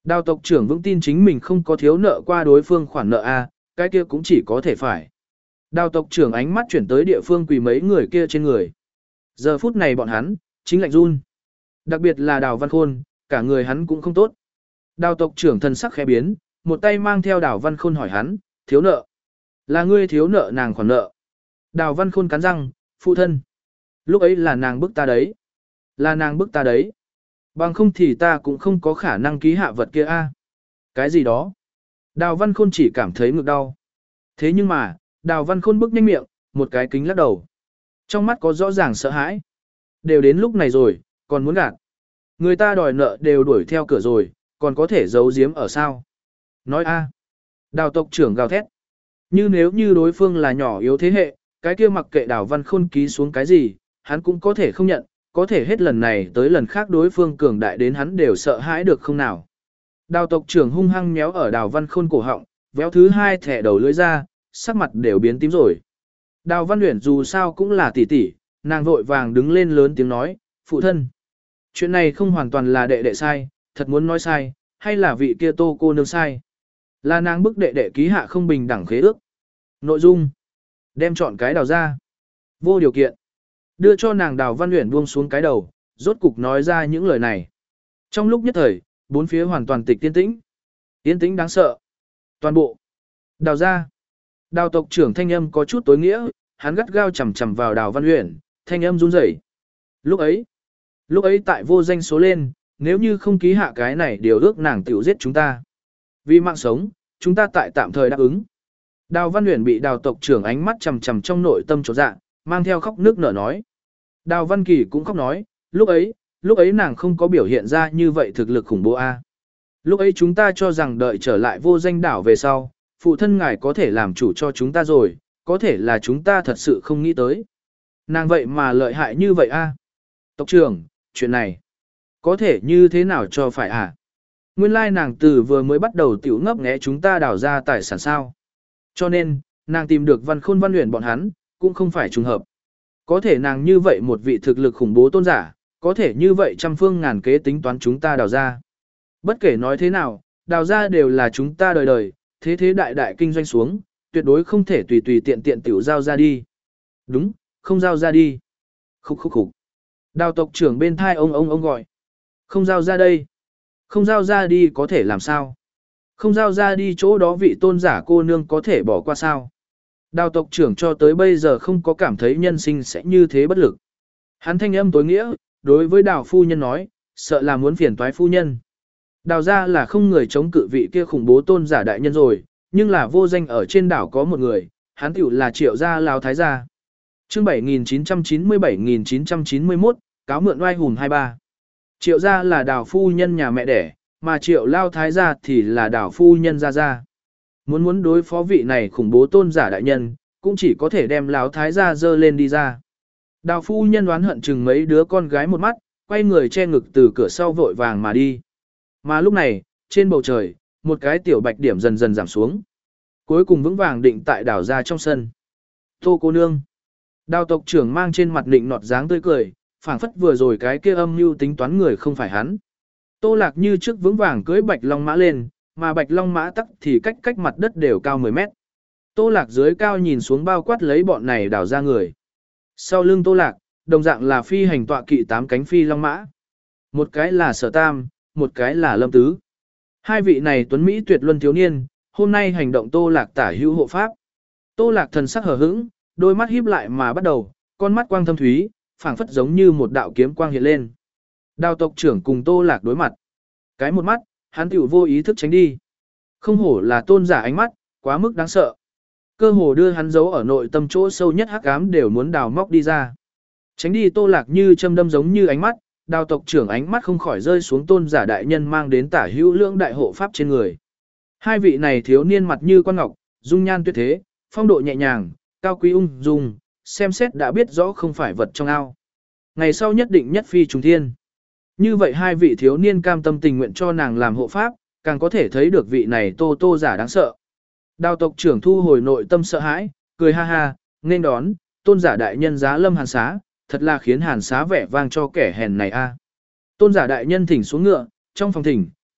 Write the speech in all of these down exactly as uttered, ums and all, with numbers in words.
Đào tộc trưởng vững tin chính mình không có thiếu nợ qua đối phương khoản nợ A, cái kia cũng chỉ có thể phải. Đào tộc trưởng ánh mắt chuyển tới địa phương quỳ mấy người kia trên người. Giờ phút này bọn hắn, chính lạnh run. Đặc biệt là Đào Văn Khôn, cả người hắn cũng không tốt. Đào tộc trưởng thần sắc khẽ biến, một tay mang theo Đào Văn Khôn hỏi hắn, thiếu nợ. Là ngươi thiếu nợ nàng khoản nợ. Đào Văn Khôn cắn răng, phụ thân. Lúc ấy là nàng bức ta đấy. Là nàng bức ta đấy. Bằng không thì ta cũng không có khả năng ký hạ vật kia a. Cái gì đó? Đào Văn Khôn chỉ cảm thấy ngực đau. Thế nhưng mà, Đào Văn Khôn bức nhanh miệng, một cái kính lắc đầu. Trong mắt có rõ ràng sợ hãi. Đều đến lúc này rồi, còn muốn gạt. Người ta đòi nợ đều đuổi theo cửa rồi, còn có thể giấu giếm ở sao? Nói a. Đào tộc trưởng gào thét. Như nếu như đối phương là nhỏ yếu thế hệ, cái kia mặc kệ Đào Văn Khôn ký xuống cái gì, hắn cũng có thể không nhận, có thể hết lần này tới lần khác đối phương cường đại đến hắn đều sợ hãi được không nào. Đào tộc trưởng hung hăng méo ở Đào Văn Khôn cổ họng, véo thứ hai thẻ đầu lưỡi ra, sắc mặt đều biến tím rồi. Đào Văn Uyển dù sao cũng là tỷ tỷ, nàng vội vàng đứng lên lớn tiếng nói, phụ thân. Chuyện này không hoàn toàn là đệ đệ sai, thật muốn nói sai, hay là vị kia Tô cô nương sai. Là nàng bức đệ đệ ký hạ không bình đẳng khế ước. Nội dung. Đem chọn cái đào ra. Vô điều kiện. Đưa cho nàng Đào Văn Uyển buông xuống cái đầu, rốt cục nói ra những lời này. Trong lúc nhất thời, bốn phía hoàn toàn tịch tiên tĩnh. Tiên tĩnh đáng sợ. Toàn bộ. Đào ra. Đào tộc trưởng thanh âm có chút tối nghĩa, hắn gắt gao chầm chầm vào Đào Văn Uyển, thanh âm run rẩy. Lúc ấy, lúc ấy tại vô danh số lên, nếu như không ký hạ cái này điều ước nàng tiểu giết chúng ta. Vì mạng sống, chúng ta tại tạm thời đáp ứng. Đào Văn Uyển bị Đào tộc trưởng ánh mắt chầm chầm trong nội tâm chột dạ, mang theo khóc nước nở nói. Đào Văn Kỳ cũng khóc nói, lúc ấy, lúc ấy nàng không có biểu hiện ra như vậy thực lực khủng bố a. Lúc ấy chúng ta cho rằng đợi trở lại vô danh đảo về sau, phụ thân ngài có thể làm chủ cho chúng ta rồi, có thể là chúng ta thật sự không nghĩ tới. Nàng vậy mà lợi hại như vậy a. Tộc trưởng, chuyện này, có thể như thế nào cho phải à? Nguyên lai nàng từ vừa mới bắt đầu tiểu ngấp nghé chúng ta đào ra tài sản sao. Cho nên, nàng tìm được Văn Khôn Văn Uyển bọn hắn, cũng không phải trùng hợp. Có thể nàng như vậy một vị thực lực khủng bố tôn giả, có thể như vậy trăm phương ngàn kế tính toán chúng ta đào ra. Bất kể nói thế nào, đào ra đều là chúng ta đời đời, thế thế đại đại kinh doanh xuống, tuyệt đối không thể tùy tùy tiện tiện tiểu giao ra đi. Đúng, không giao ra đi. Khúc khúc khúc. Đào tộc trưởng bên thai ông ông ông gọi. Không giao ra đây. Không giao ra đi có thể làm sao? Không giao ra đi chỗ đó vị tôn giả cô nương có thể bỏ qua sao? Đào tộc trưởng cho tới bây giờ không có cảm thấy nhân sinh sẽ như thế bất lực. Hắn thanh âm tối nghĩa, đối với đào phu nhân nói, sợ là muốn phiền toái phu nhân. Đào ra là không người chống cự vị kia khủng bố tôn giả đại nhân rồi, nhưng là vô danh ở trên đảo có một người, hắn tiểu là Triệu gia Lão thái gia. Chương bảy nghìn chín trăm chín mươi bảy nghìn chín trăm chín mươi mốt, cáo mượn oai hùng hai ba. Triệu gia là đào phu nhân nhà mẹ đẻ, mà Triệu Lão thái gia thì là đào phu nhân gia gia. Muốn muốn đối phó vị này khủng bố tôn giả đại nhân, cũng chỉ có thể đem Lão thái gia dơ lên đi ra. Đào phu nhân đoán hận chừng mấy đứa con gái một mắt, quay người che ngực từ cửa sau vội vàng mà đi. Mà lúc này, trên bầu trời, một cái tiểu bạch điểm dần dần giảm xuống. Cuối cùng vững vàng định tại đảo ra trong sân. Tô cô nương. Đào tộc trưởng mang trên mặt định nọt dáng tươi cười, phảng phất vừa rồi cái kia âm mưu tính toán người không phải hắn. Tô Lạc như trước vững vàng cưỡi bạch long mã lên, mà bạch long mã tắc thì cách cách mặt đất đều cao mười mét. Tô Lạc dưới cao nhìn xuống bao quát lấy bọn này đào ra người. Sau lưng Tô Lạc, đồng dạng là phi hành tọa kỵ tám cánh phi long mã. Một cái là Sở Tam, một cái là Lâm Tứ. Hai vị này tuấn Mỹ tuyệt luân thiếu niên, hôm nay hành động Tô Lạc tả hữu hộ pháp. Tô Lạc thần sắc hờ hững, đôi mắt híp lại mà bắt đầu, con mắt quang thâm thúy, phảng phất giống như một đạo kiếm quang hiện lên. Đào tộc trưởng cùng Tô Lạc đối mặt. Cái một mắt, hắn tiểu vô ý thức tránh đi. Không hổ là tôn giả ánh mắt, quá mức đáng sợ. Cơ hồ đưa hắn giấu ở nội tâm chỗ sâu nhất hắc ám đều muốn đào móc đi ra. Tránh đi Tô Lạc như châm đâm giống như ánh mắt, đào tộc trưởng ánh mắt không khỏi rơi xuống tôn giả đại nhân mang đến tả hữu lưỡng đại hộ pháp trên người. Hai vị này thiếu niên mặt như quan ngọc, dung nhan tuyệt thế, phong độ nhẹ nhàng, cao quý ung dung, xem xét đã biết rõ không phải vật trong ao. Ngày sau nhất định nhất phi trùng thiên. Như vậy hai vị thiếu niên cam tâm tình nguyện cho nàng làm hộ pháp, càng có thể thấy được vị này tô tô giả đáng sợ. Đào tộc trưởng thu hồi nội tâm sợ hãi, cười ha ha, nên đón, tôn giả đại nhân giá lâm hàn xá, thật là khiến hàn xá vẻ vang cho kẻ hèn này a. Tôn giả đại nhân thỉnh xuống ngựa, trong phòng thỉnh,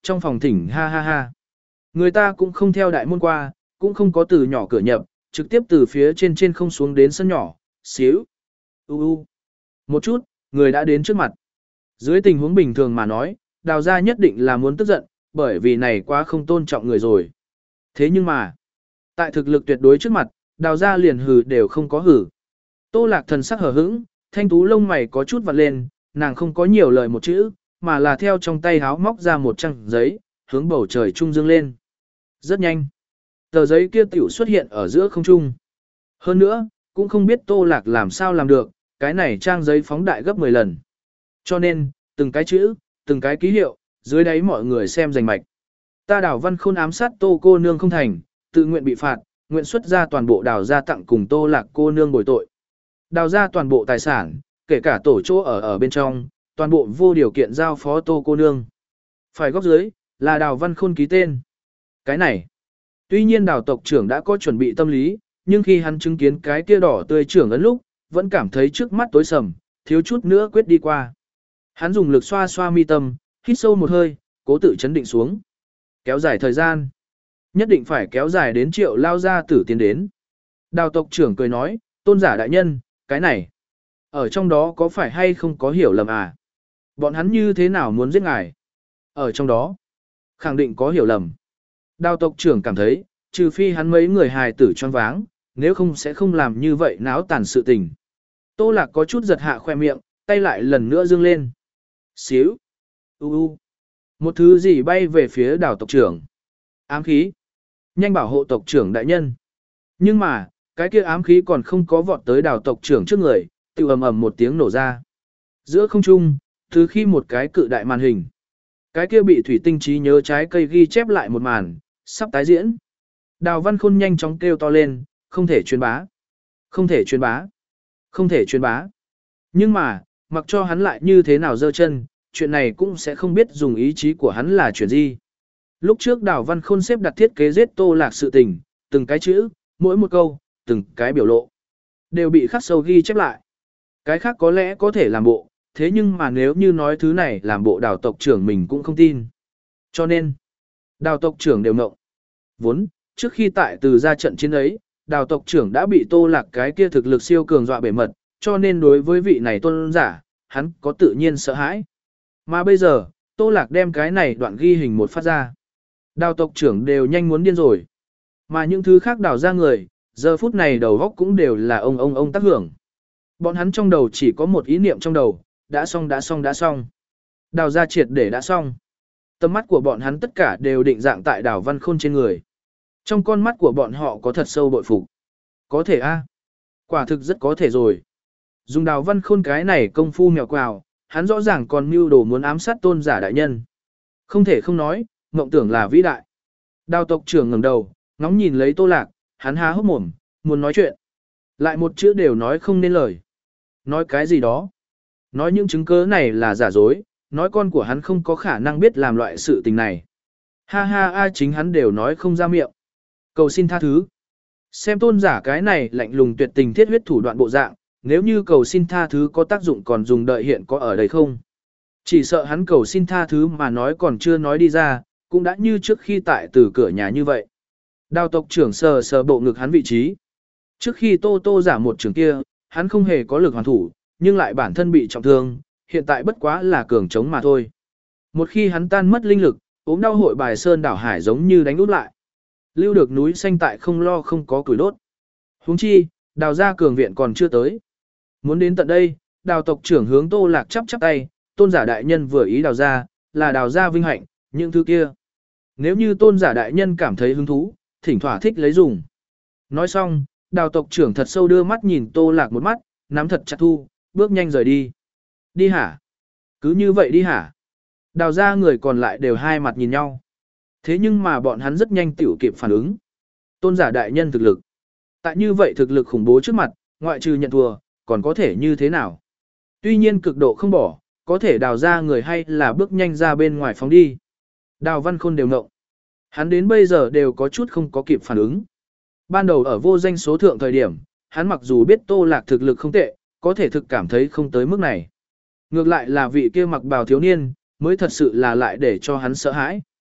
trong phòng thỉnh ha ha ha. Người ta cũng không theo đại môn qua, cũng không có từ nhỏ cửa nhập, trực tiếp từ phía trên trên không xuống đến sân nhỏ, xíu. U u. Một chút, người đã đến trước mặt. Dưới tình huống bình thường mà nói, đào ra nhất định là muốn tức giận, bởi vì này quá không tôn trọng người rồi. Thế nhưng mà, tại thực lực tuyệt đối trước mặt, đào ra liền hừ đều không có hừ. Tô Lạc thần sắc hờ hững, thanh tú lông mày có chút vặn lên, nàng không có nhiều lời một chữ, mà là theo trong tay háo móc ra một trang giấy, hướng bầu trời trung dương lên. Rất nhanh, tờ giấy kia tiểu xuất hiện ở giữa không trung. Hơn nữa, cũng không biết Tô Lạc làm sao làm được, cái này trang giấy phóng đại gấp mười lần. Cho nên, từng cái chữ, từng cái ký hiệu, dưới đáy mọi người xem rành mạch. Ta Đào Văn Khôn ám sát Tô cô nương không thành, tự nguyện bị phạt, nguyện xuất ra toàn bộ Đào gia tặng cùng Tô Lạc cô nương bồi tội. Đào ra toàn bộ tài sản, kể cả tổ chỗ ở ở bên trong, toàn bộ vô điều kiện giao phó Tô cô nương. Phải góc dưới, là Đào Văn Khôn ký tên. Cái này, tuy nhiên Đào tộc trưởng đã có chuẩn bị tâm lý, nhưng khi hắn chứng kiến cái kia đỏ tươi trưởng ấn lúc, vẫn cảm thấy trước mắt tối sầm, thiếu chút nữa quyết đi qua. Hắn dùng lực xoa xoa mi tâm, hít sâu một hơi, cố tự chấn định xuống. Kéo dài thời gian. Nhất định phải kéo dài đến Triệu lao gia tử tiến đến. Đào tộc trưởng cười nói, Tôn giả đại nhân, cái này, ở trong đó có phải hay không có hiểu lầm à? Bọn hắn như thế nào muốn giết ngài? Ở trong đó, khẳng định có hiểu lầm. Đào tộc trưởng cảm thấy, trừ phi hắn mấy người hài tử choáng váng, nếu không sẽ không làm như vậy náo tàn sự tình. Tô Lạc có chút giật hạ khoe miệng, tay lại lần nữa dương lên. Xíu. U u. Một thứ gì bay về phía đào tộc trưởng. Ám khí. Nhanh bảo hộ tộc trưởng đại nhân. Nhưng mà, cái kia ám khí còn không có vọt tới đào tộc trưởng trước người, tự ầm ầm một tiếng nổ ra. Giữa không trung, từ khi một cái cự đại màn hình. Cái kia bị thủy tinh trí nhớ trái cây ghi chép lại một màn, sắp tái diễn. Đào Văn Khôn nhanh chóng kêu to lên, không thể truyền bá. Không thể truyền bá. Không thể truyền bá. Nhưng mà, mặc cho hắn lại như thế nào dơ chân, chuyện này cũng sẽ không biết dùng ý chí của hắn là chuyện gì. Lúc trước Đào Văn Khôn xếp đặt thiết kế giết Tô Lạc sự tình, từng cái chữ, mỗi một câu, từng cái biểu lộ, đều bị khắc sâu ghi chép lại. Cái khác có lẽ có thể làm bộ, thế nhưng mà nếu như nói thứ này làm bộ đào tộc trưởng mình cũng không tin. Cho nên, đào tộc trưởng đều ngộng. Vốn, trước khi tại từ ra trận chiến ấy, đào tộc trưởng đã bị Tô Lạc cái kia thực lực siêu cường dọa bể mật, cho nên đối với vị này tôn giả, hắn có tự nhiên sợ hãi. Mà bây giờ, Tô Lạc đem cái này đoạn ghi hình một phát ra. Đào tộc trưởng đều nhanh muốn điên rồi. Mà những thứ khác đào ra người, giờ phút này đầu góc cũng đều là ông ông ông tác hưởng. Bọn hắn trong đầu chỉ có một ý niệm trong đầu, đã xong đã xong đã xong. Đào ra triệt để đã xong. Tầm mắt của bọn hắn tất cả đều định dạng tại Đào Văn Khôn trên người. Trong con mắt của bọn họ có thật sâu bội phục. Có thể a, quả thực rất có thể rồi. Dùng Đào Văn Khôn cái này công phu mèo quào, hắn rõ ràng còn mưu đồ muốn ám sát tôn giả đại nhân. Không thể không nói, mộng tưởng là vĩ đại. Đào tộc trưởng ngẩng đầu, ngóng nhìn lấy Tô Lạc, hắn há hốc mồm, muốn nói chuyện. Lại một chữ đều nói không nên lời. Nói cái gì đó. Nói những chứng cứ này là giả dối, nói con của hắn không có khả năng biết làm loại sự tình này. Ha ha a chính hắn đều nói không ra miệng. Cầu xin tha thứ. Xem tôn giả cái này lạnh lùng tuyệt tình thiết huyết thủ đoạn bộ dạng, nếu như cầu xin tha thứ có tác dụng còn dùng đợi hiện có ở đây không? Chỉ sợ hắn cầu xin tha thứ mà nói còn chưa nói đi ra, cũng đã như trước khi tại từ cửa nhà như vậy. Đào tộc trưởng sờ sờ bộ ngực hắn vị trí. Trước khi Tô Tô giả một trường kia, hắn không hề có lực hoàn thủ, nhưng lại bản thân bị trọng thương, hiện tại bất quá là cường trống mà thôi. Một khi hắn tan mất linh lực, ốm đau hội bài sơn đảo hải giống như đánh út lại. Lưu được núi xanh tại không lo không có củi đốt. Huống chi, đào gia cường viện còn chưa tới. Muốn đến tận đây, đào tộc trưởng hướng Tô Lạc chắp chắp tay, tôn giả đại nhân vừa ý đào gia, là đào gia vinh hạnh, những thứ kia. Nếu như tôn giả đại nhân cảm thấy hứng thú, thỉnh thoảng thích lấy dùng. Nói xong, đào tộc trưởng thật sâu đưa mắt nhìn Tô Lạc một mắt, nắm thật chặt thu, bước nhanh rời đi. Đi hả? Cứ như vậy đi hả? Đào ra người còn lại đều hai mặt nhìn nhau. Thế nhưng mà bọn hắn rất nhanh tiểu kịp phản ứng. Tôn giả đại nhân thực lực. Tại như vậy thực lực khủng bố trước mặt, ngoại trừ nhận thua, còn có thể như thế nào? Tuy nhiên cực độ không bỏ, có thể đào ra người hay là bước nhanh ra bên ngoài phóng đi. Đào Văn Khôn đều ngộng. Hắn đến bây giờ đều có chút không có kịp phản ứng. Ban đầu ở vô danh số thượng thời điểm, hắn mặc dù biết Tô Lạc thực lực không tệ, có thể thực cảm thấy không tới mức này. Ngược lại là vị kia mặc bào thiếu niên, mới thật sự là lại để cho hắn sợ hãi.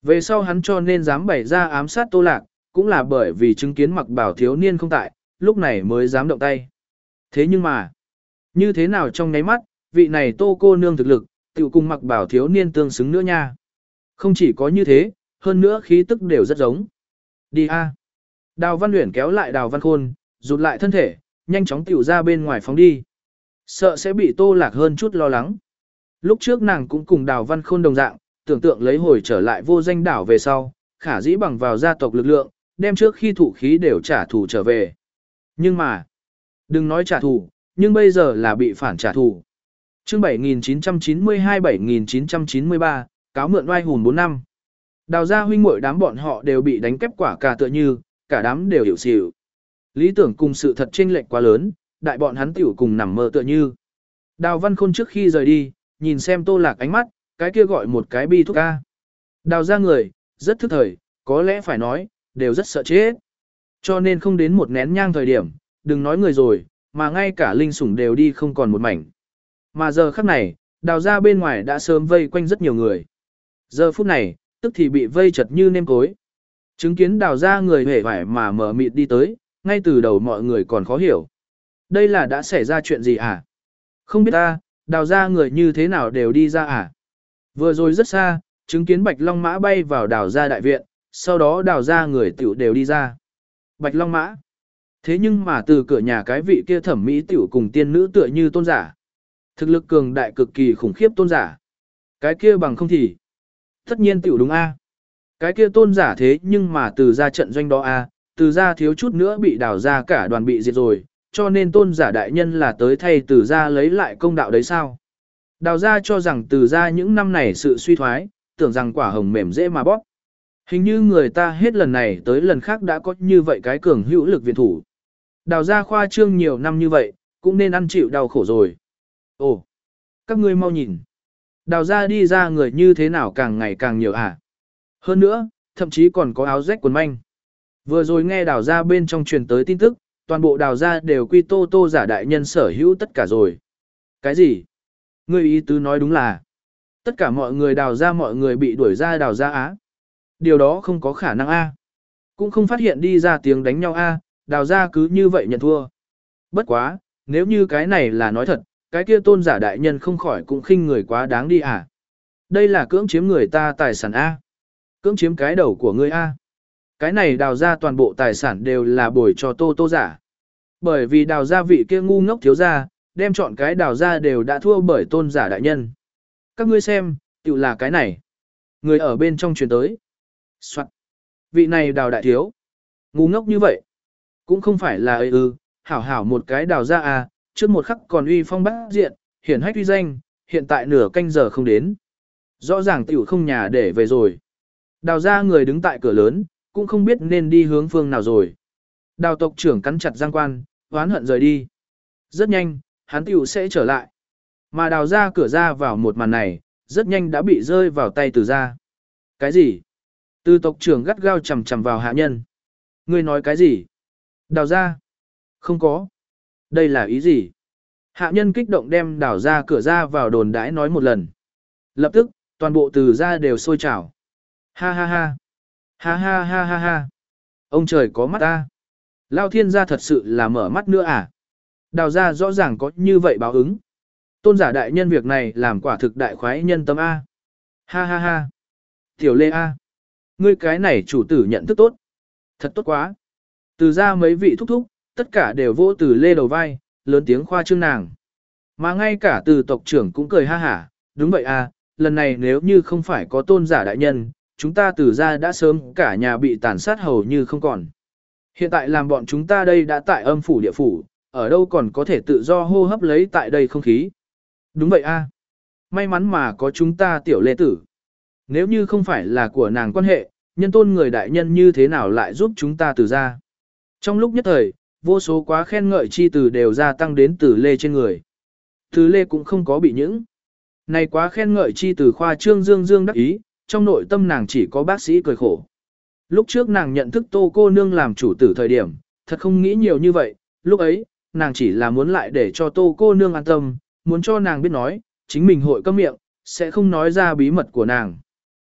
Về sau hắn cho nên dám bày ra ám sát Tô Lạc, cũng là bởi vì chứng kiến mặc bảo thiếu niên không tại, lúc này mới dám động tay. Thế nhưng mà, như thế nào trong nháy mắt, vị này Tô cô nương thực lực, tiểu cùng mặc bảo thiếu niên tương xứng nữa nha. Không chỉ có như thế, hơn nữa khí tức đều rất giống. Đi a. Đào Văn Uyển kéo lại Đào Văn Khôn, rụt lại thân thể, nhanh chóng tiểu ra bên ngoài phóng đi. Sợ sẽ bị Tô Lạc hơn chút lo lắng. Lúc trước nàng cũng cùng Đào Văn Khôn đồng dạng, tưởng tượng lấy hồi trở lại vô danh đảo về sau, khả dĩ bằng vào gia tộc lực lượng, đem trước khi thủ khí đều trả thù trở về. Nhưng mà, đừng nói trả thù, nhưng bây giờ là bị phản trả thù. Chương bảy nghìn chín trăm chín mươi hai bảy nghìn chín trăm chín mươi ba, cáo mượn oai hùn bốn năm. Đào gia huynh muội đám bọn họ đều bị đánh kép quả cà tựa như, cả đám đều hiểu xỉu. Lý tưởng cùng sự thật chênh lệch quá lớn, đại bọn hắn tiểu cùng nằm mơ tựa như. Đào Văn Khôn trước khi rời đi, nhìn xem Tô Lạc ánh mắt, cái kia gọi một cái bi thúc ca. Đào gia người, rất thức thời, có lẽ phải nói, đều rất sợ chết. Cho nên không đến một nén nhang thời điểm, đừng nói người rồi, mà ngay cả linh sủng đều đi không còn một mảnh. Mà giờ khắc này, đào gia bên ngoài đã sớm vây quanh rất nhiều người. Giờ phút này, tức thì bị vây chật như nêm cối. Chứng kiến đào gia người hề vải mà mở mịt đi tới, ngay từ đầu mọi người còn khó hiểu. Đây là đã xảy ra chuyện gì à? Không biết ta, đào gia người như thế nào đều đi ra à? Vừa rồi rất xa, chứng kiến Bạch Long Mã bay vào đào gia đại viện, sau đó đào gia người tiểu đều đi ra. Bạch Long Mã. Thế nhưng mà từ cửa nhà cái vị kia thẩm mỹ tiểu cùng tiên nữ tựa như tôn giả. Thực lực cường đại cực kỳ khủng khiếp tôn giả. Cái kia bằng không thì. Tất nhiên tiểu đúng a. Cái kia tôn giả thế nhưng mà từ ra trận doanh đó a, từ ra thiếu chút nữa bị đào ra cả đoàn bị diệt rồi, cho nên tôn giả đại nhân là tới thay từ ra lấy lại công đạo đấy sao. Đào ra cho rằng từ ra những năm này sự suy thoái, tưởng rằng quả hồng mềm dễ mà bóp. Hình như người ta hết lần này tới lần khác đã có như vậy cái cường hữu lực viện thủ. Đào ra khoa trương nhiều năm như vậy, cũng nên ăn chịu đau khổ rồi. Ồ, các ngươi mau nhìn. Đào ra đi ra người như thế nào càng ngày càng nhiều à? Hơn nữa, thậm chí còn có áo rách quần manh. Vừa rồi nghe đào ra bên trong truyền tới tin tức, toàn bộ đào ra đều quy tô tô giả đại nhân sở hữu tất cả rồi. Cái gì? Ngươi ý tứ nói đúng là tất cả mọi người đào ra mọi người bị đuổi ra đào ra á. Điều đó không có khả năng a. Cũng không phát hiện đi ra tiếng đánh nhau a, đào ra cứ như vậy nhận thua. Bất quá, nếu như cái này là nói thật, cái kia tôn giả đại nhân không khỏi cũng khinh người quá đáng đi à. Đây là cưỡng chiếm người ta tài sản a. Cưỡng chiếm cái đầu của ngươi a. Cái này đào ra toàn bộ tài sản đều là bồi cho tô tô giả. Bởi vì đào ra vị kia ngu ngốc thiếu ra, đem chọn cái đào ra đều đã thua bởi tôn giả đại nhân. Các ngươi xem, tự là cái này. Người ở bên trong truyền tới. Soạn. Vị này đào đại thiếu. Ngu ngốc như vậy. Cũng không phải là ư, ừ, hảo hảo một cái đào ra à, trước một khắc còn uy phong bát diện, hiển hách uy danh, hiện tại nửa canh giờ không đến. Rõ ràng tiểu không nhà để về rồi. Đào ra người đứng tại cửa lớn, cũng không biết nên đi hướng phương nào rồi. Đào tộc trưởng cắn chặt giang quan, oán hận rời đi. Rất nhanh, hắn tiểu sẽ trở lại. Mà đào ra cửa ra vào một màn này, rất nhanh đã bị rơi vào tay từ ra. Cái gì? Từ tộc trưởng gắt gao chầm chầm vào hạ nhân. Ngươi nói cái gì? Đào ra? Không có. Đây là ý gì? Hạ nhân kích động đem đào ra cửa ra vào đồn đãi nói một lần. Lập tức, toàn bộ từ ra đều sôi trào. Ha ha ha. Ha ha ha ha ha. Ông trời có mắt ta. Lao thiên gia thật sự là mở mắt nữa à? Đào ra rõ ràng có như vậy báo ứng. Tôn giả đại nhân việc này làm quả thực đại khoái nhân tâm A. Ha ha ha. Tiểu Lê A. Ngươi cái này chủ tử nhận thức tốt. Thật tốt quá. Từ ra mấy vị thúc thúc, tất cả đều vỗ từ Lê đầu vai, lớn tiếng khoa trương nàng. Mà ngay cả từ tộc trưởng cũng cười ha hả. Đúng vậy à, lần này nếu như không phải có tôn giả đại nhân, chúng ta từ ra đã sớm cả nhà bị tàn sát hầu như không còn. Hiện tại làm bọn chúng ta đây đã tại âm phủ địa phủ, ở đâu còn có thể tự do hô hấp lấy tại đây không khí. Đúng vậy a, may mắn mà có chúng ta tiểu Lê tử. Nếu như không phải là của nàng quan hệ, nhân tôn người đại nhân như thế nào lại giúp chúng ta từ ra. Trong lúc nhất thời, vô số quá khen ngợi chi từ đều gia tăng đến từ Lê trên người. Từ Lê cũng không có bị những. Này quá khen ngợi chi từ khoa trương dương dương đắc ý, trong nội tâm nàng chỉ có bác sĩ cười khổ. Lúc trước nàng nhận thức Tô cô nương làm chủ tử thời điểm, thật không nghĩ nhiều như vậy, lúc ấy, nàng chỉ là muốn lại để cho Tô cô nương an tâm, muốn cho nàng biết nói, chính mình hội câm miệng, sẽ không nói ra bí mật của nàng.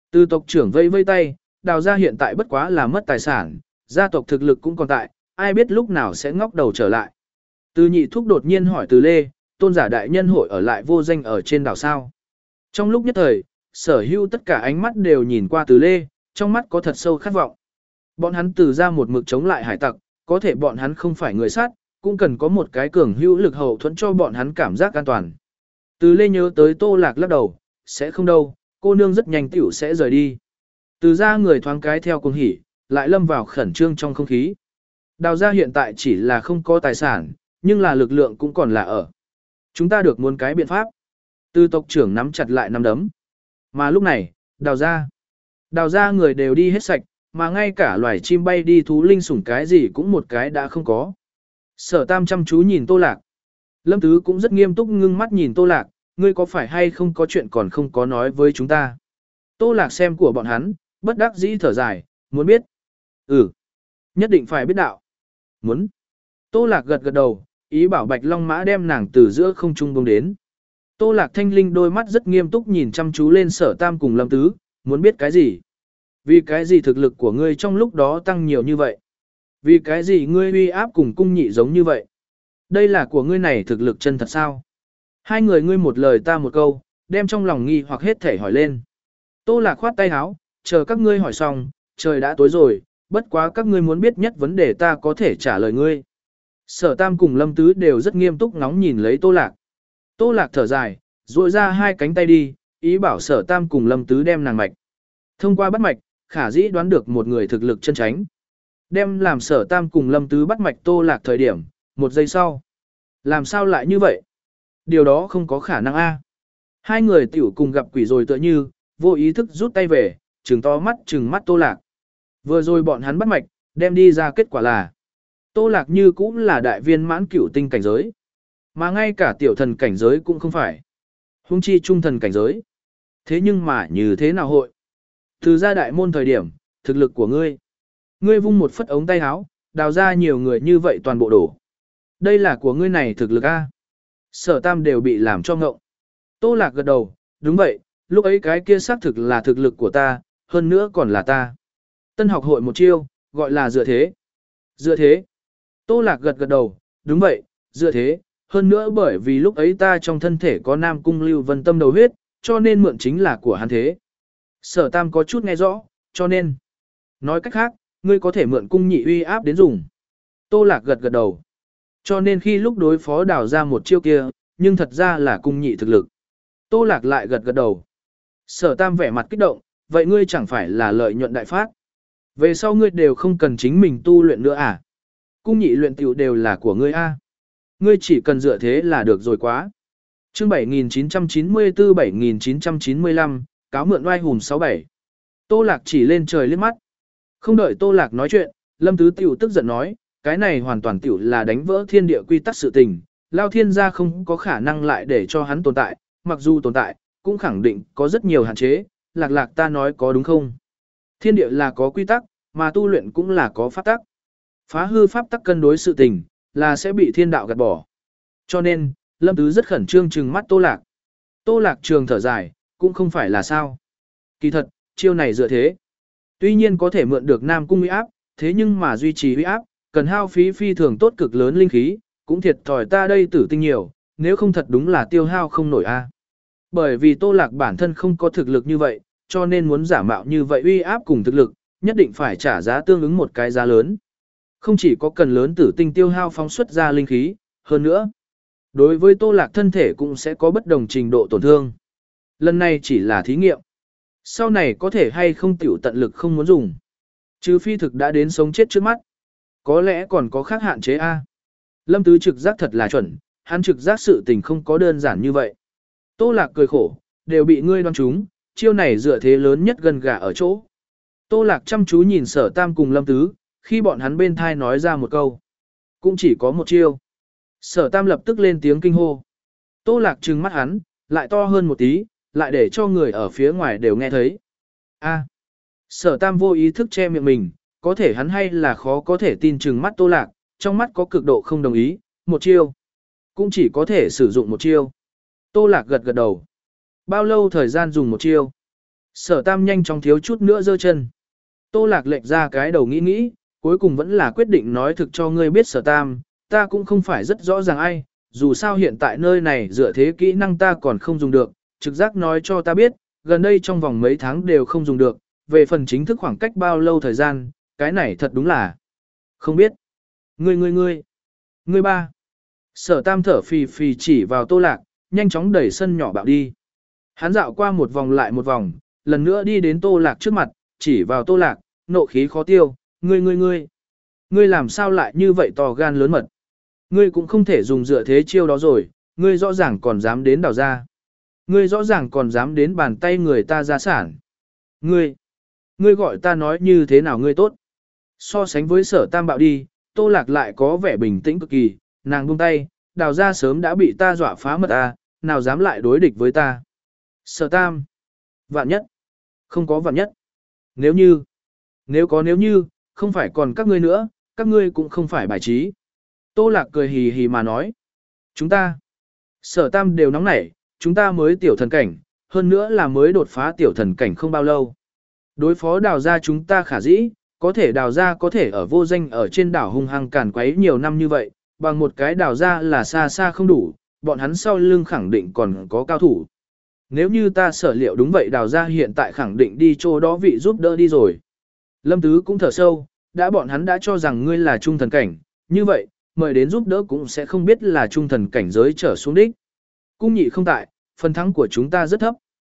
Từ tộc trưởng vây vây tay, đào ra hiện tại bất quá là mất tài sản, gia tộc thực lực cũng còn tại, ai biết lúc nào sẽ ngóc đầu trở lại. Từ nhị thúc đột nhiên hỏi từ lê, tôn giả đại nhân hội ở lại vô danh ở trên đảo sao. Trong lúc nhất thời, sở hữu tất cả ánh mắt đều nhìn qua từ lê, trong mắt có thật sâu khát vọng. Bọn hắn từ ra một mực chống lại hải tặc, có thể bọn hắn không phải người sát, cũng cần có một cái cường hữu lực hậu thuẫn cho bọn hắn cảm giác an toàn. Từ lê nhớ tới tô lạc lắc đầu, sẽ không đâu, cô nương rất nhanh tiểu sẽ rời đi. Từ ra người thoáng cái theo cuồng hỉ, lại lâm vào khẩn trương trong không khí. Đào ra hiện tại chỉ là không có tài sản, nhưng là lực lượng cũng còn là ở. Chúng ta được muốn cái biện pháp. Từ tộc trưởng nắm chặt lại nắm đấm. Mà lúc này, đào ra. Đào ra người đều đi hết sạch, mà ngay cả loài chim bay đi thú linh sủng cái gì cũng một cái đã không có. Sở Tam chăm chú nhìn Tô Lạc. Lâm Tứ cũng rất nghiêm túc ngưng mắt nhìn Tô Lạc, ngươi có phải hay không có chuyện còn không có nói với chúng ta. Tô Lạc xem của bọn hắn, bất đắc dĩ thở dài, muốn biết. Ừ, nhất định phải biết đạo. Muốn. Tô Lạc gật gật đầu, ý bảo Bạch Long Mã đem nàng từ giữa không trung bông đến. Tô Lạc thanh linh đôi mắt rất nghiêm túc nhìn chăm chú lên Sở Tam cùng Lâm Tứ, muốn biết cái gì? Vì cái gì thực lực của ngươi trong lúc đó tăng nhiều như vậy? Vì cái gì ngươi uy áp cùng cung nhị giống như vậy? Đây là của ngươi này thực lực chân thật sao? Hai người ngươi một lời ta một câu, đem trong lòng nghi hoặc hết thể hỏi lên. Tô Lạc khoát tay áo, chờ các ngươi hỏi xong, trời đã tối rồi, bất quá các ngươi muốn biết nhất vấn đề ta có thể trả lời ngươi. Sở Tam cùng Lâm Tứ đều rất nghiêm túc ngóng nhìn lấy Tô Lạc. Tô Lạc thở dài, duỗi ra hai cánh tay đi, ý bảo Sở Tam cùng Lâm Tứ đem nàng mạch. Thông qua bắt mạch, khả dĩ đoán được một người thực lực chân chánh. Đem làm Sở Tam cùng Lâm Tứ bắt mạch Tô Lạc thời điểm, một giây sau. Làm sao lại như vậy? Điều đó không có khả năng a. Hai người tiểu cùng gặp quỷ rồi tựa như, vô ý thức rút tay về, trừng to mắt trừng mắt Tô Lạc. Vừa rồi bọn hắn bắt mạch, đem đi ra kết quả là Tô Lạc như cũng là đại viên mãn cửu tinh cảnh giới. Mà ngay cả tiểu thần cảnh giới cũng không phải. Huống chi trung thần cảnh giới. Thế nhưng mà như thế nào hội? Từ ra đại môn thời điểm, thực lực của ngươi. Ngươi vung một phất ống tay áo, đào ra nhiều người như vậy toàn bộ đổ. Đây là của ngươi này thực lực a. Sở Tam đều bị làm cho ngộng. Tô Lạc gật đầu, đúng vậy, lúc ấy cái kia xác thực là thực lực của ta, hơn nữa còn là ta. Tân học hội một chiêu, gọi là dựa thế. Dựa thế. Tô Lạc gật gật đầu, đúng vậy, dựa thế, hơn nữa bởi vì lúc ấy ta trong thân thể có Nam Cung Lưu Vân Tâm đầu huyết, cho nên mượn chính là của hắn thế. Sở Tam có chút nghe rõ, cho nên. Nói cách khác, ngươi có thể mượn cung nhị uy áp đến dùng. Tô Lạc gật gật đầu. Cho nên khi lúc đối phó đào ra một chiêu kia, nhưng thật ra là cung nhị thực lực. Tô Lạc lại gật gật đầu. Sở Tam vẻ mặt kích động, vậy ngươi chẳng phải là lợi nhuận đại phát. Về sau ngươi đều không cần chính mình tu luyện nữa à? Cung nhị luyện tiểu đều là của ngươi a. Ngươi chỉ cần dựa thế là được rồi quá. Chương bảy nghìn chín trăm chín mươi tư bảy nghìn chín trăm chín mươi lăm, cáo mượn oai hùm sáu bảy. Tô Lạc chỉ lên trời liếc mắt. Không đợi Tô Lạc nói chuyện, Lâm Tứ tiểu tức giận nói, cái này hoàn toàn tiểu là đánh vỡ thiên địa quy tắc sự tình, Lao Thiên gia không có khả năng lại để cho hắn tồn tại, mặc dù tồn tại, cũng khẳng định có rất nhiều hạn chế, Lạc Lạc ta nói có đúng không? Thiên địa là có quy tắc, mà tu luyện cũng là có pháp tắc. Phá hư pháp tắc cân đối sự tình, là sẽ bị thiên đạo gạt bỏ. Cho nên, Lâm Tứ rất khẩn trương trừng mắt Tô Lạc. Tô Lạc trường thở dài, cũng không phải là sao. Kỳ thật, chiêu này dựa thế. Tuy nhiên có thể mượn được Nam Cung uy áp, thế nhưng mà duy trì uy áp, cần hao phí phi thường tốt cực lớn linh khí, cũng thiệt thòi ta đây tử tinh nhiều, nếu không thật đúng là tiêu hao không nổi a. Bởi vì Tô Lạc bản thân không có thực lực như vậy, cho nên muốn giả mạo như vậy uy áp cùng thực lực, nhất định phải trả giá tương ứng một cái giá lớn. Không chỉ có cần lớn tử tinh tiêu hao phóng xuất ra linh khí, hơn nữa, đối với Tô Lạc thân thể cũng sẽ có bất đồng trình độ tổn thương. Lần này chỉ là thí nghiệm. Sau này có thể hay không tiểu tận lực không muốn dùng. Chứ phi thực đã đến sống chết trước mắt. Có lẽ còn có khác hạn chế A. Lâm Tứ trực giác thật là chuẩn, hắn trực giác sự tình không có đơn giản như vậy. Tô Lạc cười khổ, đều bị ngươi đoán trúng, chiêu này dựa thế lớn nhất gần gà ở chỗ. Tô Lạc chăm chú nhìn Sở Tam cùng Lâm Tứ, khi bọn hắn bên thai nói ra một câu. Cũng chỉ có một chiêu. Sở Tam lập tức lên tiếng kinh hô. Tô Lạc trừng mắt hắn, lại to hơn một tí, lại để cho người ở phía ngoài đều nghe thấy. A. Sở Tam vô ý thức che miệng mình, có thể hắn hay là khó có thể tin trừng mắt Tô Lạc, trong mắt có cực độ không đồng ý, một chiêu. Cũng chỉ có thể sử dụng một chiêu. Tô Lạc gật gật đầu. Bao lâu thời gian dùng một chiêu? Sở Tam nhanh chóng thiếu chút nữa giơ chân. Tô Lạc lệch ra cái đầu nghĩ nghĩ, cuối cùng vẫn là quyết định nói thực cho ngươi biết Sở Tam, ta cũng không phải rất rõ ràng ai, dù sao hiện tại nơi này dựa thế kỹ năng ta còn không dùng được, trực giác nói cho ta biết, gần đây trong vòng mấy tháng đều không dùng được, về phần chính thức khoảng cách bao lâu thời gian, cái này thật đúng là không biết. Ngươi ngươi ngươi, ngươi ba. Sở Tam thở phì phì chỉ vào Tô Lạc, nhanh chóng đẩy sân nhỏ bạo đi. Hắn dạo qua một vòng lại một vòng, lần nữa đi đến Tô Lạc trước mặt, chỉ vào Tô Lạc, nộ khí khó tiêu, ngươi ngươi ngươi. Ngươi làm sao lại như vậy to gan lớn mật. Ngươi cũng không thể dùng dựa thế chiêu đó rồi, ngươi rõ ràng còn dám đến đào ra. Ngươi rõ ràng còn dám đến bàn tay người ta ra sản. Ngươi, ngươi gọi ta nói như thế nào ngươi tốt. So sánh với Sở Tam bạo đi, Tô Lạc lại có vẻ bình tĩnh cực kỳ, nàng buông tay, đào ra sớm đã bị ta dọa phá mật à, nào dám lại đối địch với ta. Sở Tam, vạn nhất, không có vạn nhất. Nếu như, nếu có nếu như, không phải còn các ngươi nữa, các ngươi cũng không phải bài trí. Tô Lạc cười hì hì mà nói. Chúng ta, Sở Tam đều nóng nảy, chúng ta mới tiểu thần cảnh, hơn nữa là mới đột phá tiểu thần cảnh không bao lâu. Đối phó đào ra chúng ta khả dĩ, có thể đào ra có thể ở vô danh ở trên đảo hung hăng càn quấy nhiều năm như vậy, bằng một cái đào ra là xa xa không đủ, bọn hắn sau lưng khẳng định còn có cao thủ. Nếu như ta sở liệu đúng vậy đào ra hiện tại khẳng định đi chỗ đó vị giúp đỡ đi rồi. Lâm Tứ cũng thở sâu, đã bọn hắn đã cho rằng ngươi là trung thần cảnh, như vậy, mời đến giúp đỡ cũng sẽ không biết là trung thần cảnh giới trở xuống đích. Cung nhị không tại, phần thắng của chúng ta rất thấp.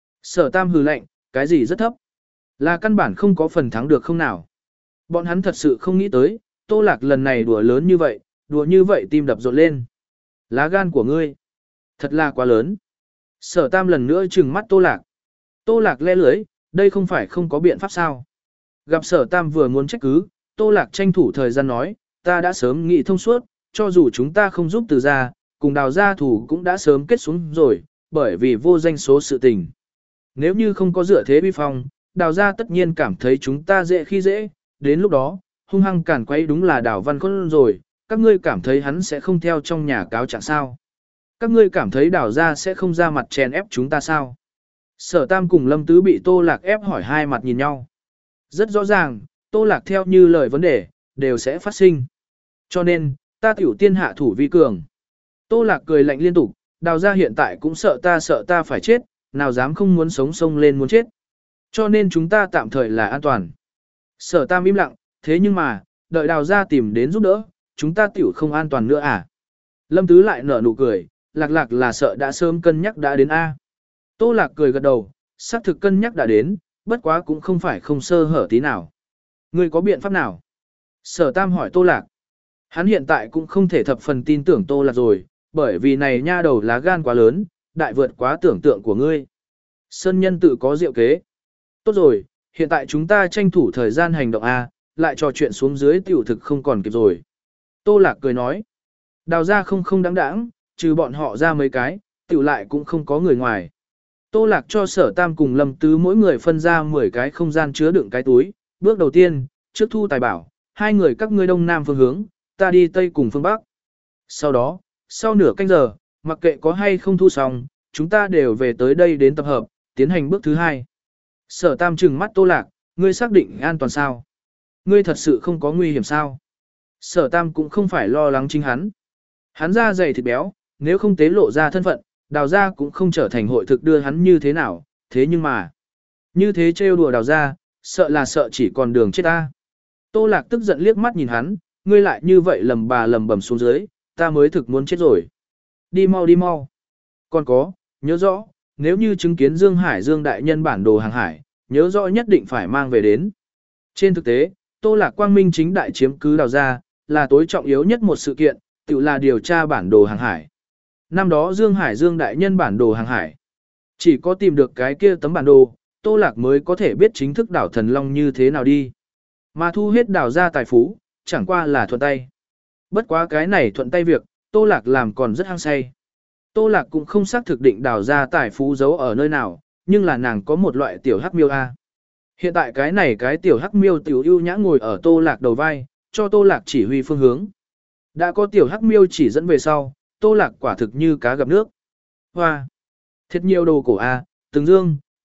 Sở Tam hừ lạnh, cái gì rất thấp? Là căn bản không có phần thắng được không nào? Bọn hắn thật sự không nghĩ tới, Tô Lạc lần này đùa lớn như vậy, đùa như vậy tim đập rộn lên. Lá gan của ngươi, thật là quá lớn. Sở Tam lần nữa trừng mắt Tô Lạc. Tô Lạc le lưới, đây không phải không có biện pháp sao? Gặp Sở Tam vừa muốn trách cứ, Tô Lạc tranh thủ thời gian nói, ta đã sớm nghĩ thông suốt, cho dù chúng ta không giúp từ ra, cùng đào gia thủ cũng đã sớm kết xuống rồi, bởi vì vô danh số sự tình. Nếu như không có dựa thế bi phong, đào gia tất nhiên cảm thấy chúng ta dễ khi dễ, đến lúc đó, hung hăng cản quấy đúng là đào văn khôn rồi, các ngươi cảm thấy hắn sẽ không theo trong nhà cáo trạng sao. Các ngươi cảm thấy đào gia sẽ không ra mặt chèn ép chúng ta sao. Sở Tam cùng Lâm Tứ bị Tô Lạc ép hỏi hai mặt nhìn nhau. Rất rõ ràng, Tô Lạc theo như lời vấn đề, đều sẽ phát sinh. Cho nên, ta tiểu tiên hạ thủ vi cường. Tô Lạc cười lạnh liên tục, đào gia hiện tại cũng sợ ta sợ ta phải chết, nào dám không muốn sống sông lên muốn chết. Cho nên chúng ta tạm thời là an toàn. Sở Tam im lặng, thế nhưng mà, đợi đào gia tìm đến giúp đỡ, chúng ta tiểu không an toàn nữa à. Lâm Tứ lại nở nụ cười, Lạc Lạc là sợ đã sớm cân nhắc đã đến A. Tô Lạc cười gật đầu, xác thực cân nhắc đã đến, bất quá cũng không phải không sơ hở tí nào. Ngươi có biện pháp nào? Sở Tam hỏi Tô Lạc. Hắn hiện tại cũng không thể thập phần tin tưởng Tô Lạc rồi, bởi vì này nha đầu lá gan quá lớn, đại vượt quá tưởng tượng của ngươi. Sơn nhân tự có diệu kế. Tốt rồi, hiện tại chúng ta tranh thủ thời gian hành động A, lại trò chuyện xuống dưới tiểu thực không còn kịp rồi. Tô Lạc cười nói. Đào ra không không đáng đáng, trừ bọn họ ra mấy cái, tiểu lại cũng không có người ngoài. Tô Lạc cho Sở Tam cùng Lâm Tứ mỗi người phân ra mười cái không gian chứa đựng cái túi. Bước đầu tiên, trước thu tài bảo, hai người các ngươi đông nam phương hướng, ta đi tây cùng phương bắc. Sau đó, sau nửa canh giờ, mặc kệ có hay không thu xong, chúng ta đều về tới đây đến tập hợp, tiến hành bước thứ hai. Sở Tam trừng mắt Tô Lạc, ngươi xác định an toàn sao? Ngươi thật sự không có nguy hiểm sao? Sở Tam cũng không phải lo lắng chính hắn. Hắn da dày thịt béo, nếu không tế lộ ra thân phận, đào ra cũng không trở thành hội thực đưa hắn như thế nào, thế nhưng mà, như thế trêu đùa đào ra, sợ là sợ chỉ còn đường chết ta. Tô Lạc tức giận liếc mắt nhìn hắn, ngươi lại như vậy lầm bà lầm bầm xuống dưới, ta mới thực muốn chết rồi. Đi mau đi mau. Còn có, nhớ rõ, nếu như chứng kiến Dương Hải Dương đại nhân bản đồ hàng hải, nhớ rõ nhất định phải mang về đến. Trên thực tế, Tô Lạc quang minh chính đại chiếm cứ đào ra, là tối trọng yếu nhất một sự kiện, tự là điều tra bản đồ hàng hải. Năm đó Dương Hải Dương đại nhân bản đồ hàng hải. Chỉ có tìm được cái kia tấm bản đồ, Tô Lạc mới có thể biết chính thức đảo Thần Long như thế nào đi. Mà thu hết đảo ra tài phú, chẳng qua là thuận tay. Bất quá cái này thuận tay việc, Tô Lạc làm còn rất hăng say. Tô Lạc cũng không xác thực định đào ra tài phú giấu ở nơi nào, nhưng là nàng có một loại tiểu hắc miêu A. Hiện tại cái này cái tiểu hắc miêu tiểu ưu nhã ngồi ở Tô Lạc đầu vai, cho Tô Lạc chỉ huy phương hướng. Đã có tiểu hắc miêu chỉ dẫn về sau, Tô Lạc quả thực như cá gặp nước. Hoa! Thiệt nhiều đồ cổ A, từng dương,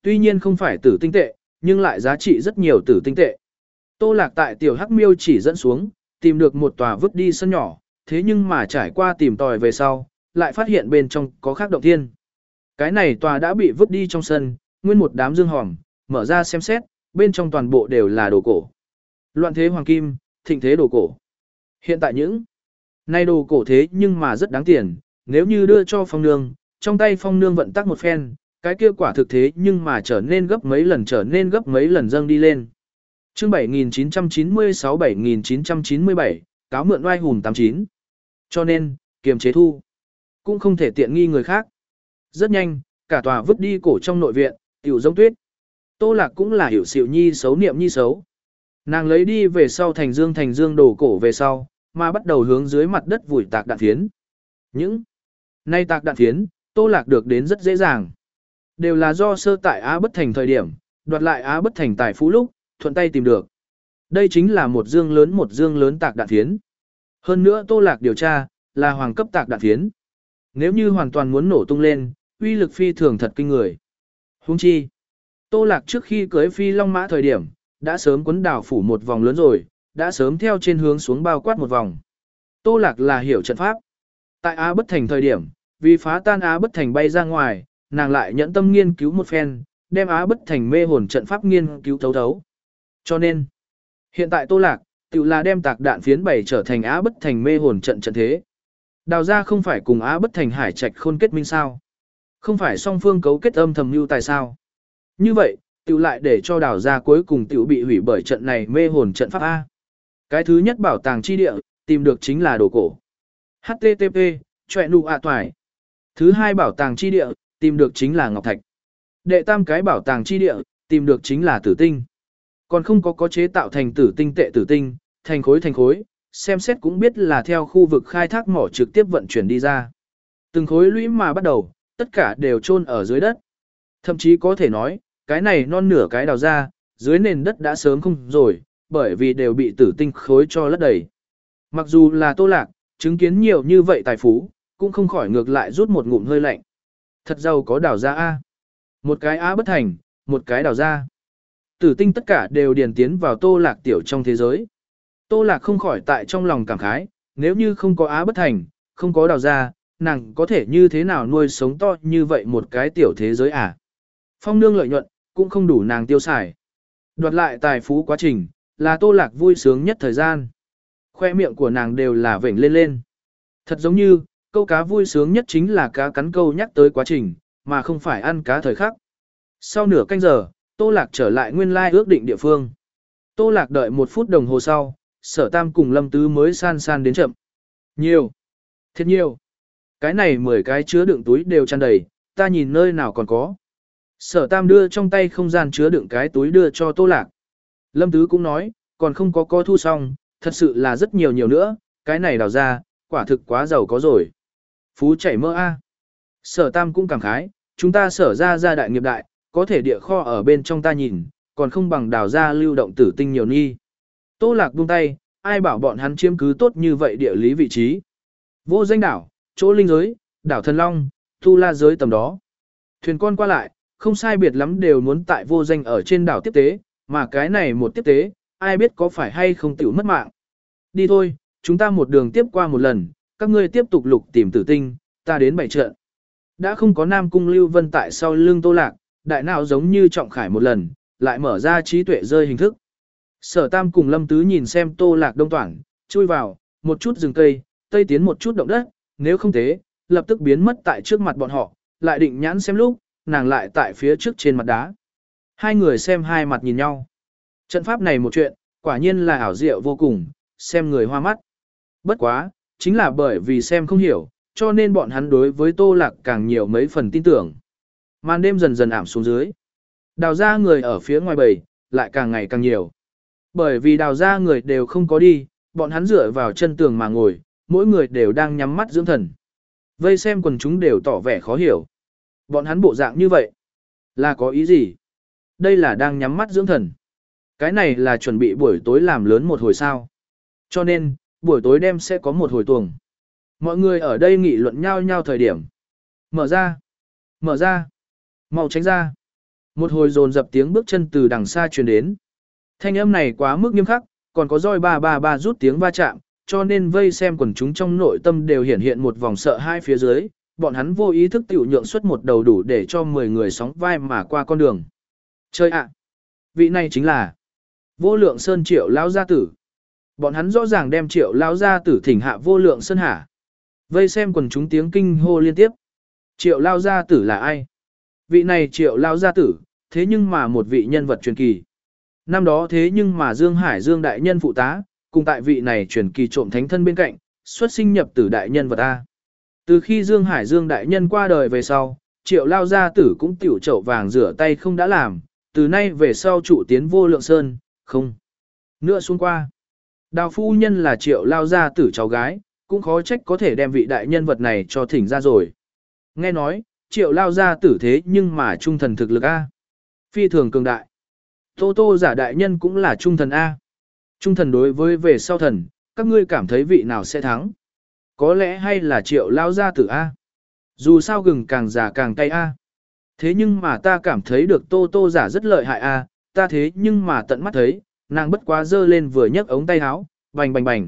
Tuy nhiên không phải tử tinh tệ, nhưng lại giá trị rất nhiều tử tinh tệ. Tô Lạc tại tiểu hắc miêu chỉ dẫn xuống, tìm được một tòa vứt đi sân nhỏ, thế nhưng mà trải qua tìm tòi về sau, lại phát hiện bên trong có khác động thiên. Cái này tòa đã bị vứt đi trong sân, nguyên một đám dương hòm, mở ra xem xét, bên trong toàn bộ đều là đồ cổ. Loạn thế hoàng kim, thịnh thế đồ cổ. Hiện tại những nay đồ cổ thế nhưng mà rất đáng tiền, nếu như đưa cho phong nương, trong tay phong nương vận tắc một phen, cái kia quả thực thế nhưng mà trở nên gấp mấy lần trở nên gấp mấy lần dâng đi lên. Chương bảy nghìn chín trăm chín mươi sáu bảy nghìn chín trăm chín mươi bảy, cáo mượn oai hùng tám chín. Cho nên, kiềm chế thu, cũng không thể tiện nghi người khác. Rất nhanh, cả tòa vứt đi cổ trong nội viện, tiểu giống tuyết. Tô Lạc cũng là hiểu xỉu nhi xấu niệm nhi xấu. Nàng lấy đi về sau thành dương thành dương đổ cổ về sau, mà bắt đầu hướng dưới mặt đất vùi tạc đạn phiến. Những nay tạc đạn phiến, Tô Lạc được đến rất dễ dàng. Đều là do sơ tại Á Bất Thành thời điểm, đoạt lại Á Bất Thành tài phú lúc, thuận tay tìm được. Đây chính là một dương lớn một dương lớn tạc đạn phiến. Hơn nữa Tô Lạc điều tra, là hoàng cấp tạc đạn phiến. Nếu như hoàn toàn muốn nổ tung lên, uy lực phi thường thật kinh người. Huống chi, Tô Lạc trước khi cưới phi long mã thời điểm, đã sớm quấn đảo phủ một vòng lớn rồi, đã sớm theo trên hướng xuống bao quát một vòng. Tô Lạc là hiểu trận pháp. Tại Á Bất Thành thời điểm, vì phá tan Á Bất Thành bay ra ngoài, nàng lại nhẫn tâm nghiên cứu một phen, đem Á Bất Thành mê hồn trận pháp nghiên cứu thấu thấu. Cho nên, hiện tại Tô Lạc, tự là đem tạc đạn phiến bảy trở thành Á Bất Thành mê hồn trận trận thế. Đào ra không phải cùng Á Bất Thành hải trạch khôn kết minh sao? Không phải song phương cấu kết âm thầm mưu tài sao? Như vậy, tự lại để cho đào ra cuối cùng tự bị hủy bởi trận này mê hồn trận pháp A. Cái thứ nhất bảo tàng chi địa, tìm được chính là đồ cổ. H T T P, chọe nụ ạ toài. Thứ hai bảo tàng chi địa, tìm được chính là ngọc thạch. Đệ tam cái bảo tàng chi địa, tìm được chính là tử tinh. Còn không có có chế tạo thành tử tinh tệ tử tinh, thành khối thành khối, xem xét cũng biết là theo khu vực khai thác mỏ trực tiếp vận chuyển đi ra. Từng khối lũy mà bắt đầu, tất cả đều chôn ở dưới đất. Thậm chí có thể nói, cái này non nửa cái đào ra, dưới nền đất đã sớm không rồi, bởi vì đều bị tử tinh khối cho lấp đầy. Mặc dù là Tô Lạc, chứng kiến nhiều như vậy tài phú, cũng không khỏi ngược lại rút một ngụm hơi lạnh. Thật giàu có đào ra A. Một cái Á Bất Thành, một cái đào ra. Tử tinh tất cả đều điền tiến vào Tô Lạc tiểu trong thế giới. Tô Lạc không khỏi tại trong lòng cảm khái, nếu như không có Á Bất Thành, không có đào ra, nàng có thể như thế nào nuôi sống to như vậy một cái tiểu thế giới à? Phong nương lợi nhuận, cũng không đủ nàng tiêu xài. Đoạt lại tài phú quá trình, là Tô Lạc vui sướng nhất thời gian. Khoe miệng của nàng đều là vểnh lên lên. Thật giống như, câu cá vui sướng nhất chính là cá cắn câu nhắc tới quá trình, mà không phải ăn cá thời khắc. Sau nửa canh giờ, Tô Lạc trở lại nguyên lai ước định địa phương. Tô Lạc đợi một phút đồng hồ sau, Sở Tam cùng Lâm Tứ mới san san đến chậm. Nhiều. Thật nhiều. Cái này mười cái chứa đựng túi đều tràn đầy, ta nhìn nơi nào còn có. Sở Tam đưa trong tay không gian chứa đựng cái túi đưa cho Tô Lạc. Lâm Tứ cũng nói, còn không có có thu xong, thật sự là rất nhiều nhiều nữa, cái này đào ra, quả thực quá giàu có rồi. Phú chảy mơ a. Sở Tam cũng cảm khái, chúng ta sở ra ra đại nghiệp đại, có thể địa kho ở bên trong ta nhìn, còn không bằng đào ra lưu động tử tinh nhiều nghi. Tô Lạc buông tay, ai bảo bọn hắn chiếm cứ tốt như vậy địa lý vị trí. Vô danh đảo, chỗ linh giới, đảo Thần Long, tu la giới tầm đó. Thuyền con qua lại, không sai biệt lắm đều muốn tại vô danh ở trên đảo tiếp tế, mà cái này một tiếp tế, ai biết có phải hay không tiểu mất mạng. Đi thôi, chúng ta một đường tiếp qua một lần, các ngươi tiếp tục lục tìm tử tinh, ta đến bảy trận. Đã không có Nam Cung Lưu Vân tại sau lưng Tô Lạc, đại não giống như trọng khải một lần, lại mở ra trí tuệ rơi hình thức. Sở Tam cùng Lâm Tứ nhìn xem Tô Lạc đông toảng, chui vào, một chút rừng cây, tây tiến một chút động đất, nếu không thế, lập tức biến mất tại trước mặt bọn họ, lại định nhãn xem lúc, nàng lại tại phía trước trên mặt đá. Hai người xem hai mặt nhìn nhau. Trận pháp này một chuyện, quả nhiên là ảo diệu vô cùng, xem người hoa mắt. Bất quá, chính là bởi vì xem không hiểu, cho nên bọn hắn đối với Tô Lạc càng nhiều mấy phần tin tưởng. Màn đêm dần dần ảm xuống dưới. Đào ra người ở phía ngoài bầy, lại càng ngày càng nhiều. Bởi vì đào ra người đều không có đi, bọn hắn dựa vào chân tường mà ngồi, mỗi người đều đang nhắm mắt dưỡng thần. Vây xem quần chúng đều tỏ vẻ khó hiểu. Bọn hắn bộ dạng như vậy, là có ý gì? Đây là đang nhắm mắt dưỡng thần. Cái này là chuẩn bị buổi tối làm lớn một hồi sao. Cho nên, buổi tối đêm sẽ có một hồi tuồng. Mọi người ở đây nghị luận nhau nhau thời điểm. Mở ra, mở ra, mau tránh ra. Một hồi dồn dập tiếng bước chân từ đằng xa truyền đến. Thanh âm này quá mức nghiêm khắc, còn có roi ba ba ba rút tiếng va chạm, cho nên vây xem quần chúng trong nội tâm đều hiển hiện một vòng sợ hai phía dưới, bọn hắn vô ý thức tiểu nhượng xuất một đầu đủ để cho mười người sóng vai mà qua con đường. Chơi ạ! Vị này chính là Vô Lượng Sơn Triệu lão gia tử. Bọn hắn rõ ràng đem Triệu lão gia tử thỉnh hạ Vô Lượng Sơn hả? Vây xem quần chúng tiếng kinh hô liên tiếp. Triệu lão gia tử là ai? Vị này Triệu lão gia tử, thế nhưng mà một vị nhân vật truyền kỳ. Năm đó thế nhưng mà Dương Hải Dương đại nhân phụ tá, cùng tại vị này truyền kỳ trộm thánh thân bên cạnh, xuất sinh nhập tử đại nhân vật A. Từ khi Dương Hải Dương đại nhân qua đời về sau, Triệu lao gia tử cũng tiểu chậu vàng rửa tay không đã làm, từ nay về sau trụ tiến Vô Lượng Sơn, không. Nữa xuống qua. Đào phu nhân là Triệu lao gia tử cháu gái, cũng khó trách có thể đem vị đại nhân vật này cho thỉnh ra rồi. Nghe nói, Triệu lao gia tử thế nhưng mà trung thần thực lực A. Phi thường cường đại. Tô tô giả đại nhân cũng là trung thần A. Trung thần đối với về sau thần, các ngươi cảm thấy vị nào sẽ thắng? Có lẽ hay là Triệu lao gia tử A. Dù sao gừng càng già càng cay A. Thế nhưng mà ta cảm thấy được tô tô giả rất lợi hại A, ta thế nhưng mà tận mắt thấy, nàng bất quá dơ lên vừa nhấc ống tay áo, bành bành bành.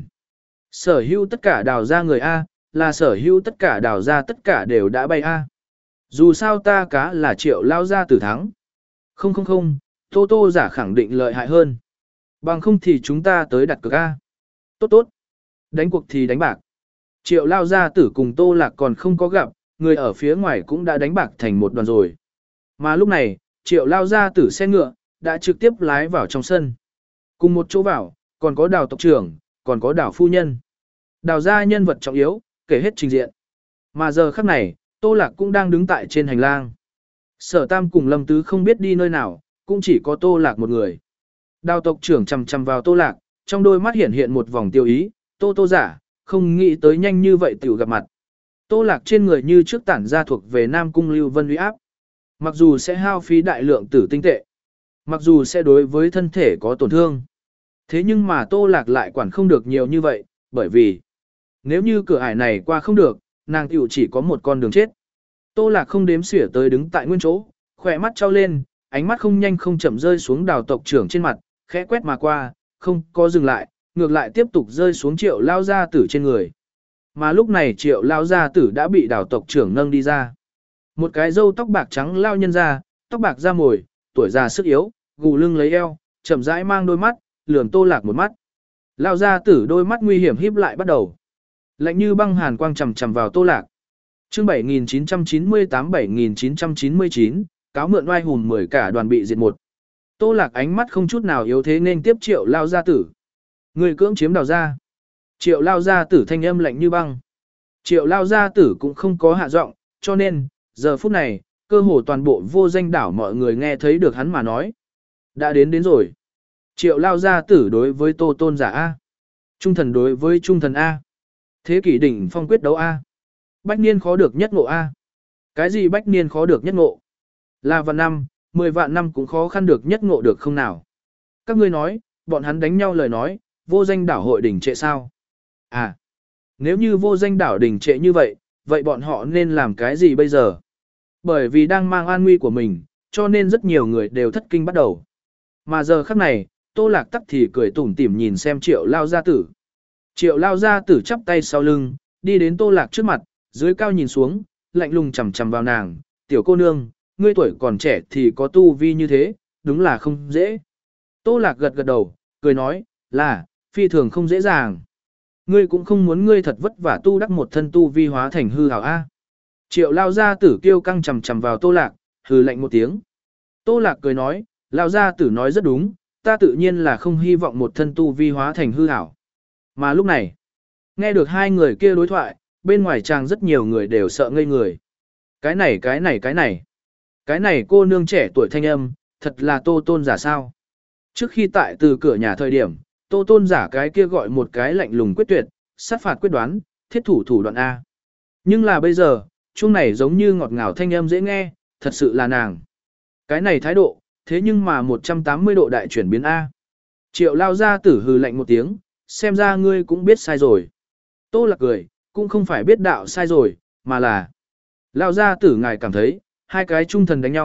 Sở hữu tất cả đào ra người A, là sở hữu tất cả đào ra tất cả đều đã bay A. Dù sao ta cá là Triệu lao gia tử thắng. Không không không, tô tô giả khẳng định lợi hại hơn. Bằng không thì chúng ta tới đặt cược A. Tốt tốt. Đánh cuộc thì đánh bạc. Triệu lao gia tử cùng Tô Lạc còn không có gặp, người ở phía ngoài cũng đã đánh bạc thành một đoàn rồi. Mà lúc này, Triệu lao gia tử xe ngựa, đã trực tiếp lái vào trong sân. Cùng một chỗ vào, còn có Đào tộc trưởng, còn có Đào phu nhân. Đào gia nhân vật trọng yếu, kể hết trình diện. Mà giờ khắc này, Tô Lạc cũng đang đứng tại trên hành lang. Sở Tam cùng Lâm Tứ không biết đi nơi nào, cũng chỉ có Tô Lạc một người. Đào tộc trưởng chằm chằm vào Tô Lạc, trong đôi mắt hiện hiện một vòng tiêu ý, Tô Tô giả, không nghĩ tới nhanh như vậy tiểu gặp mặt. Tô Lạc trên người như trước tản ra thuộc về Nam Cung Lưu Vân uy áp. Mặc dù sẽ hao phí đại lượng tử tinh tệ, mặc dù sẽ đối với thân thể có tổn thương. Thế nhưng mà Tô Lạc lại quản không được nhiều như vậy, bởi vì nếu như cửa ải này qua không được, nàng tiểu chỉ có một con đường chết. Tô Lạc không đếm xỉa tới đứng tại nguyên chỗ, khỏe mắt trao lên, ánh mắt không nhanh không chậm rơi xuống Đào tộc trưởng trên mặt, khẽ quét mà qua, không có dừng lại, ngược lại tiếp tục rơi xuống Triệu lao gia tử trên người. Mà lúc này Triệu lao gia tử đã bị Đào tộc trưởng nâng đi ra. Một cái râu tóc bạc trắng lao nhân ra, tóc bạc da mồi, tuổi già sức yếu, gù lưng lấy eo, chậm rãi mang đôi mắt, lườm Tô Lạc một mắt. Lao gia tử đôi mắt nguy hiểm híp lại bắt đầu. Lạnh như băng hàn quang chằm chằm vào Tô Lạc. Chương bảy nghìn chín trăm chín mươi tám bảy nghìn chín trăm chín mươi chín, cáo mượn oai hùng mười cả đoàn bị diệt một. Tô Lạc ánh mắt không chút nào yếu thế nên tiếp Triệu lao gia tử. Người cưỡng chiếm Đào gia. Triệu lao gia tử thanh âm lạnh như băng. Triệu lao gia tử cũng không có hạ giọng, cho nên, giờ phút này, cơ hồ toàn bộ Vô Danh đảo mọi người nghe thấy được hắn mà nói. Đã đến đến rồi. Triệu lao gia tử đối với Tô Tôn giả A. Trung thần đối với trung thần A. Thế kỷ đỉnh phong quyết đấu A. Bách niên khó được nhất ngộ A. Cái gì bách niên khó được nhất ngộ? Là vạn năm, mười vạn năm cũng khó khăn được nhất ngộ được không nào? Các ngươi nói, bọn hắn đánh nhau lời nói, Vô Danh đảo hội đỉnh trệ sao? À, nếu như Vô Danh đảo đỉnh trệ như vậy, vậy bọn họ nên làm cái gì bây giờ? Bởi vì đang mang an nguy của mình, cho nên rất nhiều người đều thất kinh bắt đầu. Mà giờ khắc này, Tô Lạc tắc thì cười tủm tỉm nhìn xem Triệu lao gia tử. Triệu lao gia tử chắp tay sau lưng, đi đến Tô Lạc trước mặt, dưới cao nhìn xuống, lạnh lùng chằm chằm vào nàng, tiểu cô nương, ngươi tuổi còn trẻ thì có tu vi như thế, đúng là không dễ. Tô Lạc gật gật đầu, cười nói, là, phi thường không dễ dàng. Ngươi cũng không muốn ngươi thật vất vả tu đắc một thân tu vi hóa thành hư hảo A. Triệu lao gia tử kêu căng chằm chằm vào Tô Lạc, hừ lạnh một tiếng. Tô Lạc cười nói, lao gia tử nói rất đúng, ta tự nhiên là không hy vọng một thân tu vi hóa thành hư hảo. Mà lúc này, nghe được hai người kia đối thoại, bên ngoài chàng rất nhiều người đều sợ ngây người. Cái này cái này cái này. Cái này cô nương trẻ tuổi thanh âm, thật là Tô Tôn giả sao. Trước khi tại từ cửa nhà thời điểm, Tô Tôn giả cái kia gọi một cái lạnh lùng quyết tuyệt, sát phạt quyết đoán, thiết thủ thủ đoạn A. Nhưng là bây giờ, chung này giống như ngọt ngào thanh âm dễ nghe, thật sự là nàng. Cái này thái độ, thế nhưng mà một trăm tám mươi độ đại chuyển biến A. Triệu lao ra tử hừ lạnh một tiếng, xem ra ngươi cũng biết sai rồi. Tô Lạc cười, cũng không phải biết đạo sai rồi, mà là lao ra tử ngài cảm thấy, hai cái trung thần đánh nhau,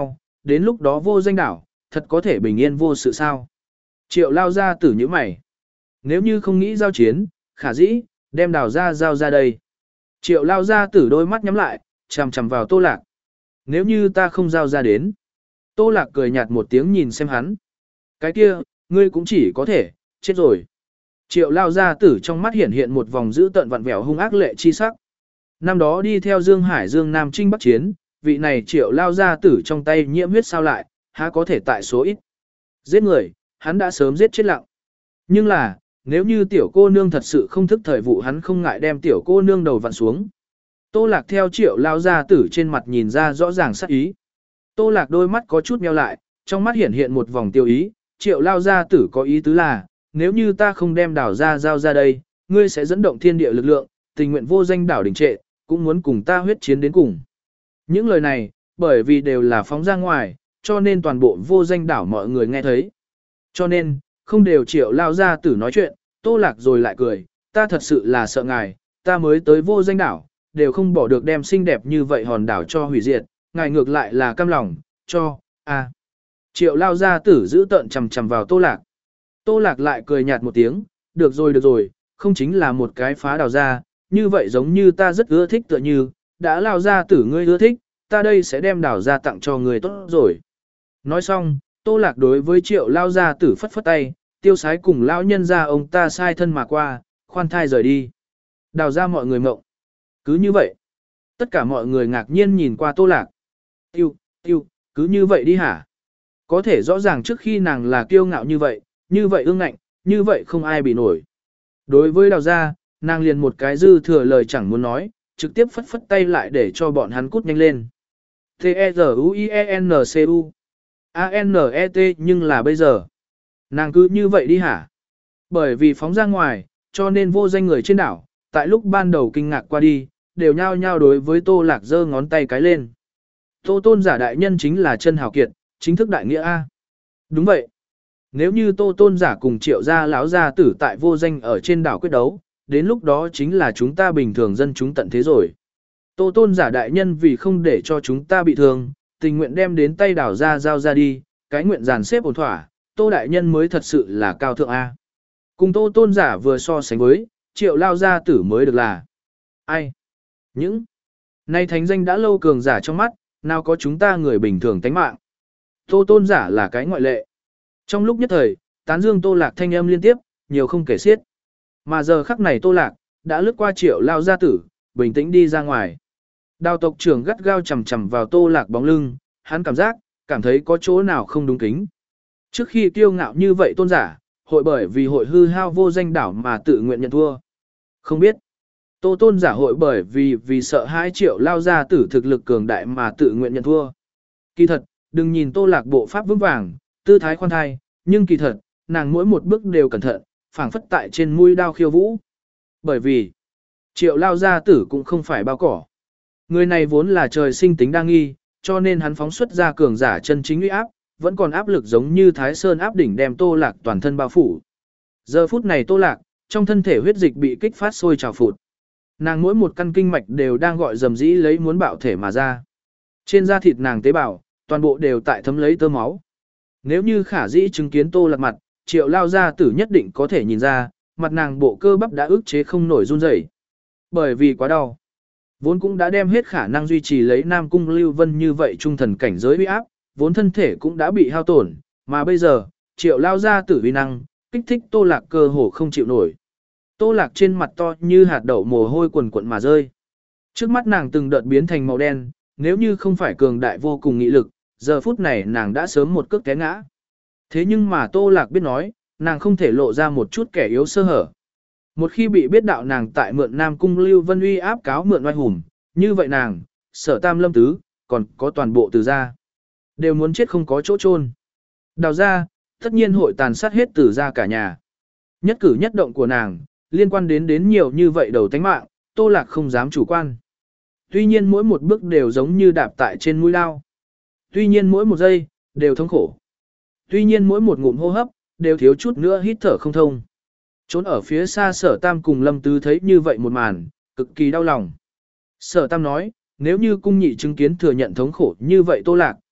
đến lúc đó vô danh đảo, thật có thể bình yên vô sự sao. Triệu lao ra tử như mày. Nếu như không nghĩ giao chiến, khả dĩ, đem đào ra giao ra đây. Triệu lao ra tử đôi mắt nhắm lại, chằm chằm vào Tô Lạc. Nếu như ta không giao ra đến. Tô Lạc cười nhạt một tiếng nhìn xem hắn. Cái kia, ngươi cũng chỉ có thể, chết rồi. Triệu lao ra tử trong mắt hiện hiện một vòng dữ tợn vặn vẹo hung ác lệ chi sắc. Năm đó đi theo Dương Hải Dương Nam Trinh Bắc Chiến, vị này triệu lao ra tử trong tay nhiễm huyết sao lại, há có thể tại số ít. Giết người, hắn đã sớm giết chết lặng. Nhưng là, nếu như tiểu cô nương thật sự không thức thời vụ hắn không ngại đem tiểu cô nương đầu vặn xuống. Tô Lạc theo triệu lao ra tử trên mặt nhìn ra rõ ràng sắc ý. Tô Lạc đôi mắt có chút meo lại, trong mắt hiện hiện một vòng tiêu ý, triệu lao ra tử có ý tứ là, nếu như ta không đem đảo ra giao ra đây, ngươi sẽ dẫn động thiên địa lực lượng, tình nguyện vô danh đảo đình trệ, cũng muốn cùng ta huyết chiến đến cùng. Những lời này, bởi vì đều là phóng ra ngoài, cho nên toàn bộ vô danh đảo mọi người nghe thấy. Cho nên, không đều triệu lao ra tử nói chuyện, Tô Lạc rồi lại cười, ta thật sự là sợ ngài, ta mới tới vô danh đảo, đều không bỏ được đem xinh đẹp như vậy hòn đảo cho hủy diệt, ngài ngược lại là cam lòng, cho, à. Triệu lao ra tử giữ tợn chầm chầm vào Tô Lạc. Tô Lạc lại cười nhạt một tiếng, được rồi được rồi, không chính là một cái phá đào ra, như vậy giống như ta rất ưa thích tựa như, đã lao ra tử ngươi ưa thích, ta đây sẽ đem đào ra tặng cho người tốt rồi. Nói xong, Tô Lạc đối với triệu lao ra tử phất phất tay, tiêu sái cùng lao nhân ra ông ta sai thân mà qua, khoan thai rời đi. Đào ra mọi người mộng. Cứ như vậy, tất cả mọi người ngạc nhiên nhìn qua Tô Lạc. Tiêu, tiêu, cứ như vậy đi hả? Có thể rõ ràng trước khi nàng là kiêu ngạo như vậy, như vậy ương ngạnh, như vậy không ai bị nổi. Đối với đào gia, nàng liền một cái dư thừa lời chẳng muốn nói, trực tiếp phất phất tay lại để cho bọn hắn cút nhanh lên. T-E-Z-U-I-E-N-C-U A-N-E-T nhưng là bây giờ. Nàng cứ như vậy đi hả? Bởi vì phóng ra ngoài, cho nên vô danh người trên đảo, tại lúc ban đầu kinh ngạc qua đi, đều nhao nhao đối với Tô Lạc giơ ngón tay cái lên. Tô Tôn giả đại nhân chính là chân hào kiệt, chính thức đại nghĩa A. Đúng vậy. Nếu như Tô Tôn giả cùng triệu gia lão gia tử tại vô danh ở trên đảo quyết đấu, đến lúc đó chính là chúng ta bình thường dân chúng tận thế rồi. Tô Tôn giả đại nhân vì không để cho chúng ta bị thương, tình nguyện đem đến tay đảo ra giao ra đi, cái nguyện dàn xếp ổn thỏa, Tô đại nhân mới thật sự là cao thượng A. Cùng Tô Tôn giả vừa so sánh với, triệu lao gia tử mới được là. Ai? Những nay thánh danh đã lâu cường giả trong mắt, nào có chúng ta người bình thường tánh mạng. Tô Tôn giả là cái ngoại lệ. Trong lúc nhất thời, tán dương Tô Lạc thanh âm liên tiếp, nhiều không kể xiết. Mà giờ khắc này Tô Lạc, đã lướt qua triệu lao gia tử, bình tĩnh đi ra ngoài. Đào tộc trưởng gắt gao chầm chầm vào Tô Lạc bóng lưng, hắn cảm giác, cảm thấy có chỗ nào không đúng kính. Trước khi kiêu ngạo như vậy tôn giả, hội bởi vì hội hư hao vô danh đảo mà tự nguyện nhận thua. Không biết, Tô tôn giả hội bởi vì vì sợ hai triệu lao gia tử thực lực cường đại mà tự nguyện nhận thua. Kỳ thật, đừng nhìn Tô Lạc bộ pháp vững vàng, tư thái khoan thai, nhưng kỳ thật, nàng mỗi một bước đều cẩn thận, phảng phất tại trên mũi đao khiêu vũ. Bởi vì, triệu lao gia tử cũng không phải bao cỏ. Người này vốn là trời sinh tính đa nghi, cho nên hắn phóng xuất ra cường giả chân chính uy áp, vẫn còn áp lực giống như Thái Sơn áp đỉnh đem Tô Lạc toàn thân bao phủ. Giờ phút này Tô Lạc, trong thân thể huyết dịch bị kích phát sôi trào phụt. Nàng mỗi một căn kinh mạch đều đang gọi dầm dĩ lấy muốn bạo thể mà ra. Trên da thịt nàng tế bào, toàn bộ đều tại thấm lấy tơ máu. Nếu như khả dĩ chứng kiến Tô Lạc mặt, triệu lao gia tử nhất định có thể nhìn ra, mặt nàng bộ cơ bắp đã ức chế không nổi run rẩy. Bởi vì quá đau. Vốn cũng đã đem hết khả năng duy trì lấy Nam Cung Lưu Vân như vậy trung thần cảnh giới uy áp, vốn thân thể cũng đã bị hao tổn, mà bây giờ, triệu lao gia tử uy năng, kích thích Tô Lạc cơ hồ không chịu nổi. Tô Lạc trên mặt to như hạt đậu mồ hôi quần quần mà rơi. Trước mắt nàng từng đợt biến thành màu đen, nếu như không phải cường đại vô cùng nghị lực, giờ phút này nàng đã sớm một cước té ngã. Thế nhưng mà Tô Lạc biết nói, nàng không thể lộ ra một chút kẻ yếu sơ hở. Một khi bị biết đạo nàng tại mượn Nam Cung Lưu Vân uy áp cáo mượn oai hùng, như vậy nàng, Sở Tam Lâm Tứ, còn có toàn bộ Từ gia, đều muốn chết không có chỗ chôn. Đào gia, tất nhiên hội tàn sát hết Từ gia cả nhà. Nhất cử nhất động của nàng, liên quan đến đến nhiều như vậy đầu tánh mạng, Tô Lạc không dám chủ quan. Tuy nhiên mỗi một bước đều giống như đạp tại trên mũi lao. Tuy nhiên mỗi một giây, đều thống khổ. Tuy nhiên mỗi một ngụm hô hấp, đều thiếu chút nữa hít thở không thông. Trốn ở phía xa Sở Tam cùng Lâm Tứ thấy như vậy một màn, cực kỳ đau lòng. Sở Tam nói, nếu như cung nhị chứng kiến thừa nhận thống khổ như vậy Tô Lạc,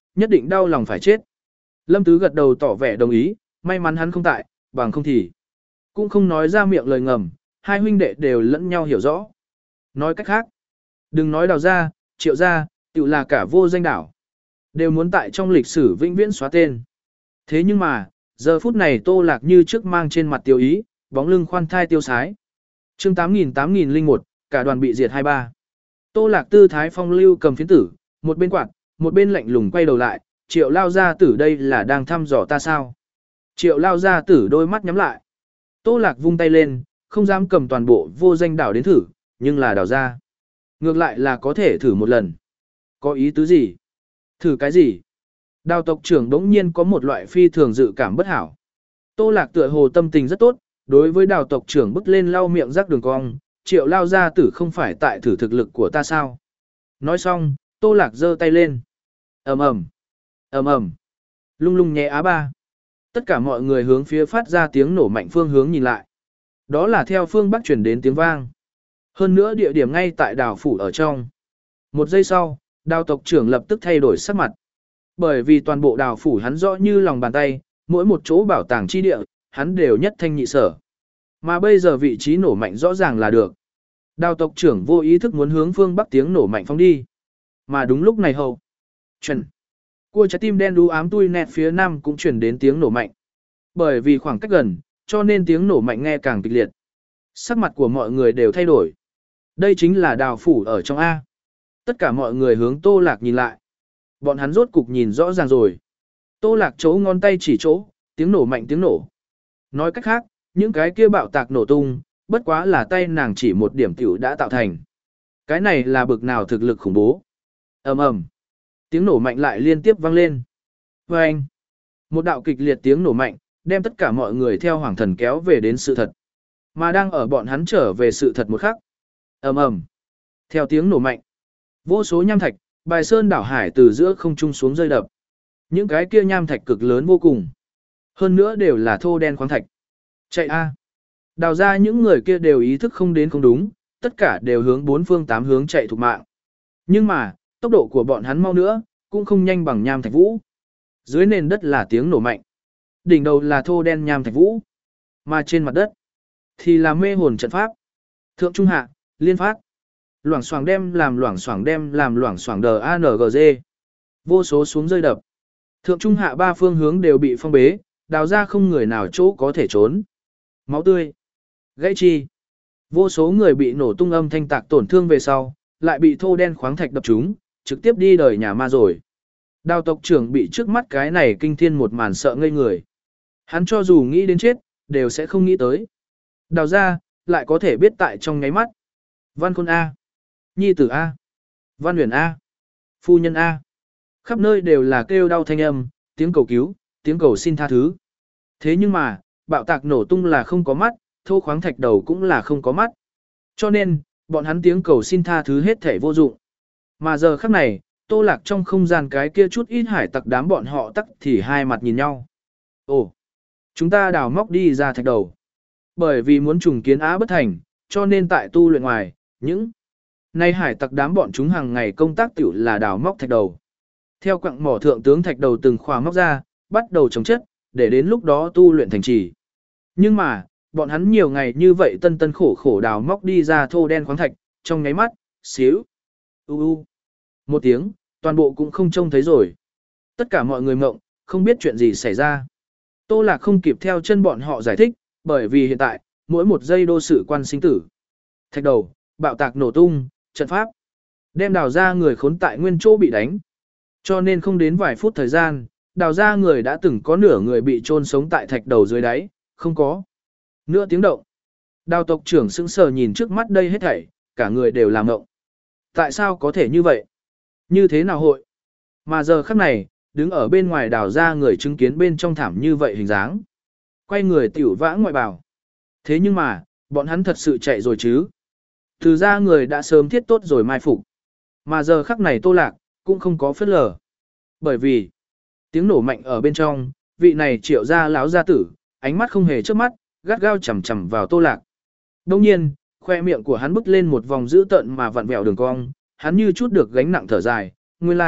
nhất định đau lòng phải chết. Lâm Tứ gật đầu tỏ vẻ đồng ý, may mắn hắn không tại, bằng không thì cũng không nói ra miệng lời ngầm, hai huynh đệ đều lẫn nhau hiểu rõ. Nói cách khác, đừng nói Đào gia, Triệu gia, tự là cả vô danh đảo, đều muốn tại trong lịch sử vĩnh viễn xóa tên. Thế nhưng mà, giờ phút này Tô Lạc như trước mang trên mặt tiêu ý, bóng lưng khoan thai tiêu sái. Chương tám nghìn tám nghìn lẻ một, cả đoàn bị diệt hai ba. Tô Lạc tư thái phong lưu cầm phiến tử, một bên quạt, một bên lạnh lùng quay đầu lại, Triệu lao gia tử đây là đang thăm dò ta sao? Triệu lao gia tử đôi mắt nhắm lại. Tô Lạc vung tay lên, không dám cầm toàn bộ vô danh đảo đến thử, nhưng là đảo ra. Ngược lại là có thể thử một lần. Có ý tứ gì? Thử cái gì? Đào tộc trưởng đống nhiên có một loại phi thường dự cảm bất hảo. Tô Lạc tựa hồ tâm tình rất tốt, đối với đào tộc trưởng bước lên lau miệng rắc đường cong, Triệu lao gia tử không phải tại thử thực lực của ta sao? Nói xong, Tô Lạc giơ tay lên. ầm ầm, ầm ầm, lung lung nhẹ á ba. Tất cả mọi người hướng phía phát ra tiếng nổ mạnh phương hướng nhìn lại. Đó là theo phương bắc truyền đến tiếng vang. Hơn nữa địa điểm ngay tại đào phủ ở trong. Một giây sau, đào tộc trưởng lập tức thay đổi sắc mặt. Bởi vì toàn bộ đào phủ hắn rõ như lòng bàn tay, mỗi một chỗ bảo tàng chi địa, hắn đều nhất thanh nhị sở. Mà bây giờ vị trí nổ mạnh rõ ràng là được. Đào tộc trưởng vô ý thức muốn hướng phương bắc tiếng nổ mạnh phóng đi. Mà đúng lúc này hầu. Chuẩn. Cua trái tim đen đú ám tui nẹt phía nam cũng chuyển đến tiếng nổ mạnh. Bởi vì khoảng cách gần, cho nên tiếng nổ mạnh nghe càng kịch liệt. Sắc mặt của mọi người đều thay đổi. Đây chính là đào phủ ở trong A. Tất cả mọi người hướng Tô Lạc nhìn lại. Bọn hắn rốt cục nhìn rõ ràng rồi. Tô Lạc chỗ ngón tay chỉ chỗ, tiếng nổ mạnh tiếng nổ. Nói cách khác, những cái kia bạo tạc nổ tung, bất quá là tay nàng chỉ một điểm tiểu đã tạo thành. Cái này là bực nào thực lực khủng bố. ầm ầm, tiếng nổ mạnh lại liên tiếp vang lên. Vâng! Một đạo kịch liệt tiếng nổ mạnh, đem tất cả mọi người theo hoàng thần kéo về đến sự thật. Mà đang ở bọn hắn trở về sự thật một khắc. ầm ầm, theo tiếng nổ mạnh, vô số nham thạch, bài sơn đảo hải từ giữa không trung xuống rơi đập. Những cái kia nham thạch cực lớn vô cùng. Hơn nữa đều là thô đen khoáng thạch. Chạy a! Đào ra những người kia đều ý thức không đến không đúng, tất cả đều hướng bốn phương tám hướng chạy thục mạng. Nhưng mà, tốc độ của bọn hắn mau nữa, cũng không nhanh bằng nham thạch vũ. Dưới nền đất là tiếng nổ mạnh. Đỉnh đầu là thô đen nham thạch vũ. Mà trên mặt đất, thì là mê hồn trận pháp. Thượng trung hạ, liên phát. Loảng xoảng đem làm loảng xoảng đem làm loảng xoảng đờ a en giê. Vô số xuống rơi đập. Thượng trung hạ ba phương hướng đều bị phong bế, đào ra không người nào chỗ có thể trốn. Máu tươi. Gãy chi. Vô số người bị nổ tung âm thanh tạc tổn thương về sau, lại bị thô đen khoáng thạch đập trúng, trực tiếp đi đời nhà ma rồi. Đào tộc trưởng bị trước mắt cái này kinh thiên một màn sợ ngây người. Hắn cho dù nghĩ đến chết, đều sẽ không nghĩ tới. Đào ra, lại có thể biết tại trong nháy mắt. Văn Khôn A. Nhi tử A. Văn Huyền A. Phu nhân A. Khắp nơi đều là kêu đau thanh âm, tiếng cầu cứu, tiếng cầu xin tha thứ. Thế nhưng mà, bạo tạc nổ tung là không có mắt, thô khoáng thạch đầu cũng là không có mắt. Cho nên, bọn hắn tiếng cầu xin tha thứ hết thể vô dụng. Mà giờ khắc này, Tô Lạc trong không gian cái kia chút ít hải tặc đám bọn họ tắc thì hai mặt nhìn nhau. Ồ, chúng ta đào móc đi ra thạch đầu. Bởi vì muốn trùng kiến Á bất thành, cho nên tại tu luyện ngoài, những nay hải tặc đám bọn chúng hàng ngày công tác tiểu là đào móc thạch đầu. Theo quặng mỏ thượng tướng thạch đầu từng khóa móc ra, bắt đầu chống chất, để đến lúc đó tu luyện thành trì. Nhưng mà, bọn hắn nhiều ngày như vậy tân tân khổ khổ đào móc đi ra thô đen khoáng thạch, trong nháy mắt, xíu, u u, một tiếng, toàn bộ cũng không trông thấy rồi. Tất cả mọi người mộng, không biết chuyện gì xảy ra. Tô Lạc không kịp theo chân bọn họ giải thích, bởi vì hiện tại, mỗi một giây đô sự quan sinh tử. Thạch đầu, bạo tạc nổ tung, trận pháp, đem đào ra người khốn tại nguyên chỗ bị đánh. Cho nên không đến vài phút thời gian, đào ra người đã từng có nửa người bị chôn sống tại thạch đầu dưới đáy, không có nữa tiếng động. Đào tộc trưởng sững sờ nhìn trước mắt đây hết thảy, cả người đều làm ngộng. Tại sao có thể như vậy? Như thế nào hội? Mà giờ khắc này, đứng ở bên ngoài đào ra người chứng kiến bên trong thảm như vậy hình dáng. Quay người tiểu vã ngoại bảo. Thế nhưng mà, bọn hắn thật sự chạy rồi chứ? Từ ra người đã sớm thiết tốt rồi mai phục. Mà giờ khắc này Tô Lạc, cũng không có phớt lờ. Bởi vì, tiếng nổ mạnh ở bên trong, vị này Triệu gia lão gia tử, ánh mắt không hề chớp mắt, gắt gao chằm chằm vào Tô Lạc. Đồng nhiên, khoe miệng của hắn bứt lên một vòng dữ tợn mà vặn vẹo đường cong, hắn như chút được gánh nặng thở dài, nguyên lai,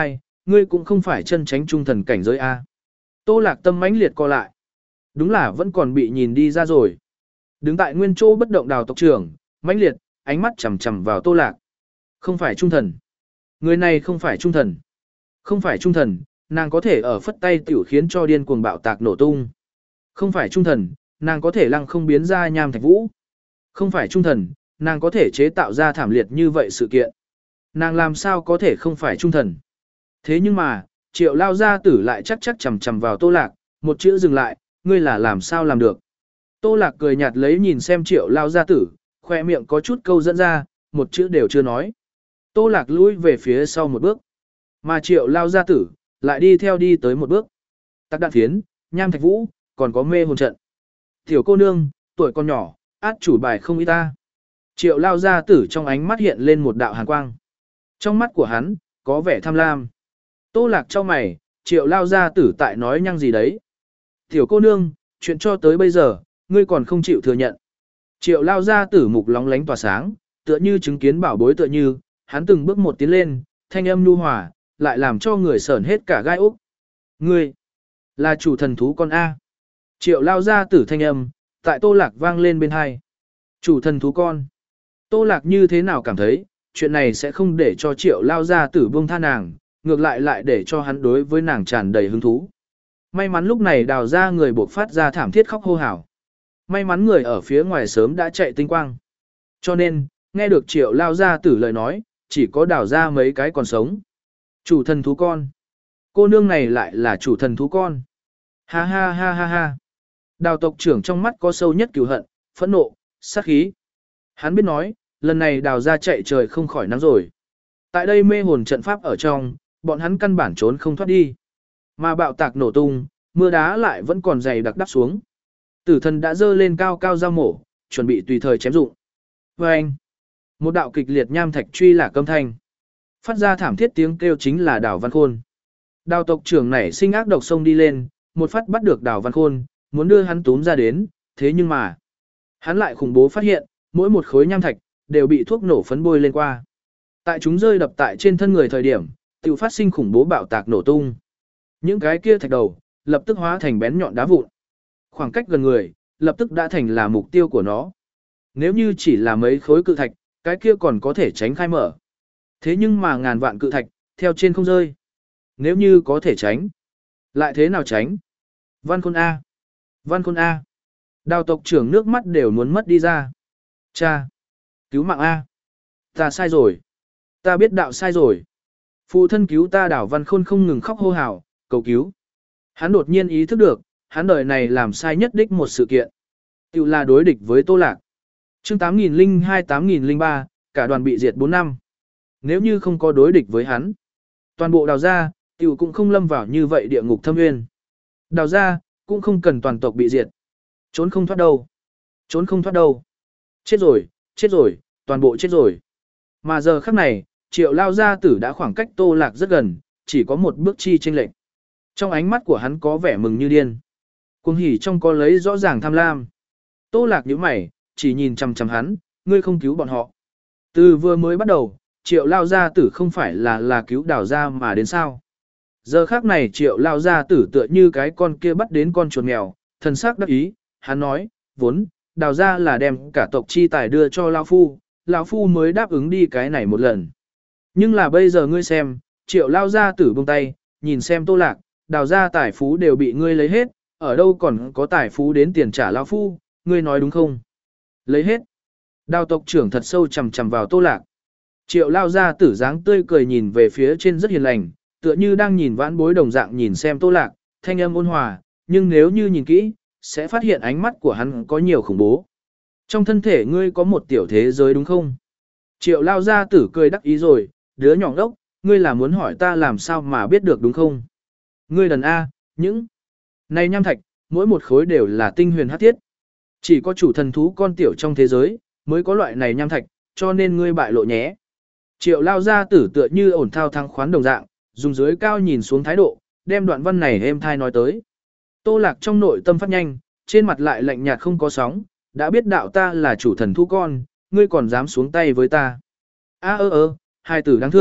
ngươi cũng không phải chân tránh trung thần cảnh giới A. Tô Lạc tâm mãnh liệt co lại. Đúng là vẫn còn bị nhìn đi ra rồi. Đứng tại nguyên chỗ bất động Đào tộc trưởng, mãnh liệt, ánh mắt chằm chằm vào Tô Lạc. Không phải trung thần. Người này không phải trung thần. Không phải trung thần, nàng có thể ở phất tay tiểu khiến cho điên cuồng bạo tạc nổ tung. Không phải trung thần, nàng có thể lăng không biến ra nham thạch vũ. Không phải trung thần, nàng có thể chế tạo ra thảm liệt như vậy sự kiện. Nàng làm sao có thể không phải trung thần. Thế nhưng mà, Triệu lao gia tử lại chắc chắc chằm chằm vào Tô Lạc, một chữ dừng lại, ngươi là làm sao làm được. Tô Lạc cười nhạt lấy nhìn xem Triệu lao gia tử, khoe miệng có chút câu dẫn ra, một chữ đều chưa nói. Tô Lạc lùi về phía sau một bước. Mà Triệu lao gia tử, lại đi theo đi tới một bước. Tắc đạn phiến, nham thạch vũ, còn có mê hồn trận. Tiểu cô nương, tuổi còn nhỏ, át chủ bài không ít ta. Triệu lao gia tử trong ánh mắt hiện lên một đạo hàn quang. Trong mắt của hắn, có vẻ tham lam. Tô Lạc cho mày, Triệu lao gia tử tại nói nhăng gì đấy. Tiểu cô nương, chuyện cho tới bây giờ, ngươi còn không chịu thừa nhận. Triệu lao gia tử mục lóng lánh tỏa sáng, tựa như chứng kiến bảo bối tựa như, hắn từng bước một tiến lên, thanh âm nhu hòa, lại làm cho người sởn hết cả gai ốc. Ngươi, là chủ thần thú con A. Triệu lao gia tử thanh âm, tại Tô Lạc vang lên bên hai. Chủ thần thú con. Tô Lạc như thế nào cảm thấy, chuyện này sẽ không để cho Triệu lao gia tử buông tha nàng, ngược lại lại để cho hắn đối với nàng tràn đầy hứng thú. May mắn lúc này đào ra người buộc phát ra thảm thiết khóc hô hào. May mắn người ở phía ngoài sớm đã chạy tinh quang. Cho nên, nghe được Triệu lao gia tử lời nói, chỉ có đào ra mấy cái còn sống. Chủ thần thú con. Cô nương này lại là chủ thần thú con. Ha ha ha ha ha. Đào tộc trưởng trong mắt có sâu nhất cừu hận, phẫn nộ, sát khí. Hắn biết nói, lần này đào ra chạy trời không khỏi nắng rồi. Tại đây mê hồn trận pháp ở trong, bọn hắn căn bản trốn không thoát đi. Mà bạo tạc nổ tung, mưa đá lại vẫn còn dày đặc đắp xuống. Tử thần đã dơ lên cao cao dao mổ, chuẩn bị tùy thời chém dụng. Và anh, một đạo kịch liệt nham thạch truy là câm thanh. Phát ra thảm thiết tiếng kêu chính là Đào Văn Khôn. Đào tộc trưởng này sinh ác độc sông đi lên, một phát bắt được Đào Văn Khôn, muốn đưa hắn túm ra đến, thế nhưng mà, hắn lại khủng bố phát hiện, mỗi một khối nham thạch, đều bị thuốc nổ phấn bôi lên qua. Tại chúng rơi đập tại trên thân người thời điểm, tự phát sinh khủng bố bạo tạc nổ tung. Những cái kia thạch đầu, lập tức hóa thành bén nhọn đá vụn. Khoảng cách gần người, lập tức đã thành là mục tiêu của nó. Nếu như chỉ là mấy khối cự thạch, cái kia còn có thể tránh khai mở. Thế nhưng mà ngàn vạn cự thạch, theo trên không rơi. Nếu như có thể tránh, lại thế nào tránh? Văn Khôn A. Văn Khôn A. Đào tộc trưởng nước mắt đều muốn mất đi ra. Cha. Cứu mạng A. Ta sai rồi. Ta biết đạo sai rồi. Phụ thân cứu ta. Đào Văn Khôn không ngừng khóc hô hào, cầu cứu. Hắn đột nhiên ý thức được, hắn đời này làm sai nhất đích một sự kiện. Tự là đối địch với Tô Lạc. chương tám nghìn lẻ hai tám nghìn lẻ ba, cả đoàn bị diệt bốn năm. Nếu như không có đối địch với hắn, toàn bộ đào gia, tiểu cũng không lâm vào như vậy địa ngục thâm nguyên. Đào gia, cũng không cần toàn tộc bị diệt. Trốn không thoát đâu. Trốn không thoát đâu. Chết rồi, chết rồi, toàn bộ chết rồi. Mà giờ khắc này, Triệu lao gia tử đã khoảng cách Tô Lạc rất gần, chỉ có một bước chi chênh lệch. Trong ánh mắt của hắn có vẻ mừng như điên. Cuồng hỉ trong có lấy rõ ràng tham lam. Tô Lạc nhíu mày, chỉ nhìn chằm chằm hắn, ngươi không cứu bọn họ. Từ vừa mới bắt đầu, Triệu lao gia tử không phải là là cứu đào gia mà đến sao. Giờ khác này Triệu lao gia tử tựa như cái con kia bắt đến con chuột mèo, thần sắc đắc ý, hắn nói, vốn, đào gia là đem cả tộc chi tài đưa cho lao phu, lao phu mới đáp ứng đi cái này một lần. Nhưng là bây giờ ngươi xem, Triệu lao gia tử buông tay, nhìn xem Tô Lạc, đào gia tài phú đều bị ngươi lấy hết, ở đâu còn có tài phú đến tiền trả lao phu, ngươi nói đúng không? Lấy hết. Đào tộc trưởng thật sâu chầm chầm vào Tô Lạc. Triệu lao gia tử dáng tươi cười nhìn về phía trên rất hiền lành, tựa như đang nhìn vãn bối đồng dạng nhìn xem Tô Lạc, thanh âm ôn hòa, nhưng nếu như nhìn kỹ, sẽ phát hiện ánh mắt của hắn có nhiều khủng bố. Trong thân thể ngươi có một tiểu thế giới đúng không? Triệu lao gia tử cười đắc ý rồi, đứa nhỏ ngốc, ngươi là muốn hỏi ta làm sao mà biết được đúng không? Ngươi đần A, những này nham thạch, mỗi một khối đều là tinh huyền hắc thiết. Chỉ có chủ thần thú con tiểu trong thế giới, mới có loại này nham thạch, cho nên ngươi bại lộ nhé. Triệu lao gia tử tựa như ổn thao thăng khoán đồng dạng, dùng dưới cao nhìn xuống thái độ, đem đoạn văn này êm thai nói tới. Tô Lạc trong nội tâm phát nhanh, trên mặt lại lạnh nhạt không có sóng, đã biết đạo ta là chủ thần thú con, ngươi còn dám xuống tay với ta. A ơ ơ, hai tử đáng thương,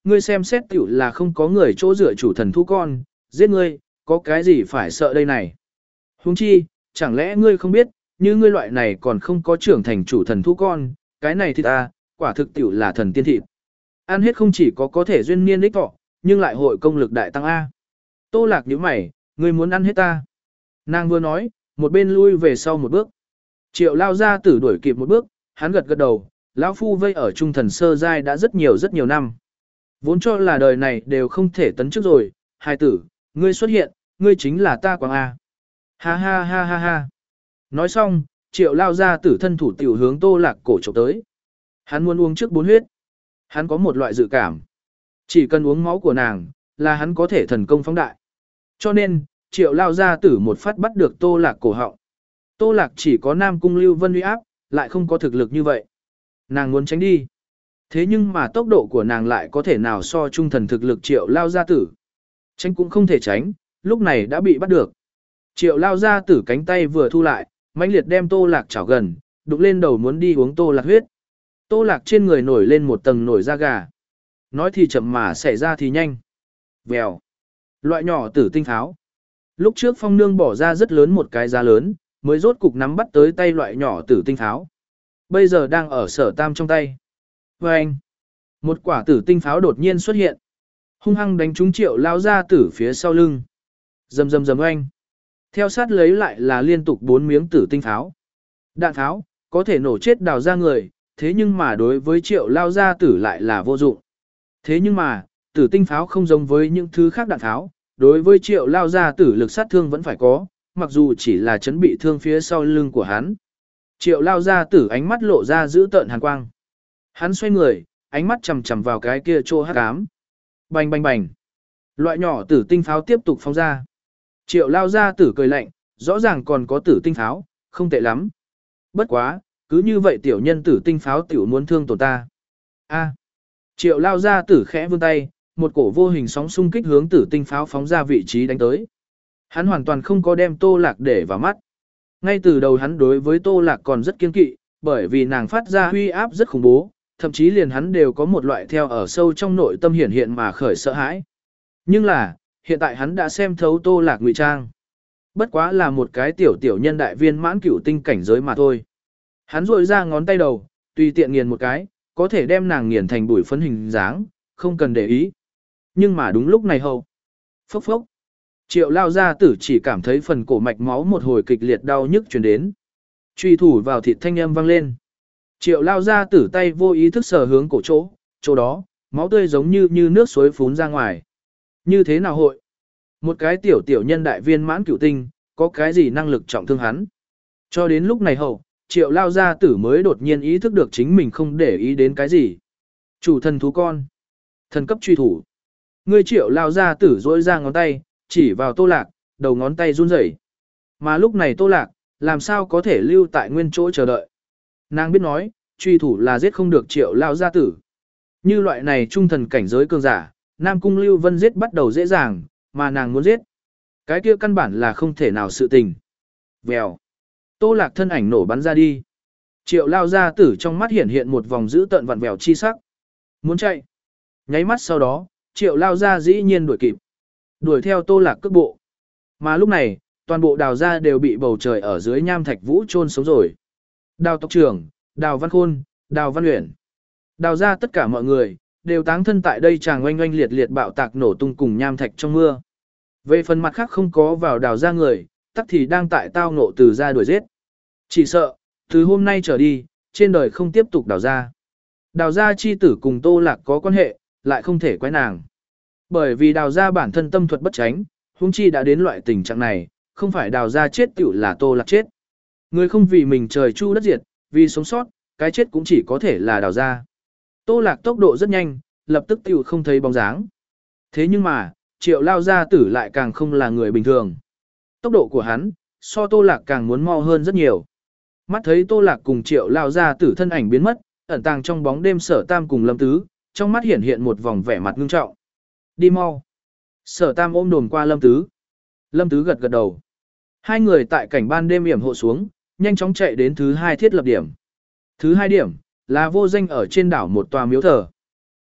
ngươi xem xét tiểu là không có người chỗ dựa chủ thần thú con, giết ngươi, có cái gì phải sợ đây này. Huống chi, chẳng lẽ ngươi không biết, như ngươi loại này còn không có trưởng thành chủ thần thú con, cái này thì ta, quả thực tiểu là thần tiên thịt. Ăn hết không chỉ có có thể duyên niên ích thọ, nhưng lại hội công lực đại tăng A. Tô Lạc nhíu mày, ngươi muốn ăn hết ta. Nàng vừa nói, một bên lui về sau một bước. Triệu lao ra tử đuổi kịp một bước, hắn gật gật đầu, lão phu vây ở trung thần sơ giai đã rất nhiều rất nhiều năm. Vốn cho là đời này đều không thể tấn chức rồi, hai tử, ngươi xuất hiện, ngươi chính là ta quang A. Ha ha ha ha ha. Nói xong, triệu lao ra tử thân thủ tiểu hướng Tô Lạc cổ chụp tới. Hắn muốn uống trước bốn huyết. Hắn có một loại dự cảm. Chỉ cần uống máu của nàng, là hắn có thể thần công phóng đại. Cho nên, triệu lao ra tử một phát bắt được Tô Lạc cổ họng. Tô Lạc chỉ có Nam Cung Lưu Vân uy áp, lại không có thực lực như vậy. Nàng muốn tránh đi. Thế nhưng mà tốc độ của nàng lại có thể nào so trung thần thực lực triệu lao gia tử. Tránh cũng không thể tránh, lúc này đã bị bắt được. Triệu lao gia tử cánh tay vừa thu lại, mãnh liệt đem Tô Lạc chảo gần, đụng lên đầu muốn đi uống Tô Lạc huyết. Tô Lạc trên người nổi lên một tầng nổi da gà. Nói thì chậm mà xảy ra thì nhanh. Vèo. Loại nhỏ tử tinh pháo. Lúc trước Phong Nương bỏ ra rất lớn một cái giá lớn, mới rốt cục nắm bắt tới tay loại nhỏ tử tinh pháo. Bây giờ đang ở Sở Tam trong tay. Và anh, một quả tử tinh pháo đột nhiên xuất hiện, hung hăng đánh trúng triệu lao ra tử phía sau lưng. Rầm rầm rầm oanh. Theo sát lấy lại là liên tục bốn miếng tử tinh pháo. Đạn pháo, có thể nổ chết đào ra người, thế nhưng mà đối với triệu lao ra tử lại là vô dụng. Thế nhưng mà, tử tinh pháo không giống với những thứ khác đạn pháo, đối với triệu lao ra tử lực sát thương vẫn phải có, mặc dù chỉ là chấn bị thương phía sau lưng của hắn. Triệu lao ra tử ánh mắt lộ ra giữ tợn hàn quang. Hắn xoay người, ánh mắt chầm chầm vào cái kia trô hắc ám. Bành bành bành. Loại nhỏ tử tinh pháo tiếp tục phóng ra. Triệu lao ra tử cười lạnh, rõ ràng còn có tử tinh pháo, không tệ lắm. Bất quá, cứ như vậy tiểu nhân tử tinh pháo tiểu muốn thương tổ ta. A. Triệu lao ra tử khẽ vươn tay, một cổ vô hình sóng xung kích hướng tử tinh pháo phóng ra vị trí đánh tới. Hắn hoàn toàn không có đem Tô Lạc để vào mắt. Ngay từ đầu hắn đối với Tô Lạc còn rất kiên kỵ, bởi vì nàng phát ra huy áp rất khủng bố, thậm chí liền hắn đều có một loại theo ở sâu trong nội tâm hiển hiện mà khởi sợ hãi. Nhưng là, hiện tại hắn đã xem thấu Tô Lạc ngụy trang. Bất quá là một cái tiểu tiểu nhân đại viên mãn cửu tinh cảnh giới mà thôi. Hắn rội ra ngón tay đầu, tùy tiện nghiền một cái, có thể đem nàng nghiền thành bụi phấn hình dáng, không cần để ý. Nhưng mà đúng lúc này hầu. Phốc phốc. Triệu lao gia tử chỉ cảm thấy phần cổ mạch máu một hồi kịch liệt đau nhức truyền đến. Truy thủ vào thịt thanh âm vang lên. Triệu lao gia tử tay vô ý thức sờ hướng cổ chỗ, chỗ đó, máu tươi giống như như nước suối phún ra ngoài. Như thế nào hội? Một cái tiểu tiểu nhân đại viên mãn cửu tinh, có cái gì năng lực trọng thương hắn? Cho đến lúc này hậu, triệu lao gia tử mới đột nhiên ý thức được chính mình không để ý đến cái gì. Chủ thần thú con. Thần cấp truy thủ. Ngươi triệu lao gia tử dỗi ra ngón tay, chỉ vào Tô Lạc, đầu ngón tay run rẩy. Mà lúc này Tô Lạc, làm sao có thể lưu tại nguyên chỗ chờ đợi. Nàng biết nói, truy thủ là giết không được triệu lao gia tử. Như loại này trung thần cảnh giới cường giả, Nam Cung Lưu Vân giết bắt đầu dễ dàng, mà nàng muốn giết. Cái kia căn bản là không thể nào sự tình. Vèo. Tô Lạc thân ảnh nổ bắn ra đi. Triệu lao gia tử trong mắt hiện hiện một vòng dữ tợn vặn vẹo chi sắc. Muốn chạy. Nháy mắt sau đó, triệu lao gia dĩ nhiên đuổi kịp. Đuổi theo Tô Lạc cước bộ. Mà lúc này, toàn bộ đào gia đều bị bầu trời ở dưới nham thạch vũ chôn sống rồi. Đào tộc trưởng, Đào Văn Khôn, Đào Văn Uyển. Đào gia tất cả mọi người, đều táng thân tại đây chàng oanh oanh liệt liệt bạo tạc nổ tung cùng nham thạch trong mưa. Về phần mặt khác không có vào đào gia người, tắc thì đang tại tao ngộ từ gia đuổi giết. Chỉ sợ, từ hôm nay trở đi, trên đời không tiếp tục đào gia. Đào gia chi tử cùng Tô Lạc có quan hệ, lại không thể quái nàng. Bởi vì đào gia bản thân tâm thuật bất tránh, huống chi đã đến loại tình trạng này, không phải đào gia chết tiểu là Tô Lạc chết. Người không vì mình trời chu đất diệt, vì sống sót, cái chết cũng chỉ có thể là đào gia. Tô Lạc tốc độ rất nhanh, lập tức tiểu không thấy bóng dáng. Thế nhưng mà, triệu lao gia tử lại càng không là người bình thường. Tốc độ của hắn, so Tô Lạc càng muốn mau hơn rất nhiều. Mắt thấy Tô Lạc cùng triệu lao gia tử thân ảnh biến mất, ẩn tàng trong bóng đêm Sở Tam cùng Lâm Tứ, trong mắt hiện hiện một vòng vẻ mặt ngưng trọng. Đi mau. Sở Tam ôm đồm qua Lâm Tứ. Lâm Tứ gật gật đầu. Hai người tại cảnh ban đêm yểm hộ xuống, nhanh chóng chạy đến thứ hai thiết lập điểm. Thứ hai điểm, là vô danh ở trên đảo một tòa miếu thờ.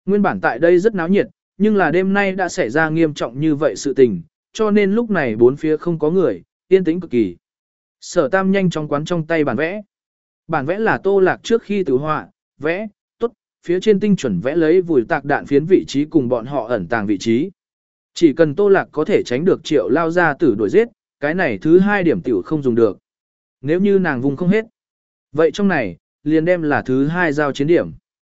Nguyên bản tại đây rất náo nhiệt, nhưng là đêm nay đã xảy ra nghiêm trọng như vậy sự tình, cho nên lúc này bốn phía không có người, yên tĩnh cực kỳ. Sở Tam nhanh chóng quán trong tay bản vẽ. Bản vẽ là Tô Lạc trước khi tự họa, vẽ, tốt, phía trên tinh chuẩn vẽ lấy vùi tạc đạn phiến vị trí cùng bọn họ ẩn tàng vị trí. Chỉ cần Tô Lạc có thể tránh được Triệu lao ra tử đuổi giết, cái này thứ hai điểm tiểu không dùng được. Nếu như nàng vùng không hết, vậy trong này, liền đem là thứ hai giao chiến điểm.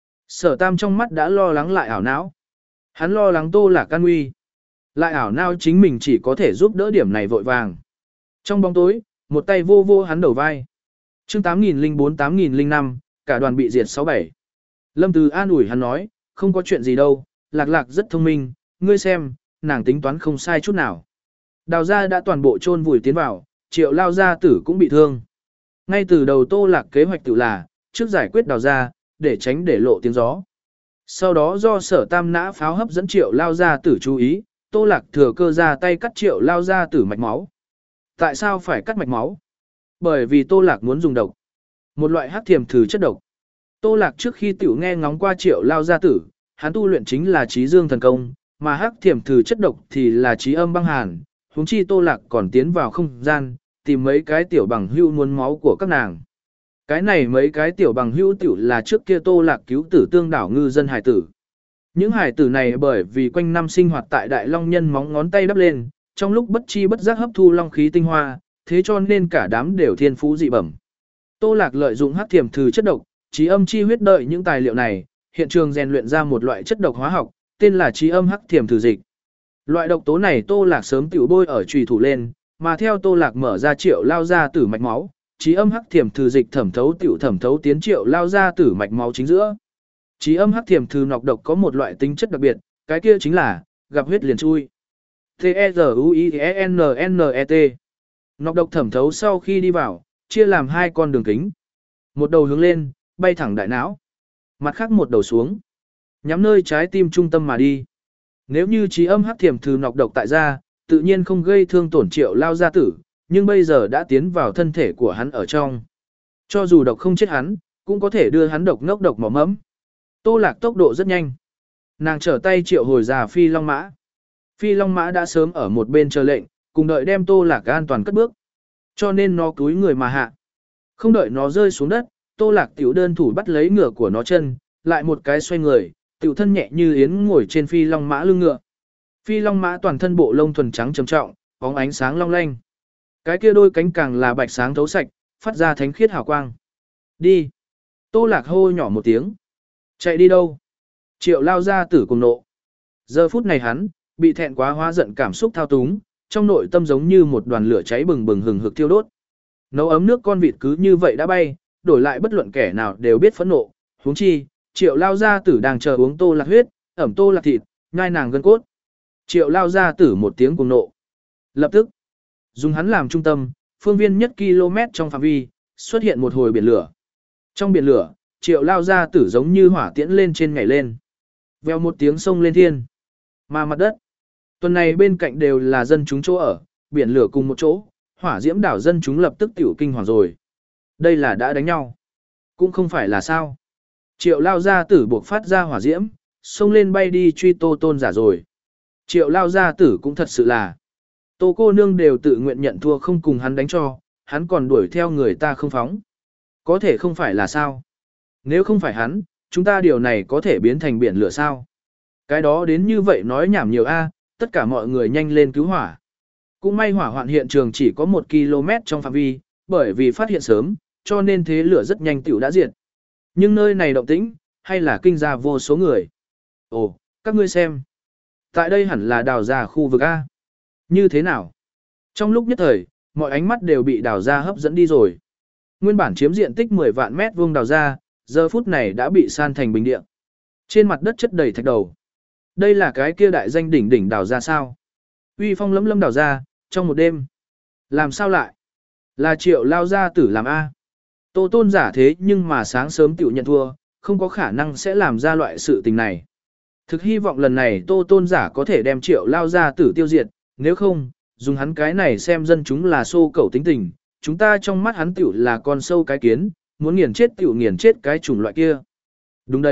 Sở Tam trong mắt đã lo lắng lại ảo não. Hắn lo lắng Tô Lạc an nguy. Lại ảo não chính mình chỉ có thể giúp đỡ điểm này vội vàng. Trong bóng tối, một tay vô vô hắn đầu vai. chương tám nghìn lẻ bốn tám nghìn lẻ năm, cả đoàn bị diệt sáu bảy. Lâm Từ an ủi hắn nói, không có chuyện gì đâu, Lạc Lạc rất thông minh, ngươi xem, nàng tính toán không sai chút nào. Đào gia đã toàn bộ chôn vùi tiến vào, Triệu lao gia tử cũng bị thương. Ngay từ đầu Tô Lạc kế hoạch tự là, trước giải quyết đào gia, để tránh để lộ tiếng gió. Sau đó do Sở Tam nã pháo hấp dẫn Triệu lao gia tử chú ý, Tô Lạc thừa cơ ra tay cắt Triệu lao gia tử mạch máu. Tại sao phải cắt mạch máu? Bởi vì Tô Lạc muốn dùng độc. Một loại hắc thiềm thử chất độc. Tô Lạc trước khi tiểu nghe ngóng qua Triệu lao gia tử, hắn tu luyện chính là trí dương thần công, mà hắc thiềm thử chất độc thì là trí âm băng hàn. Huống chi Tô Lạc còn tiến vào không gian, tìm mấy cái tiểu bằng hữu muốn máu của các nàng. Cái này mấy cái tiểu bằng hữu tiểu là trước kia Tô Lạc cứu tử tương đảo ngư dân hải tử. Những hải tử này bởi vì quanh năm sinh hoạt tại Đại Long Nhân móng ngón tay đắp lên, trong lúc bất chi bất giác hấp thu long khí tinh hoa, thế cho nên cả đám đều thiên phú dị bẩm. Tô Lạc lợi dụng hắc thiềm thử chất độc, trí âm chi huyết đợi những tài liệu này, hiện trường rèn luyện ra một loại chất độc hóa học, tên là trí âm hắc thiềm thử dịch. Loại độc tố này Tô Lạc sớm tiểu bôi ở chùy thủ lên, mà theo Tô Lạc mở ra Triệu lao ra tử mạch máu, trí âm hắc thiềm thử dịch thẩm thấu tiểu thẩm thấu tiến Triệu lao ra tử mạch máu chính giữa. Trí âm hắc thiềm thử nọc độc có một loại tính chất đặc biệt, cái kia chính là gặp huyết liền chui. T E R U I E N N E T. Nọc độc thẩm thấu sau khi đi vào, chia làm hai con đường kính. Một đầu hướng lên, bay thẳng đại não. Mặt khác một đầu xuống, nhắm nơi trái tim trung tâm mà đi. Nếu như trí âm hắc thiềm thử nọc độc tại da, tự nhiên không gây thương tổn Triệu lao gia tử, nhưng bây giờ đã tiến vào thân thể của hắn ở trong. Cho dù độc không chết hắn, cũng có thể đưa hắn độc ngốc độc mỏ mẫm. Tô Lạc tốc độ rất nhanh. Nàng trở tay triệu hồi ra Phi Long Mã. Phi Long Mã đã sớm ở một bên chờ lệnh, cùng đợi đem Tô Lạc an toàn cất bước. Cho nên nó cúi người mà hạ. Không đợi nó rơi xuống đất, Tô Lạc tiểu đơn thủ bắt lấy ngựa của nó chân, lại một cái xoay người, tiểu thân nhẹ như yến ngồi trên Phi Long Mã lưng ngựa. Phi Long Mã toàn thân bộ lông thuần trắng trầm trọng, bóng ánh sáng long lanh. Cái kia đôi cánh càng là bạch sáng thấu sạch, phát ra thánh khiết hào quang. Đi. Tô Lạc hô nhỏ một tiếng. Chạy đi đâu? Triệu lao ra tử cùng nộ. Giờ phút này hắn, bị thẹn quá hóa giận cảm xúc thao túng, trong nội tâm giống như một đoàn lửa cháy bừng bừng hừng hực thiêu đốt. Nấu ấm nước con vịt cứ như vậy đã bay, đổi lại bất luận kẻ nào đều biết phẫn nộ. Huống chi, Triệu lao gia tử đang chờ uống Tô Lạc huyết, ẩm Tô Lạc thịt, nhai nàng gân cốt. Triệu lao gia tử một tiếng cuồng nộ. Lập tức, dùng hắn làm trung tâm, phương viên nhất km trong phạm vi, xuất hiện một hồi biển lửa. Trong biển lửa, Triệu lao gia tử giống như hỏa tiễn lên trên nhảy lên. Vèo một tiếng sông lên thiên. Mà mặt đất, tuần này bên cạnh đều là dân chúng chỗ ở, biển lửa cùng một chỗ, hỏa diễm đảo dân chúng lập tức tiểu kinh hoàng rồi. Đây là đã đánh nhau. Cũng không phải là sao. Triệu lao gia tử buộc phát ra hỏa diễm, xông lên bay đi truy Tô Tôn giả rồi. Triệu lao gia tử cũng thật sự là. Tô cô nương đều tự nguyện nhận thua không cùng hắn đánh cho, hắn còn đuổi theo người ta không phóng. Có thể không phải là sao. Nếu không phải hắn, chúng ta điều này có thể biến thành biển lửa sao. Cái đó đến như vậy nói nhảm nhiều a, tất cả mọi người nhanh lên cứu hỏa. Cũng may hỏa hoạn hiện trường chỉ có một ki lô mét trong phạm vi, bởi vì phát hiện sớm, cho nên thế lửa rất nhanh tiểu đã diệt. Nhưng nơi này động tĩnh, hay là kinh ra vô số người. Ồ, các ngươi xem. Tại đây hẳn là đào ra khu vực A. Như thế nào? Trong lúc nhất thời, mọi ánh mắt đều bị đào ra hấp dẫn đi rồi. Nguyên bản chiếm diện tích mười vạn mét vuông đào ra, giờ phút này đã bị san thành bình địa. Trên mặt đất chất đầy thạch đầu. Đây là cái kia đại danh đỉnh đỉnh đào ra sao? Uy phong lấm lâm đào ra, trong một đêm. Làm sao lại? Là Triệu lao gia tử làm A. Tô Tôn giả thế nhưng mà sáng sớm tiểu nhận thua, không có khả năng sẽ làm ra loại sự tình này. Thực hy vọng lần này Tô Tôn giả có thể đem Triệu lao gia tử tiêu diệt, nếu không, dùng hắn cái này xem dân chúng là xô cẩu tính tình, chúng ta trong mắt hắn tiểu là con sâu cái kiến, muốn nghiền chết tiểu nghiền chết cái chủng loại kia. Đúng đấy,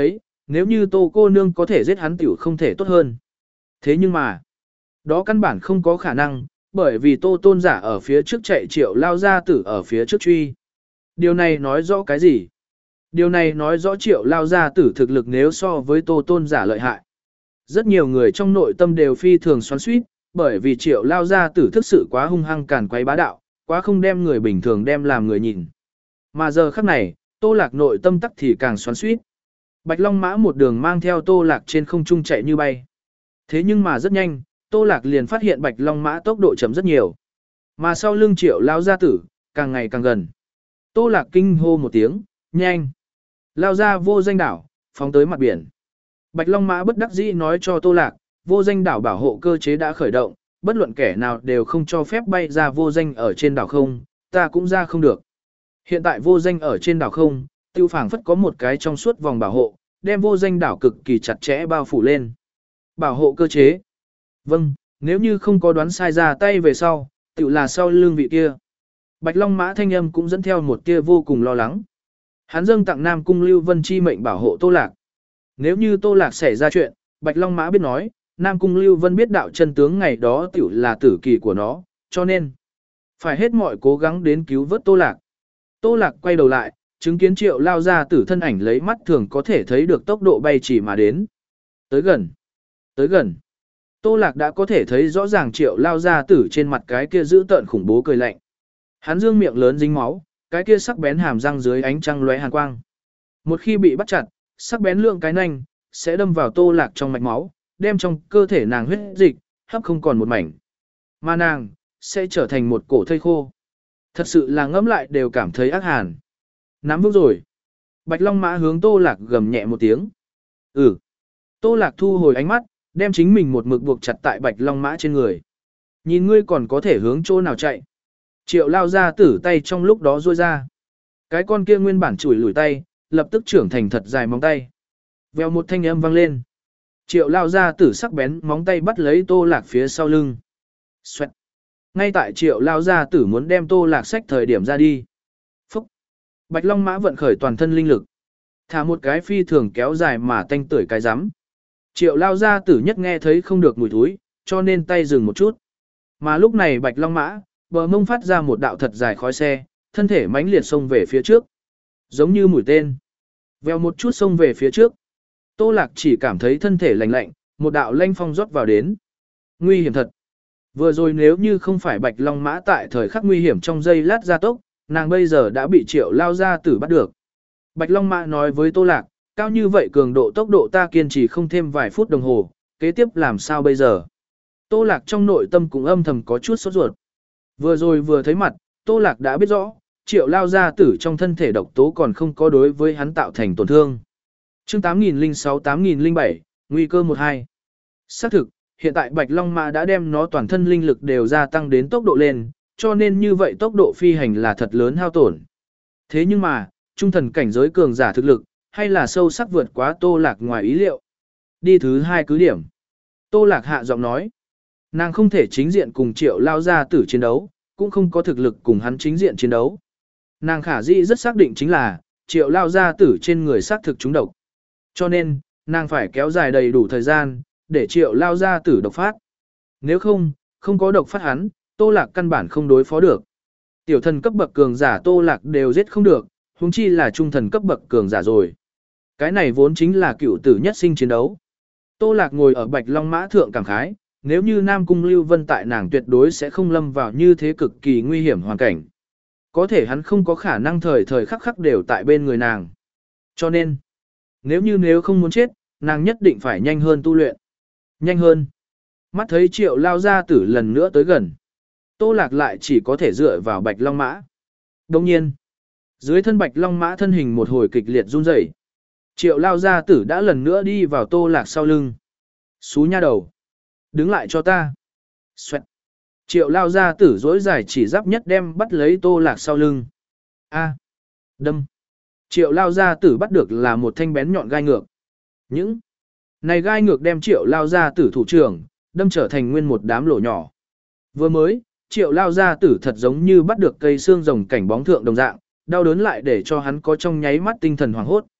Nếu như tô cô nương có thể giết hắn tiểu không thể tốt hơn. Thế nhưng mà, đó căn bản không có khả năng, bởi vì tô tôn giả ở phía trước chạy triệu lao gia tử ở phía trước truy. Điều này nói rõ cái gì? Điều này nói rõ triệu lao gia tử thực lực nếu so với tô tôn giả lợi hại. Rất nhiều người trong nội tâm đều phi thường xoắn xuýt, bởi vì triệu lao gia tử thực sự quá hung hăng càn quấy bá đạo, quá không đem người bình thường đem làm người nhìn. Mà giờ khắc này, tô lạc nội tâm tắc thì càng xoắn xuýt. Bạch Long Mã một đường mang theo tô lạc trên không trung chạy như bay. Thế nhưng mà rất nhanh, tô lạc liền phát hiện Bạch Long Mã tốc độ chậm rất nhiều. Mà sau lưng triệu lao gia tử, càng ngày càng gần. Tô lạc kinh hô một tiếng, nhanh. Lao ra vô danh đảo, phóng tới mặt biển. Bạch Long Mã bất đắc dĩ nói cho tô lạc, vô danh đảo bảo hộ cơ chế đã khởi động, bất luận kẻ nào đều không cho phép bay ra vô danh ở trên đảo không, ta cũng ra không được. Hiện tại vô danh ở trên đảo không, tiêu phảng phất có một cái trong suốt vòng bảo hộ, đem vô danh đảo cực kỳ chặt chẽ bao phủ lên. Bảo hộ cơ chế. Vâng, nếu như không có đoán sai ra tay về sau, tự là sau lưng vị kia. Bạch Long Mã thanh âm cũng dẫn theo một tia vô cùng lo lắng. Hắn dâng tặng Nam Cung Lưu Vân chi mệnh bảo hộ Tô Lạc. Nếu như Tô Lạc xảy ra chuyện, Bạch Long Mã biết nói, Nam Cung Lưu Vân biết đạo chân tướng ngày đó tiểu là tử kỳ của nó, cho nên phải hết mọi cố gắng đến cứu vớt Tô Lạc. Tô Lạc quay đầu lại, chứng kiến triệu lao ra tử thân ảnh lấy mắt thường có thể thấy được tốc độ bay chỉ mà đến. Tới gần, tới gần. Tô Lạc đã có thể thấy rõ ràng triệu lao ra tử trên mặt cái kia giữ tợn khủng bố cười lạnh. Hắn dương miệng lớn dính máu, cái kia sắc bén hàm răng dưới ánh trăng lóe hàn quang. Một khi bị bắt chặt, sắc bén lượng cái nanh sẽ đâm vào Tô Lạc trong mạch máu, đem trong cơ thể nàng huyết dịch hấp không còn một mảnh. Mà nàng sẽ trở thành một cổ thây khô. Thật sự là ngẫm lại đều cảm thấy ác hàn. Nắm vững rồi. Bạch Long Mã hướng Tô Lạc gầm nhẹ một tiếng. Ừ. Tô Lạc thu hồi ánh mắt, đem chính mình một mực buộc chặt tại Bạch Long Mã trên người. Nhìn ngươi còn có thể hướng chỗ nào chạy. Triệu lao ra tử tay trong lúc đó ruôi ra. Cái con kia nguyên bản chủi lùi tay, lập tức trưởng thành thật dài móng tay. Vèo một thanh âm vang lên. Triệu lao ra tử sắc bén móng tay bắt lấy Tô Lạc phía sau lưng. Xoẹt. Ngay tại triệu lao ra tử muốn đem Tô Lạc xách thời điểm ra đi. Phúc. Bạch Long Mã vận khởi toàn thân linh lực. Thả một cái phi thường kéo dài mà tanh tưởi cái rắm. Triệu lao ra tử nhất nghe thấy không được mùi thúi, cho nên tay dừng một chút. Mà lúc này Bạch Long Mã, bờ mông phát ra một đạo thật dài khói xe, thân thể mãnh liệt xông về phía trước. Giống như mũi tên. Vèo một chút xông về phía trước. Tô Lạc chỉ cảm thấy thân thể lạnh lạnh, một đạo lanh phong rót vào đến. Nguy hiểm thật. Vừa rồi nếu như không phải Bạch Long Mã tại thời khắc nguy hiểm trong giây lát gia tốc, nàng bây giờ đã bị triệu lao ra tử bắt được. Bạch Long Mã nói với Tô Lạc, cao như vậy cường độ tốc độ ta kiên trì không thêm vài phút đồng hồ, kế tiếp làm sao bây giờ? Tô Lạc trong nội tâm cũng âm thầm có chút sốt ruột. Vừa rồi vừa thấy mặt, Tô Lạc đã biết rõ, triệu lao gia tử trong thân thể độc tố còn không có đối với hắn tạo thành tổn thương. Chương tám nghìn lẻ sáu tám nghìn lẻ bảy, nguy cơ một hai. Xác thực, hiện tại Bạch Long Mã đã đem nó toàn thân linh lực đều gia tăng đến tốc độ lên, cho nên như vậy tốc độ phi hành là thật lớn hao tổn. Thế nhưng mà, trung thần cảnh giới cường giả thực lực, hay là sâu sắc vượt quá Tô Lạc ngoài ý liệu. Đi thứ hai cứ điểm. Tô Lạc hạ giọng nói. Nàng không thể chính diện cùng triệu lao gia tử chiến đấu, cũng không có thực lực cùng hắn chính diện chiến đấu. Nàng khả dĩ rất xác định chính là, triệu lao gia tử trên người xác thực trúng độc. Cho nên, nàng phải kéo dài đầy đủ thời gian, để triệu lao gia tử độc phát. Nếu không, không có độc phát hắn, Tô Lạc căn bản không đối phó được. Tiểu thần cấp bậc cường giả Tô Lạc đều giết không được, huống chi là trung thần cấp bậc cường giả rồi. Cái này vốn chính là cựu tử nhất sinh chiến đấu. Tô Lạc ngồi ở Bạch Long Mã thượng cảm khái, nếu như Nam Cung Lưu Vân tại nàng tuyệt đối sẽ không lâm vào như thế cực kỳ nguy hiểm hoàn cảnh. Có thể hắn không có khả năng thời thời khắc khắc đều tại bên người nàng. Cho nên, nếu như nếu không muốn chết, nàng nhất định phải nhanh hơn tu luyện. Nhanh hơn. Mắt thấy triệu lao gia tử lần nữa tới gần. Tô Lạc lại chỉ có thể dựa vào Bạch Long Mã. Đồng nhiên, dưới thân Bạch Long Mã thân hình một hồi kịch liệt run rẩy. Triệu lao gia tử đã lần nữa đi vào Tô Lạc sau lưng. Xú nha đầu. Đứng lại cho ta. Xoẹt. Triệu lao gia tử dối dài chỉ giáp nhất đem bắt lấy Tô Lạc sau lưng. A. Đâm. Triệu lao gia tử bắt được là một thanh bén nhọn gai ngược. Những này gai ngược đem triệu lao gia tử thủ trưởng, đâm trở thành nguyên một đám lỗ nhỏ. Vừa mới, triệu lao gia tử thật giống như bắt được cây xương rồng cảnh bóng thượng đồng dạng, đau đớn lại để cho hắn có trong nháy mắt tinh thần hoảng hốt.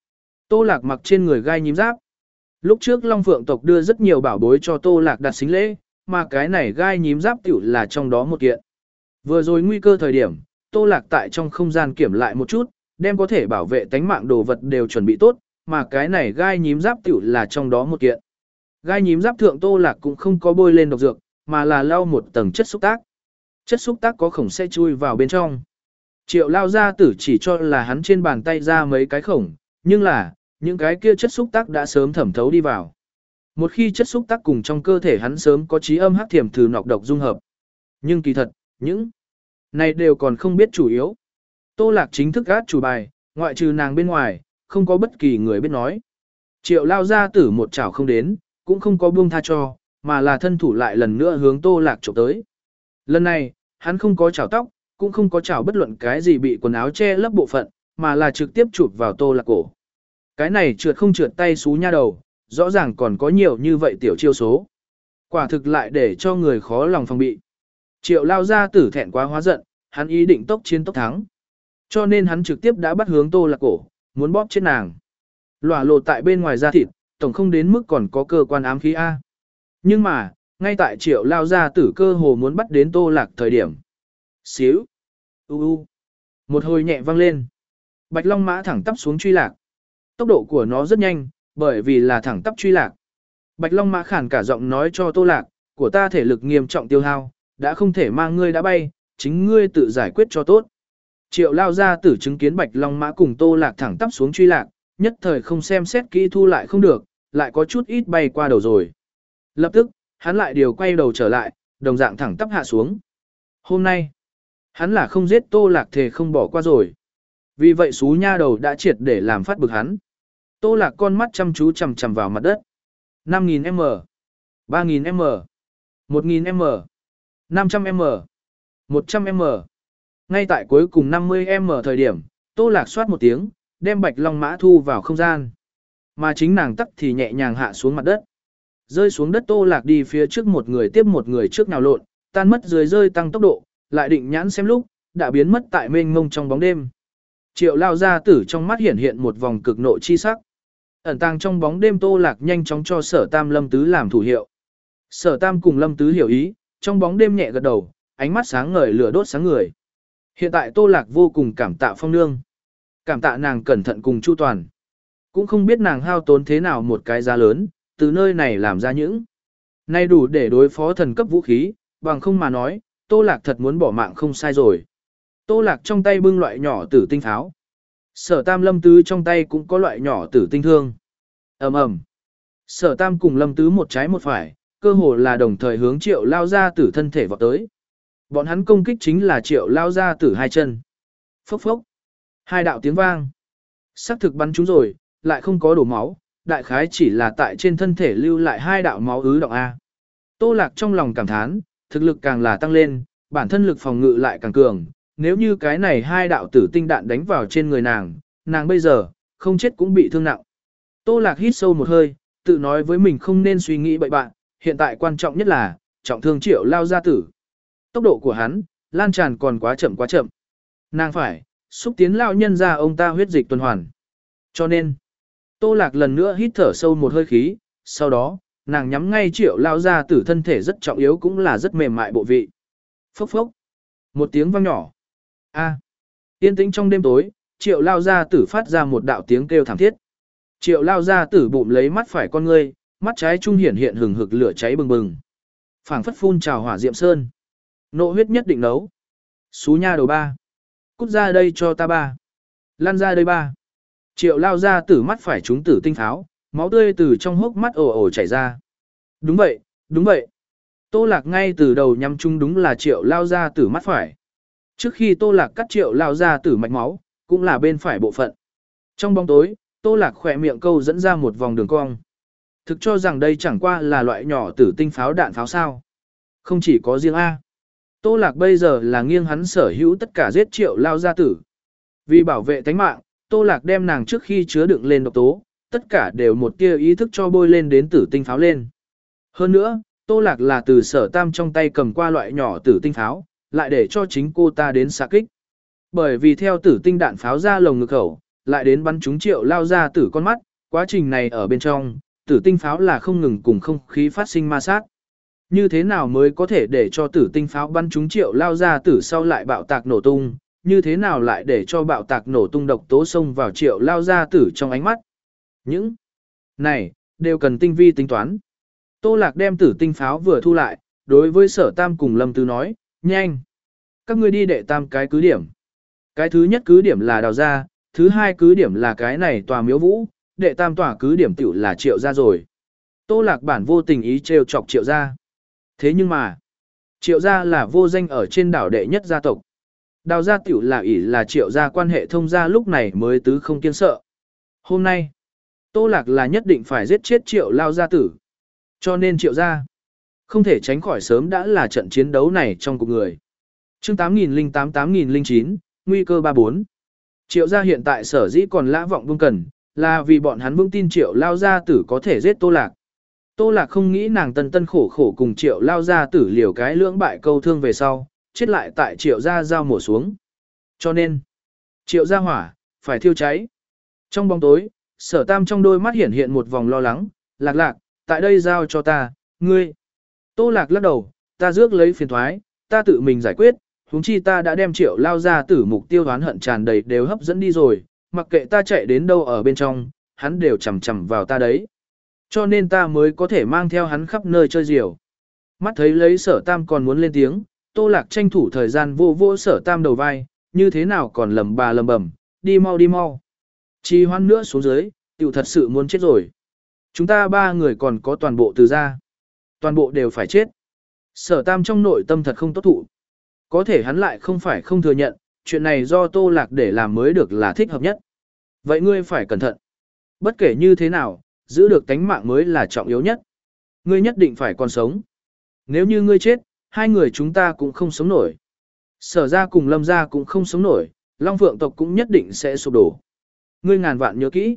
Tô Lạc mặc trên người gai nhím giáp. Lúc trước Long Phượng tộc đưa rất nhiều bảo bối cho Tô Lạc đặt xính lễ, mà cái này gai nhím giáp tiểu là trong đó một kiện. Vừa rồi nguy cơ thời điểm, Tô Lạc tại trong không gian kiểm lại một chút, đem có thể bảo vệ tánh mạng đồ vật đều chuẩn bị tốt, mà cái này gai nhím giáp tiểu là trong đó một kiện. Gai nhím giáp thượng Tô Lạc cũng không có bôi lên độc dược, mà là lau một tầng chất xúc tác. Chất xúc tác có khổng sẽ chui vào bên trong. Triệu lao gia tử chỉ cho là hắn trên bàn tay ra mấy cái khổng, nhưng là, những cái kia chất xúc tác đã sớm thẩm thấu đi vào. Một khi chất xúc tác cùng trong cơ thể hắn sớm có trí âm hắc thiểm thử nọc độc dung hợp. Nhưng kỳ thật, những này đều còn không biết chủ yếu. Tô Lạc chính thức gát chủ bài, ngoại trừ nàng bên ngoài, không có bất kỳ người biết nói. Triệu lao gia tử một chảo không đến, cũng không có buông tha cho, mà là thân thủ lại lần nữa hướng Tô Lạc chụp tới. Lần này, hắn không có chảo tóc, cũng không có chảo bất luận cái gì bị quần áo che lấp bộ phận, mà là trực tiếp chụp vào Tô Lạc cổ. Cái này trượt không trượt tay xú nha đầu, rõ ràng còn có nhiều như vậy tiểu chiêu số. Quả thực lại để cho người khó lòng phòng bị. Triệu lao gia tử thẹn quá hóa giận, hắn ý định tốc chiến tốc thắng. Cho nên hắn trực tiếp đã bắt hướng Tô Lạc cổ, muốn bóp chết nàng. Lỏa lộ tại bên ngoài da thịt, tổng không đến mức còn có cơ quan ám khí A. Nhưng mà, ngay tại triệu lao gia tử cơ hồ muốn bắt đến Tô Lạc thời điểm. Xíu. U u. Một hồi nhẹ vang lên. Bạch Long mã thẳng tắp xuống truy lạc. Tốc độ của nó rất nhanh, bởi vì là thẳng tắp truy lạc. Bạch Long mã khản cả giọng nói cho Tô Lạc, của ta thể lực nghiêm trọng tiêu hao, đã không thể mang ngươi đã bay, chính ngươi tự giải quyết cho tốt. Triệu lao gia tử chứng kiến Bạch Long mã cùng Tô Lạc thẳng tắp xuống truy lạc, nhất thời không xem xét kỹ thu lại không được, lại có chút ít bay qua đầu rồi. Lập tức, hắn lại điều quay đầu trở lại, đồng dạng thẳng tắp hạ xuống. Hôm nay, hắn là không giết Tô Lạc thề không bỏ qua rồi. Vì vậy xú nha đầu đã triệt để làm phát bực hắn. Tô Lạc con mắt chăm chú chằm chằm vào mặt đất. năm nghìn mét, ba nghìn mét, một nghìn mét, năm trăm mét, một trăm mét. Ngay tại cuối cùng năm mươi mét thời điểm, Tô Lạc xoát một tiếng, đem Bạch Long mã thu vào không gian. Mà chính nàng tắc thì nhẹ nhàng hạ xuống mặt đất. Rơi xuống đất Tô Lạc đi phía trước một người tiếp một người trước nào lộn, tan mất dưới rơi tăng tốc độ, lại định nhãn xem lúc, đã biến mất tại mênh mông trong bóng đêm. Triệu lao gia tử trong mắt hiện hiện một vòng cực nộ chi sắc. Ẩn tàng trong bóng đêm Tô Lạc nhanh chóng cho Sở Tam Lâm Tứ làm thủ hiệu. Sở Tam cùng Lâm Tứ hiểu ý, trong bóng đêm nhẹ gật đầu, ánh mắt sáng ngời lửa đốt sáng người. Hiện tại Tô Lạc vô cùng cảm tạ Phong Nương. Cảm tạ nàng cẩn thận cùng chu toàn. Cũng không biết nàng hao tốn thế nào một cái giá lớn, từ nơi này làm ra những nay đủ để đối phó thần cấp vũ khí, bằng không mà nói, Tô Lạc thật muốn bỏ mạng không sai rồi. Tô Lạc trong tay bưng loại nhỏ tử tinh pháo. Sở Tam Lâm Tứ trong tay cũng có loại nhỏ tử tinh thương. Ầm ầm. Sở Tam cùng Lâm Tứ một trái một phải, cơ hồ là đồng thời hướng Triệu lao ra tử thân thể vọt tới. Bọn hắn công kích chính là Triệu lao ra tử hai chân. Phốc phốc. Hai đạo tiếng vang. Sắc thực bắn trúng rồi, lại không có đổ máu, đại khái chỉ là tại trên thân thể lưu lại hai đạo máu ứ động A. Tô Lạc trong lòng cảm thán, thực lực càng là tăng lên, bản thân lực phòng ngự lại càng cường. Nếu như cái này hai đạo tử tinh đạn đánh vào trên người nàng, nàng bây giờ, không chết cũng bị thương nặng. Tô Lạc hít sâu một hơi, tự nói với mình không nên suy nghĩ bậy bạn, hiện tại quan trọng nhất là, trọng thương Triệu lao gia tử. Tốc độ của hắn, lan tràn còn quá chậm quá chậm. Nàng phải, xúc tiến lao nhân ra ông ta huyết dịch tuần hoàn. Cho nên, Tô Lạc lần nữa hít thở sâu một hơi khí, sau đó, nàng nhắm ngay Triệu lao gia tử thân thể rất trọng yếu cũng là rất mềm mại bộ vị. Phốc phốc. Một tiếng vang nhỏ. A. Yên tĩnh trong đêm tối, Triệu lao gia tử phát ra một đạo tiếng kêu thảm thiết. Triệu lao gia tử bụng lấy mắt phải con ngươi, mắt trái trung hiển hiện hừng hực lửa cháy bừng bừng. Phảng phất phun trào hỏa diệm sơn. Nộ huyết nhất định nấu. Xú nha đầu ba. Cút ra đây cho ta ba. Lan ra đây ba. Triệu lao gia tử mắt phải trúng tử tinh pháo, máu tươi từ trong hốc mắt ồ ồ chảy ra. Đúng vậy, đúng vậy. Tô Lạc ngay từ đầu nhắm chung đúng là Triệu lao gia tử mắt phải. Trước khi Tô Lạc cắt Triệu lao gia tử mạch máu, cũng là bên phải bộ phận. Trong bóng tối, Tô Lạc khỏe miệng câu dẫn ra một vòng đường cong. Thực cho rằng đây chẳng qua là loại nhỏ tử tinh pháo đạn pháo sao. Không chỉ có riêng A. Tô Lạc bây giờ là nghiêng hắn sở hữu tất cả giết Triệu lao gia tử. Vì bảo vệ tánh mạng, Tô Lạc đem nàng trước khi chứa đựng lên độc tố, tất cả đều một tia ý thức cho bôi lên đến tử tinh pháo lên. Hơn nữa, Tô Lạc là từ Sở Tam trong tay cầm qua loại nhỏ tử tinh pháo, lại để cho chính cô ta đến xạ kích. Bởi vì theo tử tinh đạn pháo ra lồng ngực khẩu, lại đến bắn trúng triệu lao ra tử con mắt, quá trình này ở bên trong, tử tinh pháo là không ngừng cùng không khí phát sinh ma sát. Như thế nào mới có thể để cho tử tinh pháo bắn trúng triệu lao ra tử sau lại bạo tạc nổ tung, như thế nào lại để cho bạo tạc nổ tung độc tố xông vào triệu lao ra tử trong ánh mắt. Những này, đều cần tinh vi tính toán. Tô Lạc đem tử tinh pháo vừa thu lại, đối với Sở Tam cùng Lâm Tứ nói, nhanh. Các ngươi đi đệ tam cái cứ điểm. Cái thứ nhất cứ điểm là Đào gia, thứ hai cứ điểm là cái này tòa Miếu Vũ, đệ tam tòa cứ điểm tiểu là Triệu gia rồi. Tô Lạc bản vô tình ý trêu chọc Triệu gia. Thế nhưng mà, Triệu gia là vô danh ở trên đảo đệ nhất gia tộc. Đào gia tiểu là ỷ là Triệu gia quan hệ thông gia lúc này mới tứ không kiên sợ. Hôm nay, Tô Lạc là nhất định phải giết chết Triệu lao gia tử. Cho nên Triệu gia không thể tránh khỏi sớm đã là trận chiến đấu này trong cuộc người. Chương tám nghìn lẻ tám tám nghìn lẻ chín, nguy cơ ba bốn. Triệu gia hiện tại sở dĩ còn lã vọng vương cần, là vì bọn hắn vững tin Triệu lao gia tử có thể giết Tô Lạc. Tô Lạc không nghĩ nàng tân tân khổ khổ cùng Triệu lao gia tử liều cái lưỡng bại câu thương về sau, chết lại tại Triệu gia giao mổ xuống. Cho nên, Triệu gia hỏa, phải thiêu cháy. Trong bóng tối, Sở Tam trong đôi mắt hiện hiện một vòng lo lắng, Lạc Lạc, tại đây giao cho ta, ngươi. Tô Lạc lắc đầu, ta rước lấy phiền thoái, ta tự mình giải quyết, huống chi ta đã đem Triệu lao gia tử mục tiêu oán hận tràn đầy đều hấp dẫn đi rồi, mặc kệ ta chạy đến đâu ở bên trong, hắn đều chầm chầm vào ta đấy. Cho nên ta mới có thể mang theo hắn khắp nơi chơi diều. Mắt thấy lấy Sở Tam còn muốn lên tiếng, Tô Lạc tranh thủ thời gian vô vô Sở Tam đầu vai, như thế nào còn lầm bà lầm bầm, đi mau đi mau. Trì hoãn nữa xuống dưới, tiểu thật sự muốn chết rồi. Chúng ta ba người còn có toàn bộ từ gia. Toàn bộ đều phải chết. Sở Tam trong nội tâm thật không tốt thụ. Có thể hắn lại không phải không thừa nhận, chuyện này do Tô Lạc để làm mới được là thích hợp nhất. Vậy ngươi phải cẩn thận. Bất kể như thế nào, giữ được tánh mạng mới là trọng yếu nhất. Ngươi nhất định phải còn sống. Nếu như ngươi chết, hai người chúng ta cũng không sống nổi. Sở gia cùng Lâm gia cũng không sống nổi, Long Phượng tộc cũng nhất định sẽ sụp đổ. Ngươi ngàn vạn nhớ kỹ.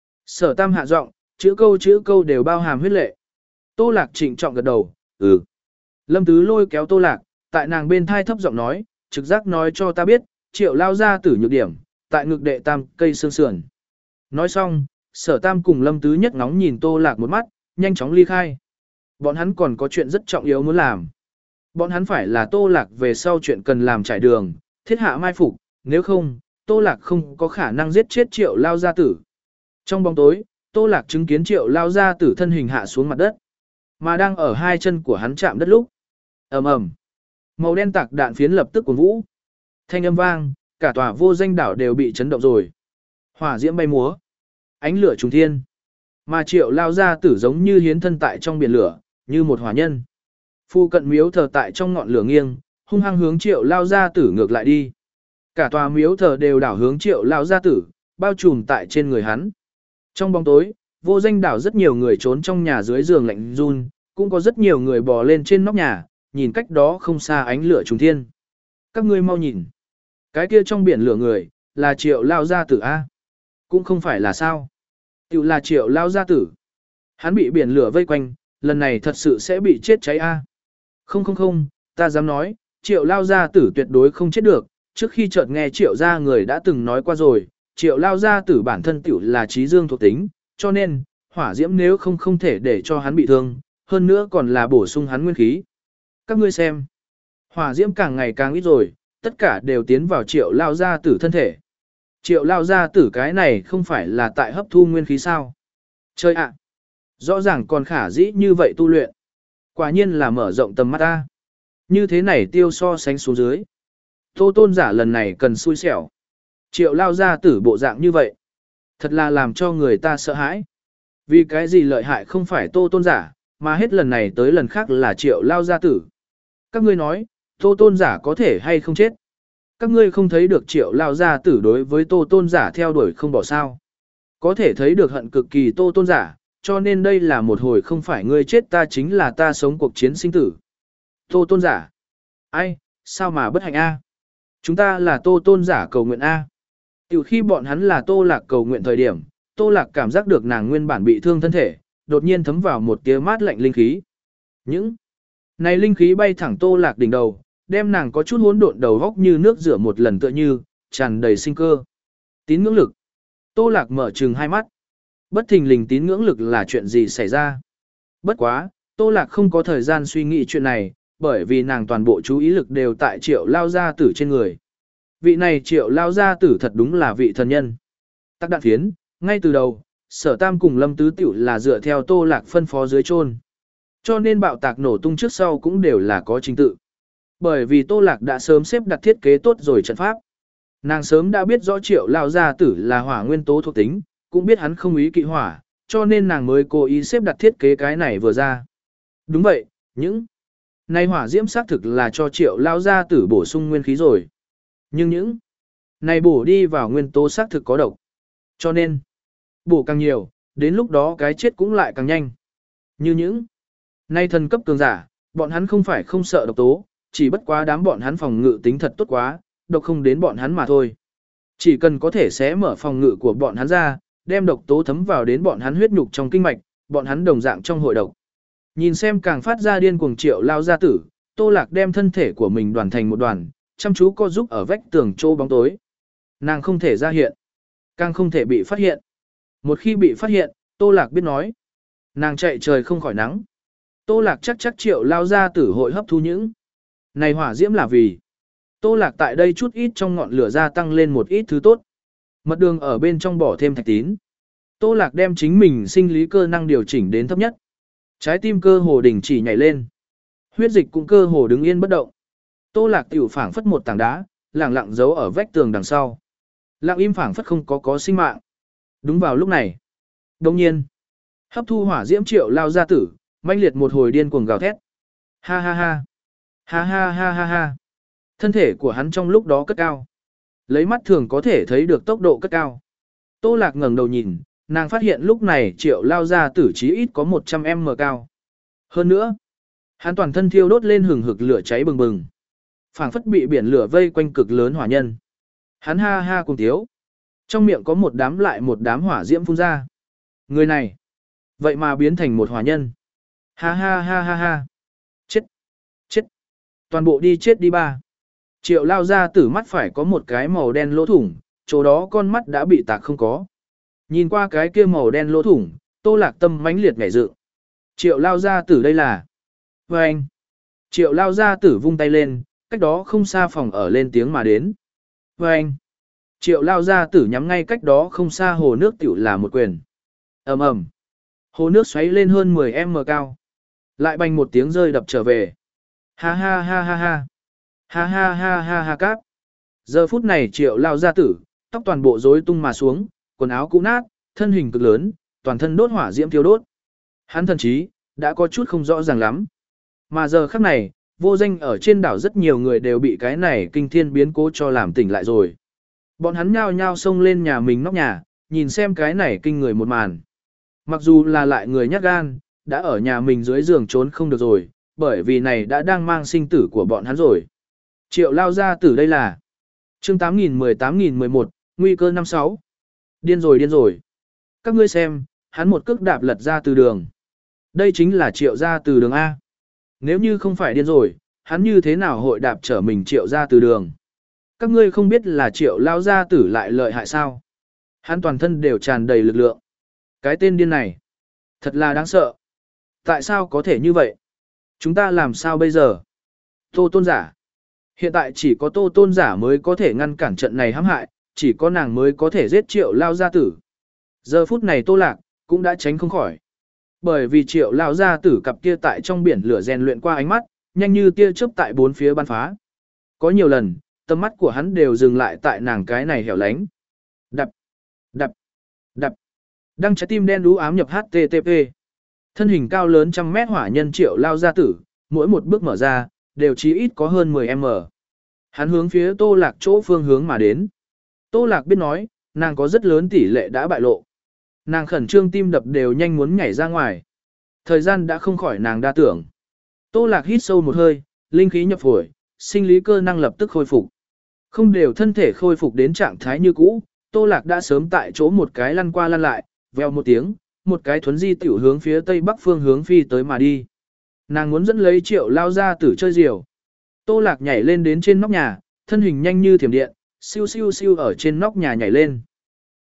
Sở Tam hạ giọng, chữ câu chữ câu đều bao hàm huyết lệ. Tô Lạc trịnh trọng gật đầu, ừ. Lâm Tứ lôi kéo Tô Lạc, tại nàng bên thai thấp giọng nói, trực giác nói cho ta biết, Triệu lao ra tử nhược điểm, tại ngực đệ tam cây xương sườn. Nói xong, Sở Tam cùng Lâm Tứ nhất ngóng nhìn Tô Lạc một mắt, nhanh chóng ly khai. Bọn hắn còn có chuyện rất trọng yếu muốn làm. Bọn hắn phải là Tô Lạc về sau chuyện cần làm trải đường, thiết hạ mai phục, nếu không, Tô Lạc không có khả năng giết chết Triệu lao gia tử. Trong bóng tối, Tô Lạc chứng kiến Triệu lao gia tử thân hình hạ xuống mặt đất, mà đang ở hai chân của hắn chạm đất lúc. Ầm ầm, màu đen tạc đạn phiến lập tức cuồn vũ. Thanh âm vang, cả tòa vô danh đảo đều bị chấn động rồi. Hỏa diễm bay múa, ánh lửa trùng thiên. Mà Triệu lao gia tử giống như hiến thân tại trong biển lửa, như một hỏa nhân. Phu cận miếu thờ tại trong ngọn lửa nghiêng, hung hăng hướng Triệu lao gia tử ngược lại đi. Cả tòa miếu thờ đều đảo hướng Triệu lao gia tử, bao trùm tại trên người hắn. Trong bóng tối, vô danh đảo rất nhiều người trốn trong nhà dưới giường lạnh run, cũng có rất nhiều người bò lên trên nóc nhà, nhìn cách đó không xa ánh lửa trùng thiên. Các ngươi mau nhìn. Cái kia trong biển lửa người, là Triệu lao gia tử A. Cũng không phải là sao. Tiểu là Triệu lao gia tử. Hắn bị biển lửa vây quanh, lần này thật sự sẽ bị chết cháy A. Không không không, ta dám nói, Triệu lao gia tử tuyệt đối không chết được. Trước khi chợt nghe Triệu gia người đã từng nói qua rồi, Triệu lao gia tử bản thân tiểu là trí dương thuộc tính, cho nên, hỏa diễm nếu không không thể để cho hắn bị thương, hơn nữa còn là bổ sung hắn nguyên khí. Các ngươi xem, hỏa diễm càng ngày càng ít rồi, tất cả đều tiến vào Triệu lao gia tử thân thể. Triệu lao gia tử cái này không phải là tại hấp thu nguyên khí sao? Chơi ạ! Rõ ràng còn khả dĩ như vậy tu luyện. Quả nhiên là mở rộng tầm mắt ta. Như thế này tiêu so sánh xuống dưới. Tô tôn giả lần này cần xui xẻo. Triệu lao gia tử bộ dạng như vậy. Thật là làm cho người ta sợ hãi. Vì cái gì lợi hại không phải tô tôn giả, mà hết lần này tới lần khác là Triệu lao gia tử. Các ngươi nói, tô tôn giả có thể hay không chết? Các ngươi không thấy được Triệu lao gia tử đối với tô tôn giả theo đuổi không bỏ sao. Có thể thấy được hận cực kỳ tô tôn giả, cho nên đây là một hồi không phải ngươi chết ta chính là ta sống cuộc chiến sinh tử. Tô tôn giả. Ai, sao mà bất hạnh a? Chúng ta là tô tôn giả cầu nguyện a. Từ khi bọn hắn là Tô Lạc cầu nguyện thời điểm, Tô Lạc cảm giác được nàng nguyên bản bị thương thân thể, đột nhiên thấm vào một tia mát lạnh linh khí. Những này linh khí bay thẳng Tô Lạc đỉnh đầu, đem nàng có chút hỗn độn đầu góc như nước rửa một lần tựa như, tràn đầy sinh cơ. Tín ngưỡng lực. Tô Lạc mở trừng hai mắt. Bất thình lình tín ngưỡng lực là chuyện gì xảy ra? Bất quá, Tô Lạc không có thời gian suy nghĩ chuyện này, bởi vì nàng toàn bộ chú ý lực đều tại Triệu Lao Gia Tử trên người. Vị này Triệu Lao Gia Tử thật đúng là vị thần nhân. Tắc đạn phiến, ngay từ đầu, Sở Tam cùng Lâm Tứ Tiểu là dựa theo Tô Lạc phân phó dưới chôn. Cho nên bạo tạc nổ tung trước sau cũng đều là có trình tự. Bởi vì Tô Lạc đã sớm xếp đặt thiết kế tốt rồi trận pháp. Nàng sớm đã biết rõ Triệu Lao Gia Tử là hỏa nguyên tố thuộc tính, cũng biết hắn không ý kỵ hỏa, cho nên nàng mới cố ý xếp đặt thiết kế cái này vừa ra. Đúng vậy, những này hỏa diễm xác thực là cho Triệu Lao Gia Tử bổ sung nguyên khí rồi. Nhưng những này bổ đi vào nguyên tố xác thực có độc. Cho nên, bổ càng nhiều, đến lúc đó cái chết cũng lại càng nhanh. Như những này thần cấp cường giả, bọn hắn không phải không sợ độc tố, chỉ bất quá đám bọn hắn phòng ngự tính thật tốt quá, độc không đến bọn hắn mà thôi. Chỉ cần có thể xé mở phòng ngự của bọn hắn ra, đem độc tố thấm vào đến bọn hắn huyết nhục trong kinh mạch, bọn hắn đồng dạng trong hội độc. Nhìn xem càng phát ra điên cuồng Triệu Lao Gia Tử, Tô Lạc đem thân thể của mình đoàn thành một đoàn, chăm chú co giúp ở vách tường trô bóng tối. Nàng không thể ra hiện, càng không thể bị phát hiện. Một khi bị phát hiện, Tô Lạc biết nói. Nàng chạy trời không khỏi nắng. Tô Lạc chắc chắc Triệu Lao Gia Tử hội hấp thu những này hỏa diễm là vì Tô Lạc tại đây chút ít trong ngọn lửa gia tăng lên một ít thứ tốt. Mật đường ở bên trong bỏ thêm thạch tín. Tô Lạc đem chính mình sinh lý cơ năng điều chỉnh đến thấp nhất. Trái tim cơ hồ đình chỉ nhảy lên. Huyết dịch cũng cơ hồ đứng yên bất động. Tô Lạc tiểu phảng phất một tảng đá, lẳng lặng giấu ở vách tường đằng sau. Lặng im phảng phất không có có sinh mạng. Đúng vào lúc này, đồng nhiên, hấp thu hỏa diễm Triệu Lao Gia Tử, manh liệt một hồi điên cuồng gào thét. Ha ha ha. Ha ha ha ha ha. Thân thể của hắn trong lúc đó cất cao. Lấy mắt thường có thể thấy được tốc độ cất cao. Tô Lạc ngẩng đầu nhìn, nàng phát hiện lúc này Triệu Lao Gia Tử chí ít có một trăm mét cao. Hơn nữa, hắn toàn thân thiêu đốt lên hừng hực lửa cháy bừng bừng. Phảng phất bị biển lửa vây quanh cực lớn hỏa nhân. Hắn ha ha cùng thiếu. Trong miệng có một đám lại một đám hỏa diễm phun ra. Người này, vậy mà biến thành một hỏa nhân. Ha ha ha ha ha. Chết. Chết. Toàn bộ đi chết đi ba. Triệu Lao Gia Tử mắt phải có một cái màu đen lỗ thủng, chỗ đó con mắt đã bị tạc không có. Nhìn qua cái kia màu đen lỗ thủng, Tô Lạc tâm mãnh liệt nhảy dựng. Triệu Lao Gia Tử đây là. Và anh. Triệu Lao Gia Tử vung tay lên, cách đó không xa phòng ở lên tiếng mà đến. Và anh. Triệu Lao Gia Tử nhắm ngay cách đó không xa hồ nước tiểu là một quyền. Ầm ầm. Hồ nước xoáy lên hơn mười mét cao. Lại bành một tiếng rơi đập trở về. Ha ha ha ha ha. Ha ha ha ha ha cáp. Giờ phút này Triệu Lao Gia Tử, tóc toàn bộ rối tung mà xuống, quần áo cũ nát, thân hình cực lớn, toàn thân đốt hỏa diễm thiêu đốt. Hắn thần trí đã có chút không rõ ràng lắm. Mà giờ khắc này, vô danh ở trên đảo rất nhiều người đều bị cái này kinh thiên biến cố cho làm tỉnh lại rồi. Bọn hắn nhao nhao xông lên nhà mình nóc nhà, nhìn xem cái này kinh người một màn. Mặc dù là lại người nhát gan, đã ở nhà mình dưới giường trốn không được rồi, bởi vì này đã đang mang sinh tử của bọn hắn rồi. Triệu Lao Gia Tử đây là chương tám nghìn mười tám nghìn mười một, nguy cơ năm sáu. Điên rồi điên rồi. Các ngươi xem, hắn một cước đạp lật ra từ đường. Đây chính là Triệu ra từ đường A. Nếu như không phải điên rồi, hắn như thế nào hội đạp trở mình Triệu ra từ đường. Các ngươi không biết là Triệu Lao Gia Tử lại lợi hại sao. Hắn toàn thân đều tràn đầy lực lượng. Cái tên điên này, thật là đáng sợ. Tại sao có thể như vậy? Chúng ta làm sao bây giờ? Tô Tôn giả. Hiện tại chỉ có Tô Tôn giả mới có thể ngăn cản trận này hãm hại, chỉ có nàng mới có thể giết Triệu Lao Gia Tử. Giờ phút này Tô Lạc cũng đã tránh không khỏi. Bởi vì Triệu Lao Gia Tử cặp kia tại trong biển lửa rèn luyện qua ánh mắt, nhanh như tia chớp tại bốn phía bắn phá. Có nhiều lần, tầm mắt của hắn đều dừng lại tại nàng cái này hẻo lánh. Đập, đập, đập. Đăng trái tim đen đú ám nhập hát tê tê pê. Thân hình cao lớn trăm mét hỏa nhân Triệu Lao Gia Tử, mỗi một bước mở ra, đều chí ít có hơn mười mét. Hắn hướng phía Tô Lạc chỗ phương hướng mà đến. Tô Lạc biết nói, nàng có rất lớn tỷ lệ đã bại lộ. Nàng khẩn trương tim đập đều nhanh muốn nhảy ra ngoài. Thời gian đã không khỏi nàng đa tưởng. Tô Lạc hít sâu một hơi, linh khí nhập phổi, sinh lý cơ năng lập tức khôi phục. Không đều thân thể khôi phục đến trạng thái như cũ, Tô Lạc đã sớm tại chỗ một cái lăn qua lăn lại, veo một tiếng, một cái thuấn di tiểu hướng phía tây bắc phương hướng phi tới mà đi. Nàng muốn dẫn lấy Triệu Lao Gia Tử chơi diều. Tô Lạc nhảy lên đến trên nóc nhà, thân hình nhanh như thiểm điện, siêu siêu siêu ở trên nóc nhà nhảy lên.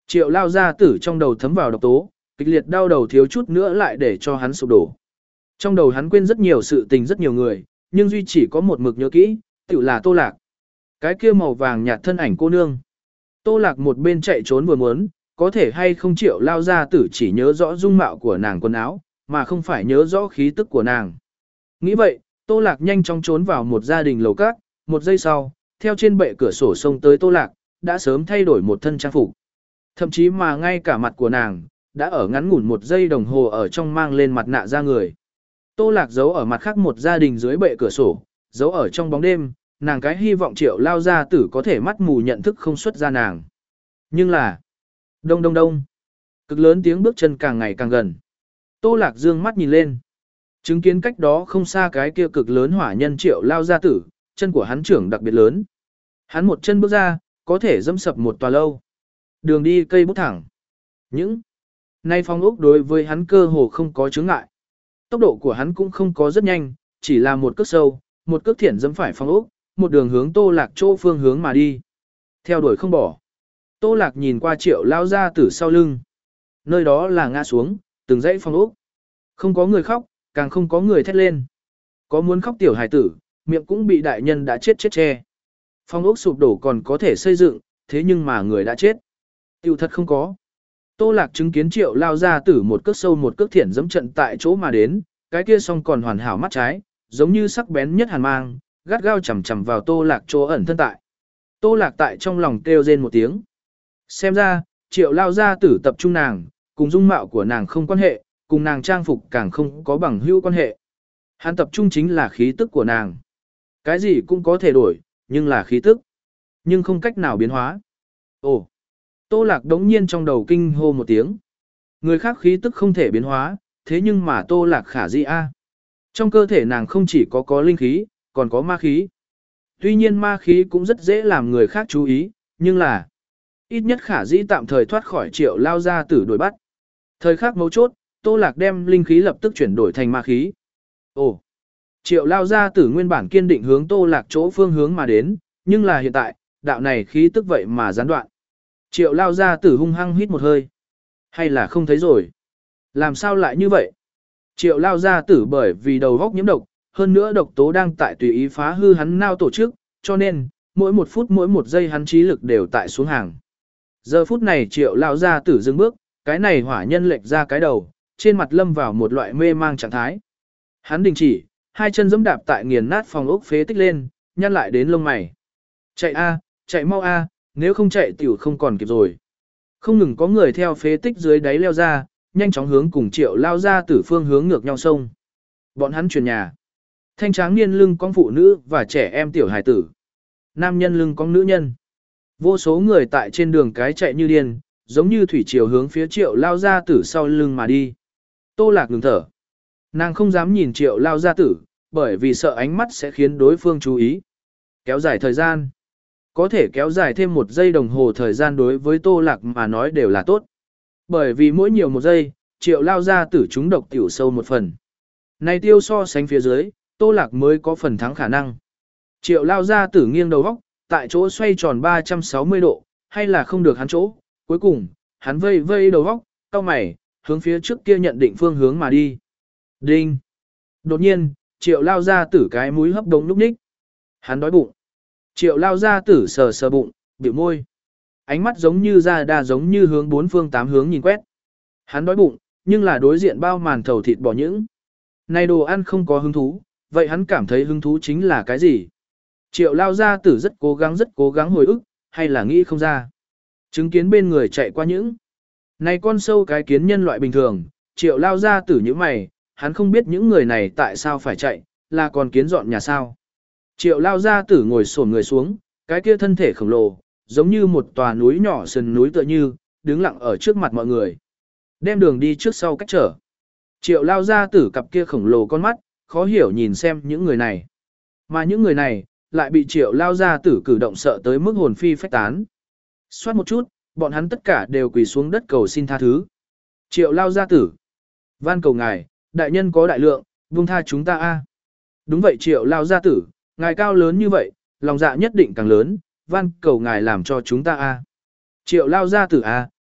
Triệu lao gia tử trong đầu thấm vào độc tố, kịch liệt đau đầu thiếu chút nữa lại để cho hắn sụp đổ. Trong đầu hắn quên rất nhiều sự tình rất nhiều người, nhưng duy chỉ có một mực nhớ kỹ, tự là Tô Lạc. Cái kia màu vàng nhạt thân ảnh cô nương. Tô Lạc một bên chạy trốn vừa muốn, có thể hay không Triệu lao gia tử chỉ nhớ rõ dung mạo của nàng quần áo, mà không phải nhớ rõ khí tức của nàng. Nghĩ vậy, Tô Lạc nhanh chóng trốn vào một gia đình lầu các, một giây sau, theo trên bệ cửa sổ xông tới Tô Lạc, đã sớm thay đổi một thân trang phục. Thậm chí mà ngay cả mặt của nàng, đã ở ngắn ngủn một giây đồng hồ ở trong mang lên mặt nạ ra người. Tô Lạc giấu ở mặt khác một gia đình dưới bệ cửa sổ, giấu ở trong bóng đêm, nàng cái hy vọng Triệu lao gia tử có thể mắt mù nhận thức không xuất ra nàng. Nhưng là, đông đông đông, cực lớn tiếng bước chân càng ngày càng gần. Tô Lạc dương mắt nhìn lên, chứng kiến cách đó không xa cái kia cực lớn hỏa nhân Triệu lao gia tử, chân của hắn trưởng đặc biệt lớn. Hắn một chân bước ra, có thể dẫm sập một tòa lâu. Đường đi cây bút thẳng. Những nay phong ốc đối với hắn cơ hồ không có chướng ngại. Tốc độ của hắn cũng không có rất nhanh, chỉ là một cước sâu, một cước thiển dẫm phải phong ốc, một đường hướng Tô Lạc chỗ phương hướng mà đi. Theo đuổi không bỏ. Tô Lạc nhìn qua Triệu lao ra tử sau lưng. Nơi đó là ngã xuống, từng dãy phong ốc. Không có người khóc, càng không có người thét lên. Có muốn khóc tiểu hài tử, miệng cũng bị đại nhân đã chết chết che. Phong ốc sụp đổ còn có thể xây dựng, thế nhưng mà người đã chết. Tiểu thật không có. Tô Lạc chứng kiến Triệu lao ra tử một cước sâu một cước thiển dẫm trận tại chỗ mà đến, cái kia song còn hoàn hảo mắt trái, giống như sắc bén nhất hàn mang, gắt gao chầm chầm vào Tô Lạc chỗ ẩn thân tại. Tô Lạc tại trong lòng kêu rên một tiếng. Xem ra, Triệu lao ra tử tập trung nàng, cùng dung mạo của nàng không quan hệ, cùng nàng trang phục càng không có bằng hữu quan hệ. Hắn tập trung chính là khí tức của nàng. Cái gì cũng có thể đổi, nhưng là khí tức. Nhưng không cách nào biến hóa. Ồ! Tô Lạc đống nhiên trong đầu kinh hô một tiếng. Người khác khí tức không thể biến hóa, thế nhưng mà Tô Lạc khả dĩ a. Trong cơ thể nàng không chỉ có có linh khí, còn có ma khí. Tuy nhiên ma khí cũng rất dễ làm người khác chú ý, nhưng là ít nhất khả dĩ tạm thời thoát khỏi Triệu lao ra tử đuổi bắt. Thời khắc mấu chốt, Tô Lạc đem linh khí lập tức chuyển đổi thành ma khí. Ồ! Triệu lao ra tử nguyên bản kiên định hướng Tô Lạc chỗ phương hướng mà đến, nhưng là hiện tại, đạo này khí tức vậy mà gián đoạn. Triệu lao ra tử hung hăng hít một hơi. Hay là không thấy rồi? Làm sao lại như vậy? Triệu lao ra tử bởi vì đầu góc nhiễm độc, hơn nữa độc tố đang tại tùy ý phá hư hắn nao tổ chức, cho nên, mỗi một phút mỗi một giây hắn trí lực đều tại xuống hàng. Giờ phút này triệu lao ra tử dừng bước, cái này hỏa nhân lệch ra cái đầu, trên mặt lâm vào một loại mê mang trạng thái. Hắn đình chỉ, hai chân giẫm đạp tại nghiền nát phòng ốc phế tích lên, nhăn lại đến lông mày. Chạy a, chạy mau a, nếu không chạy tiểu không còn kịp rồi. Không ngừng có người theo phế tích dưới đáy leo ra, nhanh chóng hướng cùng Triệu lao ra tử phương hướng ngược nhau sông. Bọn hắn chuyển nhà. Thanh tráng niên lưng con phụ nữ và trẻ em tiểu hài tử. Nam nhân lưng con nữ nhân. Vô số người tại trên đường cái chạy như điên, giống như thủy triều hướng phía Triệu lao ra tử sau lưng mà đi. Tô Lạc ngừng thở. Nàng không dám nhìn Triệu lao ra tử, bởi vì sợ ánh mắt sẽ khiến đối phương chú ý. Kéo dài thời gian. Có thể kéo dài thêm một giây đồng hồ thời gian đối với Tô Lạc mà nói đều là tốt. Bởi vì mỗi nhiều một giây, Triệu lao ra tử chúng độc tiểu sâu một phần. Này tiêu so sánh phía dưới, Tô Lạc mới có phần thắng khả năng. Triệu lao ra tử nghiêng đầu góc, tại chỗ xoay tròn ba trăm sáu mươi độ, hay là không được hắn chỗ. Cuối cùng, hắn vây vây đầu góc, cau mày, hướng phía trước kia nhận định phương hướng mà đi. Đinh! Đột nhiên, Triệu lao ra tử cái mũi hấp đống núp ních. Hắn đói bụng. Triệu lao ra tử sờ sờ bụng, biểu môi. Ánh mắt giống như ra đa giống như hướng bốn phương tám hướng nhìn quét. Hắn đói bụng, nhưng là đối diện bao màn thầu thịt bò những. Này đồ ăn không có hứng thú, vậy hắn cảm thấy hứng thú chính là cái gì? Triệu lao ra tử rất cố gắng rất cố gắng hồi ức, hay là nghĩ không ra. Chứng kiến bên người chạy qua những. Này con sâu cái kiến nhân loại bình thường, triệu lao ra tử những mày, hắn không biết những người này tại sao phải chạy, là còn kiến dọn nhà sao. Triệu lao ra tử ngồi xổm người xuống, cái kia thân thể khổng lồ, giống như một tòa núi nhỏ sườn núi tựa như, đứng lặng ở trước mặt mọi người. Đem đường đi trước sau cách trở. Triệu lao ra tử cặp kia khổng lồ con mắt, khó hiểu nhìn xem những người này. Mà những người này, lại bị triệu lao ra tử cử động sợ tới mức hồn phi phách tán. Xoát một chút, bọn hắn tất cả đều quỳ xuống đất cầu xin tha thứ. Triệu lao ra tử. Van cầu ngài, đại nhân có đại lượng, buông tha chúng ta a. Đúng vậy triệu lao ra tử, ngài cao lớn như vậy, lòng dạ nhất định càng lớn, van cầu ngài làm cho chúng ta a. Triệu lao ra tử a,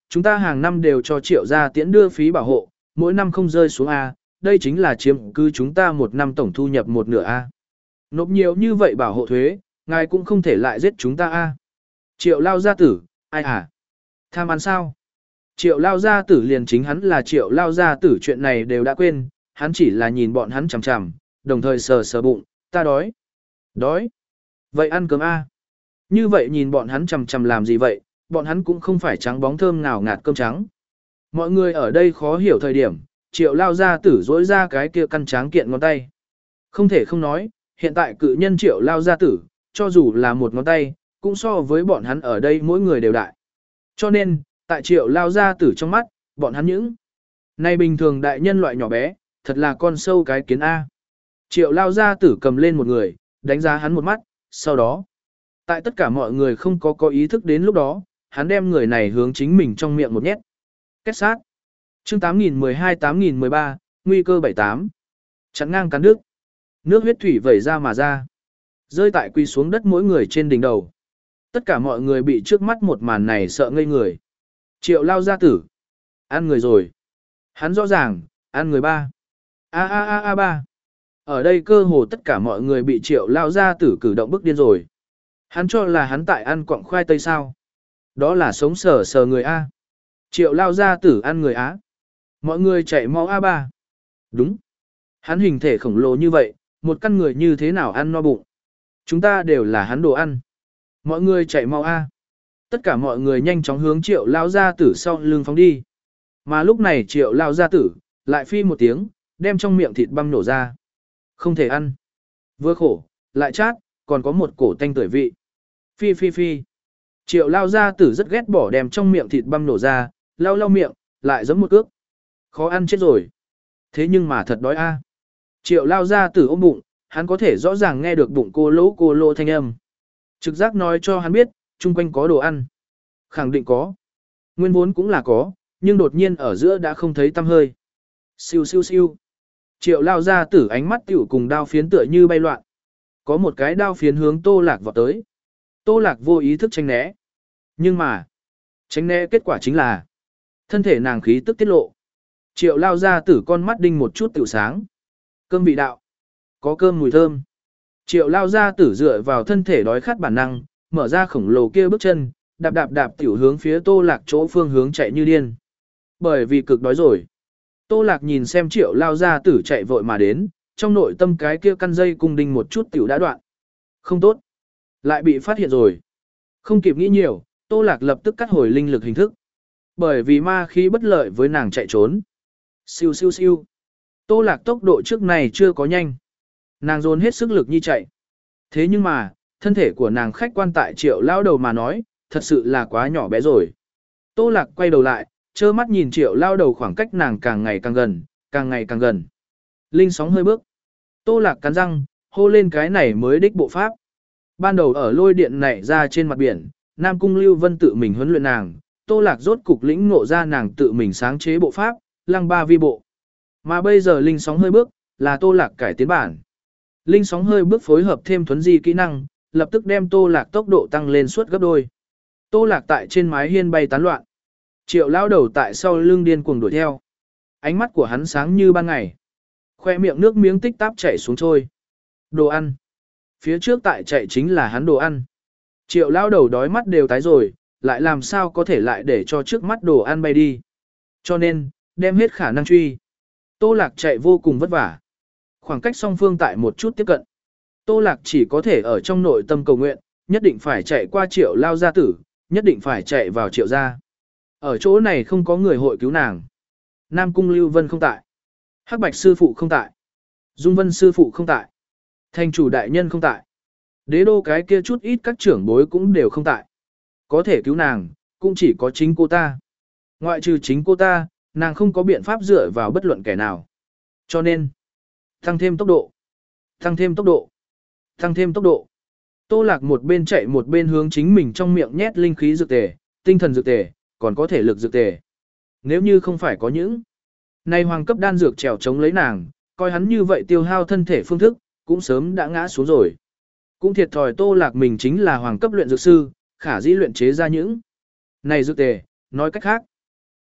chúng ta hàng năm đều cho triệu gia tiễn đưa phí bảo hộ, mỗi năm không rơi xuống A, đây chính là chiếm cứ chúng ta một năm tổng thu nhập một nửa A. Nộp nhiều như vậy bảo hộ thuế, ngài cũng không thể lại giết chúng ta A. Triệu lao gia tử, ai à? Tham ăn sao? Triệu lao gia tử liền chính hắn là triệu lao gia tử chuyện này đều đã quên, hắn chỉ là nhìn bọn hắn chằm chằm, đồng thời sờ sờ bụng, ta đói. Đói. Vậy ăn cơm A. Như vậy nhìn bọn hắn chằm chằm làm gì vậy, bọn hắn cũng không phải trắng bóng thơm ngào ngạt cơm trắng. Mọi người ở đây khó hiểu thời điểm, triệu lao gia tử dỗi ra cái kia căn tráng kiện ngón tay. Không thể không nói, hiện tại cự nhân triệu lao gia tử, cho dù là một ngón tay, cũng so với bọn hắn ở đây mỗi người đều đại. Cho nên, tại triệu lao gia tử trong mắt, bọn hắn những này bình thường đại nhân loại nhỏ bé, thật là con sâu cái kiến A. Triệu lao gia tử cầm lên một người, đánh giá hắn một mắt, sau đó, tại tất cả mọi người không có có ý thức đến lúc đó, hắn đem người này hướng chính mình trong miệng một nhét. Kết sát. Chương tám nghìn mười hai tám nghìn mười ba, nguy cơ bảy tám. Chắn ngang cắn nước. Nước huyết thủy vẩy ra mà ra. Rơi tại quỳ xuống đất mỗi người trên đỉnh đầu. Tất cả mọi người bị trước mắt một màn này sợ ngây người. Triệu lao gia tử. Ăn người rồi. Hắn rõ ràng, ăn người ba. A a a a ba. Ở đây cơ hồ tất cả mọi người bị triệu lao gia tử cử động bức điên rồi. Hắn cho là hắn tại ăn quặng khoai tây sao. Đó là sống sờ sờ người A. Triệu lao gia tử ăn người Á. Mọi người chạy mau A ba. Đúng. Hắn hình thể khổng lồ như vậy, một căn người như thế nào ăn no bụng. Chúng ta đều là hắn đồ ăn. Mọi người chạy mau A. Tất cả mọi người nhanh chóng hướng triệu lao gia tử sau lưng phóng đi. Mà lúc này triệu lao gia tử, lại phi một tiếng, đem trong miệng thịt băm nổ ra. Không thể ăn. Vừa khổ, lại chát, còn có một cổ tanh tưởi vị. Phi phi phi. Triệu lao gia tử rất ghét bỏ đem trong miệng thịt băm nổ ra, lau lau miệng, lại giẫm một cước. Khó ăn chết rồi. Thế nhưng mà thật đói a. Triệu lao gia tử ôm bụng, hắn có thể rõ ràng nghe được bụng cô lỗ cô lỗ thanh âm. Trực giác nói cho hắn biết, chung quanh có đồ ăn. Khẳng định có. Nguyên vốn cũng là có, nhưng đột nhiên ở giữa đã không thấy tăm hơi. Siêu siêu siêu. Triệu lao gia tử ánh mắt tiểu cùng đao phiến tựa như bay loạn. Có một cái đao phiến hướng Tô Lạc vọt tới. Tô Lạc vô ý thức tránh né. Nhưng mà, tránh né kết quả chính là thân thể nàng khí tức tiết lộ. Triệu lao gia tử con mắt đinh một chút tiểu sáng. Cơm vị đạo. Có cơm mùi thơm. Triệu lao gia tử dựa vào thân thể đói khát bản năng, mở ra khổng lồ kia bước chân, đạp đạp đạp tiểu hướng phía Tô Lạc chỗ phương hướng chạy như điên. Bởi vì cực đói rồi. Tô Lạc nhìn xem triệu lao gia tử chạy vội mà đến, trong nội tâm cái kia căn dây cung đinh một chút tiểu đã đoạn. Không tốt. Lại bị phát hiện rồi. Không kịp nghĩ nhiều, Tô Lạc lập tức cắt hồi linh lực hình thức. Bởi vì ma khí bất lợi với nàng chạy trốn. Siêu siêu siêu. Tô Lạc tốc độ trước này chưa có nhanh. Nàng dồn hết sức lực như chạy. Thế nhưng mà, thân thể của nàng khách quan tại triệu lao đầu mà nói, thật sự là quá nhỏ bé rồi. Tô Lạc quay đầu lại, trơ mắt nhìn triệu lao đầu khoảng cách nàng càng ngày càng gần, càng ngày càng gần. Linh sóng hơi bước. Tô Lạc cắn răng, hô lên cái này mới đích bộ pháp. Ban đầu ở lôi điện này ra trên mặt biển, Nam Cung Lưu Vân tự mình huấn luyện nàng, Tô Lạc rốt cục lĩnh ngộ ra nàng tự mình sáng chế bộ pháp, lăng ba vi bộ. Mà bây giờ linh sóng hơi bước, là Tô Lạc cải tiến bản. Linh sóng hơi bước phối hợp thêm thuấn di kỹ năng, lập tức đem Tô Lạc tốc độ tăng lên suốt gấp đôi. Tô Lạc tại trên mái hiên bay tán loạn. Triệu lao đầu tại sau lưng điên cuồng đuổi theo. Ánh mắt của hắn sáng như ban ngày. Khoe miệng nước miếng tích táp chảy xuống trôi. Đồ ăn. Phía trước tại chạy chính là hắn đồ ăn. Triệu lao đầu đói mắt đều tái rồi, lại làm sao có thể lại để cho trước mắt đồ ăn bay đi. Cho nên, đem hết khả năng truy. Tô Lạc chạy vô cùng vất vả. Khoảng cách song phương tại một chút tiếp cận. Tô Lạc chỉ có thể ở trong nội tâm cầu nguyện, nhất định phải chạy qua triệu lao gia tử, nhất định phải chạy vào triệu gia. Ở chỗ này không có người hội cứu nàng. Nam Cung Lưu Vân không tại. Hắc Bạch sư phụ không tại. Dung Vân sư phụ không tại. Thành chủ đại nhân không tại. Đế đô cái kia chút ít các trưởng bối cũng đều không tại. Có thể cứu nàng, cũng chỉ có chính cô ta. Ngoại trừ chính cô ta, nàng không có biện pháp dựa vào bất luận kẻ nào. Cho nên, tăng thêm tốc độ, tăng thêm tốc độ, tăng thêm tốc độ. Tô Lạc một bên chạy một bên hướng chính mình trong miệng nhét linh khí dược tề, tinh thần dược tề, còn có thể lực dược tề. Nếu như không phải có những này hoàng cấp đan dược trèo chống lấy nàng, coi hắn như vậy tiêu hao thân thể phương thức, cũng sớm đã ngã xuống rồi. Cũng thiệt thòi Tô Lạc mình chính là hoàng cấp luyện dược sư, khả dĩ luyện chế ra những này dược tề, nói cách khác,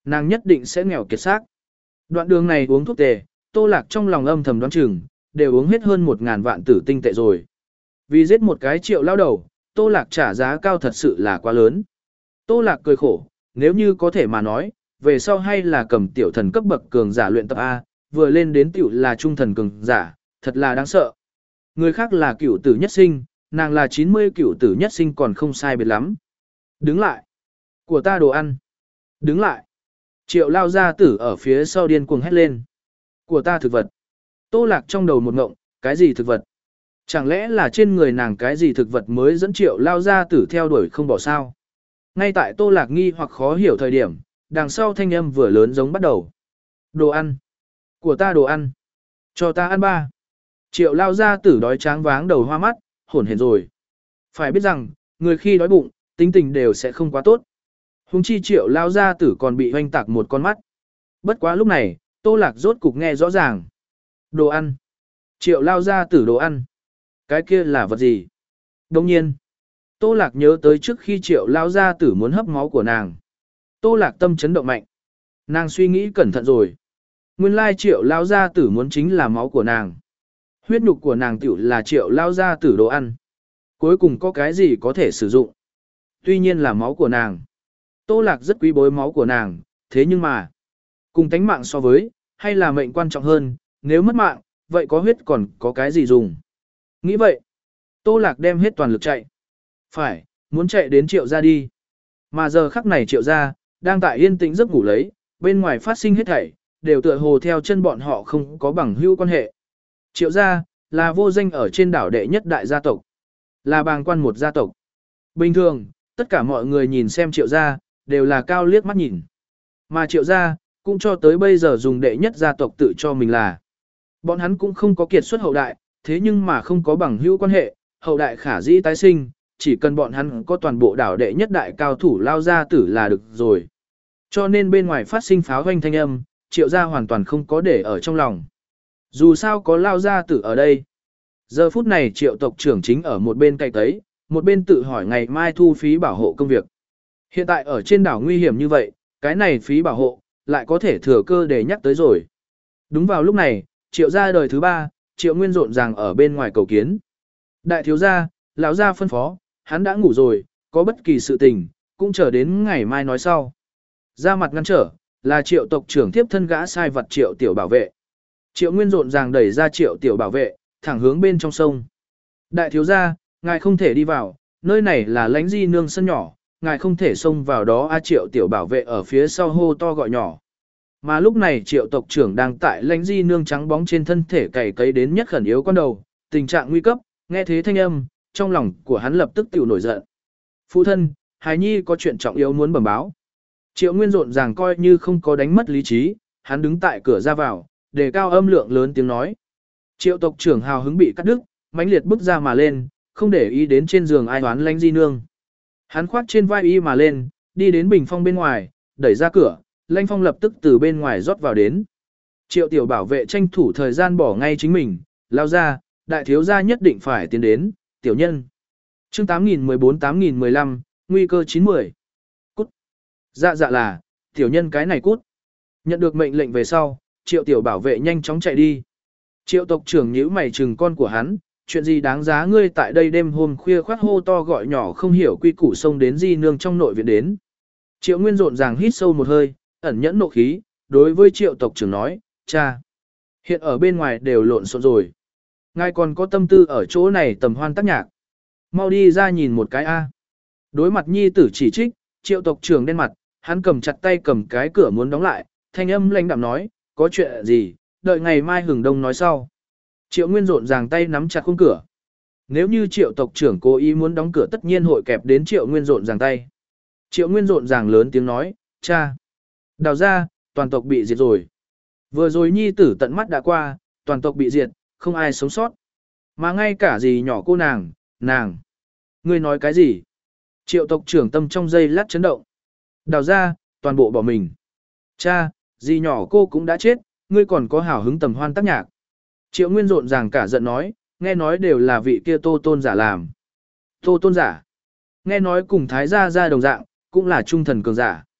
nàng nhất định sẽ nghèo kiệt xác. Đoạn đường này uống thuốc tề, Tô Lạc trong lòng âm thầm đoán chừng, đều uống hết hơn một ngàn vạn tử tinh tệ rồi. Vì giết một cái triệu lao đầu, Tô Lạc trả giá cao thật sự là quá lớn. Tô Lạc cười khổ, nếu như có thể mà nói, về sau hay là cầm tiểu thần cấp bậc cường giả luyện tập A, vừa lên đến tiểu là trung thần cường giả, thật là đáng sợ. Người khác là cửu tử nhất sinh, nàng là chín mươi cửu tử nhất sinh còn không sai biệt lắm. Đứng lại. Của ta đồ ăn. Đứng lại. Triệu lao gia tử ở phía sau điên cuồng hét lên. Của ta thực vật. Tô Lạc trong đầu một ngộng, cái gì thực vật? Chẳng lẽ là trên người nàng cái gì thực vật mới dẫn triệu lao gia tử theo đuổi không bỏ sao? Ngay tại Tô Lạc nghi hoặc khó hiểu thời điểm, đằng sau thanh âm vừa lớn giống bắt đầu. Đồ ăn. Của ta đồ ăn. Cho ta ăn ba. Triệu lao gia tử đói tráng váng đầu hoa mắt, hổn hển rồi. Phải biết rằng, người khi đói bụng, tính tình đều sẽ không quá tốt. Hùng chi triệu lao gia tử còn bị hoanh tạc một con mắt. Bất quá lúc này, Tô Lạc rốt cục nghe rõ ràng. Đồ ăn. Triệu lao gia tử đồ ăn. Cái kia là vật gì? Đồng nhiên, Tô Lạc nhớ tới trước khi triệu lao gia tử muốn hấp máu của nàng. Tô Lạc tâm chấn động mạnh. Nàng suy nghĩ cẩn thận rồi. Nguyên lai triệu lao gia tử muốn chính là máu của nàng. Huyết nhục của nàng tiểu là triệu lao gia tử đồ ăn. Cuối cùng có cái gì có thể sử dụng? Tuy nhiên là máu của nàng. Tô Lạc rất quý bối máu của nàng, thế nhưng mà, cùng tánh mạng so với, hay là mệnh quan trọng hơn, nếu mất mạng, vậy có huyết còn có cái gì dùng? Nghĩ vậy, Tô Lạc đem hết toàn lực chạy. Phải, muốn chạy đến triệu gia đi. Mà giờ khắc này triệu gia, đang tại yên tĩnh giấc ngủ lấy, bên ngoài phát sinh hết thảy, đều tựa hồ theo chân bọn họ không có bằng hữu quan hệ. Triệu gia, là vô danh ở trên đảo đệ nhất đại gia tộc. Là bàng quan một gia tộc. Bình thường, tất cả mọi người nhìn xem triệu gia, đều là cao liếc mắt nhìn. Mà triệu gia, cũng cho tới bây giờ dùng đệ nhất gia tộc tự cho mình là. Bọn hắn cũng không có kiệt xuất hậu đại, thế nhưng mà không có bằng hữu quan hệ, hậu đại khả dĩ tái sinh, chỉ cần bọn hắn có toàn bộ đảo đệ nhất đại cao thủ lao gia tử là được rồi. Cho nên bên ngoài phát sinh pháo hoanh thanh âm, triệu gia hoàn toàn không có để ở trong lòng. Dù sao có lao gia tử ở đây. Giờ phút này triệu tộc trưởng chính ở một bên cạnh tấy, một bên tự hỏi ngày mai thu phí bảo hộ công việc. Hiện tại ở trên đảo nguy hiểm như vậy, cái này phí bảo hộ, lại có thể thừa cơ để nhắc tới rồi. Đúng vào lúc này, triệu gia đời thứ ba, triệu nguyên rộn ràng ở bên ngoài cầu kiến. Đại thiếu gia, lão gia phân phó, hắn đã ngủ rồi, có bất kỳ sự tình, cũng chờ đến ngày mai nói sau. Ra mặt ngăn trở, là triệu tộc trưởng tiếp thân gã sai vật triệu tiểu bảo vệ. Triệu nguyên rộn ràng đẩy ra triệu tiểu bảo vệ, thẳng hướng bên trong sông. Đại thiếu gia, ngài không thể đi vào, nơi này là lãnh di nương sân nhỏ, ngài không thể xông vào đó. A triệu tiểu bảo vệ ở phía sau hô to gọi nhỏ. Mà lúc này triệu tộc trưởng đang tại lãnh di nương trắng bóng trên thân thể cày cấy đến nhất khẩn yếu con đầu, tình trạng nguy cấp, nghe thế thanh âm, trong lòng của hắn lập tức tiểu nổi giận. Phụ thân, hài nhi có chuyện trọng yếu muốn bẩm báo. Triệu nguyên rộn ràng coi như không có đánh mất lý trí, hắn đứng tại cửa ra vào, đề cao âm lượng lớn tiếng nói. Triệu tộc trưởng hào hứng bị cắt đứt, mãnh liệt bước ra mà lên, không để ý đến trên giường ai đoán lãnh di nương. Hắn khoác trên vai y mà lên, đi đến bình phong bên ngoài, đẩy ra cửa, lãnh phong lập tức từ bên ngoài rót vào đến. Triệu tiểu bảo vệ tranh thủ thời gian bỏ ngay chính mình, lao ra, đại thiếu gia nhất định phải tiến đến, tiểu nhân. Chương tám nghìn mười bốn tám nghìn mười lăm, nguy cơ chín mươi. Cút. Dạ dạ là, tiểu nhân cái này cút. Nhận được mệnh lệnh về sau, triệu tiểu bảo vệ nhanh chóng chạy đi. Triệu tộc trưởng nhíu mày chừng con của hắn, chuyện gì đáng giá ngươi tại đây đêm hôm khuya khoác hô to gọi nhỏ không hiểu quy củ xông đến di nương trong nội viện đến. Triệu nguyên rộn ràng hít sâu một hơi, ẩn nhẫn nộ khí, đối với triệu tộc trưởng nói, cha, hiện ở bên ngoài đều lộn xộn rồi. Ngài còn có tâm tư ở chỗ này tầm hoan tác nhạc. Mau đi ra nhìn một cái a. Đối mặt nhi tử chỉ trích, triệu tộc trưởng đen mặt, hắn cầm chặt tay cầm cái cửa muốn đóng lại, thanh âm lãnh đạm nói, có chuyện gì, đợi ngày mai hừng đông nói sau. Triệu nguyên rộn ràng tay nắm chặt khung cửa. Nếu như triệu tộc trưởng cố ý muốn đóng cửa tất nhiên hội kẹp đến triệu nguyên rộn ràng tay. Triệu nguyên rộn ràng lớn tiếng nói, cha, đào ra, toàn tộc bị diệt rồi. Vừa rồi nhi tử tận mắt đã qua, toàn tộc bị diệt, không ai sống sót. Mà ngay cả gì nhỏ cô nàng, nàng. Ngươi nói cái gì? Triệu tộc trưởng tâm trong giây lát chấn động. Đào ra, toàn bộ bỏ mình. Cha, gì nhỏ cô cũng đã chết, ngươi còn có hào hứng tầm hoan tác nhạc. Triệu nguyên rộn ràng cả giận nói, nghe nói đều là vị kia tô tôn giả làm. Tô tôn giả. Nghe nói cùng thái gia gia đồng dạng, cũng là trung thần cường giả.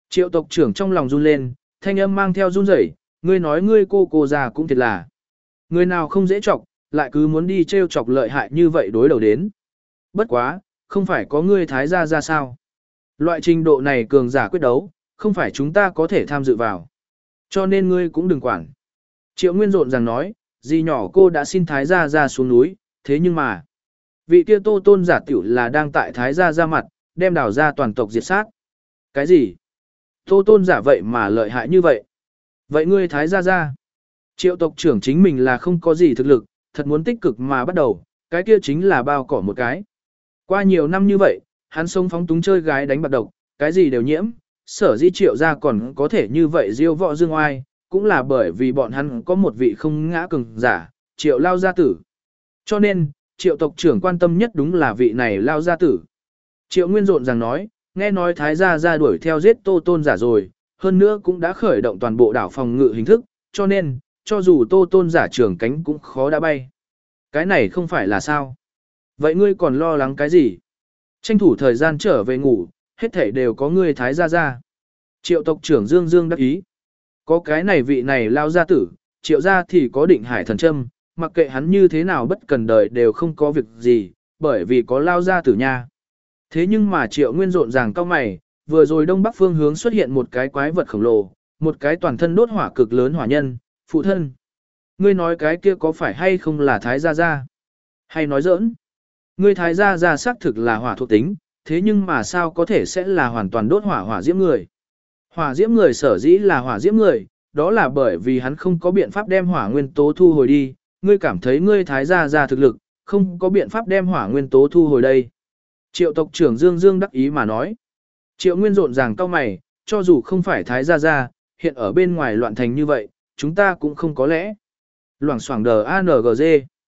Triệu tộc trưởng trong lòng run lên, thanh âm mang theo run rẩy, ngươi nói ngươi cô cô già cũng thiệt là. Người nào không dễ chọc, lại cứ muốn đi trêu chọc lợi hại như vậy đối đầu đến. Bất quá, không phải có ngươi thái gia ra sao. Loại trình độ này cường giả quyết đấu, không phải chúng ta có thể tham dự vào. Cho nên ngươi cũng đừng quản. Triệu Nguyên rộn ràng nói, dì nhỏ cô đã xin thái gia ra xuống núi, thế nhưng mà, vị kia Tô Tôn giả tiểu là đang tại thái gia ra mặt, đem đảo ra toàn tộc diệt sát. Cái gì? Tô Tôn giả vậy mà lợi hại như vậy? Vậy ngươi thái gia ra? Triệu tộc trưởng chính mình là không có gì thực lực, thật muốn tích cực mà bắt đầu, cái kia chính là bao cỏ một cái. Qua nhiều năm như vậy, hắn sống phóng túng chơi gái đánh bạc độc, cái gì đều nhiễm, sở di triệu ra còn có thể như vậy diêu võ dương oai, cũng là bởi vì bọn hắn có một vị không ngã cường giả, triệu lao gia tử. Cho nên, triệu tộc trưởng quan tâm nhất đúng là vị này lao gia tử. Triệu Nguyên rộn rằng nói, nghe nói thái gia ra đuổi theo giết Tô Tôn giả rồi, hơn nữa cũng đã khởi động toàn bộ đảo phòng ngự hình thức, cho nên, cho dù Tô Tôn giả trưởng cánh cũng khó đã bay. Cái này không phải là sao? Vậy ngươi còn lo lắng cái gì? Tranh thủ thời gian trở về ngủ, hết thảy đều có ngươi thái gia ra. Triệu tộc trưởng Dương Dương đắc ý. Có cái này vị này lao gia tử, triệu gia thì có định hải thần châm, mặc kệ hắn như thế nào bất cần đời đều không có việc gì, bởi vì có lao gia tử nha. Thế nhưng mà triệu Nguyên rộn ràng cao mày, vừa rồi đông bắc phương hướng xuất hiện một cái quái vật khổng lồ, một cái toàn thân đốt hỏa cực lớn hỏa nhân, phụ thân. Ngươi nói cái kia có phải hay không là thái gia gia? Hay nói giỡn? Ngươi thái gia gia xác thực là hỏa thuộc tính, thế nhưng mà sao có thể sẽ là hoàn toàn đốt hỏa hỏa diễm người? Hỏa diễm người sở dĩ là hỏa diễm người, đó là bởi vì hắn không có biện pháp đem hỏa nguyên tố thu hồi đi, ngươi cảm thấy ngươi thái gia gia thực lực, không có biện pháp đem hỏa nguyên tố thu hồi đây. Triệu tộc trưởng Dương Dương đắc ý mà nói. Triệu Nguyên rộn ràng cau mày, cho dù không phải thái gia gia, hiện ở bên ngoài loạn thành như vậy, chúng ta cũng không có lẽ. Loảng xoảng đờ a en giê.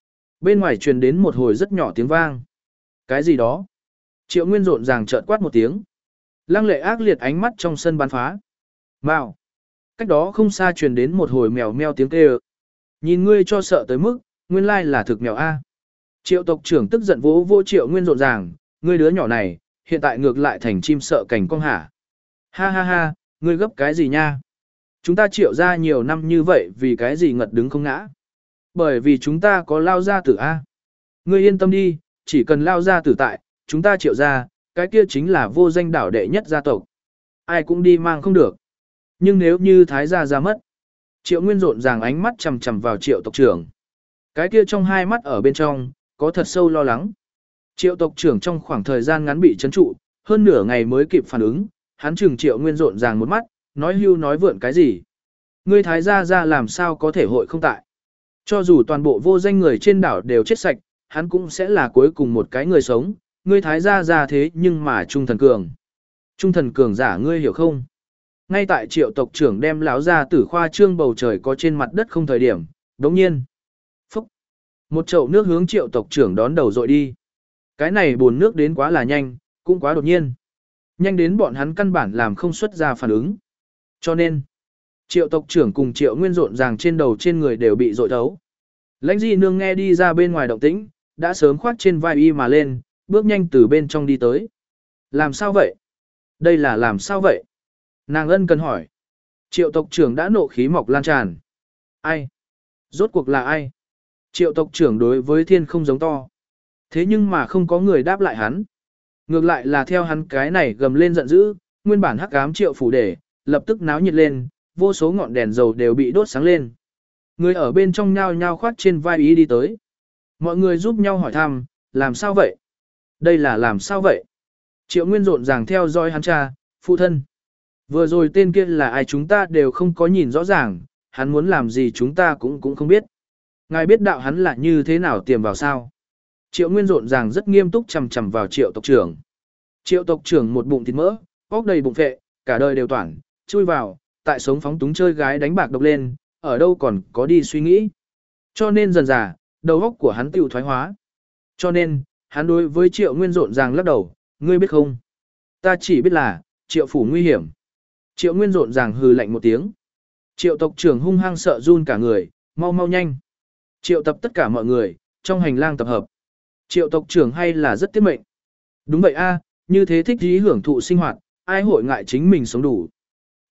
Bên ngoài truyền đến một hồi rất nhỏ tiếng vang. Cái gì đó? Triệu Nguyên rộn ràng trợn quát một tiếng. Lăng lệ ác liệt ánh mắt trong sân bắn phá. Mạo. Cách đó không xa truyền đến một hồi mèo meo tiếng kêu. Nhìn ngươi cho sợ tới mức, nguyên lai là thực mèo A. Triệu tộc trưởng tức giận vỗ vỗ Triệu Nguyên rộn ràng, ngươi đứa nhỏ này, hiện tại ngược lại thành chim sợ cảnh cong hả. Ha ha ha, ngươi gấp cái gì nha? Chúng ta triệu ra nhiều năm như vậy vì cái gì ngật đứng không ngã? Bởi vì chúng ta có lao gia tử A. Ngươi yên tâm đi, chỉ cần lao gia tử tại, chúng ta triệu ra, cái kia chính là vô danh đảo đệ nhất gia tộc. Ai cũng đi mang không được. Nhưng nếu như thái gia ra mất, Triệu Nguyên rộn ràng ánh mắt chằm chằm vào Triệu tộc trưởng. Cái kia trong hai mắt ở bên trong, có thật sâu lo lắng. Triệu tộc trưởng trong khoảng thời gian ngắn bị chấn trụ, hơn nửa ngày mới kịp phản ứng, hắn chừng Triệu Nguyên rộn ràng một mắt, nói hưu nói vượn cái gì. Ngươi thái gia ra làm sao có thể hội không tại. Cho dù toàn bộ vô danh người trên đảo đều chết sạch, hắn cũng sẽ là cuối cùng một cái người sống, ngươi thái gia ra thế nhưng mà trung thần cường. Trung thần cường giả ngươi hiểu không? Ngay tại Triệu tộc trưởng đem lão ra tử khoa trương bầu trời có trên mặt đất không thời điểm, đống nhiên. Phúc! Một chậu nước hướng Triệu tộc trưởng đón đầu dội đi. Cái này buồn nước đến quá là nhanh, cũng quá đột nhiên. Nhanh đến bọn hắn căn bản làm không xuất ra phản ứng. Cho nên, Triệu tộc trưởng cùng Triệu Nguyên rộn ràng trên đầu trên người đều bị dội thấu. Lãnh Di Nương nghe đi ra bên ngoài động tĩnh, đã sớm khoác trên vai y mà lên, bước nhanh từ bên trong đi tới. Làm sao vậy? Đây là làm sao vậy? Nàng ân cần hỏi. Triệu tộc trưởng đã nộ khí mọc lan tràn. Ai? Rốt cuộc là ai? Triệu tộc trưởng đối với thiên không giống to. Thế nhưng mà không có người đáp lại hắn. Ngược lại là theo hắn cái này gầm lên giận dữ, nguyên bản hắc ám triệu phủ để, lập tức náo nhiệt lên, vô số ngọn đèn dầu đều bị đốt sáng lên. Người ở bên trong nhao nhao khoác trên vai ý đi tới. Mọi người giúp nhau hỏi thăm, làm sao vậy? Đây là làm sao vậy? Triệu Nguyên rộn ràng theo dõi hắn cha, phụ thân. Vừa rồi tên kia là ai chúng ta đều không có nhìn rõ ràng, hắn muốn làm gì chúng ta cũng cũng không biết. Ngài biết đạo hắn là như thế nào tiềm vào sao? Triệu Nguyên rộn ràng rất nghiêm túc chằm chằm vào Triệu tộc trưởng. Triệu tộc trưởng một bụng thịt mỡ, óc đầy bụng phệ, cả đời đều toản, chui vào, tại sống phóng túng chơi gái đánh bạc độc lên, ở đâu còn có đi suy nghĩ. Cho nên dần dà, đầu óc của hắn tiêu thoái hóa. Cho nên, hắn đối với Triệu Nguyên rộn ràng lắc đầu, ngươi biết không? Ta chỉ biết là, Triệu phủ nguy hiểm. Triệu Nguyên rộn ràng hừ lạnh một tiếng. Triệu tộc trưởng hung hăng sợ run cả người, mau mau nhanh. Triệu tập tất cả mọi người, trong hành lang tập hợp. Triệu tộc trưởng hay là rất tiết mệnh. Đúng vậy a, như thế thích ý hưởng thụ sinh hoạt, ai hội ngại chính mình sống đủ.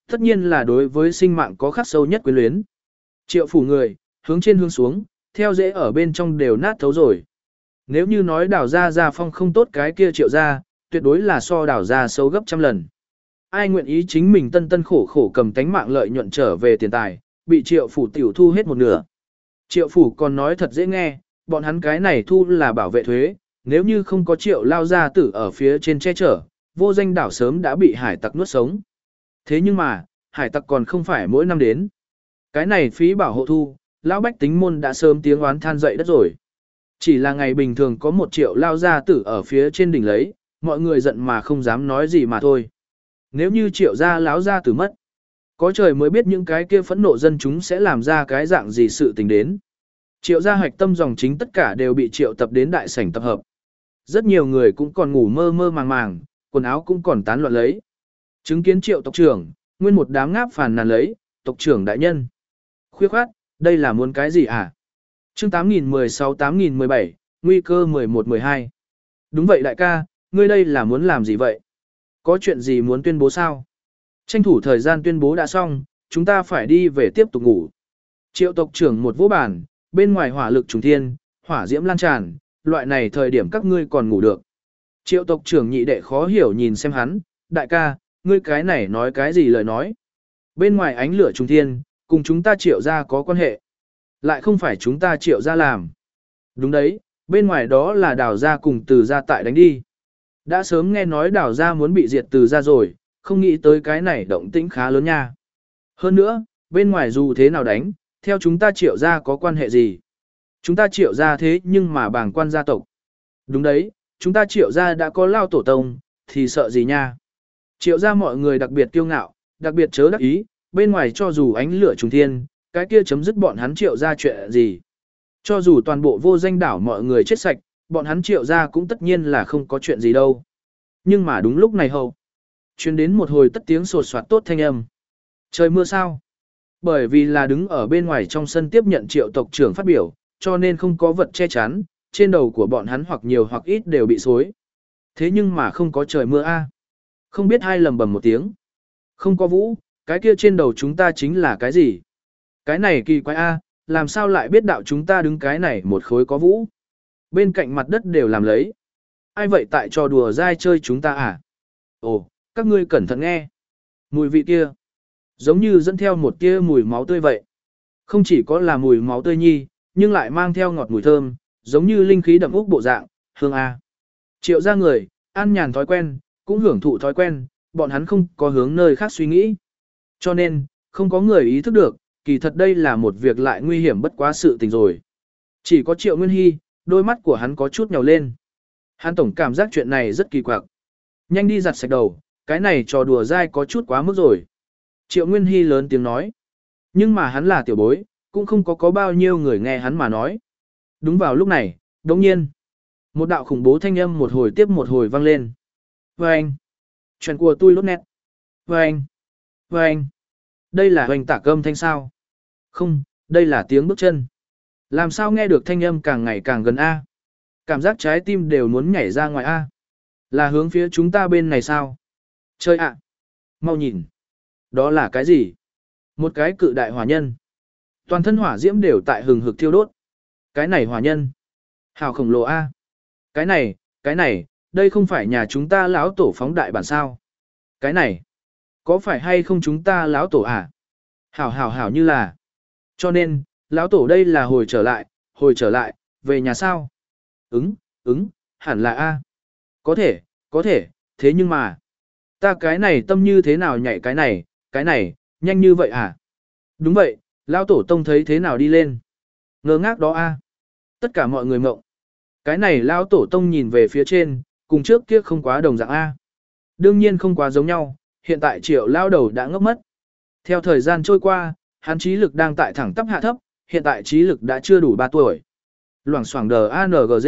Tất nhiên là đối với sinh mạng có khắc sâu nhất quyến luyến. Triệu phủ người, hướng trên hướng xuống, theo dễ ở bên trong đều nát thấu rồi. Nếu như nói đảo ra gia phong không tốt cái kia triệu ra, tuyệt đối là so đảo ra xấu gấp trăm lần. Ai nguyện ý chính mình tân tân khổ khổ cầm tánh mạng lợi nhuận trở về tiền tài, bị triệu phủ tiểu thu hết một nửa. Triệu phủ còn nói thật dễ nghe, bọn hắn cái này thu là bảo vệ thuế, nếu như không có triệu lao gia tử ở phía trên che chở, vô danh đảo sớm đã bị hải tặc nuốt sống. Thế nhưng mà, hải tặc còn không phải mỗi năm đến. Cái này phí bảo hộ thu, lão bách tính môn đã sớm tiếng oán than dậy đất rồi. Chỉ là ngày bình thường có một triệu lao gia tử ở phía trên đỉnh lấy, mọi người giận mà không dám nói gì mà thôi. Nếu như triệu gia lão gia tử mất, có trời mới biết những cái kia phẫn nộ dân chúng sẽ làm ra cái dạng gì sự tình đến. Triệu gia hoạch tâm dòng chính tất cả đều bị triệu tập đến đại sảnh tập hợp. Rất nhiều người cũng còn ngủ mơ mơ màng màng, quần áo cũng còn tán loạn lấy. Chứng kiến triệu tộc trưởng, nguyên một đám ngáp phàn nàn lấy, tộc trưởng đại nhân. Khuya khoát, đây là muốn cái gì hả? Chương tám nghìn mười sáu tám nghìn mười bảy, nguy cơ mười một mười hai. Đúng vậy đại ca, ngươi đây là muốn làm gì vậy? Có chuyện gì muốn tuyên bố sao? Tranh thủ thời gian tuyên bố đã xong, chúng ta phải đi về tiếp tục ngủ. Triệu tộc trưởng một vỗ bàn, bên ngoài hỏa lực trùng thiên, hỏa diễm lan tràn, loại này thời điểm các ngươi còn ngủ được. Triệu tộc trưởng nhị đệ khó hiểu nhìn xem hắn, đại ca, ngươi cái này nói cái gì lời nói. Bên ngoài ánh lửa trùng thiên, cùng chúng ta triệu ra có quan hệ. Lại không phải chúng ta triệu ra làm. Đúng đấy, bên ngoài đó là đào ra cùng từ ra tại đánh đi. Đã sớm nghe nói đào ra muốn bị diệt từ ra rồi, không nghĩ tới cái này động tĩnh khá lớn nha. Hơn nữa, bên ngoài dù thế nào đánh, theo chúng ta triệu ra có quan hệ gì? Chúng ta triệu ra thế nhưng mà bảng quan gia tộc. Đúng đấy, chúng ta triệu ra đã có lao tổ tông, thì sợ gì nha? Triệu ra mọi người đặc biệt kiêu ngạo, đặc biệt chớ đắc ý, bên ngoài cho dù ánh lửa trùng thiên, cái kia chấm dứt bọn hắn triệu ra chuyện gì. Cho dù toàn bộ vô danh đảo mọi người chết sạch, bọn hắn triệu ra cũng tất nhiên là không có chuyện gì đâu. Nhưng mà đúng lúc này hầu, chuyến đến một hồi tất tiếng sột soạt tốt thanh âm. Trời mưa sao? Bởi vì là đứng ở bên ngoài trong sân tiếp nhận triệu tộc trưởng phát biểu, cho nên không có vật che chắn, trên đầu của bọn hắn hoặc nhiều hoặc ít đều bị xối. Thế nhưng mà không có trời mưa a. Không biết hai lầm bầm một tiếng. Không có vũ, cái kia trên đầu chúng ta chính là cái gì? Cái này kỳ quái a, làm sao lại biết đạo chúng ta đứng cái này một khối có vũ? Bên cạnh mặt đất đều làm lấy. Ai vậy tại trò đùa dai chơi chúng ta à? Ồ, các ngươi cẩn thận nghe. Mùi vị kia, giống như dẫn theo một tia mùi máu tươi vậy. Không chỉ có là mùi máu tươi nhi, nhưng lại mang theo ngọt mùi thơm, giống như linh khí đậm úc bộ dạng, hương a. Triệu ra người, an nhàn thói quen, cũng hưởng thụ thói quen, bọn hắn không có hướng nơi khác suy nghĩ. Cho nên, không có người ý thức được, kỳ thật đây là một việc lại nguy hiểm bất quá sự tình rồi. Chỉ có Triệu Nguyên Hy, đôi mắt của hắn có chút nhào lên. Hắn tổng cảm giác chuyện này rất kỳ quặc. Nhanh đi giặt sạch đầu, cái này trò đùa dai có chút quá mức rồi. Triệu Nguyên Hy lớn tiếng nói. Nhưng mà hắn là tiểu bối, cũng không có có bao nhiêu người nghe hắn mà nói. Đúng vào lúc này, đồng nhiên, một đạo khủng bố thanh âm một hồi tiếp một hồi vang lên. Vâng! Chuyện của tôi lốt nét. Vâng! Vâng! Đây là hoành tả cơm thanh sao? Không, đây là tiếng bước chân. Làm sao nghe được thanh âm càng ngày càng gần A? Cảm giác trái tim đều muốn nhảy ra ngoài A. Là hướng phía chúng ta bên này sao? Chơi ạ! Mau nhìn! Đó là cái gì? Một cái cự đại hỏa nhân. Toàn thân hỏa diễm đều tại hừng hực thiêu đốt. Cái này hỏa nhân. Hào khổng lồ A. Cái này, cái này, đây không phải nhà chúng ta lão tổ phóng đại bản sao? Cái này, có phải hay không chúng ta lão tổ à? Hảo hảo hảo như là. Cho nên, lão tổ đây là hồi trở lại, hồi trở lại, về nhà sao? Ứng, ứng, hẳn là A. Có thể, có thể, thế nhưng mà. Ta cái này tâm như thế nào nhảy cái này, cái này, nhanh như vậy à? Đúng vậy, lão tổ tông thấy thế nào đi lên? Ngơ ngác đó A. Tất cả mọi người mộng. Cái này lão tổ tông nhìn về phía trên, cùng trước kia không quá đồng dạng A. Đương nhiên không quá giống nhau, hiện tại triệu lao đầu đã ngốc mất. Theo thời gian trôi qua, hắn trí lực đang tại thẳng tắp hạ thấp, hiện tại trí lực đã chưa đủ ba tuổi. Loảng xoảng đờ a en giê.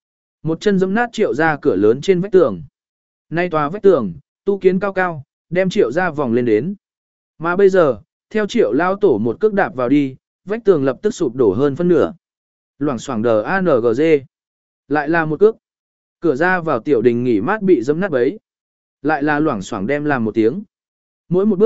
Một chân giẫm nát triệu ra cửa lớn trên vách tường. Nay tòa vách tường, tu kiến cao cao, đem triệu ra vòng lên đến. Mà bây giờ, theo triệu lao tổ một cước đạp vào đi, vách tường lập tức sụp đổ hơn phân nửa. Loảng xoảng đờ a en giê. Lại là một cước. Cửa ra vào tiểu đình nghỉ mát bị giẫm nát bấy. Lại là loảng xoảng đem làm một tiếng. Mỗi một bước,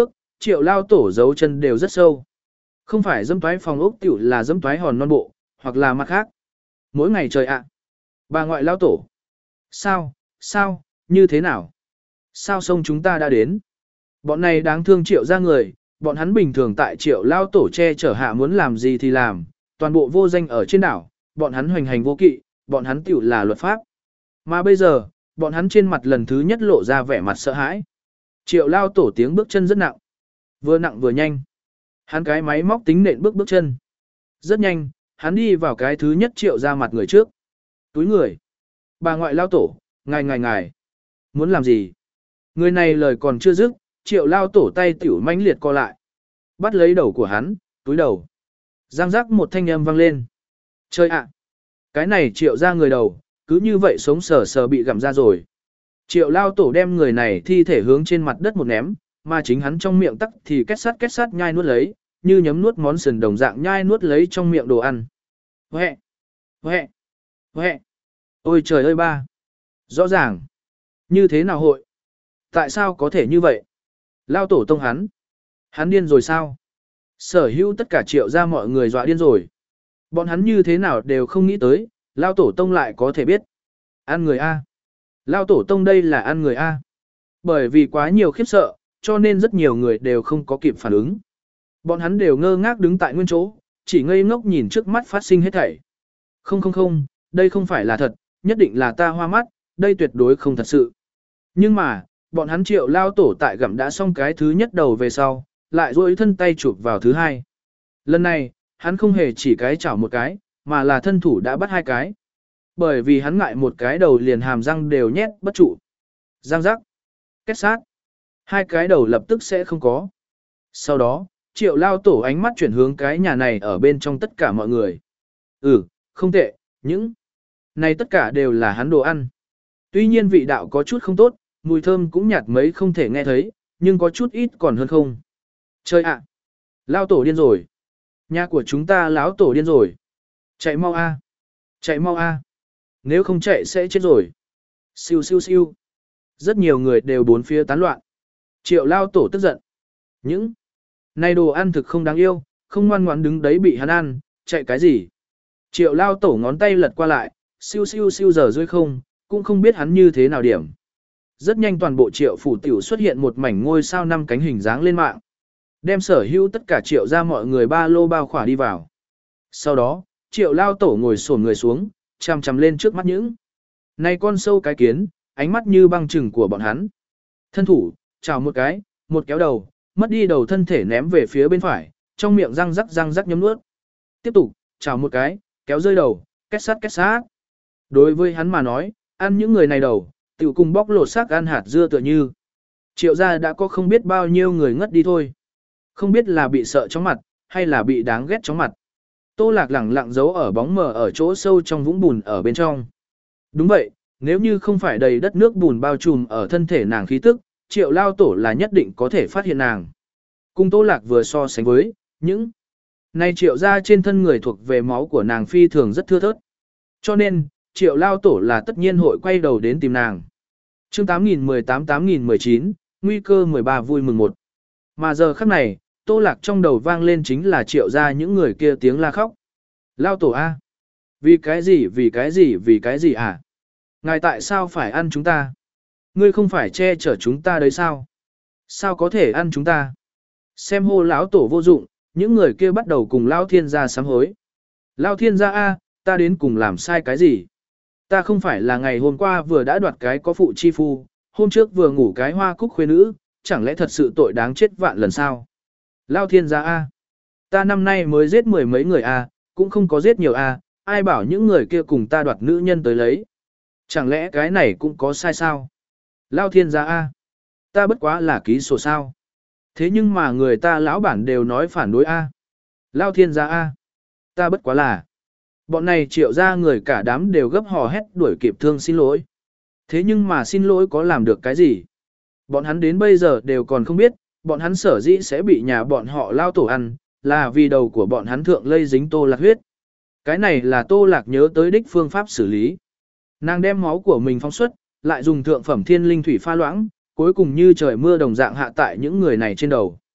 triệu lao tổ giấu chân đều rất sâu. Không phải dâm toái phòng ốc tiểu là dâm toái hòn non bộ, hoặc là mặt khác. Mỗi ngày trời ạ. Bà ngoại lao tổ. Sao, sao, như thế nào? Sao sông chúng ta đã đến? Bọn này đáng thương triệu ra người, bọn hắn bình thường tại triệu lao tổ che chở hạ muốn làm gì thì làm, toàn bộ vô danh ở trên đảo, bọn hắn hoành hành vô kỵ, bọn hắn tiểu là luật pháp. Mà bây giờ, bọn hắn trên mặt lần thứ nhất lộ ra vẻ mặt sợ hãi. Triệu lao tổ tiếng bước chân rất nặng. Vừa nặng vừa nhanh. Hắn cái máy móc tính nện bước bước chân. Rất nhanh, hắn đi vào cái thứ nhất triệu ra mặt người trước. Túi người. Bà ngoại lao tổ, ngài ngài ngài. Muốn làm gì? Người này lời còn chưa dứt, triệu lao tổ tay tiểu mãnh liệt co lại. Bắt lấy đầu của hắn, túi đầu. Giang giác một thanh âm vang lên. Chơi ạ! Cái này triệu ra người đầu, cứ như vậy sống sờ sờ bị gặm ra rồi. Triệu lao tổ đem người này thi thể hướng trên mặt đất một ném, mà chính hắn trong miệng tắc thì kết sắt kết sắt nhai nuốt lấy, như nhấm nuốt món sườn đồng dạng nhai nuốt lấy trong miệng đồ ăn. Huệ! Huệ! Huệ! Ôi trời ơi ba! Rõ ràng! Như thế nào hội? Tại sao có thể như vậy? Lao tổ tông hắn! Hắn điên rồi sao? Sở hữu tất cả triệu ra mọi người dọa điên rồi. Bọn hắn như thế nào đều không nghĩ tới, Lao tổ tông lại có thể biết. Ăn người A. Lao tổ tông đây là ăn người A. Bởi vì quá nhiều khiếp sợ, cho nên rất nhiều người đều không có kịp phản ứng. Bọn hắn đều ngơ ngác đứng tại nguyên chỗ, chỉ ngây ngốc nhìn trước mắt phát sinh hết thảy. Không không không, đây không phải là thật, nhất định là ta hoa mắt, đây tuyệt đối không thật sự. Nhưng mà, bọn hắn triệu lao tổ tại gặm đã xong cái thứ nhất đầu về sau, lại duỗi thân tay chụp vào thứ hai. Lần này, hắn không hề chỉ cái chảo một cái, mà là thân thủ đã bắt hai cái. Bởi vì hắn ngại một cái đầu liền hàm răng đều nhét bất trụ. Răng rắc, kết sát. Hai cái đầu lập tức sẽ không có. Sau đó, triệu lao tổ ánh mắt chuyển hướng cái nhà này ở bên trong tất cả mọi người. Ừ, không tệ, những này tất cả đều là hắn đồ ăn. Tuy nhiên vị đạo có chút không tốt, mùi thơm cũng nhạt mấy không thể nghe thấy, nhưng có chút ít còn hơn không. Chơi ạ! Lao tổ điên rồi! Nhà của chúng ta láo tổ điên rồi! Chạy mau a! Chạy mau a! Nếu không chạy sẽ chết rồi! Siêu siêu siêu! Rất nhiều người đều bốn phía tán loạn. Triệu lao tổ tức giận. Những này đồ ăn thực không đáng yêu, không ngoan ngoãn đứng đấy bị hắn ăn, chạy cái gì? Triệu lao tổ ngón tay lật qua lại, siêu siêu siêu giờ rơi không, cũng không biết hắn như thế nào điểm. Rất nhanh toàn bộ triệu phủ tiểu xuất hiện một mảnh ngôi sao năm cánh hình dáng lên mạng. Đem sở hữu tất cả triệu ra mọi người ba lô bao khỏa đi vào. Sau đó, triệu lao tổ ngồi xổm người xuống, chằm chằm lên trước mắt những này con sâu cái kiến, ánh mắt như băng chừng của bọn hắn. Thân thủ, chào một cái, một kéo đầu, mất đi đầu thân thể ném về phía bên phải, trong miệng răng rắc răng rắc nhấm nuốt. Tiếp tục, chào một cái, kéo rơi đầu, kết sát kết sát. Đối với hắn mà nói, ăn những người này đầu, tiểu cùng bóc lột xác ăn hạt dưa tựa như. Triệu gia đã có không biết bao nhiêu người ngất đi thôi. Không biết là bị sợ chóng mặt, hay là bị đáng ghét chóng mặt. Tô Lạc lẳng lặng giấu ở bóng mờ ở chỗ sâu trong vũng bùn ở bên trong. Đúng vậy, nếu như không phải đầy đất nước bùn bao trùm ở thân thể nàng khí tức, triệu lao tổ là nhất định có thể phát hiện nàng. Cùng Tô Lạc vừa so sánh với, những này triệu ra trên thân người thuộc về máu của nàng phi thường rất thưa thớt. Cho nên, triệu lao tổ là tất nhiên hội quay đầu đến tìm nàng. chương tám nghìn mười tám tám nghìn mười chín, nguy cơ mười ba vui mừng một. Mà giờ khắc này, Tô Lạc trong đầu vang lên chính là triệu ra những người kia tiếng la khóc. Lao tổ A. Vì cái gì vì cái gì vì cái gì à? Ngài tại sao phải ăn chúng ta? Ngươi không phải che chở chúng ta đấy sao? Sao có thể ăn chúng ta? Xem hô lão tổ vô dụng, những người kia bắt đầu cùng Lao Thiên gia sám hối. Lao Thiên gia A, ta đến cùng làm sai cái gì? Ta không phải là ngày hôm qua vừa đã đoạt cái có phụ chi phu, hôm trước vừa ngủ cái hoa cúc khuê nữ, chẳng lẽ thật sự tội đáng chết vạn lần sao? Lao Thiên gia A. Ta năm nay mới giết mười mấy người A, cũng không có giết nhiều A, ai bảo những người kia cùng ta đoạt nữ nhân tới lấy. Chẳng lẽ cái này cũng có sai sao? Lao Thiên gia A. Ta bất quá là ký sổ sao. Thế nhưng mà người ta lão bản đều nói phản đối A. Lao Thiên gia A. Ta bất quá là. Bọn này triệu ra người cả đám đều gấp hò hét đuổi kịp thương xin lỗi. Thế nhưng mà xin lỗi có làm được cái gì? Bọn hắn đến bây giờ đều còn không biết, bọn hắn sở dĩ sẽ bị nhà bọn họ Lao tổ ăn, là vì đầu của bọn hắn thượng lây dính Tô Lạc huyết. Cái này là Tô Lạc nhớ tới đích phương pháp xử lý. Nàng đem máu của mình phóng xuất, lại dùng thượng phẩm thiên linh thủy pha loãng, cuối cùng như trời mưa đồng dạng hạ tại những người này trên đầu.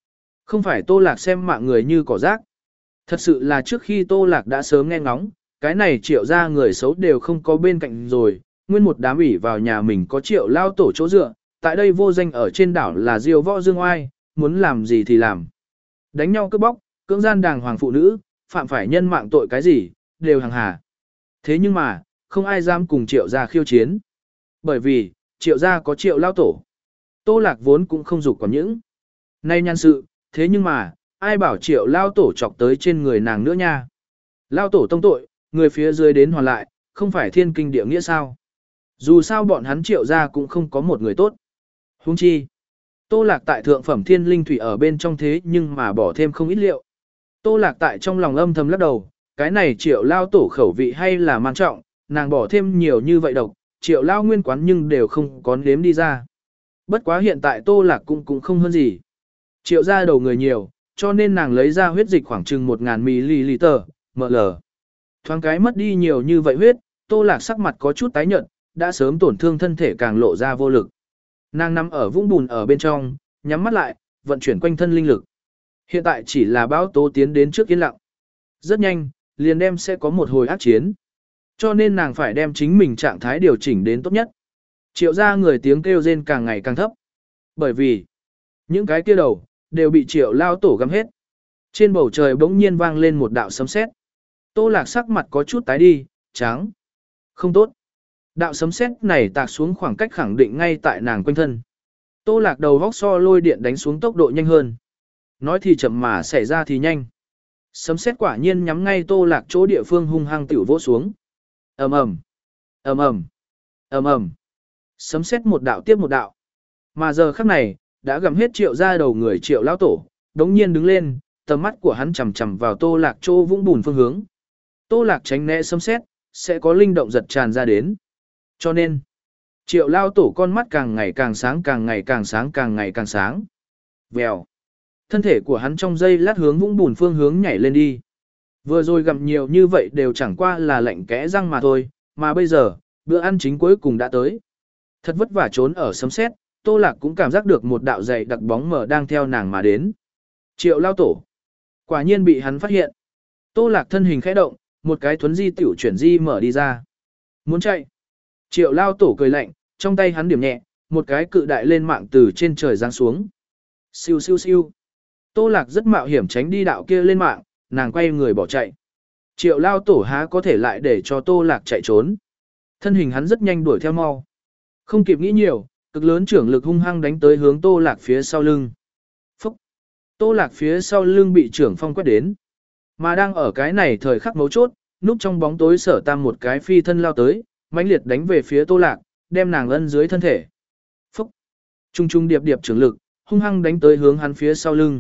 Không phải Tô Lạc xem mạng người như cỏ rác. Thật sự là trước khi Tô Lạc đã sớm nghe ngóng, cái này triệu ra người xấu đều không có bên cạnh rồi, nguyên một đám ủy vào nhà mình có triệu lao tổ chỗ dựa, tại đây vô danh ở trên đảo là diêu võ dương oai, muốn làm gì thì làm. Đánh nhau cướp bóc, cưỡng gian đàng hoàng phụ nữ, phạm phải nhân mạng tội cái gì, đều hàng hà. Thế nhưng mà, không ai dám cùng triệu gia khiêu chiến. Bởi vì, triệu gia có triệu lao tổ. Tô Lạc vốn cũng không dục còn những. Nay nhan sự, thế nhưng mà, ai bảo triệu lao tổ chọc tới trên người nàng nữa nha. Lao tổ tông tội, người phía dưới đến hoàn lại, không phải thiên kinh địa nghĩa sao. Dù sao bọn hắn triệu gia cũng không có một người tốt. Huống chi, Tô Lạc tại thượng phẩm thiên linh thủy ở bên trong thế nhưng mà bỏ thêm không ít liệu. Tô Lạc tại trong lòng âm thầm lắc đầu, cái này triệu lao tổ khẩu vị hay là man trọng, nàng bỏ thêm nhiều như vậy độc, triệu lao nguyên quán nhưng đều không có nếm đi ra. Bất quá hiện tại Tô Lạc cũng cũng không hơn gì. Triệu ra đầu người nhiều, cho nên nàng lấy ra huyết dịch khoảng chừng một nghìn mi-li-lít, ml. Thoáng cái mất đi nhiều như vậy huyết, Tô Lạc sắc mặt có chút tái nhợt, đã sớm tổn thương thân thể càng lộ ra vô lực. Nàng nằm ở vũng bùn ở bên trong, nhắm mắt lại, vận chuyển quanh thân linh lực. Hiện tại chỉ là bão tố tiến đến trước yên lặng. Rất nhanh, liền đem sẽ có một hồi ác chiến. Cho nên nàng phải đem chính mình trạng thái điều chỉnh đến tốt nhất. Triệu ra người tiếng kêu rên càng ngày càng thấp. Bởi vì, những cái kia đầu, đều bị triệu lao tổ găm hết. Trên bầu trời bỗng nhiên vang lên một đạo sấm sét. Tô Lạc sắc mặt có chút tái đi, trắng. Không tốt. Đạo sấm sét này tạc xuống khoảng cách khẳng định ngay tại nàng quanh thân. Tô Lạc đầu vóc so lôi điện đánh xuống tốc độ nhanh hơn. Nói thì chậm mà xảy ra thì nhanh. Sấm sét quả nhiên nhắm ngay Tô Lạc chỗ địa phương hung hăng tiểu vỗ xuống. Ầm ầm, ầm ầm, ầm ầm. Sấm sét một đạo tiếp một đạo. Mà giờ khắc này, đã gầm hết triệu ra đầu người triệu lão tổ, đống nhiên đứng lên, tầm mắt của hắn chằm chằm vào Tô Lạc chỗ vũng bùn phương hướng. Tô Lạc tránh né sấm sét, sẽ có linh động giật tràn ra đến. Cho nên, triệu lao tổ con mắt càng ngày càng sáng càng ngày càng sáng càng ngày càng sáng. Vèo. Thân thể của hắn trong giây lát hướng vũng bùn phương hướng nhảy lên đi. Vừa rồi gặm nhiều như vậy đều chẳng qua là lạnh kẽ răng mà thôi, mà bây giờ, bữa ăn chính cuối cùng đã tới. Thật vất vả trốn ở sấm sét, Tô Lạc cũng cảm giác được một đạo dày đặc bóng mờ đang theo nàng mà đến. Triệu lao tổ. Quả nhiên bị hắn phát hiện. Tô Lạc thân hình khẽ động, một cái thuấn di tiểu chuyển di mở đi ra. Muốn chạy. Triệu lao tổ cười lạnh, trong tay hắn điểm nhẹ, một cái cự đại lên mạng từ trên trời giáng xuống. Siêu siêu siêu. Tô Lạc rất mạo hiểm tránh đi đạo kia lên mạng, nàng quay người bỏ chạy. Triệu lao tổ há có thể lại để cho Tô Lạc chạy trốn. Thân hình hắn rất nhanh đuổi theo mau. Không kịp nghĩ nhiều, cực lớn trưởng lực hung hăng đánh tới hướng Tô Lạc phía sau lưng. Phúc! Tô Lạc phía sau lưng bị trưởng phong quét đến. Mà đang ở cái này thời khắc mấu chốt, núp trong bóng tối Sở Tam một cái phi thân lao tới, mãnh liệt đánh về phía Tô Lạc, đem nàng ân dưới thân thể. Phúc! Trung trung điệp điệp trưởng lực, hung hăng đánh tới hướng hắn phía sau lưng.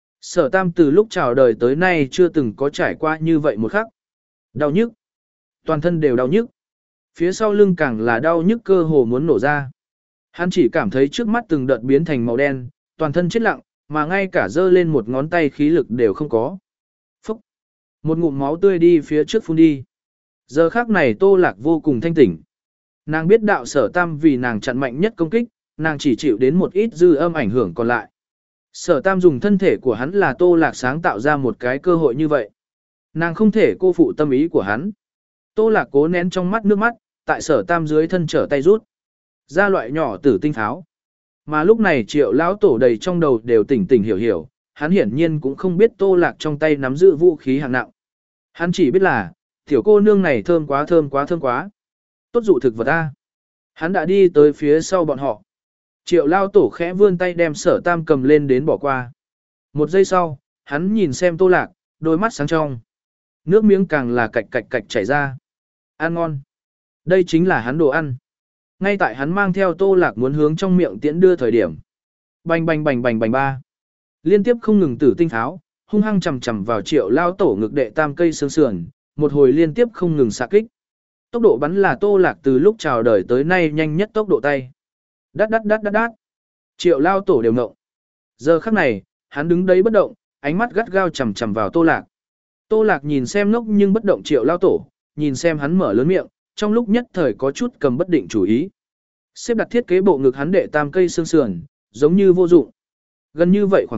Sở Tam từ lúc chào đời tới nay chưa từng có trải qua như vậy một khắc. Đau nhức. Toàn thân đều đau nhức. Phía sau lưng càng là đau nhức cơ hồ muốn nổ ra. Hắn chỉ cảm thấy trước mắt từng đợt biến thành màu đen, toàn thân chết lặng, mà ngay cả giơ lên một ngón tay khí lực đều không có. Phúc! Một ngụm máu tươi đi phía trước phun đi. Giờ khắc này Tô Lạc vô cùng thanh tỉnh. Nàng biết đạo Sở Tam vì nàng chặn mạnh nhất công kích, nàng chỉ chịu đến một ít dư âm ảnh hưởng còn lại. Sở Tam dùng thân thể của hắn là Tô Lạc sáng tạo ra một cái cơ hội như vậy. Nàng không thể cô phụ tâm ý của hắn. Tô Lạc cố nén trong mắt nước mắt, tại Sở Tam dưới thân trở tay rút ra loại nhỏ tử tinh pháo. Mà lúc này Triệu lão tổ đầy trong đầu đều tỉnh tỉnh hiểu hiểu, hắn hiển nhiên cũng không biết Tô Lạc trong tay nắm giữ vũ khí hạng nặng. Hắn chỉ biết là, tiểu cô nương này thơm quá thơm quá thơm quá. Tốt dụ thực vật ta. Hắn đã đi tới phía sau bọn họ. Triệu lao tổ khẽ vươn tay đem Sở Tam cầm lên đến bỏ qua. Một giây sau, hắn nhìn xem Tô Lạc, đôi mắt sáng trong. Nước miếng càng là cạch cạch cạch chảy ra. Ăn ngon. Đây chính là hắn đồ ăn. Ngay tại hắn mang theo Tô Lạc muốn hướng trong miệng tiễn đưa thời điểm. Bành bành bành bành bành ba. Liên tiếp không ngừng tử tinh pháo, hung hăng chầm chầm vào Triệu lao tổ ngực đệ tam cây xương sườn, một hồi liên tiếp không ngừng xạ kích. Tốc độ bắn là Tô Lạc từ lúc chào đời tới nay nhanh nhất tốc độ tay. Đát đát đát đát đát. Triệu lao tổ đều ngộng. Giờ khắc này, hắn đứng đấy bất động, ánh mắt gắt gao chằm chằm vào Tô Lạc. Tô Lạc nhìn xem ngốc nhưng bất động Triệu lao tổ, nhìn xem hắn mở lớn miệng, trong lúc nhất thời có chút cầm bất định chủ ý. Xếp đặt thiết kế bộ ngực hắn đệ tam cây xương sườn, giống như vô dụng. Gần như vậy khoảng cách,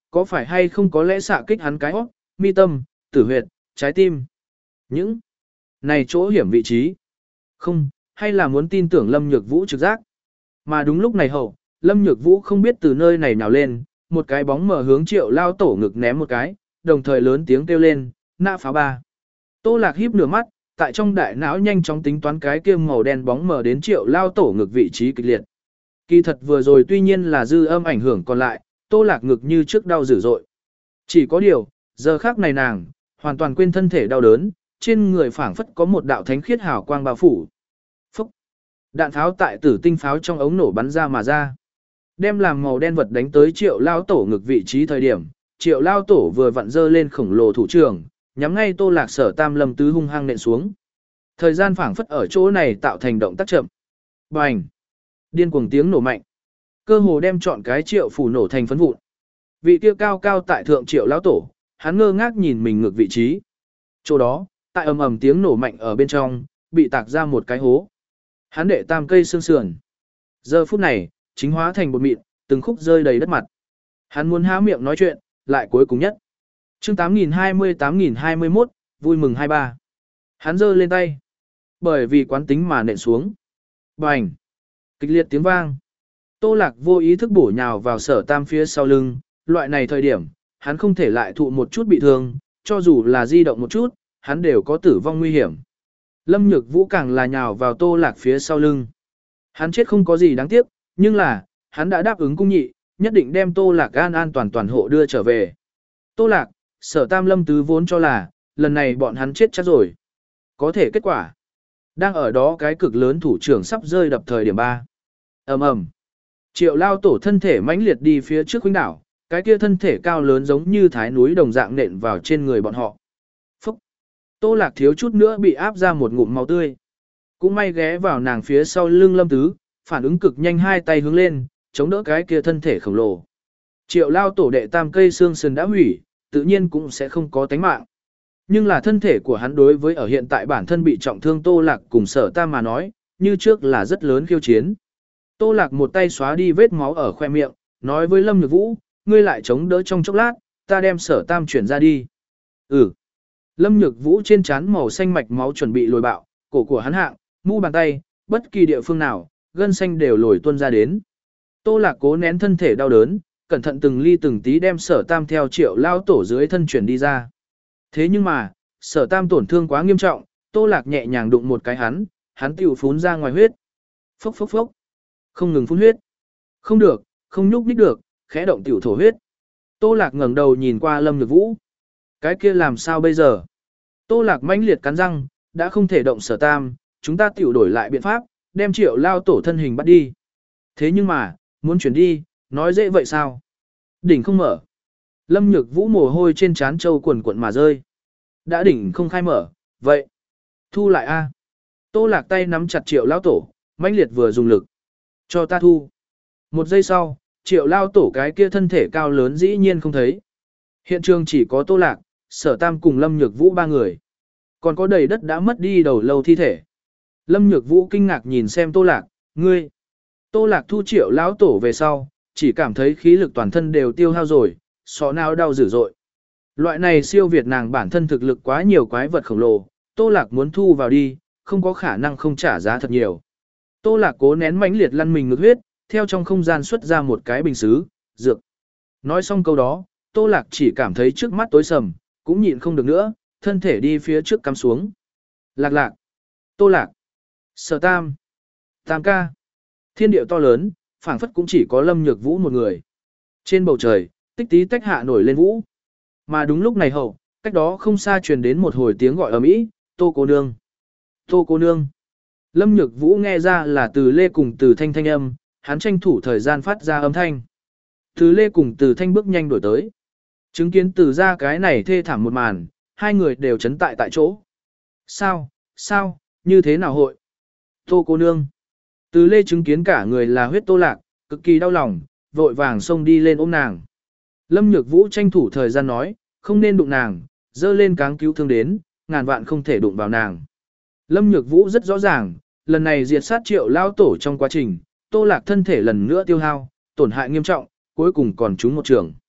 có phải hay không có lẽ xạ kích hắn cái hót, mi tâm, tử huyệt, trái tim. Những này chỗ hiểm vị trí. Không, hay là muốn tin tưởng Lâm Nhược Vũ trực giác. Mà đúng lúc này hậu, Lâm Nhược Vũ không biết từ nơi này nào lên, một cái bóng mở hướng Triệu Lao Tổ ngực ném một cái, đồng thời lớn tiếng kêu lên, nã pháo ba. Tô Lạc híp nửa mắt, tại trong đại não nhanh chóng tính toán cái kia màu đen bóng mở đến Triệu Lao Tổ ngực vị trí kịch liệt. Kỳ thật vừa rồi tuy nhiên là dư âm ảnh hưởng còn lại, Tô Lạc ngực như trước đau dữ dội. Chỉ có điều, giờ khác này nàng, hoàn toàn quên thân thể đau đớn, trên người phảng phất có một đạo thánh khiết hào quang bao phủ. Phúc! Đạn pháo tại tử tinh pháo trong ống nổ bắn ra mà ra. Đem làm màu đen vật đánh tới Triệu Lao Tổ ngực vị trí thời điểm, Triệu Lao Tổ vừa vặn dơ lên khổng lồ thủ trưởng, nhắm ngay Tô Lạc Sở Tam Lâm Tứ hung hăng nện xuống. Thời gian phảng phất ở chỗ này tạo thành động tác chậm. Bành! Điên cuồng tiếng nổ mạnh. Cơ hồ đem trọn cái Triệu phủ nổ thành phấn vụn. Vị kia cao cao tại thượng Triệu Lão Tổ, hắn ngơ ngác nhìn mình ngược vị trí. Chỗ đó, tại ầm ầm tiếng nổ mạnh ở bên trong, bị tạc ra một cái hố. Hắn đệ tam cây xương sườn. Giờ phút này, chính hóa thành bột mịn, từng khúc rơi đầy đất mặt. Hắn muốn há miệng nói chuyện, lại cuối cùng nhất. Chương tám nghìn hai mươi tám nghìn hai mươi mốt, vui mừng hai ba. Hắn giơ lên tay. Bởi vì quán tính mà nện xuống. Bành! Kịch liệt tiếng vang. Tô Lạc vô ý thức bổ nhào vào Sở Tam phía sau lưng, loại này thời điểm, hắn không thể lại thụ một chút bị thương, cho dù là di động một chút, hắn đều có tử vong nguy hiểm. Lâm Nhược Vũ càng là nhào vào Tô Lạc phía sau lưng. Hắn chết không có gì đáng tiếc, nhưng là, hắn đã đáp ứng cung nhị, nhất định đem Tô Lạc an an toàn toàn hộ đưa trở về. Tô Lạc, Sở Tam Lâm Tứ vốn cho là, lần này bọn hắn chết chắc rồi. Có thể kết quả. Đang ở đó cái cực lớn thủ trưởng sắp rơi đập thời điểm ba. Ầm ầm. Triệu Lao Tổ thân thể mãnh liệt đi phía trước huynh đảo, cái kia thân thể cao lớn giống như thái núi đồng dạng nện vào trên người bọn họ. Phúc! Tô Lạc thiếu chút nữa bị áp ra một ngụm máu tươi. Cũng may ghé vào nàng phía sau lưng Lâm Tứ, phản ứng cực nhanh hai tay hướng lên, chống đỡ cái kia thân thể khổng lồ. Triệu Lao Tổ đệ tam cây xương sườn đã hủy, tự nhiên cũng sẽ không có tánh mạng. Nhưng là thân thể của hắn đối với ở hiện tại bản thân bị trọng thương Tô Lạc cùng Sở Tam mà nói, như trước là rất lớn khiêu chiến. Tô Lạc một tay xóa đi vết máu ở khoe miệng, nói với Lâm Nhược Vũ, ngươi lại chống đỡ trong chốc lát, ta đem Sở Tam chuyển ra đi. Ừ. Lâm Nhược Vũ trên trán màu xanh mạch máu chuẩn bị lồi bạo, cổ của hắn hạng, mu bàn tay, bất kỳ địa phương nào, gân xanh đều lồi tuôn ra đến. Tô Lạc cố nén thân thể đau đớn, cẩn thận từng ly từng tí đem Sở Tam theo Triệu Lao Tổ dưới thân chuyển đi ra. Thế nhưng mà, Sở Tam tổn thương quá nghiêm trọng, Tô Lạc nhẹ nhàng đụng một cái hắn, hắn tiểu phún ra ngoài huyết. Phốc phốc phốc. Không ngừng phun huyết. Không được, không nhúc nhích được, khẽ động tiểu thổ huyết. Tô Lạc ngẩng đầu nhìn qua Lâm Nhược Vũ. Cái kia làm sao bây giờ? Tô Lạc mãnh liệt cắn răng, đã không thể động Sở Tam, chúng ta tiểu đổi lại biện pháp, đem Triệu Lao Tổ thân hình bắt đi. Thế nhưng mà, muốn chuyển đi, nói dễ vậy sao? Đỉnh không mở. Lâm Nhược Vũ mồ hôi trên trán trâu quần quần mà rơi. Đã đỉnh không khai mở, vậy. Thu lại a. Tô Lạc tay nắm chặt Triệu Lao Tổ, mãnh liệt vừa dùng lực. Cho ta thu. Một giây sau, Triệu Lao Tổ cái kia thân thể cao lớn dĩ nhiên không thấy. Hiện trường chỉ có Tô Lạc, Sở Tam cùng Lâm Nhược Vũ ba người. Còn có đầy đất đã mất đi đầu lâu thi thể. Lâm Nhược Vũ kinh ngạc nhìn xem Tô Lạc, ngươi. Tô Lạc thu Triệu Lão Tổ về sau, chỉ cảm thấy khí lực toàn thân đều tiêu hao rồi, sọ não đau dữ dội. Loại này siêu việt nàng bản thân thực lực quá nhiều quái vật khổng lồ, Tô Lạc muốn thu vào đi, không có khả năng không trả giá thật nhiều. Tô Lạc cố nén mãnh liệt lăn mình ngực huyết, theo trong không gian xuất ra một cái bình sứ, dược. Nói xong câu đó, Tô Lạc chỉ cảm thấy trước mắt tối sầm, cũng nhịn không được nữa, thân thể đi phía trước cắm xuống. Lạc lạc. Tô Lạc. Sở Tam. Tam ca. Thiên điệu to lớn, phảng phất cũng chỉ có Lâm Nhược Vũ một người. Trên bầu trời, tích tí tách hạ nổi lên vũ. Mà đúng lúc này hậu, cách đó không xa truyền đến một hồi tiếng gọi ầm ĩ, Tô cô nương. Tô cô nương. Lâm Nhược Vũ nghe ra là từ Lê cùng từ Thanh thanh âm, hắn tranh thủ thời gian phát ra âm thanh. Từ Lê cùng từ Thanh bước nhanh đổi tới. Chứng kiến từ ra cái này thê thảm một màn, hai người đều chấn tại tại chỗ. Sao, sao, như thế nào hội? Tô cô nương. Từ Lê chứng kiến cả người là huyết Tô Lạc, cực kỳ đau lòng, vội vàng xông đi lên ôm nàng. Lâm Nhược Vũ tranh thủ thời gian nói, không nên đụng nàng, dơ lên cáng cứu thương đến, ngàn vạn không thể đụng vào nàng. Lâm Nhược Vũ rất rõ ràng, lần này diệt sát Triệu Lao Tổ trong quá trình, Tô Lạc thân thể lần nữa tiêu hao, tổn hại nghiêm trọng, cuối cùng còn trúng một trường.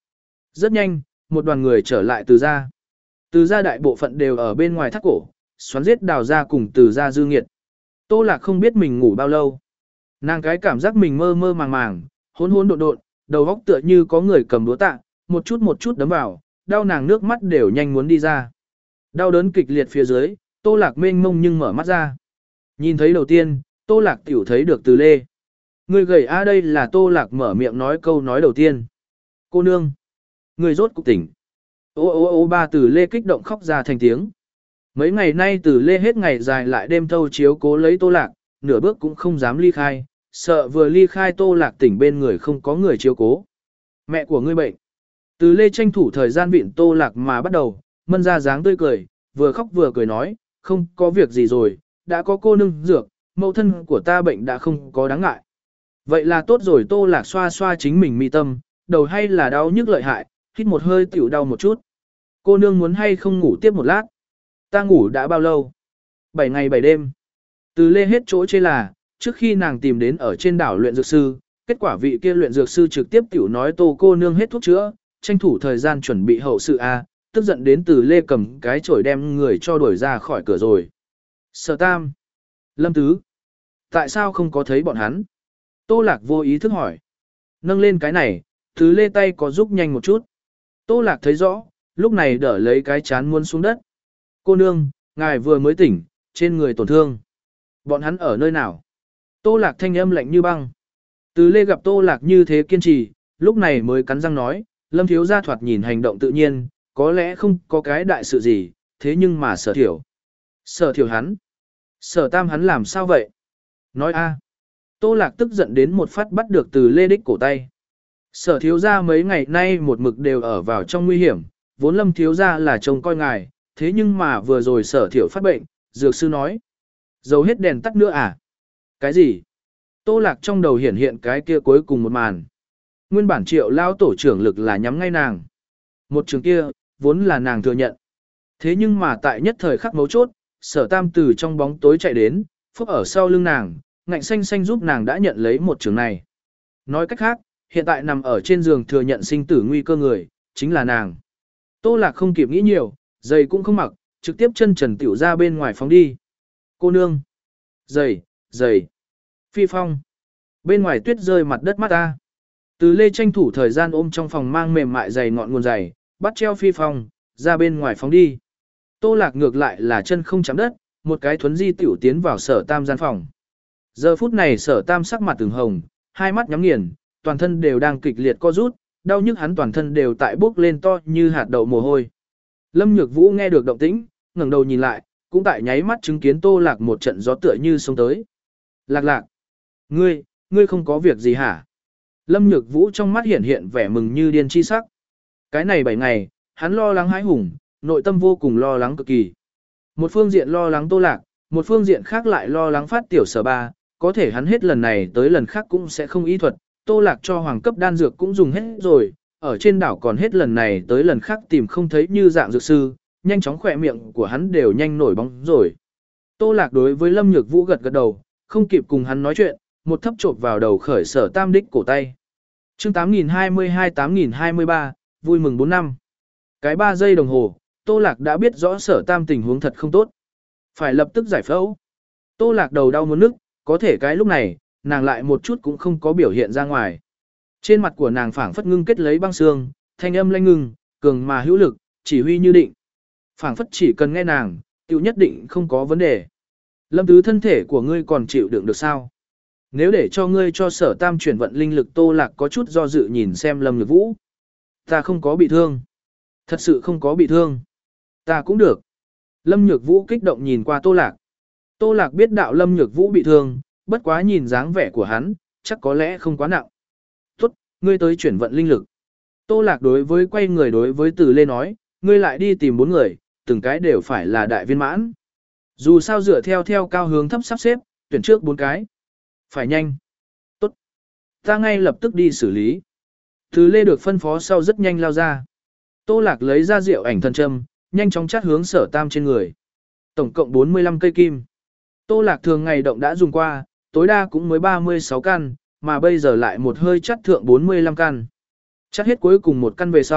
Rất nhanh, một đoàn người trở lại từ gia. Từ gia đại bộ phận đều ở bên ngoài thác cổ, xoắn giết đào ra cùng từ gia dư nghiệt. Tô Lạc không biết mình ngủ bao lâu. Nàng cái cảm giác mình mơ mơ màng màng, hỗn hỗn độn độn, đầu óc tựa như có người cầm đũa tạ, một chút một chút đấm vào, đau nàng nước mắt đều nhanh muốn đi ra. Đau đớn kịch liệt phía dưới, Tô Lạc mênh mông nhưng mở mắt ra. Nhìn thấy đầu tiên, Tô Lạc tiểu thấy được Từ Lê. Người gầy a đây là Tô Lạc mở miệng nói câu nói đầu tiên. Cô nương, người rốt cục tỉnh. Ô ô ô ba Từ Lê kích động khóc ra thành tiếng. Mấy ngày nay Từ Lê hết ngày dài lại đêm thâu chiếu cố lấy Tô Lạc, nửa bước cũng không dám ly khai, sợ vừa ly khai Tô Lạc tỉnh bên người không có người chiếu cố. Mẹ của ngươi bệnh. Từ Lê tranh thủ thời gian vịn Tô Lạc mà bắt đầu, mân ra dáng tươi cười, vừa khóc vừa cười nói, không có việc gì rồi, đã có cô nương dược, mẫu thân của ta bệnh đã không có đáng ngại. Vậy là tốt rồi. Tô Lạc xoa xoa chính mình mi tâm, đầu hay là đau nhức lợi hại, hít một hơi tiểu đau một chút. Cô nương muốn hay không ngủ tiếp một lát? Ta ngủ đã bao lâu? Bảy ngày bảy đêm. Từ Lê hết chỗ chê là, trước khi nàng tìm đến ở trên đảo luyện dược sư, kết quả vị kia luyện dược sư trực tiếp tiểu nói Tô cô nương hết thuốc chữa, tranh thủ thời gian chuẩn bị hậu sự a, tức giận đến Từ Lê cầm cái chổi đem người cho đuổi ra khỏi cửa rồi. Sở Tam, Lâm Tứ, tại sao không có thấy bọn hắn? Tô Lạc vô ý thức hỏi. Nâng lên cái này, Từ Lê tay có giúp nhanh một chút. Tô Lạc thấy rõ, lúc này đỡ lấy cái chán muốn xuống đất. Cô nương, ngài vừa mới tỉnh, trên người tổn thương. Bọn hắn ở nơi nào? Tô Lạc thanh âm lạnh như băng. Từ Lê gặp Tô Lạc như thế kiên trì, lúc này mới cắn răng nói, Lâm thiếu gia thoạt nhìn hành động tự nhiên, có lẽ không có cái đại sự gì, thế nhưng mà Sở Thiểu. Sở Thiểu hắn. Sở Tam hắn làm sao vậy? Nói a. Tô Lạc tức giận đến một phát bắt được Từ Lê đích cổ tay. Sở thiếu gia mấy ngày nay một mực đều ở vào trong nguy hiểm, vốn Lâm thiếu gia là trông coi ngài, thế nhưng mà vừa rồi Sở Thiểu phát bệnh, dược sư nói. Dầu hết đèn tắt nữa à? Cái gì? Tô Lạc trong đầu hiển hiện cái kia cuối cùng một màn. Nguyên bản Triệu lao tổ trưởng lực là nhắm ngay nàng. Một trường kia, vốn là nàng thừa nhận. Thế nhưng mà tại nhất thời khắc mấu chốt, Sở Tam từ trong bóng tối chạy đến, phúc ở sau lưng nàng, ngạnh xanh xanh giúp nàng đã nhận lấy một trường này. Nói cách khác, hiện tại nằm ở trên giường thừa nhận sinh tử nguy cơ người, chính là nàng. Tô Lạc không kịp nghĩ nhiều, giày cũng không mặc, trực tiếp chân trần tiểu ra bên ngoài phóng đi. Cô nương. Giày, giày. Phi Phong. Bên ngoài tuyết rơi mặt đất mắt ta. Từ Lê tranh thủ thời gian ôm trong phòng mang mềm mại giày ngọn nguồn giày, bắt treo Phi Phong, ra bên ngoài phóng đi. Tô Lạc ngược lại là chân không chạm đất, một cái thuấn di tiểu tiến vào Sở Tam gian phòng. Giờ phút này Sở Tam sắc mặt từng hồng, hai mắt nhắm nghiền, toàn thân đều đang kịch liệt co rút, đau nhức hắn toàn thân đều tại bốc lên to như hạt đậu mồ hôi. Lâm Nhược Vũ nghe được động tĩnh, ngẩng đầu nhìn lại, cũng tại nháy mắt chứng kiến Tô Lạc một trận gió tựa như sông tới. Lạc lạc, ngươi, ngươi không có việc gì hả? Lâm Nhược Vũ trong mắt hiện hiện vẻ mừng như điên chi sắc. Cái này bảy ngày, hắn lo lắng hãi hùng, nội tâm vô cùng lo lắng cực kỳ. Một phương diện lo lắng Tô Lạc, một phương diện khác lại lo lắng phát tiểu Sở Ba, có thể hắn hết lần này tới lần khác cũng sẽ không y thuật, Tô Lạc cho hoàng cấp đan dược cũng dùng hết rồi, ở trên đảo còn hết lần này tới lần khác tìm không thấy như dạng dược sư, nhanh chóng khỏe miệng của hắn đều nhanh nổi bóng rồi. Tô Lạc đối với Lâm Nhược Vũ gật gật đầu, không kịp cùng hắn nói chuyện, một thấp chộp vào đầu khởi Sở Tam đích cổ tay. Chương tám nghìn hai mươi hai tám nghìn hai mươi ba, vui mừng bốn năm. Cái ba giây đồng hồ, Tô Lạc đã biết rõ Sở Tam tình huống thật không tốt. Phải lập tức giải phẫu. Tô Lạc đầu đau muốn nức, có thể cái lúc này, nàng lại một chút cũng không có biểu hiện ra ngoài. Trên mặt của nàng phảng phất ngưng kết lấy băng xương, thanh âm lanh ngưng, cường mà hữu lực, chỉ huy như định. Phảng phất chỉ cần nghe nàng, tiêu nhất định không có vấn đề. Lâm Tứ thân thể của ngươi còn chịu đựng được sao? Nếu để cho ngươi cho Sở Tam chuyển vận linh lực, Tô Lạc có chút do dự nhìn xem Lâm Nhược Vũ. Ta không có bị thương. Thật sự không có bị thương. Ta cũng được. Lâm Nhược Vũ kích động nhìn qua Tô Lạc. Tô Lạc biết đạo Lâm Nhược Vũ bị thương, bất quá nhìn dáng vẻ của hắn, chắc có lẽ không quá nặng. Tốt, ngươi tới chuyển vận linh lực. Tô Lạc đối với quay người đối với Từ Lê nói, ngươi lại đi tìm bốn người, từng cái đều phải là đại viên mãn. Dù sao dựa theo theo cao hướng thấp sắp xếp, tuyển trước bốn cái. Phải nhanh. Tốt. Ta ngay lập tức đi xử lý. Từ Lê được phân phó sau rất nhanh lao ra. Tô Lạc lấy ra rượu ảnh thần châm, nhanh chóng chát hướng Sở Tam trên người. Tổng cộng bốn mươi lăm cây kim. Tô Lạc thường ngày động đã dùng qua, tối đa cũng mới ba mươi sáu căn, mà bây giờ lại một hơi chắt thượng bốn mươi lăm căn. Chắt hết cuối cùng một căn về sau,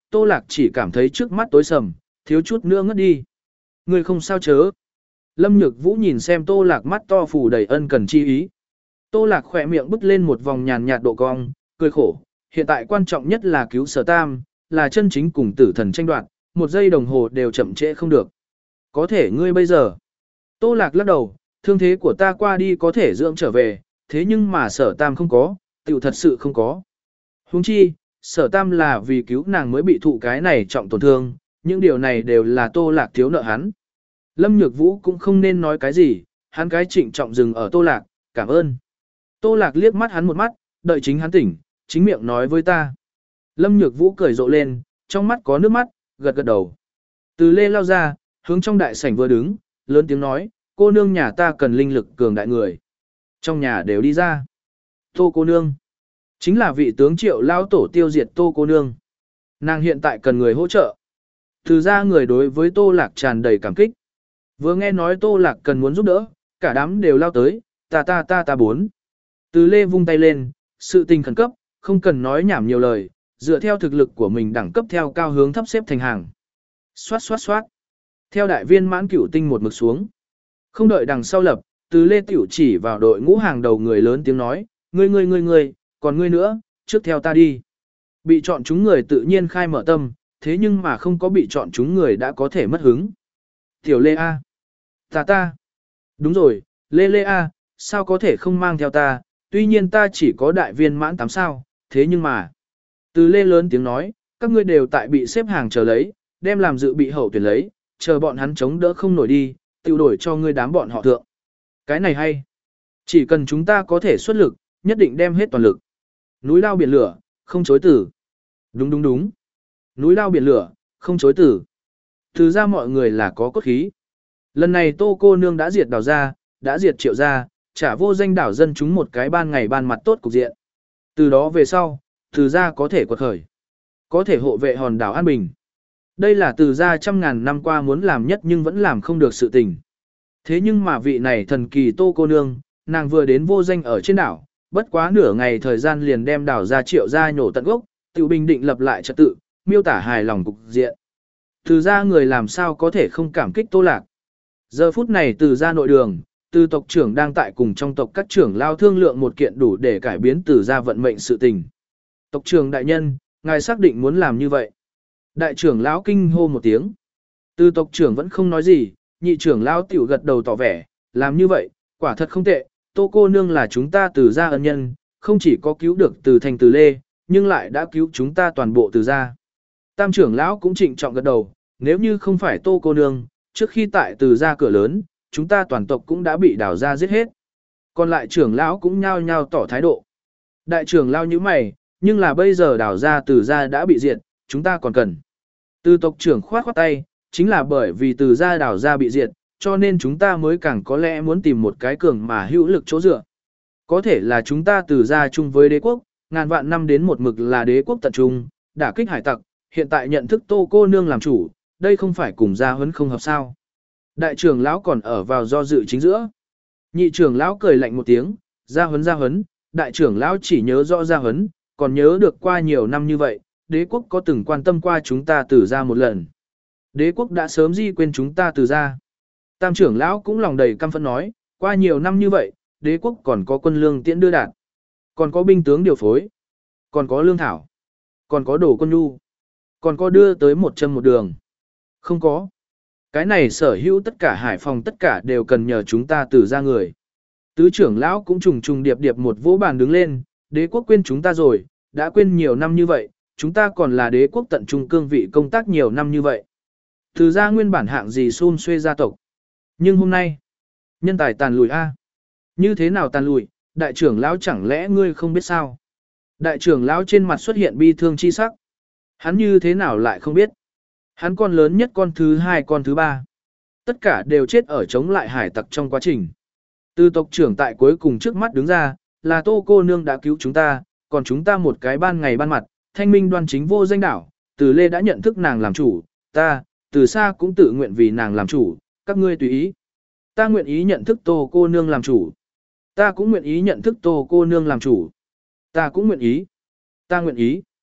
Tô Lạc chỉ cảm thấy trước mắt tối sầm, thiếu chút nữa ngất đi. Người không sao chớ. Lâm Nhược Vũ nhìn xem Tô Lạc mắt to phủ đầy ân cần chi ý. Tô Lạc khỏe miệng bứt lên một vòng nhàn nhạt độ cong, cười khổ. Hiện tại quan trọng nhất là cứu Sở Tam, là chân chính cùng tử thần tranh đoạt, một giây đồng hồ đều chậm trễ không được. Có thể ngươi bây giờ. Tô Lạc lắc đầu, thương thế của ta qua đi có thể dưỡng trở về, thế nhưng mà Sở Tam không có, tiểu thật sự không có. Huống chi, Sở Tam là vì cứu nàng mới bị thụ cái này trọng tổn thương, những điều này đều là Tô Lạc thiếu nợ hắn. Lâm Nhược Vũ cũng không nên nói cái gì, hắn cái trịnh trọng dừng ở Tô Lạc, cảm ơn. Tô Lạc liếc mắt hắn một mắt, đợi chính hắn tỉnh, chính miệng nói với ta. Lâm Nhược Vũ cười rộ lên, trong mắt có nước mắt, gật gật đầu. Từ Lê lao ra, hướng trong đại sảnh vừa đứng, lớn tiếng nói, cô nương nhà ta cần linh lực cường đại người. Trong nhà đều đi ra. Tô cô nương. Chính là vị tướng Triệu lao tổ tiêu diệt Tô cô nương. Nàng hiện tại cần người hỗ trợ. Từ ra người đối với Tô Lạc tràn đầy cảm kích. Vừa nghe nói Tô Lạc cần muốn giúp đỡ, cả đám đều lao tới, ta ta ta ta bốn. Từ Lê vung tay lên, sự tình khẩn cấp, không cần nói nhảm nhiều lời, dựa theo thực lực của mình đẳng cấp theo cao hướng thấp xếp thành hàng. Xoát xoát xoát. Theo đại viên mãn cửu tinh một mực xuống. Không đợi đằng sau lập, Từ Lê tiểu chỉ vào đội ngũ hàng đầu người lớn tiếng nói, ngươi ngươi ngươi ngươi, còn ngươi nữa, trước theo ta đi. Bị chọn chúng người tự nhiên khai mở tâm, thế nhưng mà không có bị chọn chúng người đã có thể mất hứng. Tiểu Lê A. Ta ta. Đúng rồi, Lê Lê A, sao có thể không mang theo ta, tuy nhiên ta chỉ có đại viên mãn tám sao, thế nhưng mà. Từ Lê lớn tiếng nói, các ngươi đều tại bị xếp hàng chờ lấy, đem làm dự bị hậu tuyển lấy, chờ bọn hắn chống đỡ không nổi đi, tiêu đổi cho ngươi đám bọn họ thượng. Cái này hay. Chỉ cần chúng ta có thể xuất lực, nhất định đem hết toàn lực. Núi lao biển lửa, không chối tử. Đúng đúng đúng. Núi lao biển lửa, không chối tử. Từ ra mọi người là có cốt khí. Lần này Tô cô nương đã diệt đảo ra, đã diệt Triệu ra, trả vô danh đảo dân chúng một cái ban ngày ban mặt tốt cục diện. Từ đó về sau, từ ra có thể quật khởi. Có thể hộ vệ hòn đảo An Bình. Đây là từ ra trăm ngàn năm qua muốn làm nhất nhưng vẫn làm không được sự tình. Thế nhưng mà vị này thần kỳ Tô cô nương, nàng vừa đến vô danh ở trên đảo, bất quá nửa ngày thời gian liền đem đảo ra Triệu ra nhổ tận gốc, tự bình định lập lại trật tự, miêu tả hài lòng cục diện. Từ ra người làm sao có thể không cảm kích Tô Lạc. Giờ phút này từ ra nội đường, từ tộc trưởng đang tại cùng trong tộc các trưởng lao thương lượng một kiện đủ để cải biến từ ra vận mệnh sự tình. Tộc trưởng đại nhân, ngài xác định muốn làm như vậy. Đại trưởng lão kinh hô một tiếng. Từ tộc trưởng vẫn không nói gì, nhị trưởng lão tiểu gật đầu tỏ vẻ, làm như vậy, quả thật không tệ, Tô cô nương là chúng ta từ ra ân nhân, không chỉ có cứu được từ thành từ lê, nhưng lại đã cứu chúng ta toàn bộ từ ra. Tam trưởng lão cũng trịnh trọng gật đầu, nếu như không phải Tô cô nương, trước khi tại từ ra cửa lớn, chúng ta toàn tộc cũng đã bị đào ra giết hết. Còn lại trưởng lão cũng nhao nhao tỏ thái độ. Đại trưởng lão như mày, nhưng là bây giờ đào ra từ ra đã bị diệt, chúng ta còn cần. Từ tộc trưởng khoát khoát tay, chính là bởi vì từ ra đào ra bị diệt, cho nên chúng ta mới càng có lẽ muốn tìm một cái cường mà hữu lực chỗ dựa. Có thể là chúng ta từ ra chung với đế quốc, ngàn vạn năm đến một mực là đế quốc tận trung, đả kích hải tặc, hiện tại nhận thức Tô cô nương làm chủ, đây không phải cùng gia huấn không hợp sao. Đại trưởng lão còn ở vào do dự chính giữa. Nhị trưởng lão cười lạnh một tiếng, gia huấn gia huấn, đại trưởng lão chỉ nhớ rõ gia huấn, còn nhớ được qua nhiều năm như vậy, đế quốc có từng quan tâm qua chúng ta từ ra một lần. Đế quốc đã sớm di quên chúng ta từ ra. Tam trưởng lão cũng lòng đầy căm phẫn nói, qua nhiều năm như vậy, đế quốc còn có quân lương tiễn đưa đạt, còn có binh tướng điều phối, còn có lương thảo, còn có đồ quân nhu, còn có đưa tới một chân một đường. Không có. Cái này sở hữu tất cả hải phòng tất cả đều cần nhờ chúng ta từ ra người. Tứ trưởng lão cũng trùng trùng điệp điệp một vỗ bàn đứng lên, đế quốc quên chúng ta rồi, đã quên nhiều năm như vậy, chúng ta còn là đế quốc tận trung cương vị công tác nhiều năm như vậy. Từ ra nguyên bản hạng gì xun xuê gia tộc. Nhưng hôm nay, nhân tài tàn lùi a. Như thế nào tàn lùi, đại trưởng lão chẳng lẽ ngươi không biết sao? Đại trưởng lão trên mặt xuất hiện bi thương chi sắc. Hắn như thế nào lại không biết? Hắn con lớn nhất con thứ hai con thứ ba. Tất cả đều chết ở chống lại hải tặc trong quá trình. Từ tộc trưởng tại cuối cùng trước mắt đứng ra, là Tô cô nương đã cứu chúng ta, còn chúng ta một cái ban ngày ban mặt, thanh minh đoan chính vô danh đảo, từ Lê đã nhận thức nàng làm chủ, ta, từ xa cũng tự nguyện vì nàng làm chủ, các ngươi tùy ý. Ta nguyện ý nhận thức Tô cô nương làm chủ. Ta cũng nguyện ý nhận thức Tô cô nương làm chủ. Ta cũng nguyện ý. Ta nguyện ý.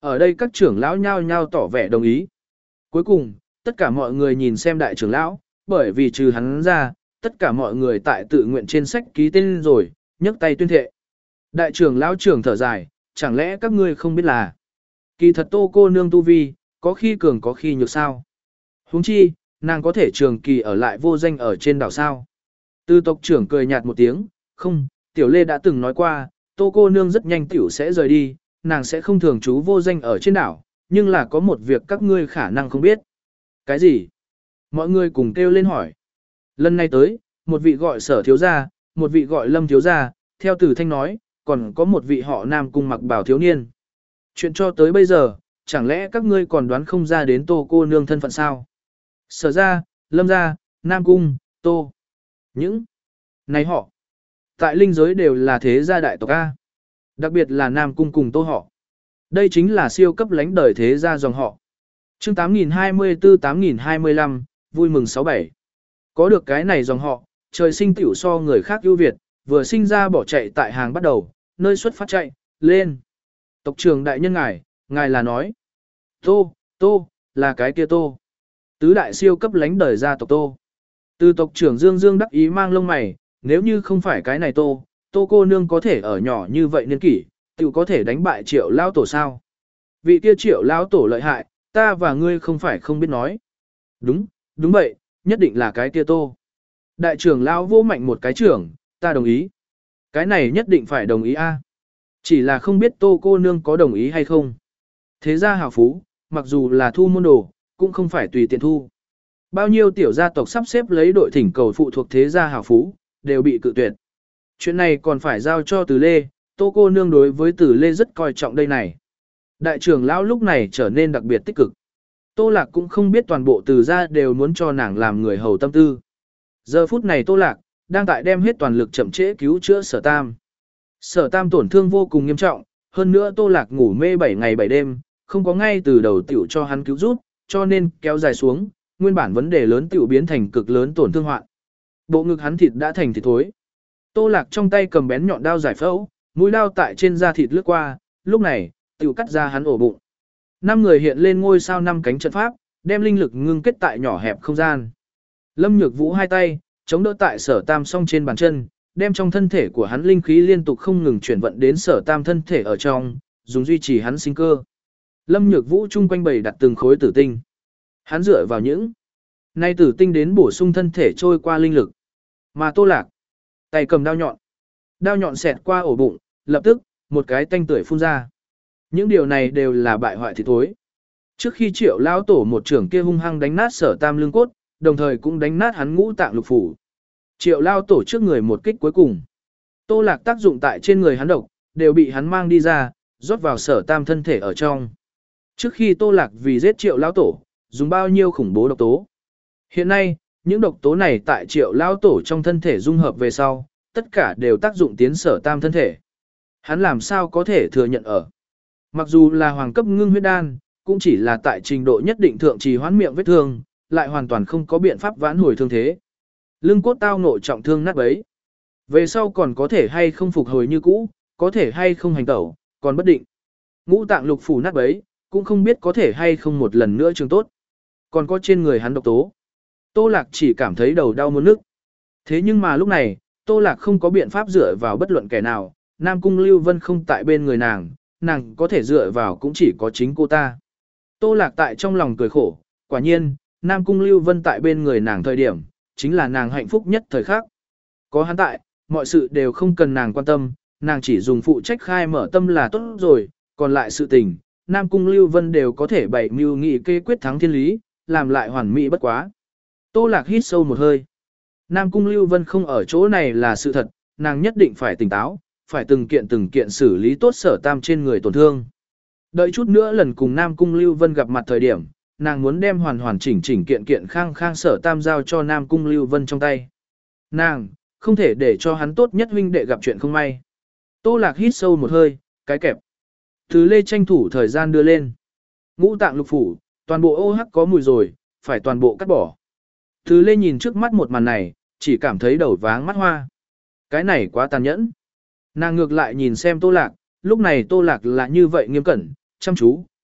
Ở đây các trưởng lão nhao nhao tỏ vẻ đồng ý. Cuối cùng, tất cả mọi người nhìn xem đại trưởng lão, bởi vì trừ hắn ra, tất cả mọi người tại tự nguyện trên sách ký tên rồi, nhấc tay tuyên thệ. Đại trưởng lão trưởng thở dài, chẳng lẽ các ngươi không biết là kỳ thật Tô cô nương tu vi, có khi cường có khi nhược sao? Huống chi, nàng có thể trường kỳ ở lại vô danh ở trên đảo sao? Tư tộc trưởng cười nhạt một tiếng, không, Tiểu Lê đã từng nói qua, Tô cô nương rất nhanh tiểu sẽ rời đi, nàng sẽ không thường trú vô danh ở trên đảo, nhưng là có một việc các ngươi khả năng không biết. Cái gì? Mọi người cùng kêu lên hỏi. Lần này tới, một vị gọi Sở thiếu gia, một vị gọi Lâm thiếu gia, theo Từ Thanh nói, còn có một vị họ Nam cung mặc bảo thiếu niên. Chuyện cho tới bây giờ, chẳng lẽ các ngươi còn đoán không ra đến Tô cô nương thân phận sao? Sở gia, Lâm gia, Nam cung, Tô. Những này họ, tại linh giới đều là thế gia đại tộc A. Đặc biệt là Nam cung cùng Tô họ. Đây chính là siêu cấp lãnh đời thế gia dòng họ. Chương tám nghìn hai mươi tư tám nghìn hai mươi lăm, vui mừng sáu bảy. Có được cái này dòng họ, trời sinh tiểu so người khác ưu việt, vừa sinh ra bỏ chạy tại hàng bắt đầu, nơi xuất phát chạy, lên. Tộc trưởng đại nhân ngài, ngài là nói. Tô, Tô, là cái kia Tô. Tứ đại siêu cấp lãnh đời gia tộc Tô. Từ tộc trưởng Dương Dương đắc ý mang lông mày, nếu như không phải cái này Tô, Tô cô nương có thể ở nhỏ như vậy niên kỷ, tiểu có thể đánh bại Triệu lão tổ sao? Vị kia Triệu lão tổ lợi hại, ta và ngươi không phải không biết nói. Đúng, đúng vậy, nhất định là cái kia Tô. Đại trưởng lão vô mạnh một cái trưởng, ta đồng ý. Cái này nhất định phải đồng ý a. Chỉ là không biết Tô cô nương có đồng ý hay không. Thế gia hào phú, mặc dù là thu môn đồ, cũng không phải tùy tiện thu. Bao nhiêu tiểu gia tộc sắp xếp lấy đội thỉnh cầu phụ thuộc thế gia hào phú, đều bị cự tuyệt. Chuyện này còn phải giao cho Từ Lê, Tô cô nương đối với Từ Lê rất coi trọng đây này. Đại trưởng lão lúc này trở nên đặc biệt tích cực. Tô Lạc cũng không biết toàn bộ Từ gia đều muốn cho nàng làm người hầu tâm tư. Giờ phút này Tô Lạc đang tại đem hết toàn lực chậm trễ cứu chữa Sở Tam. Sở Tam tổn thương vô cùng nghiêm trọng, hơn nữa Tô Lạc ngủ mê bảy ngày bảy đêm, không có ngay từ đầu tiểu cho hắn cứu giúp, cho nên kéo dài xuống, nguyên bản vấn đề lớn tiểu biến thành cực lớn tổn thương hoạn. Bộ ngực hắn thịt đã thành thịt thối. Tô Lạc trong tay cầm bén nhọn đao giải phẫu, mũi đao tại trên da thịt lướt qua, lúc này, tiểu cắt ra hắn ổ bụng. Năm người hiện lên ngôi sao năm cánh trận pháp, đem linh lực ngưng kết tại nhỏ hẹp không gian. Lâm Nhược Vũ hai tay chống đỡ tại Sở Tam song trên bàn chân, đem trong thân thể của hắn linh khí liên tục không ngừng chuyển vận đến Sở Tam thân thể ở trong, dùng duy trì hắn sinh cơ. Lâm Nhược Vũ chung quanh bày đặt từng khối tử tinh. Hắn dựa vào những nay tử tinh đến bổ sung thân thể trôi qua linh lực. Mà Tô Lạc, tay cầm đao nhọn. Đao nhọn xẹt qua ổ bụng, lập tức, một cái tanh tưởi phun ra. Những điều này đều là bại hoại thịt thối. Trước khi Triệu lão tổ một trưởng kia hung hăng đánh nát Sở Tam lưng cốt, đồng thời cũng đánh nát hắn ngũ tạng lục phủ. Triệu lao tổ trước người một kích cuối cùng. Tô Lạc tác dụng tại trên người hắn độc, đều bị hắn mang đi ra, rót vào Sở Tam thân thể ở trong. Trước khi Tô Lạc vì giết Triệu lao tổ, dùng bao nhiêu khủng bố độc tố. Hiện nay, những độc tố này tại Triệu lao tổ trong thân thể dung hợp về sau, tất cả đều tác dụng tiến Sở Tam thân thể. Hắn làm sao có thể thừa nhận ở. Mặc dù là hoàng cấp ngưng huyết đan, cũng chỉ là tại trình độ nhất định thượng trì hoãn miệng vết thương, lại hoàn toàn không có biện pháp vãn hồi thương thế. Lưng cốt tao nội trọng thương nát bấy. Về sau còn có thể hay không phục hồi như cũ, có thể hay không hành tẩu, còn bất định. Ngũ tạng lục phủ nát bấy, cũng không biết có thể hay không một lần nữa trường tốt. Còn có trên người hắn độc tố. Tô Lạc chỉ cảm thấy đầu đau muốn nức. Thế nhưng mà lúc này, Tô Lạc không có biện pháp dựa vào bất luận kẻ nào, Nam Cung Lưu Vân không tại bên người nàng, nàng có thể dựa vào cũng chỉ có chính cô ta. Tô Lạc tại trong lòng cười khổ, quả nhiên, Nam Cung Lưu Vân tại bên người nàng thời điểm, chính là nàng hạnh phúc nhất thời khắc. Có hắn tại, mọi sự đều không cần nàng quan tâm, nàng chỉ dùng phụ trách khai mở tâm là tốt rồi, còn lại sự tình, Nam Cung Lưu Vân đều có thể bày mưu nghị kê quyết thắng thiên lý, làm lại hoàn mỹ bất quá. Tô Lạc hít sâu một hơi. Nam Cung Lưu Vân không ở chỗ này là sự thật, nàng nhất định phải tỉnh táo, phải từng kiện từng kiện xử lý tốt Sở Tam trên người tổn thương. Đợi chút nữa lần cùng Nam Cung Lưu Vân gặp mặt thời điểm, nàng muốn đem hoàn hoàn chỉnh chỉnh kiện kiện khang khang Sở Tam giao cho Nam Cung Lưu Vân trong tay. Nàng, không thể để cho hắn tốt nhất huynh đệ gặp chuyện không may. Tô Lạc hít sâu một hơi, cái kẹp. Thứ Lê tranh thủ thời gian đưa lên. Ngũ tạng lục phủ, toàn bộ ô hắc có mùi rồi, phải toàn bộ cắt bỏ. Thứ Lê nhìn trước mắt một màn này, chỉ cảm thấy đầu váng mắt hoa. Cái này quá tàn nhẫn. Nàng ngược lại nhìn xem Tô Lạc, lúc này Tô Lạc là như vậy nghiêm cẩn, chăm chú,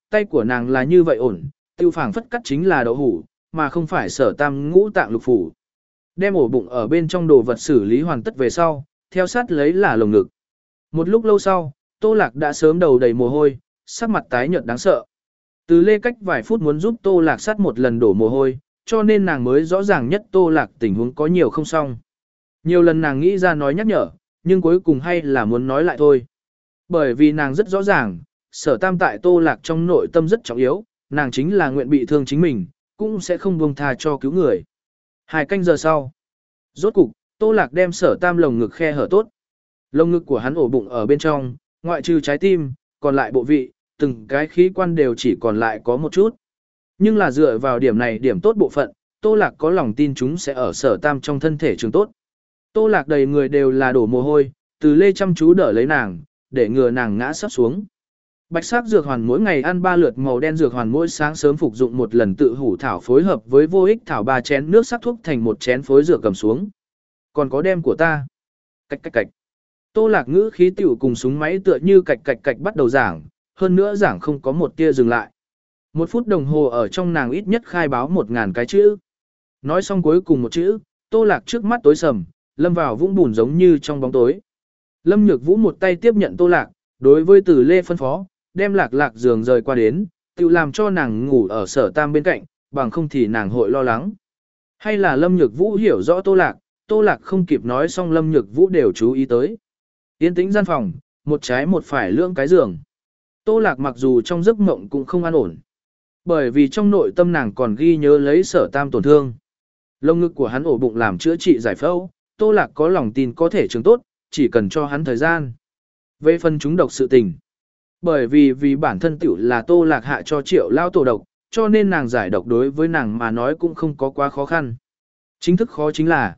tay của nàng là như vậy ổn, tiêu phảng phất cắt chính là đậu hủ, mà không phải sở tam ngũ tạng lục phủ. Đem ổ bụng ở bên trong đồ vật xử lý hoàn tất về sau, theo sát lấy là lồng ngực. Một lúc lâu sau, Tô Lạc đã sớm đầu đầy mồ hôi, sắc mặt tái nhợt đáng sợ. Từ Lê cách vài phút muốn giúp Tô Lạc sát một lần đổ mồ hôi, cho nên nàng mới rõ ràng nhất Tô Lạc tình huống có nhiều không xong. Nhiều lần nàng nghĩ ra nói nhắc nhở, nhưng cuối cùng hay là muốn nói lại thôi. Bởi vì nàng rất rõ ràng, sở tam tại Tô Lạc trong nội tâm rất trọng yếu, nàng chính là nguyện bị thương chính mình, cũng sẽ không buông tha cho cứu người. Hai canh giờ sau, rốt cục, Tô Lạc đem sở tam lồng ngực khe hở tốt. Lồng ngực của hắn ổ bụng ở bên trong, ngoại trừ trái tim, còn lại bộ vị, từng cái khí quan đều chỉ còn lại có một chút. Nhưng là dựa vào điểm này điểm tốt bộ phận, Tô Lạc có lòng tin chúng sẽ ở sở tam trong thân thể trường tốt. Tô Lạc đầy người đều là đổ mồ hôi, từ Lê chăm chú đỡ lấy nàng, để ngừa nàng ngã sắp xuống. Bạch sắc dược hoàn mỗi ngày ăn ba lượt màu đen dược hoàn mỗi sáng sớm phục dụng một lần tự hủ thảo phối hợp với vô ích thảo ba chén nước sắc thuốc thành một chén phối dược cầm xuống. Còn có đem của ta. Cạch cạch cạch. Tô Lạc ngữ khí tiểu cùng súng máy tựa như cạch cạch cạch bắt đầu giảng, hơn nữa giảng không có một tia dừng lại. Một phút đồng hồ ở trong nàng ít nhất khai báo một ngàn cái chữ. Nói xong cuối cùng một chữ, Tô Lạc trước mắt tối sầm, lâm vào vũng bùn giống như trong bóng tối. Lâm Nhược Vũ một tay tiếp nhận Tô Lạc, đối với Từ Lê phân phó, đem Lạc Lạc giường rời qua đến, tự làm cho nàng ngủ ở sở tam bên cạnh, bằng không thì nàng hội lo lắng. Hay là Lâm Nhược Vũ hiểu rõ Tô Lạc, Tô Lạc không kịp nói xong Lâm Nhược Vũ đều chú ý tới. Yên tĩnh gian phòng, một trái một phải lưỡng cái giường. Tô Lạc mặc dù trong giấc mộng cũng không an ổn. Bởi vì trong nội tâm nàng còn ghi nhớ lấy sở tam tổn thương. Lông ngực của hắn ổ bụng làm chữa trị giải phẫu, Tô Lạc có lòng tin có thể trường tốt, chỉ cần cho hắn thời gian. Về phần chúng độc sự tình. Bởi vì vì bản thân tiểu là Tô Lạc hạ cho Triệu lao tổ độc, cho nên nàng giải độc đối với nàng mà nói cũng không có quá khó khăn. Chính thức khó chính là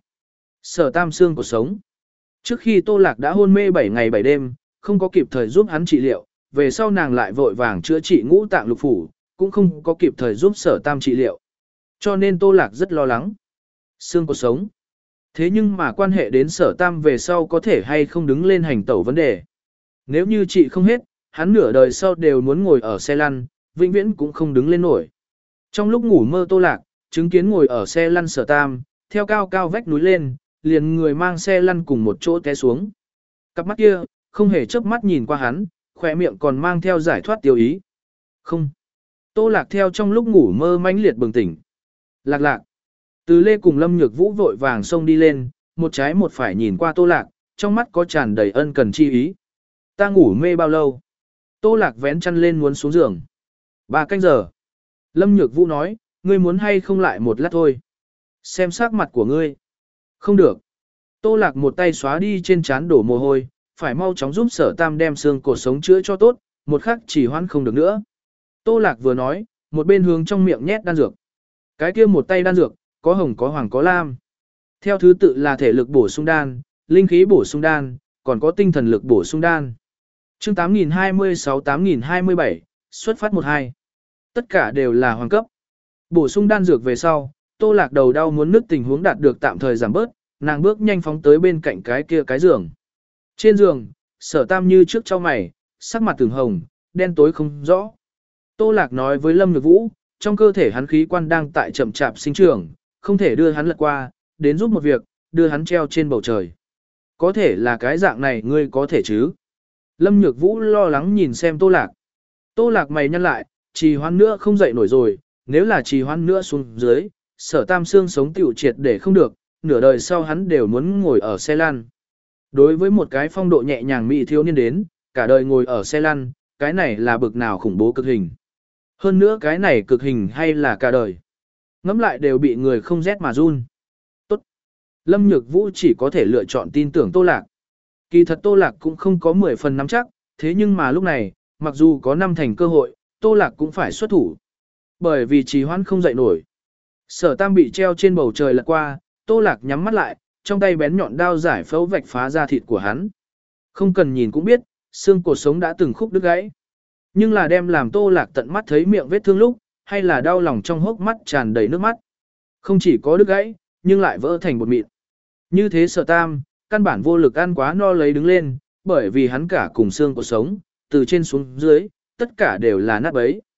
sở tam xương cuộc sống. Trước khi Tô Lạc đã hôn mê bảy ngày bảy đêm, không có kịp thời giúp hắn trị liệu, về sau nàng lại vội vàng chữa trị ngũ tạng lục phủ, cũng không có kịp thời giúp sở tam trị liệu. Cho nên Tô Lạc rất lo lắng. Xương cuộc sống. Thế nhưng mà quan hệ đến sở tam về sau có thể hay không đứng lên hành tẩu vấn đề. Nếu như trị không hết, hắn nửa đời sau đều muốn ngồi ở xe lăn, vĩnh viễn cũng không đứng lên nổi. Trong lúc ngủ mơ Tô Lạc, chứng kiến ngồi ở xe lăn sở tam, theo cao cao vách núi lên, liền người mang xe lăn cùng một chỗ té xuống. Cặp mắt kia, không hề chớp mắt nhìn qua hắn, khỏe miệng còn mang theo giải thoát tiêu ý. Không. Tô Lạc theo trong lúc ngủ mơ mãnh liệt bừng tỉnh. Lạc lạc. Từ Lê cùng Lâm Nhược Vũ vội vàng xông đi lên, một trái một phải nhìn qua Tô Lạc, trong mắt có tràn đầy ân cần chi ý. Ta ngủ mê bao lâu? Tô Lạc vén chăn lên muốn xuống giường. Ba canh giờ. Lâm Nhược Vũ nói, ngươi muốn hay không lại một lát thôi. Xem sắc mặt của ngươi. Không được. Tô Lạc một tay xóa đi trên trán đổ mồ hôi, phải mau chóng giúp sở tam đem xương cột sống chữa cho tốt, một khắc chỉ hoãn không được nữa. Tô Lạc vừa nói, một bên hướng trong miệng nhét đan dược. Cái kia một tay đan dược, có hồng có hoàng có lam. Theo thứ tự là thể lực bổ sung đan, linh khí bổ sung đan, còn có tinh thần lực bổ sung đan. Chương tám nghìn hai mươi sáu tám nghìn hai mươi bảy, xuất phát một hai. Tất cả đều là hoàng cấp. Bổ sung đan dược về sau, Tô Lạc đầu đau muốn nứt tình huống đạt được tạm thời giảm bớt, nàng bước nhanh phóng tới bên cạnh cái kia cái giường. Trên giường, sở tam như trước trao mày, sắc mặt từng hồng, đen tối không rõ. Tô Lạc nói với Lâm Nhược Vũ, trong cơ thể hắn khí quan đang tại chậm chạp sinh trưởng, không thể đưa hắn lật qua, đến giúp một việc, đưa hắn treo trên bầu trời. Có thể là cái dạng này ngươi có thể chứ? Lâm Nhược Vũ lo lắng nhìn xem Tô Lạc. Tô Lạc mày nhăn lại, trì hoãn nữa không dậy nổi rồi, nếu là trì hoãn nữa xuống dưới, sở tam xương sống tiểu triệt để không được, nửa đời sau hắn đều muốn ngồi ở xe lăn. Đối với một cái phong độ nhẹ nhàng mỹ thiếu niên đến, cả đời ngồi ở xe lăn, cái này là bực nào khủng bố cực hình. Hơn nữa cái này cực hình hay là cả đời. Ngắm lại đều bị người không rét mà run. Tốt. Lâm Nhược Vũ chỉ có thể lựa chọn tin tưởng Tô Lạc. Kỳ thật Tô Lạc cũng không có mười phần nắm chắc, thế nhưng mà lúc này, mặc dù có năm thành cơ hội, Tô Lạc cũng phải xuất thủ. Bởi vì trì hoãn không dậy nổi. Sở tam bị treo trên bầu trời lật qua, Tô Lạc nhắm mắt lại, trong tay bén nhọn đao giải phẫu vạch phá da thịt của hắn. Không cần nhìn cũng biết, xương cột sống đã từng khúc đứt gãy. Nhưng là đem làm Tô Lạc tận mắt thấy miệng vết thương lúc, hay là đau lòng trong hốc mắt tràn đầy nước mắt. Không chỉ có đứt gãy, nhưng lại vỡ thành bột mịn. Như thế sở tam, căn bản vô lực ăn quá no lấy đứng lên, bởi vì hắn cả cùng xương cột sống, từ trên xuống dưới, tất cả đều là nát bấy.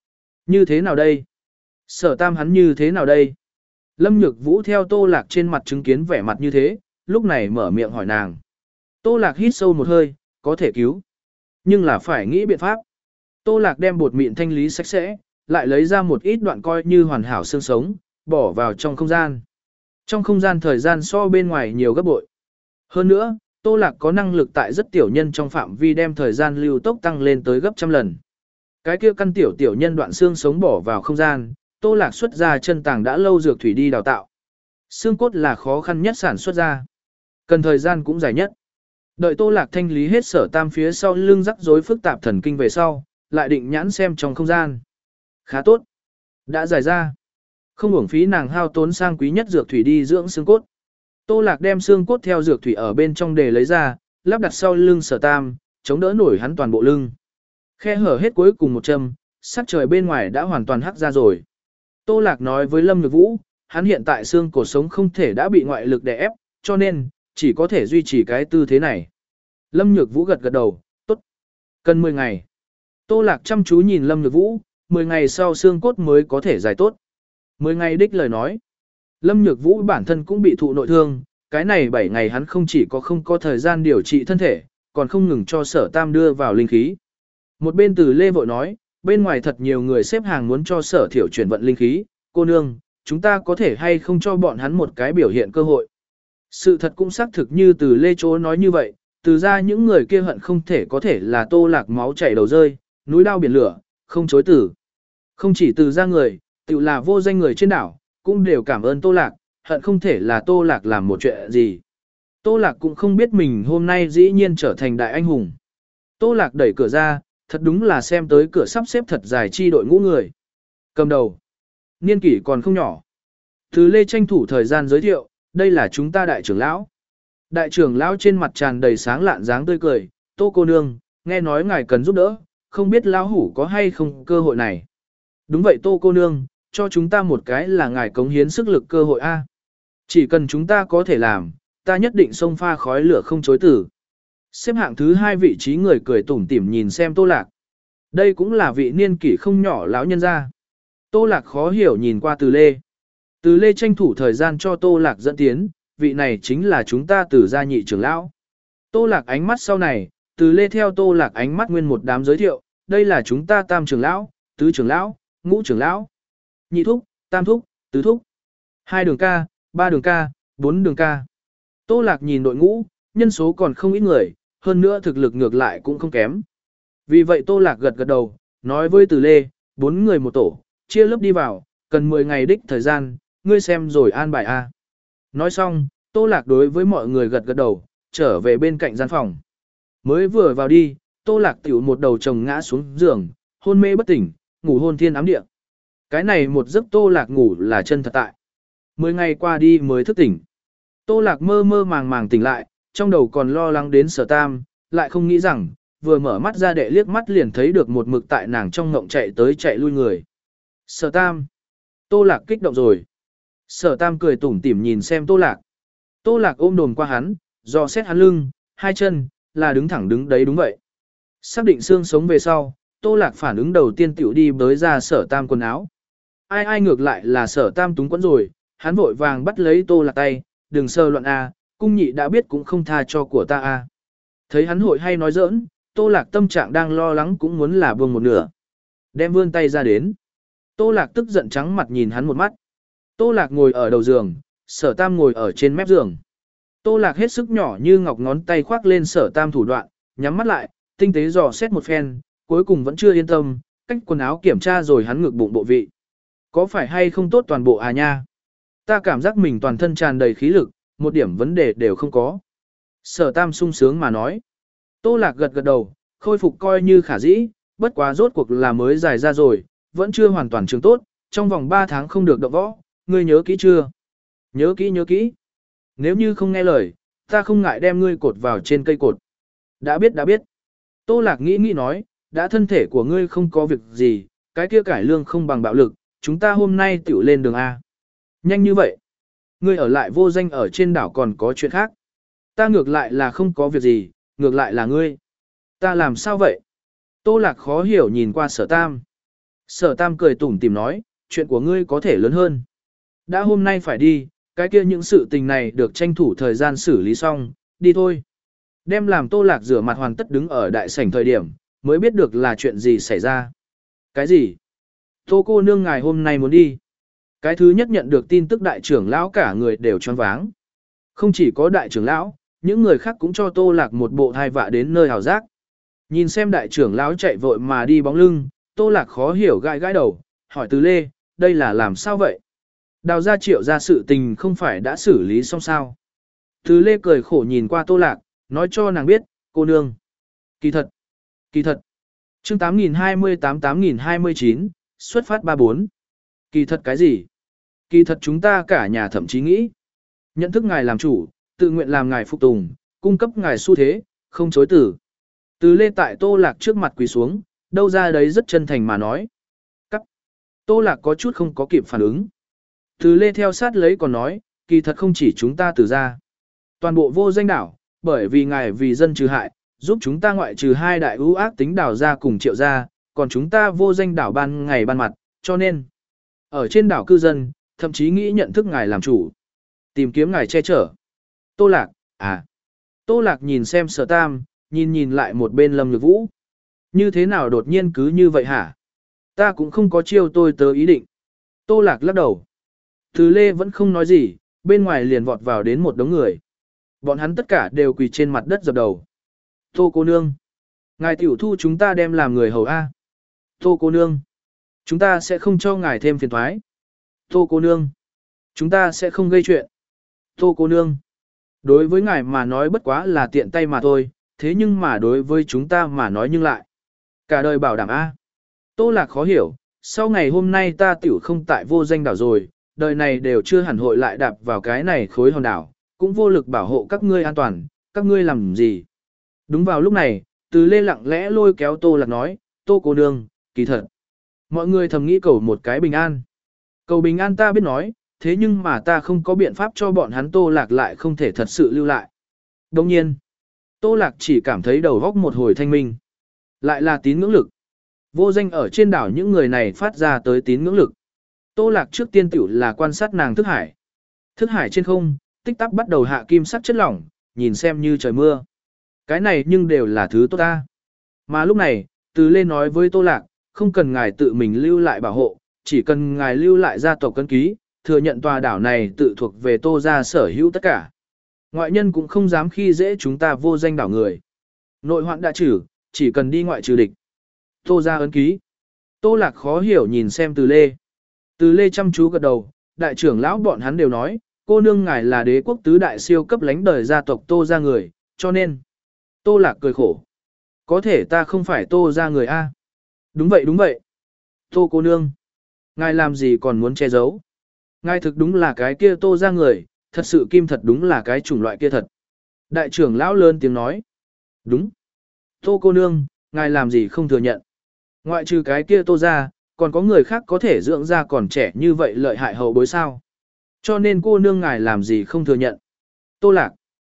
Như thế nào đây? Sở tam hắn như thế nào đây? Lâm Nhược Vũ theo Tô Lạc trên mặt chứng kiến vẻ mặt như thế, lúc này mở miệng hỏi nàng. Tô Lạc hít sâu một hơi, có thể cứu. Nhưng là phải nghĩ biện pháp. Tô Lạc đem bột mịn thanh lý sạch sẽ, lại lấy ra một ít đoạn coi như hoàn hảo xương sống, bỏ vào trong không gian. Trong không gian thời gian so bên ngoài nhiều gấp bội. Hơn nữa, Tô Lạc có năng lực tại rất tiểu nhân trong phạm vi đem thời gian lưu tốc tăng lên tới gấp trăm lần. Cái kia căn tiểu tiểu nhân đoạn xương sống bỏ vào không gian, Tô Lạc xuất ra chân tàng đã lâu dược thủy đi đào tạo. Xương cốt là khó khăn nhất sản xuất ra. Cần thời gian cũng dài nhất. Đợi Tô Lạc thanh lý hết Sở Tam phía sau lưng rắc rối phức tạp thần kinh về sau, lại định nhãn xem trong không gian. Khá tốt. Đã giải ra. Không uổng phí nàng hao tốn sang quý nhất dược thủy đi dưỡng xương cốt. Tô Lạc đem xương cốt theo dược thủy ở bên trong để lấy ra, lắp đặt sau lưng Sở Tam, chống đỡ nổi hắn toàn bộ lưng. Khe hở hết cuối cùng một châm, sắc trời bên ngoài đã hoàn toàn hắc ra rồi. Tô Lạc nói với Lâm Nhược Vũ, hắn hiện tại xương cổ sống không thể đã bị ngoại lực đè ép, cho nên, chỉ có thể duy trì cái tư thế này. Lâm Nhược Vũ gật gật đầu, tốt. Cần mười ngày. Tô Lạc chăm chú nhìn Lâm Nhược Vũ, mười ngày sau xương cốt mới có thể giải tốt. mười ngày đích lời nói. Lâm Nhược Vũ bản thân cũng bị thụ nội thương, cái này bảy ngày hắn không chỉ có không có thời gian điều trị thân thể, còn không ngừng cho Sở Tam đưa vào linh khí. Một bên Từ Lê vội nói, bên ngoài thật nhiều người xếp hàng muốn cho Sở Thiểu chuyển vận linh khí, cô nương, chúng ta có thể hay không cho bọn hắn một cái biểu hiện cơ hội. Sự thật cũng xác thực như Từ Lê Chỗ nói như vậy, từ ra những người kia hận không thể có thể là Tô Lạc máu chảy đầu rơi, núi đao biển lửa, không chối từ. Không chỉ từ ra người, tự là vô danh người trên đảo, cũng đều cảm ơn Tô Lạc, hận không thể là Tô Lạc làm một chuyện gì. Tô Lạc cũng không biết mình hôm nay dĩ nhiên trở thành đại anh hùng. Tô Lạc đẩy cửa ra, thật đúng là xem tới cửa sắp xếp thật dài chi đội ngũ người. Cầm đầu. Niên kỷ còn không nhỏ. Từ Lê tranh thủ thời gian giới thiệu, đây là chúng ta đại trưởng lão. Đại trưởng lão trên mặt tràn đầy sáng lạn dáng tươi cười, Tô cô nương, nghe nói ngài cần giúp đỡ, không biết lão hủ có hay không cơ hội này. Đúng vậy Tô cô nương, cho chúng ta một cái là ngài cống hiến sức lực cơ hội A. Chỉ cần chúng ta có thể làm, ta nhất định xông pha khói lửa không chối từ. Xếp hạng thứ hai vị trí người cười tủm tỉm nhìn xem Tô Lạc. Đây cũng là vị niên kỷ không nhỏ lão nhân gia. Tô Lạc khó hiểu nhìn qua Từ Lê. Từ Lê tranh thủ thời gian cho Tô Lạc dẫn tiến, vị này chính là chúng ta Từ gia nhị trưởng lão. Tô Lạc ánh mắt sau này, Từ Lê theo Tô Lạc ánh mắt nguyên một đám giới thiệu, đây là chúng ta tam trưởng lão, tứ trưởng lão, ngũ trưởng lão, nhị thúc, tam thúc, tứ thúc, hai đường ca, ba đường ca, bốn đường ca. Tô Lạc nhìn đội ngũ, nhân số còn không ít người, hơn nữa thực lực ngược lại cũng không kém. Vì vậy Tô Lạc gật gật đầu, nói với Từ Lê, bốn người một tổ, chia lớp đi vào, cần mười ngày đích thời gian, ngươi xem rồi an bài a. Nói xong, Tô Lạc đối với mọi người gật gật đầu, trở về bên cạnh gian phòng. Mới vừa vào đi, Tô Lạc tiểu một đầu chồng ngã xuống giường, hôn mê bất tỉnh, ngủ hôn thiên ám địa. Cái này một giấc Tô Lạc ngủ là chân thật tại. Mười ngày qua đi mới thức tỉnh. Tô Lạc mơ mơ màng màng tỉnh lại, trong đầu còn lo lắng đến Sở Tam, lại không nghĩ rằng, vừa mở mắt ra đệ liếc mắt liền thấy được một mực tại nàng trong ngộng chạy tới chạy lui người. Sở Tam. Tô Lạc kích động rồi. Sở Tam cười tủm tỉm nhìn xem Tô Lạc. Tô Lạc ôm đồn qua hắn, dò xét hắn lưng, hai chân, là đứng thẳng đứng đấy đúng vậy. Xác định xương sống về sau, Tô Lạc phản ứng đầu tiên tiểu đi bới ra Sở Tam quần áo. Ai ai ngược lại là Sở Tam túng quẫn rồi, hắn vội vàng bắt lấy Tô Lạc tay, đừng sơ loạn a, cung nhị đã biết cũng không tha cho của ta a. Thấy hắn hội hay nói giỡn, Tô Lạc tâm trạng đang lo lắng cũng muốn là buông một nửa. Đem vươn tay ra đến. Tô Lạc tức giận trắng mặt nhìn hắn một mắt. Tô Lạc ngồi ở đầu giường, Sở Tam ngồi ở trên mép giường. Tô Lạc hết sức nhỏ như ngọc ngón tay khoác lên Sở Tam thủ đoạn, nhắm mắt lại, tinh tế dò xét một phen, cuối cùng vẫn chưa yên tâm, cách quần áo kiểm tra rồi hắn ngực bụng bộ vị. Có phải hay không tốt toàn bộ à nha? Ta cảm giác mình toàn thân tràn đầy khí lực, một điểm vấn đề đều không có. Sở Tam sung sướng mà nói. Tô Lạc gật gật đầu, khôi phục coi như khả dĩ, bất quá rốt cuộc là mới dài ra rồi, vẫn chưa hoàn toàn trường tốt, trong vòng ba tháng không được động võ, ngươi nhớ kỹ chưa? Nhớ kỹ nhớ kỹ. Nếu như không nghe lời, ta không ngại đem ngươi cột vào trên cây cột. Đã biết đã biết. Tô Lạc nghĩ nghĩ nói, đã thân thể của ngươi không có việc gì, cái kia cải lương không bằng bạo lực, chúng ta hôm nay tiểu lên đường A. Nhanh như vậy. Ngươi ở lại vô danh ở trên đảo còn có chuyện khác. Ta ngược lại là không có việc gì, ngược lại là ngươi. Ta làm sao vậy? Tô Lạc khó hiểu nhìn qua Sở Tam. Sở Tam cười tủm tỉm nói, chuyện của ngươi có thể lớn hơn. Đã hôm nay phải đi, cái kia những sự tình này được tranh thủ thời gian xử lý xong, đi thôi. Đem làm Tô Lạc rửa mặt hoàn tất đứng ở đại sảnh thời điểm, mới biết được là chuyện gì xảy ra. Cái gì? Tô cô nương ngài hôm nay muốn đi. Cái thứ nhất nhận được tin tức đại trưởng lão cả người đều choáng váng. Không chỉ có đại trưởng lão, những người khác cũng cho Tô Lạc một bộ thai vạ đến nơi hào giác. Nhìn xem đại trưởng lão chạy vội mà đi bóng lưng, Tô Lạc khó hiểu gãi gãi đầu, hỏi Từ Lê, đây là làm sao vậy? Đào ra triệu ra sự tình không phải đã xử lý xong sao? Từ Lê cười khổ nhìn qua Tô Lạc, nói cho nàng biết, cô nương. Kỳ thật, kỳ thật. Chương tám nghìn hai mươi tám tám nghìn hai mươi chín, xuất phát ba bốn. Kỳ thật cái gì? Kỳ thật chúng ta cả nhà thậm chí nghĩ. Nhận thức ngài làm chủ, tự nguyện làm ngài phục tùng, cung cấp ngài xu thế, không chối tử. Từ Lê tại Tô Lạc trước mặt quỳ xuống, đâu ra đấy rất chân thành mà nói. Cắt. Tô Lạc có chút không có kịp phản ứng. Từ Lê theo sát lấy còn nói, kỳ thật không chỉ chúng ta từ ra. Toàn bộ vô danh đảo, bởi vì ngài vì dân trừ hại, giúp chúng ta ngoại trừ hai đại ưu ác tính đảo ra cùng triệu ra, còn chúng ta vô danh đảo ban ngày ban mặt, cho nên, ở trên đảo cư dân, thậm chí nghĩ nhận thức ngài làm chủ. Tìm kiếm ngài che chở. Tô Lạc, à. Tô Lạc nhìn xem Sở Tam, nhìn nhìn lại một bên Lâm Nhược Vũ. Như thế nào đột nhiên cứ như vậy hả? Ta cũng không có chiêu tôi tớ ý định. Tô Lạc lắc đầu. Từ Lê vẫn không nói gì, bên ngoài liền vọt vào đến một đống người. Bọn hắn tất cả đều quỳ trên mặt đất dập đầu. Tô cô nương. Ngài tiểu thu chúng ta đem làm người hầu A. Tô cô nương. Chúng ta sẽ không cho ngài thêm phiền thoái. Tô cô nương. Chúng ta sẽ không gây chuyện. Tô cô nương. Đối với ngài mà nói bất quá là tiện tay mà thôi, thế nhưng mà đối với chúng ta mà nói nhưng lại. Cả đời bảo đảm A. Tô Lạc khó hiểu, sau ngày hôm nay ta tiểu không tại vô danh đảo rồi, đời này đều chưa hẳn hội lại đạp vào cái này khối hòn đảo, cũng vô lực bảo hộ các ngươi an toàn, các ngươi làm gì. Đúng vào lúc này, Từ Lê lặng lẽ lôi kéo Tô Lạc nói, Tô cô nương, kỳ thật. Mọi người thầm nghĩ cầu một cái bình an. Cầu bình an ta biết nói, thế nhưng mà ta không có biện pháp cho bọn hắn Tô Lạc lại không thể thật sự lưu lại. Đồng nhiên, Tô Lạc chỉ cảm thấy đầu góc một hồi thanh minh. Lại là tín ngưỡng lực. Vô danh ở trên đảo những người này phát ra tới tín ngưỡng lực. Tô Lạc trước tiên tiểu là quan sát nàng thức hải. Thức hải trên không, tích tắc bắt đầu hạ kim sắc chất lỏng, nhìn xem như trời mưa. Cái này nhưng đều là thứ tốt ta. Mà lúc này, Từ Lê nói với Tô Lạc, không cần ngài tự mình lưu lại bảo hộ, chỉ cần ngài lưu lại gia tộc cân ký, thừa nhận tòa đảo này tự thuộc về Tô gia sở hữu tất cả. Ngoại nhân cũng không dám khi dễ chúng ta vô danh đảo người. Nội hoạn đã trừ, chỉ cần đi ngoại trừ địch. Tô gia ấn ký. Tô Lạc khó hiểu nhìn xem Từ Lê. Từ Lê chăm chú gật đầu, đại trưởng lão bọn hắn đều nói, cô nương ngài là đế quốc tứ đại siêu cấp lãnh đời gia tộc Tô gia người, cho nên. Tô Lạc cười khổ. Có thể ta không phải Tô gia người a. Đúng vậy đúng vậy. Tô cô nương. Ngài làm gì còn muốn che giấu. Ngài thực đúng là cái kia Tô gia người, thật sự kim thật đúng là cái chủng loại kia thật. Đại trưởng lão lớn tiếng nói. Đúng. Tô cô nương, ngài làm gì không thừa nhận. Ngoại trừ cái kia Tô gia, còn có người khác có thể dưỡng ra còn trẻ như vậy lợi hại hậu bối sao. Cho nên cô nương ngài làm gì không thừa nhận. Tô Lạc.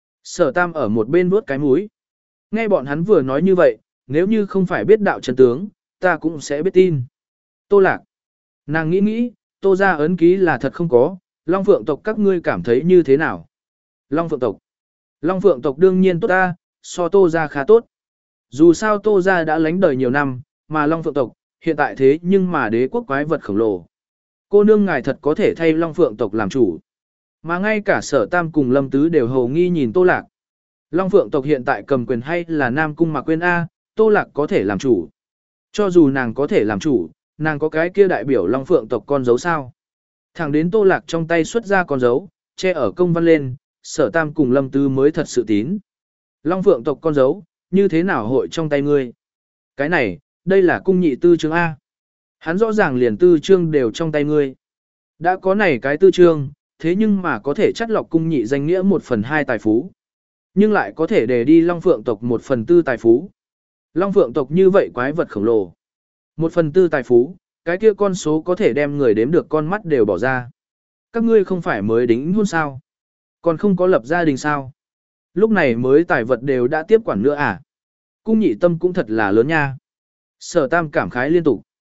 Sở Tam ở một bên vuốt cái mũi. Nghe bọn hắn vừa nói như vậy, nếu như không phải biết đạo chân tướng, ta cũng sẽ biết tin. Tô Lạc. Nàng nghĩ nghĩ, Tô gia ấn ký là thật không có, Long Phượng tộc các ngươi cảm thấy như thế nào? Long Phượng tộc. Long Phượng tộc đương nhiên tốt ta, so Tô gia khá tốt. Dù sao Tô gia đã lánh đời nhiều năm, mà Long Phượng tộc, hiện tại thế nhưng mà đế quốc quái vật khổng lồ. Cô nương ngài thật có thể thay Long Phượng tộc làm chủ. Mà ngay cả Sở Tam cùng Lâm Tứ đều hầu nghi nhìn Tô Lạc. Long Phượng tộc hiện tại cầm quyền hay là Nam Cung Mạc Quyên A, Tô Lạc có thể làm chủ. Cho dù nàng có thể làm chủ, nàng có cái kia đại biểu Long Phượng tộc con dấu sao. Thẳng đến Tô Lạc trong tay xuất ra con dấu, che ở công văn lên, Sở Tam cùng Lâm Tứ mới thật sự tín. Long Phượng tộc con dấu, như thế nào hội trong tay ngươi? Cái này, đây là cung nhị tư chương A. Hắn rõ ràng liền tư chương đều trong tay ngươi. Đã có này cái tư chương, thế nhưng mà có thể chắt lọc cung nhị danh nghĩa một phần hai tài phú. Nhưng lại có thể để đi Long Phượng tộc một phần tư tài phú. Long Phượng tộc như vậy quái vật khổng lồ. Một phần tư tài phú, cái kia con số có thể đem người đếm được con mắt đều bỏ ra. Các ngươi không phải mới đính hôn sao? Còn không có lập gia đình sao? Lúc này mới tài vật đều đã tiếp quản nữa à? Cung nhị tâm cũng thật là lớn nha. Sở Tam cảm khái liên tục.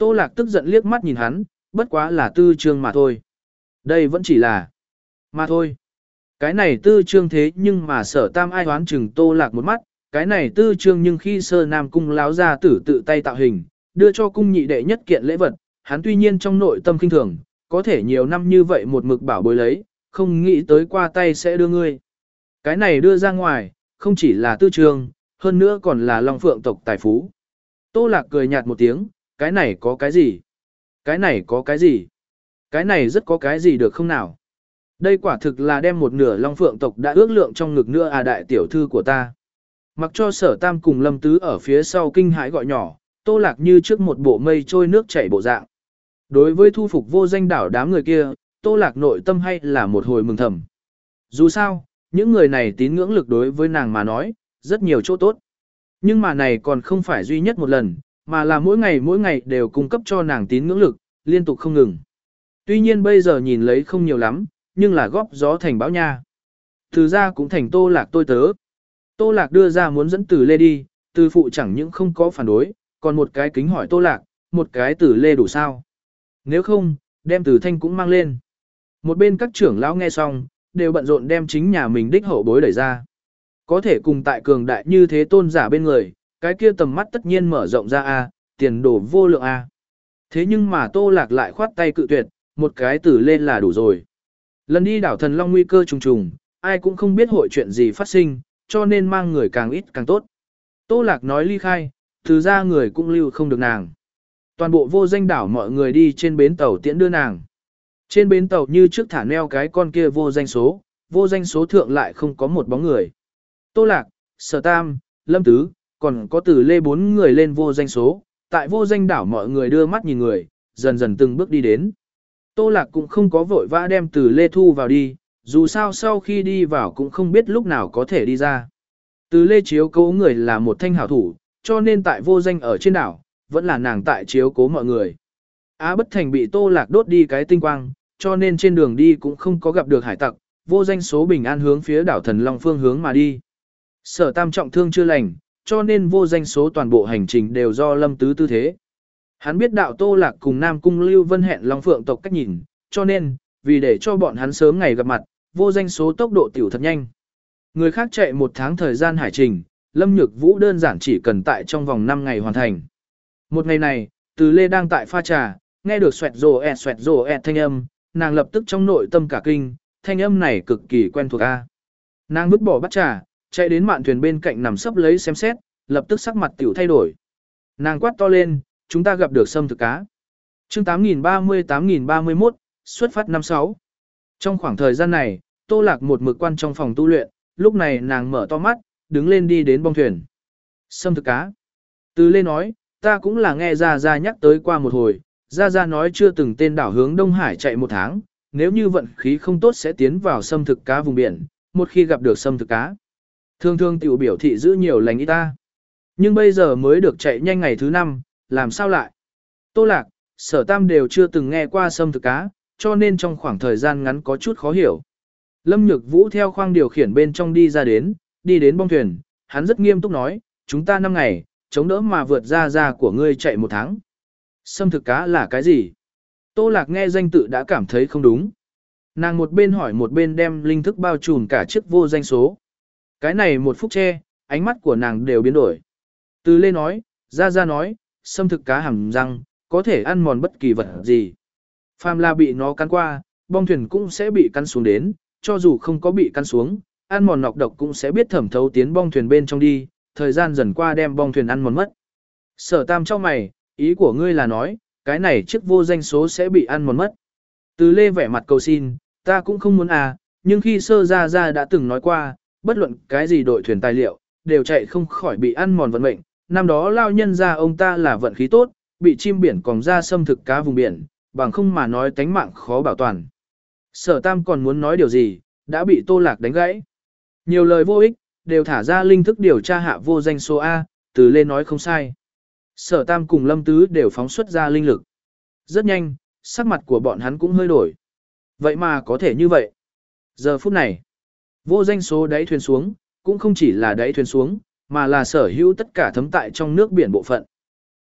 Tô Lạc tức giận liếc mắt nhìn hắn, bất quá là tư trương mà thôi. Đây vẫn chỉ là mà thôi. Cái này tư trương thế nhưng mà Sở Tam ai đoán chừng Tô Lạc một mắt, cái này tư trương nhưng khi Sơ Nam cung láo ra tử tự tay tạo hình, đưa cho cung nhị đệ nhất kiện lễ vật, hắn tuy nhiên trong nội tâm kinh thường, có thể nhiều năm như vậy một mực bảo bối lấy, không nghĩ tới qua tay sẽ đưa ngươi. Cái này đưa ra ngoài, không chỉ là tư trương, hơn nữa còn là Long Phượng tộc tài phú. Tô Lạc cười nhạt một tiếng, cái này có cái gì? Cái này có cái gì? Cái này rất có cái gì được không nào? Đây quả thực là đem một nửa Long Phượng tộc đã ước lượng trong ngực nữa à đại tiểu thư của ta. Mặc cho Sở Tam cùng Lâm Tứ ở phía sau kinh hãi gọi nhỏ, Tô Lạc như trước một bộ mây trôi nước chảy bộ dạng. Đối với thu phục vô danh đảo đám người kia, Tô Lạc nội tâm hay là một hồi mừng thầm. Dù sao, những người này tín ngưỡng lực đối với nàng mà nói, rất nhiều chỗ tốt. Nhưng mà này còn không phải duy nhất một lần, mà là mỗi ngày mỗi ngày đều cung cấp cho nàng tín ngưỡng lực, liên tục không ngừng. Tuy nhiên bây giờ nhìn lấy không nhiều lắm, nhưng là góp gió thành bão nha. Từ ra cũng thành Tô Lạc tôi tớ. Tô Lạc đưa ra muốn dẫn Từ Lê đi, Từ phụ chẳng những không có phản đối, còn một cái kính hỏi Tô Lạc, một cái Từ Lê đủ sao? Nếu không, đem Từ Thanh cũng mang lên. Một bên các trưởng lão nghe xong, đều bận rộn đem chính nhà mình đích hậu bối đẩy ra. Có thể cùng tại cường đại như thế tôn giả bên người, cái kia tầm mắt tất nhiên mở rộng ra a, tiền đồ vô lượng a. Thế nhưng mà Tô Lạc lại khoát tay cự tuyệt, một cái Từ Lê là đủ rồi. Lần đi đảo Thần Long nguy cơ trùng trùng, ai cũng không biết hội chuyện gì phát sinh, cho nên mang người càng ít càng tốt. Tô Lạc nói ly khai, từ ra người cũng lưu không được nàng. Toàn bộ vô danh đảo mọi người đi trên bến tàu tiễn đưa nàng. Trên bến tàu như trước thả neo cái con kia vô danh số, vô danh số thượng lại không có một bóng người. Tô Lạc, Sở Tam, Lâm Tứ, còn có Từ Lê bốn người lên vô danh số, tại vô danh đảo mọi người đưa mắt nhìn người, dần dần từng bước đi đến. Tô Lạc cũng không có vội vã đem Từ Lê thu vào đi, dù sao sau khi đi vào cũng không biết lúc nào có thể đi ra. Từ Lê chiếu cố người là một thanh hảo thủ, cho nên tại vô danh ở trên đảo, vẫn là nàng tại chiếu cố mọi người. Á Bất Thành bị Tô Lạc đốt đi cái tinh quang, cho nên trên đường đi cũng không có gặp được hải tặc, vô danh số bình an hướng phía đảo Thần Long phương hướng mà đi. Sở Tam trọng thương chưa lành, cho nên vô danh số toàn bộ hành trình đều do Lâm Tứ tư thế. Hắn biết đạo Tô Lạc cùng Nam Cung Lưu Vân hẹn Long Phượng tộc cách nhìn, cho nên, vì để cho bọn hắn sớm ngày gặp mặt, vô danh số tốc độ tiểu thật nhanh. Người khác chạy một tháng thời gian hải trình, Lâm Nhược Vũ đơn giản chỉ cần tại trong vòng năm ngày hoàn thành. Một ngày này, Từ Lê đang tại pha trà, nghe được xoẹt rồ ẹt xoẹt rồ ẹt thanh âm, nàng lập tức trong nội tâm cả kinh, thanh âm này cực kỳ quen thuộc a. Nàng vứt bỏ bát trà, chạy đến mạn thuyền bên cạnh nằm sấp lấy xem xét, lập tức sắc mặt tiểu thay đổi. Nàng quát to lên, chúng ta gặp được sâm thực cá. Chương tám nghìn ba mươi tám nghìn ba mươi mốt, xuất phát năm sáu. Trong khoảng thời gian này, Tô Lạc một mực quan trong phòng tu luyện, lúc này nàng mở to mắt, đứng lên đi đến bong thuyền. Sâm thực cá. Từ Lê nói, ta cũng là nghe Gia Gia nhắc tới qua một hồi, Gia Gia nói chưa từng tên đảo hướng Đông Hải chạy một tháng, nếu như vận khí không tốt sẽ tiến vào sâm thực cá vùng biển, một khi gặp được sâm thực cá. Thường thường tiểu biểu thị giữ nhiều lành ít ta. Nhưng bây giờ mới được chạy nhanh ngày thứ năm, làm sao lại? Tô Lạc, Sở Tam đều chưa từng nghe qua sâm thực cá, cho nên trong khoảng thời gian ngắn có chút khó hiểu. Lâm Nhược Vũ theo khoang điều khiển bên trong đi ra đến, đi đến bong thuyền, hắn rất nghiêm túc nói, chúng ta năm ngày, chống đỡ mà vượt ra ra của ngươi chạy một tháng. Sâm thực cá là cái gì? Tô Lạc nghe danh tự đã cảm thấy không đúng. Nàng một bên hỏi một bên đem linh thức bao trùm cả chiếc vô danh số. Cái này một phút che, ánh mắt của nàng đều biến đổi. Từ Lê nói, Gia Gia nói, sâm thực cá hàm răng, có thể ăn mòn bất kỳ vật gì. Phàm là bị nó cắn qua, bong thuyền cũng sẽ bị cắn xuống đến, cho dù không có bị cắn xuống, ăn mòn nọc độc cũng sẽ biết thẩm thấu tiến bong thuyền bên trong đi, thời gian dần qua đem bong thuyền ăn mòn mất. Sở Tam cho mày, ý của ngươi là nói, cái này chiếc vô danh số sẽ bị ăn mòn mất. Từ Lê vẻ mặt cầu xin, ta cũng không muốn à, nhưng khi Sơ Gia Gia đã từng nói qua, bất luận cái gì đội thuyền tài liệu, đều chạy không khỏi bị ăn mòn vận mệnh. Năm đó lao nhân ra ông ta là vận khí tốt, bị chim biển còng ra xâm thực cá vùng biển, bằng không mà nói tánh mạng khó bảo toàn. Sở Tam còn muốn nói điều gì, đã bị Tô Lạc đánh gãy. Nhiều lời vô ích, đều thả ra linh thức điều tra hạ vô danh số A, Từ Lê nói không sai. Sở Tam cùng Lâm Tứ đều phóng xuất ra linh lực. Rất nhanh, sắc mặt của bọn hắn cũng hơi đổi. Vậy mà có thể như vậy. Giờ phút này, vô danh số đáy thuyền xuống, cũng không chỉ là đáy thuyền xuống, mà là sở hữu tất cả thấm tại trong nước biển bộ phận.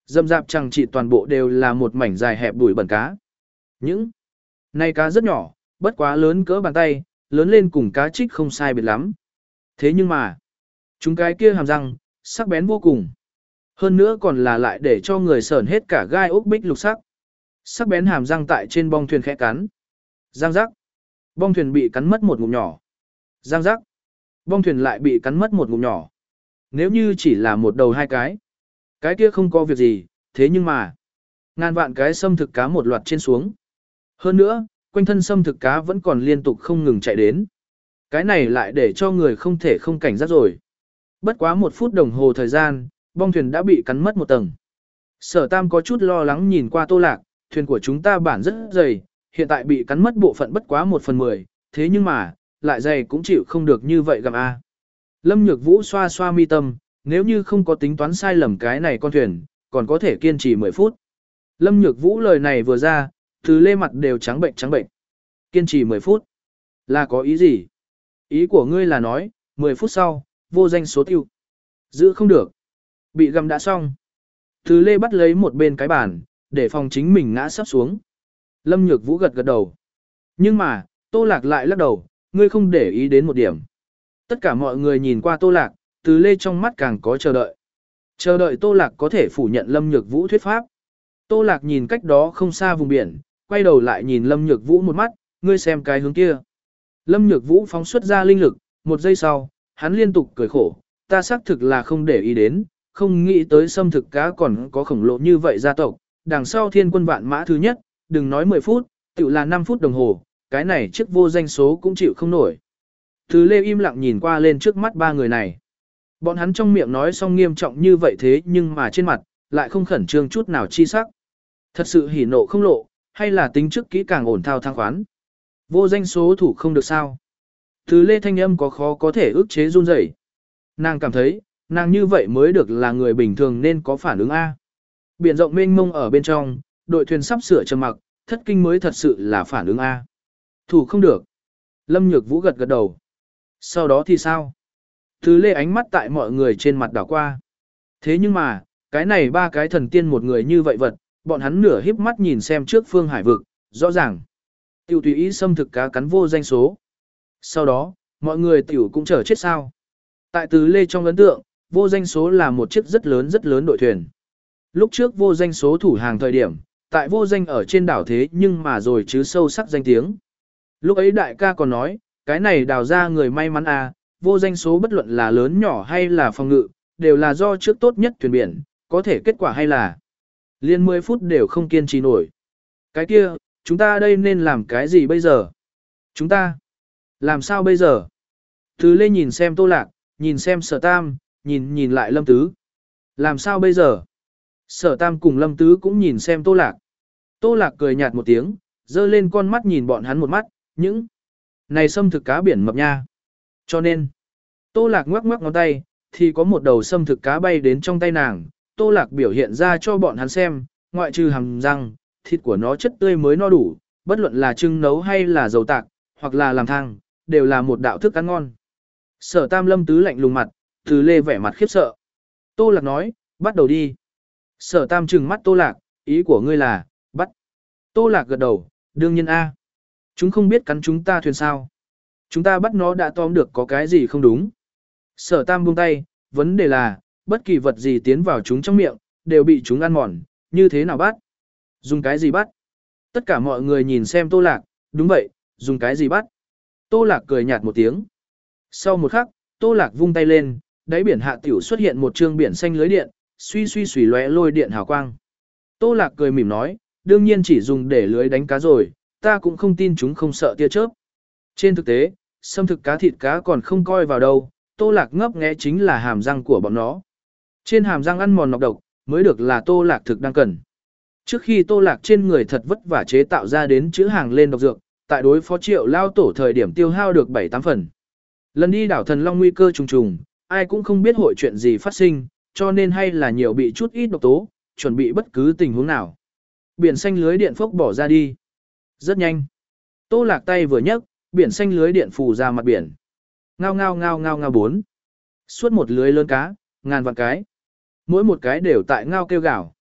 Dâm dạp chẳng chỉ toàn bộ đều là một mảnh dài hẹp bụi bẩn cá. Những này cá rất nhỏ, bất quá lớn cỡ bàn tay, lớn lên cùng cá trích không sai biệt lắm. Thế nhưng mà, chúng cái kia hàm răng, sắc bén vô cùng. Hơn nữa còn là lại để cho người sởn hết cả gai ốc bích lục sắc. Sắc bén hàm răng tại trên bong thuyền khẽ cắn. Giang giác. Bong thuyền bị cắn mất một ngụm nhỏ. Giang giác. Bong thuyền lại bị cắn mất một ngụm nhỏ. Nếu như chỉ là một đầu hai cái, cái kia không có việc gì, thế nhưng mà, ngàn vạn cái xâm thực cá một loạt trên xuống. Hơn nữa, quanh thân xâm thực cá vẫn còn liên tục không ngừng chạy đến. Cái này lại để cho người không thể không cảnh giác rồi. Bất quá một phút đồng hồ thời gian, bong thuyền đã bị cắn mất một tầng. Sở Tam có chút lo lắng nhìn qua Tô Lạc, thuyền của chúng ta bản rất dày, hiện tại bị cắn mất bộ phận bất quá một phần mười, thế nhưng mà, lại dày cũng chịu không được như vậy gặm a. Lâm Nhược Vũ xoa xoa mi tâm, nếu như không có tính toán sai lầm cái này con thuyền, còn có thể kiên trì mười phút. Lâm Nhược Vũ lời này vừa ra, Từ Lê mặt đều trắng bệnh trắng bệnh. Kiên trì mười phút. Là có ý gì? Ý của ngươi là nói, mười phút sau, vô danh số tiêu. Giữ không được. Bị găm đã xong. Từ Lê bắt lấy một bên cái bàn, để phòng chính mình ngã sắp xuống. Lâm Nhược Vũ gật gật đầu. Nhưng mà, Tô Lạc lại lắc đầu, ngươi không để ý đến một điểm. Tất cả mọi người nhìn qua Tô Lạc, Từ Lê trong mắt càng có chờ đợi. Chờ đợi Tô Lạc có thể phủ nhận Lâm Nhược Vũ thuyết pháp. Tô Lạc nhìn cách đó không xa vùng biển, quay đầu lại nhìn Lâm Nhược Vũ một mắt, ngươi xem cái hướng kia. Lâm Nhược Vũ phóng xuất ra linh lực, một giây sau, hắn liên tục cười khổ, ta xác thực là không để ý đến, không nghĩ tới xâm thực cá còn có khổng lồ như vậy gia tộc, đằng sau thiên quân vạn mã thứ nhất, đừng nói mười phút, tự là năm phút đồng hồ, cái này chiếc vô danh số cũng chịu không nổi. Từ Lê im lặng nhìn qua lên trước mắt ba người này. Bọn hắn trong miệng nói xong nghiêm trọng như vậy thế nhưng mà trên mặt, lại không khẩn trương chút nào chi sắc. Thật sự hỉ nộ không lộ, hay là tính trước kỹ càng ổn thao thang khoán. Vô danh số thủ không được sao. Từ Lê thanh âm có khó có thể ức chế run rẩy. Nàng cảm thấy, nàng như vậy mới được là người bình thường nên có phản ứng A. Biển rộng mênh mông ở bên trong, đội thuyền sắp sửa trầm mặc, thất kinh mới thật sự là phản ứng A. Thủ không được. Lâm Nhược Vũ gật gật đầu. Sau đó thì sao? Từ Lê ánh mắt tại mọi người trên mặt đảo qua. Thế nhưng mà, cái này ba cái thần tiên một người như vậy vật, bọn hắn nửa híp mắt nhìn xem trước phương hải vực, rõ ràng. Tiểu tùy ý xâm thực cá cắn vô danh số. Sau đó, mọi người tiểu cũng chờ chết sao. Tại Từ Lê trong ấn tượng, vô danh số là một chiếc rất lớn rất lớn đội thuyền. Lúc trước vô danh số thủ hàng thời điểm, tại vô danh ở trên đảo thế nhưng mà rồi chứ sâu sắc danh tiếng. Lúc ấy đại ca còn nói, cái này đào ra người may mắn à, vô danh số bất luận là lớn nhỏ hay là phòng ngự, đều là do trước tốt nhất thuyền biển, có thể kết quả hay là liên mười phút đều không kiên trì nổi. Cái kia, chúng ta đây nên làm cái gì bây giờ? Chúng ta, làm sao bây giờ? Từ Lê nhìn xem Tô Lạc, nhìn xem Sở Tam, nhìn nhìn lại Lâm Tứ. Làm sao bây giờ? Sở Tam cùng Lâm Tứ cũng nhìn xem Tô Lạc. Tô Lạc cười nhạt một tiếng, dơ lên con mắt nhìn bọn hắn một mắt, những này xâm thực cá biển mập nha. Cho nên, Tô Lạc ngoắc ngoắc ngón tay, thì có một đầu xâm thực cá bay đến trong tay nàng. Tô Lạc biểu hiện ra cho bọn hắn xem, ngoại trừ hàm răng, thịt của nó chất tươi mới no đủ, bất luận là trưng nấu hay là dầu tạc, hoặc là làm thang, đều là một đạo thức ăn ngon. Sở Tam Lâm Tứ lạnh lùng mặt, Từ Lê vẻ mặt khiếp sợ. Tô Lạc nói, bắt đầu đi. Sở Tam trừng mắt Tô Lạc, ý của ngươi là, bắt. Tô Lạc gật đầu, đương nhiên a. Chúng không biết cắn chúng ta thuyền sao. Chúng ta bắt nó đã tóm được có cái gì không đúng. Sở Tam buông tay, vấn đề là, bất kỳ vật gì tiến vào chúng trong miệng, đều bị chúng ăn mòn, như thế nào bắt? Dùng cái gì bắt? Tất cả mọi người nhìn xem Tô Lạc, đúng vậy, dùng cái gì bắt? Tô Lạc cười nhạt một tiếng. Sau một khắc, Tô Lạc vung tay lên, đáy biển hạ tiểu xuất hiện một trương biển xanh lưới điện, suy suy suy lóe lôi điện hào quang. Tô Lạc cười mỉm nói, đương nhiên chỉ dùng để lưới đánh cá rồi, ta cũng không tin chúng không sợ tia chớp. Trên thực tế, xâm thực cá thịt cá còn không coi vào đâu, Tô Lạc ngấp nghé chính là hàm răng của bọn nó. Trên hàm răng ăn mòn nọc độc, mới được là Tô Lạc thực đang cần. Trước khi Tô Lạc trên người thật vất vả chế tạo ra đến chữ hàng lên độc dược, tại đối phó Triệu lao tổ thời điểm tiêu hao được bảy tám phần. Lần đi đảo Thần Long nguy cơ trùng trùng, ai cũng không biết hội chuyện gì phát sinh, cho nên hay là nhiều bị chút ít độc tố, chuẩn bị bất cứ tình huống nào. Biển xanh lưới điện phốc bỏ ra đi. Rất nhanh. Tô Lạc tay vừa nhấc, biển xanh lưới điện phù ra mặt biển. Ngao ngao ngao ngao ngao bốn. Suốt một lưới lớn cá, ngàn vạn cái. Mỗi một cái đều tại ngao kêu gào.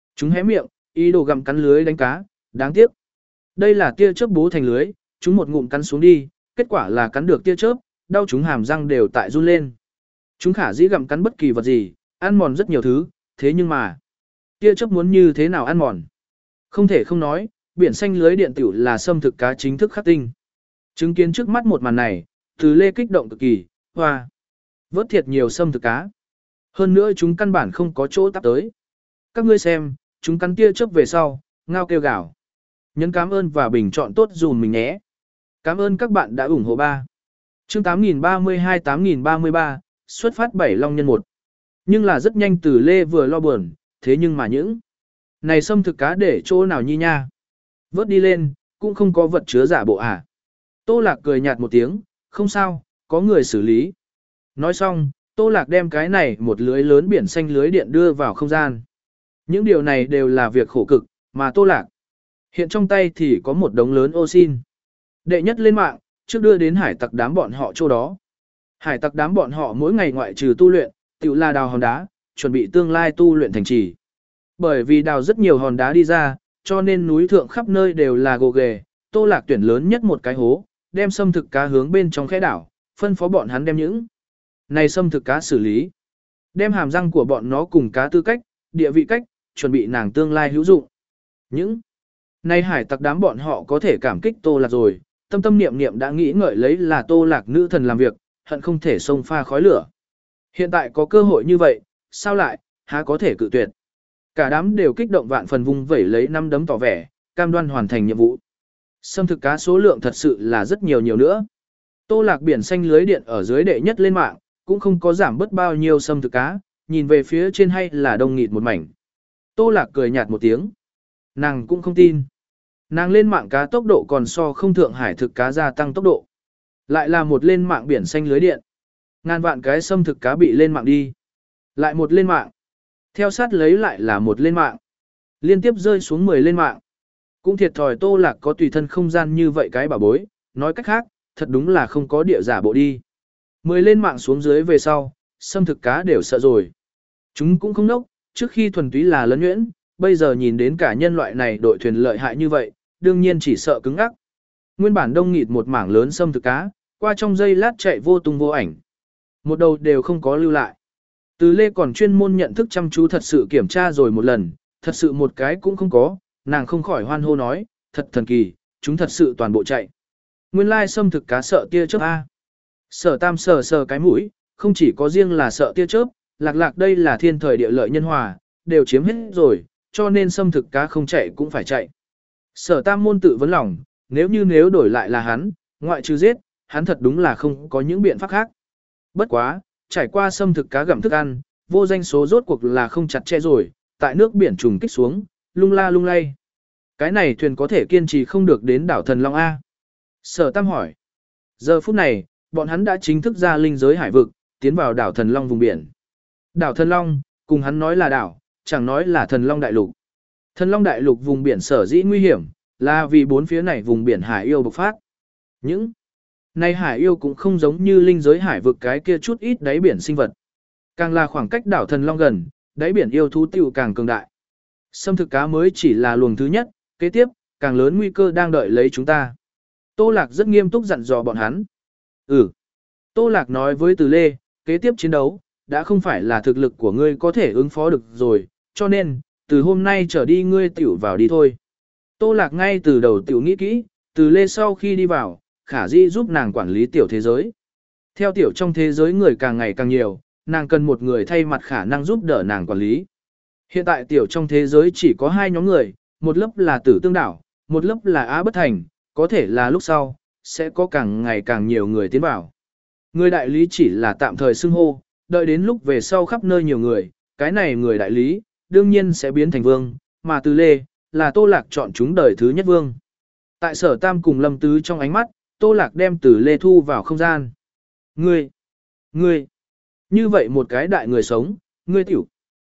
Chúng hé miệng, ý đồ gặm cắn lưới đánh cá, đáng tiếc. Đây là tia chớp bố thành lưới, chúng một ngụm cắn xuống đi, kết quả là cắn được tia chớp, đau chúng hàm răng đều tại run lên. Chúng khả dĩ gặm cắn bất kỳ vật gì, ăn mòn rất nhiều thứ, thế nhưng mà, tia chớp muốn như thế nào ăn mòn? Không thể không nói, biển xanh lưới điện tử là xâm thực cá chính thức khắc tinh. Chứng kiến trước mắt một màn này, Từ Lê kích động cực kỳ, hoa. Vớt thiệt nhiều xâm thực cá. Hơn nữa chúng căn bản không có chỗ tắp tới. Các ngươi xem, chúng cắn tia chớp về sau, ngao kêu gào. Nhấn cảm ơn và bình chọn tốt dùm mình nhé. Cảm ơn các bạn đã ủng hộ ba. Chương tám nghìn ba mươi hai tám nghìn ba mươi ba, xuất phát bảy long nhân một. Nhưng là rất nhanh Từ Lê vừa lo buồn, thế nhưng mà những này xâm thực cá để chỗ nào nhi nha. Vớt đi lên, cũng không có vật chứa giả bộ à. Tô Lạc cười nhạt một tiếng, không sao, có người xử lý. Nói xong, Tô Lạc đem cái này một lưới lớn biển xanh lưới điện đưa vào không gian. Những điều này đều là việc khổ cực, mà Tô Lạc hiện trong tay thì có một đống lớn ô xin. Đệ nhất lên mạng, trước đưa đến hải tặc đám bọn họ chỗ đó. Hải tặc đám bọn họ mỗi ngày ngoại trừ tu luyện, tự là đào hòn đá, chuẩn bị tương lai tu luyện thành trì. Bởi vì đào rất nhiều hòn đá đi ra, cho nên núi thượng khắp nơi đều là gồ ghề, Tô Lạc tuyển lớn nhất một cái hố, đem xâm thực cá hướng bên trong khe đảo, phân phó bọn hắn đem những này xâm thực cá xử lý. Đem hàm răng của bọn nó cùng cá tư cách, địa vị cách, chuẩn bị nàng tương lai hữu dụng. Những này hải tặc đám bọn họ có thể cảm kích Tô Lạc rồi, tâm tâm niệm niệm đã nghĩ ngợi lấy là Tô Lạc nữ thần làm việc, hận không thể xông pha khói lửa. Hiện tại có cơ hội như vậy, sao lại, há có thể cự tuyệt. Cả đám đều kích động vạn phần vung vẩy lấy năm đấm tỏ vẻ, cam đoan hoàn thành nhiệm vụ. Xâm thực cá số lượng thật sự là rất nhiều nhiều nữa. Tô Lạc biển xanh lưới điện ở dưới đệ nhất lên mạng, cũng không có giảm bớt bao nhiêu xâm thực cá, nhìn về phía trên hay là đông nghịt một mảnh. Tô Lạc cười nhạt một tiếng. Nàng cũng không tin. Nàng lên mạng cá tốc độ còn so không thượng hải thực cá gia tăng tốc độ. Lại là một lên mạng biển xanh lưới điện. Ngàn vạn cái xâm thực cá bị lên mạng đi. Lại một lên mạng. Theo sát lấy lại là một lên mạng. Liên tiếp rơi xuống mười lên mạng. Cũng thiệt thòi Tô Lạc có tùy thân không gian như vậy cái bảo bối, nói cách khác, thật đúng là không có địa giả bộ đi. Mười lên mạng xuống dưới về sau, xâm thực cá đều sợ rồi. Chúng cũng không nốc, trước khi thuần túy là lấn nhuyễn, bây giờ nhìn đến cả nhân loại này đội thuyền lợi hại như vậy, đương nhiên chỉ sợ cứng ngắc. Nguyên bản đông nghịt một mảng lớn xâm thực cá, qua trong giây lát chạy vô tung vô ảnh. Một đầu đều không có lưu lại. Từ Lê còn chuyên môn nhận thức chăm chú thật sự kiểm tra rồi một lần, thật sự một cái cũng không có, nàng không khỏi hoan hô nói, thật thần kỳ, chúng thật sự toàn bộ chạy. Nguyên lai xâm thực cá sợ tia chớp A. Sở Tam sờ sờ cái mũi, không chỉ có riêng là sợ tia chớp, lạc lạc đây là thiên thời địa lợi nhân hòa, đều chiếm hết rồi, cho nên xâm thực cá không chạy cũng phải chạy. Sở Tam môn tự vấn lòng, nếu như nếu đổi lại là hắn, ngoại trừ giết, hắn thật đúng là không có những biện pháp khác. Bất quá, trải qua xâm thực cá gặm thức ăn, vô danh số rốt cuộc là không chặt chẽ rồi, tại nước biển trùng kích xuống, lung la lung lay. Cái này thuyền có thể kiên trì không được đến đảo Thần Long A. Sở Tam hỏi. Giờ phút này, bọn hắn đã chính thức ra linh giới hải vực, tiến vào đảo Thần Long vùng biển. Đảo Thần Long, cùng hắn nói là đảo, chẳng nói là Thần Long Đại Lục. Thần Long Đại Lục vùng biển sở dĩ nguy hiểm, là vì bốn phía này vùng biển hải yêu bộc phát. Những này hải yêu cũng không giống như linh giới hải vực cái kia chút ít đáy biển sinh vật. Càng là khoảng cách đảo Thần Long gần, đáy biển yêu thú tiêu càng cường đại. Xâm thực cá mới chỉ là luồng thứ nhất, kế tiếp, càng lớn nguy cơ đang đợi lấy chúng ta. Tô Lạc rất nghiêm túc dặn dò bọn hắn. Ừ. Tô Lạc nói với Từ Lê, kế tiếp chiến đấu, đã không phải là thực lực của ngươi có thể ứng phó được rồi, cho nên, từ hôm nay trở đi ngươi tiểu vào đi thôi. Tô Lạc ngay từ đầu tiểu nghĩ kỹ, Từ Lê sau khi đi vào, khả dĩ giúp nàng quản lý tiểu thế giới. Theo tiểu trong thế giới người càng ngày càng nhiều, nàng cần một người thay mặt khả năng giúp đỡ nàng quản lý. Hiện tại tiểu trong thế giới chỉ có hai nhóm người, một lớp là Tử Tương Đảo, một lớp là Á Bất Thành, có thể là lúc sau, sẽ có càng ngày càng nhiều người tiến vào. Người đại lý chỉ là tạm thời xưng hô, đợi đến lúc về sau khắp nơi nhiều người, cái này người đại lý, đương nhiên sẽ biến thành vương, mà Từ Lê, là Tô Lạc chọn chúng đời thứ nhất vương. Tại Sở Tam cùng Lâm Tứ trong ánh mắt, Tô Lạc đem Từ Lê thu vào không gian. Ngươi, ngươi, như vậy một cái đại người sống, ngươi tiểu.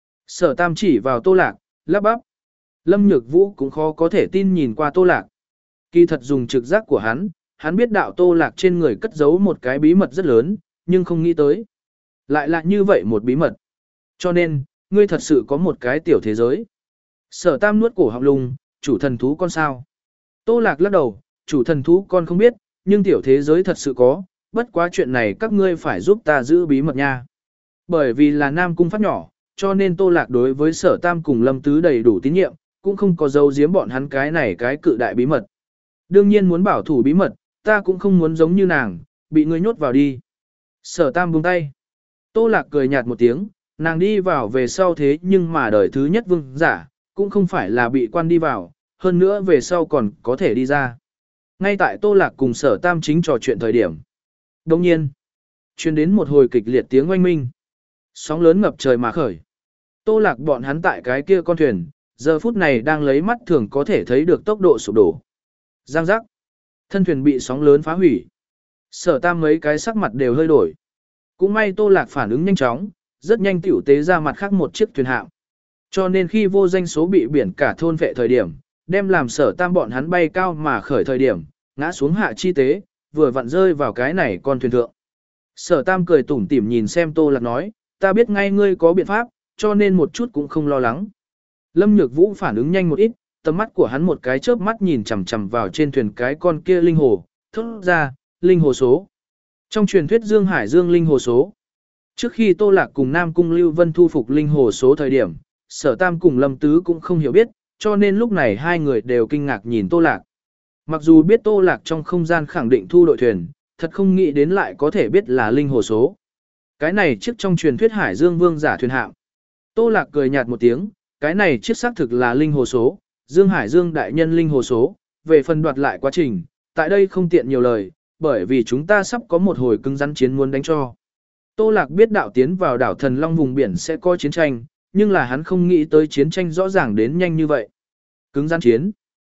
Sở Tam chỉ vào Tô Lạc, lắp bắp. Lâm Nhược Vũ cũng khó có thể tin nhìn qua Tô Lạc. Kỳ thật dùng trực giác của hắn, hắn biết đạo Tô Lạc trên người cất giấu một cái bí mật rất lớn, nhưng không nghĩ tới. Lại là như vậy một bí mật. Cho nên, ngươi thật sự có một cái tiểu thế giới. Sở Tam nuốt cổ họng lung, chủ thần thú con sao? Tô Lạc lắc đầu, chủ thần thú con không biết, nhưng tiểu thế giới thật sự có, bất quá chuyện này các ngươi phải giúp ta giữ bí mật nha. Bởi vì là Nam Cung phát nhỏ, cho nên Tô Lạc đối với Sở Tam cùng Lâm Tứ đầy đủ tín nhiệm, cũng không có giấu giếm bọn hắn cái này cái cự đại bí mật. Đương nhiên muốn bảo thủ bí mật, ta cũng không muốn giống như nàng, bị ngươi nhốt vào đi. Sở Tam buông tay. Tô Lạc cười nhạt một tiếng, nàng đi vào về sau thế nhưng mà đời thứ nhất vương giả, cũng không phải là bị quan đi vào, hơn nữa về sau còn có thể đi ra. Ngay tại Tô Lạc cùng Sở Tam chính trò chuyện thời điểm. Đồng nhiên, truyền đến một hồi kịch liệt tiếng oanh minh. Sóng lớn ngập trời mà khởi. Tô Lạc bọn hắn tại cái kia con thuyền, giờ phút này đang lấy mắt thường có thể thấy được tốc độ sụp đổ. Giang giác. Thân thuyền bị sóng lớn phá hủy. Sở Tam mấy cái sắc mặt đều hơi đổi. Cũng may Tô Lạc phản ứng nhanh chóng, rất nhanh tiểu tế ra mặt khác một chiếc thuyền hạm. Cho nên khi vô danh số bị biển cả thôn vệ thời điểm, đem làm Sở Tam bọn hắn bay cao mà khởi thời điểm, ngã xuống hạ chi tế, vừa vặn rơi vào cái này con thuyền thượng. Sở Tam cười tủm tỉm nhìn xem Tô Lạc nói, ta biết ngay ngươi có biện pháp, cho nên một chút cũng không lo lắng. Lâm Nhược Vũ phản ứng nhanh một ít, tầm mắt của hắn một cái chớp mắt nhìn chằm chằm vào trên thuyền cái con kia linh hồ, thốt ra, linh hồ số. Trong truyền thuyết Dương Hải Dương linh hồ số. Trước khi Tô Lạc cùng Nam Cung Lưu Vân thu phục linh hồ số thời điểm, Sở Tam cùng Lâm Tứ cũng không hiểu biết, cho nên lúc này hai người đều kinh ngạc nhìn Tô Lạc. Mặc dù biết Tô Lạc trong không gian khẳng định thu đội thuyền, thật không nghĩ đến lại có thể biết là linh hồ số. Cái này chiếc trong truyền thuyết Hải Dương Vương giả thuyền hạm. Tô Lạc cười nhạt một tiếng, cái này chiếc xác thực là linh hồ số, Dương Hải Dương đại nhân linh hồ số, về phần đoạt lại quá trình, tại đây không tiện nhiều lời, bởi vì chúng ta sắp có một hồi cứng rắn chiến muốn đánh cho. Tô Lạc biết đạo tiến vào đảo Thần Long vùng biển sẽ có chiến tranh, nhưng là hắn không nghĩ tới chiến tranh rõ ràng đến nhanh như vậy. Cứng rắn chiến.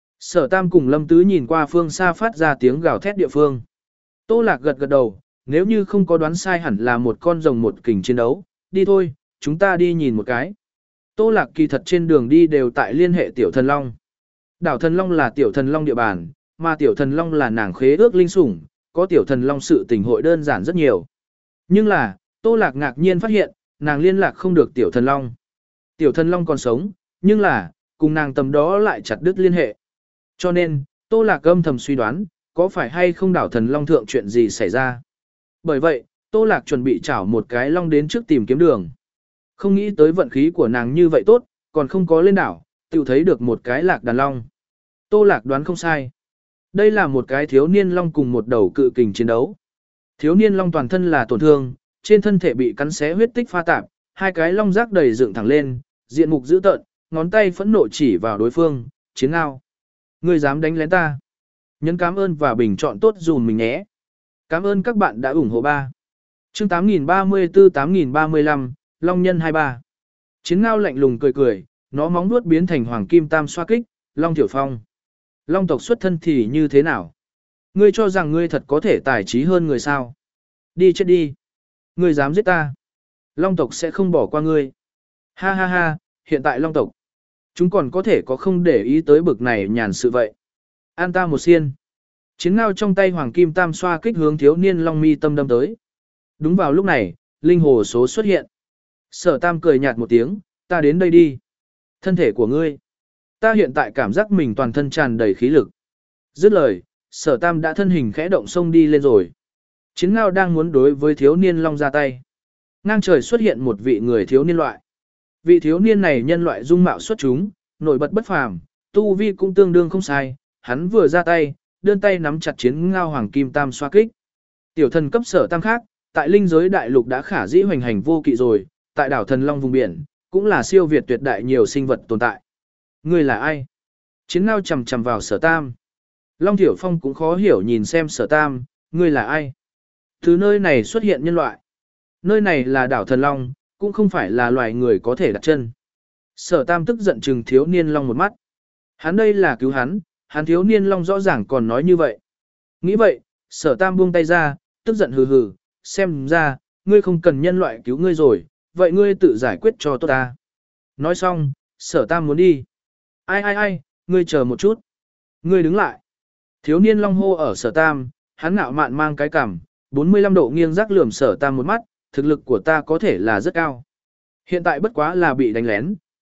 Sở Tam cùng Lâm Tứ nhìn qua phương xa phát ra tiếng gào thét địa phương. Tô Lạc gật gật đầu, nếu như không có đoán sai hẳn là một con rồng một kình chiến đấu, đi thôi, chúng ta đi nhìn một cái. Tô Lạc kỳ thật trên đường đi đều tại liên hệ Tiểu Thần Long. Đảo Thần Long là Tiểu Thần Long địa bàn, mà Tiểu Thần Long là nàng khế ước linh sủng, có Tiểu Thần Long sự tình hội đơn giản rất nhiều. Nhưng là, Tô Lạc ngạc nhiên phát hiện, nàng liên lạc không được Tiểu Thần Long. Tiểu Thần Long còn sống, nhưng là, cùng nàng tầm đó lại chặt đứt liên hệ. Cho nên, Tô Lạc âm thầm suy đoán, có phải hay không đảo Thần Long thượng chuyện gì xảy ra. Bởi vậy, Tô Lạc chuẩn bị chảo một cái long đến trước tìm kiếm đường. Không nghĩ tới vận khí của nàng như vậy tốt, còn không có lên đảo, tự thấy được một cái lạc đàn long. Tô Lạc đoán không sai. Đây là một cái thiếu niên long cùng một đầu cự kình chiến đấu. Thiếu niên long toàn thân là tổn thương, trên thân thể bị cắn xé huyết tích pha tạp, hai cái long rác đầy dựng thẳng lên, diện mục dữ tợn, ngón tay phẫn nộ chỉ vào đối phương, chiến ngao. Ngươi dám đánh lén ta. Nhấn cảm ơn và bình chọn tốt dùm mình nhé. Cảm ơn các bạn đã ủng hộ ba. Chương tám nghìn ba mươi tư tám nghìn ba mươi lăm, Long Nhân hai mươi ba. Chiến ngao lạnh lùng cười cười, nó móng vuốt biến thành hoàng kim tam xoa kích, Long Tiểu Phong. Long tộc xuất thân thì như thế nào? Ngươi cho rằng ngươi thật có thể tài trí hơn người sao? Đi chết đi. Ngươi dám giết ta. Long tộc sẽ không bỏ qua ngươi. Ha ha ha, hiện tại Long tộc. Chúng còn có thể có không để ý tới bực này nhàn sự vậy. An ta một xiên. Chiến ngao trong tay hoàng kim tam xoa kích hướng thiếu niên Long mi tâm đâm tới. Đúng vào lúc này, linh hồ số xuất hiện. Sở Tam cười nhạt một tiếng, ta đến đây đi. Thân thể của ngươi. Ta hiện tại cảm giác mình toàn thân tràn đầy khí lực. Dứt lời, Sở Tam đã thân hình khẽ động sông đi lên rồi. Chiến ngao đang muốn đối với thiếu niên Long ra tay. Ngang trời xuất hiện một vị người thiếu niên loại. Vị thiếu niên này nhân loại dung mạo xuất chúng, nổi bật bất phàm, tu vi cũng tương đương không sai. Hắn vừa ra tay, đơn tay nắm chặt chiến ngao hoàng kim tam xoa kích. Tiểu thần cấp Sở Tam khác, tại linh giới đại lục đã khả dĩ hoành hành vô kỵ rồi, tại đảo Thần Long vùng biển, cũng là siêu việt tuyệt đại nhiều sinh vật tồn tại. Ngươi là ai? Chiến ngao chầm chầm vào Sở Tam. Long Tiểu Phong cũng khó hiểu nhìn xem Sở Tam, ngươi là ai? Từ nơi này xuất hiện nhân loại. Nơi này là đảo Thần Long, cũng không phải là loài người có thể đặt chân. Sở Tam tức giận trừng thiếu niên Long một mắt. Hắn đây là cứu hắn, hắn thiếu niên Long rõ ràng còn nói như vậy. Nghĩ vậy, Sở Tam buông tay ra, tức giận hừ hừ, xem ra, ngươi không cần nhân loại cứu ngươi rồi, vậy ngươi tự giải quyết cho tốt ta. Nói xong, Sở Tam muốn đi. Ai ai ai, ngươi chờ một chút. Ngươi đứng lại. Thiếu niên Long hô ở Sở Tam, hắn ngạo mạn mang cái cằm, bốn mươi lăm độ nghiêng rắc lườm Sở Tam một mắt, thực lực của ta có thể là rất cao. Hiện tại bất quá là bị đánh lén,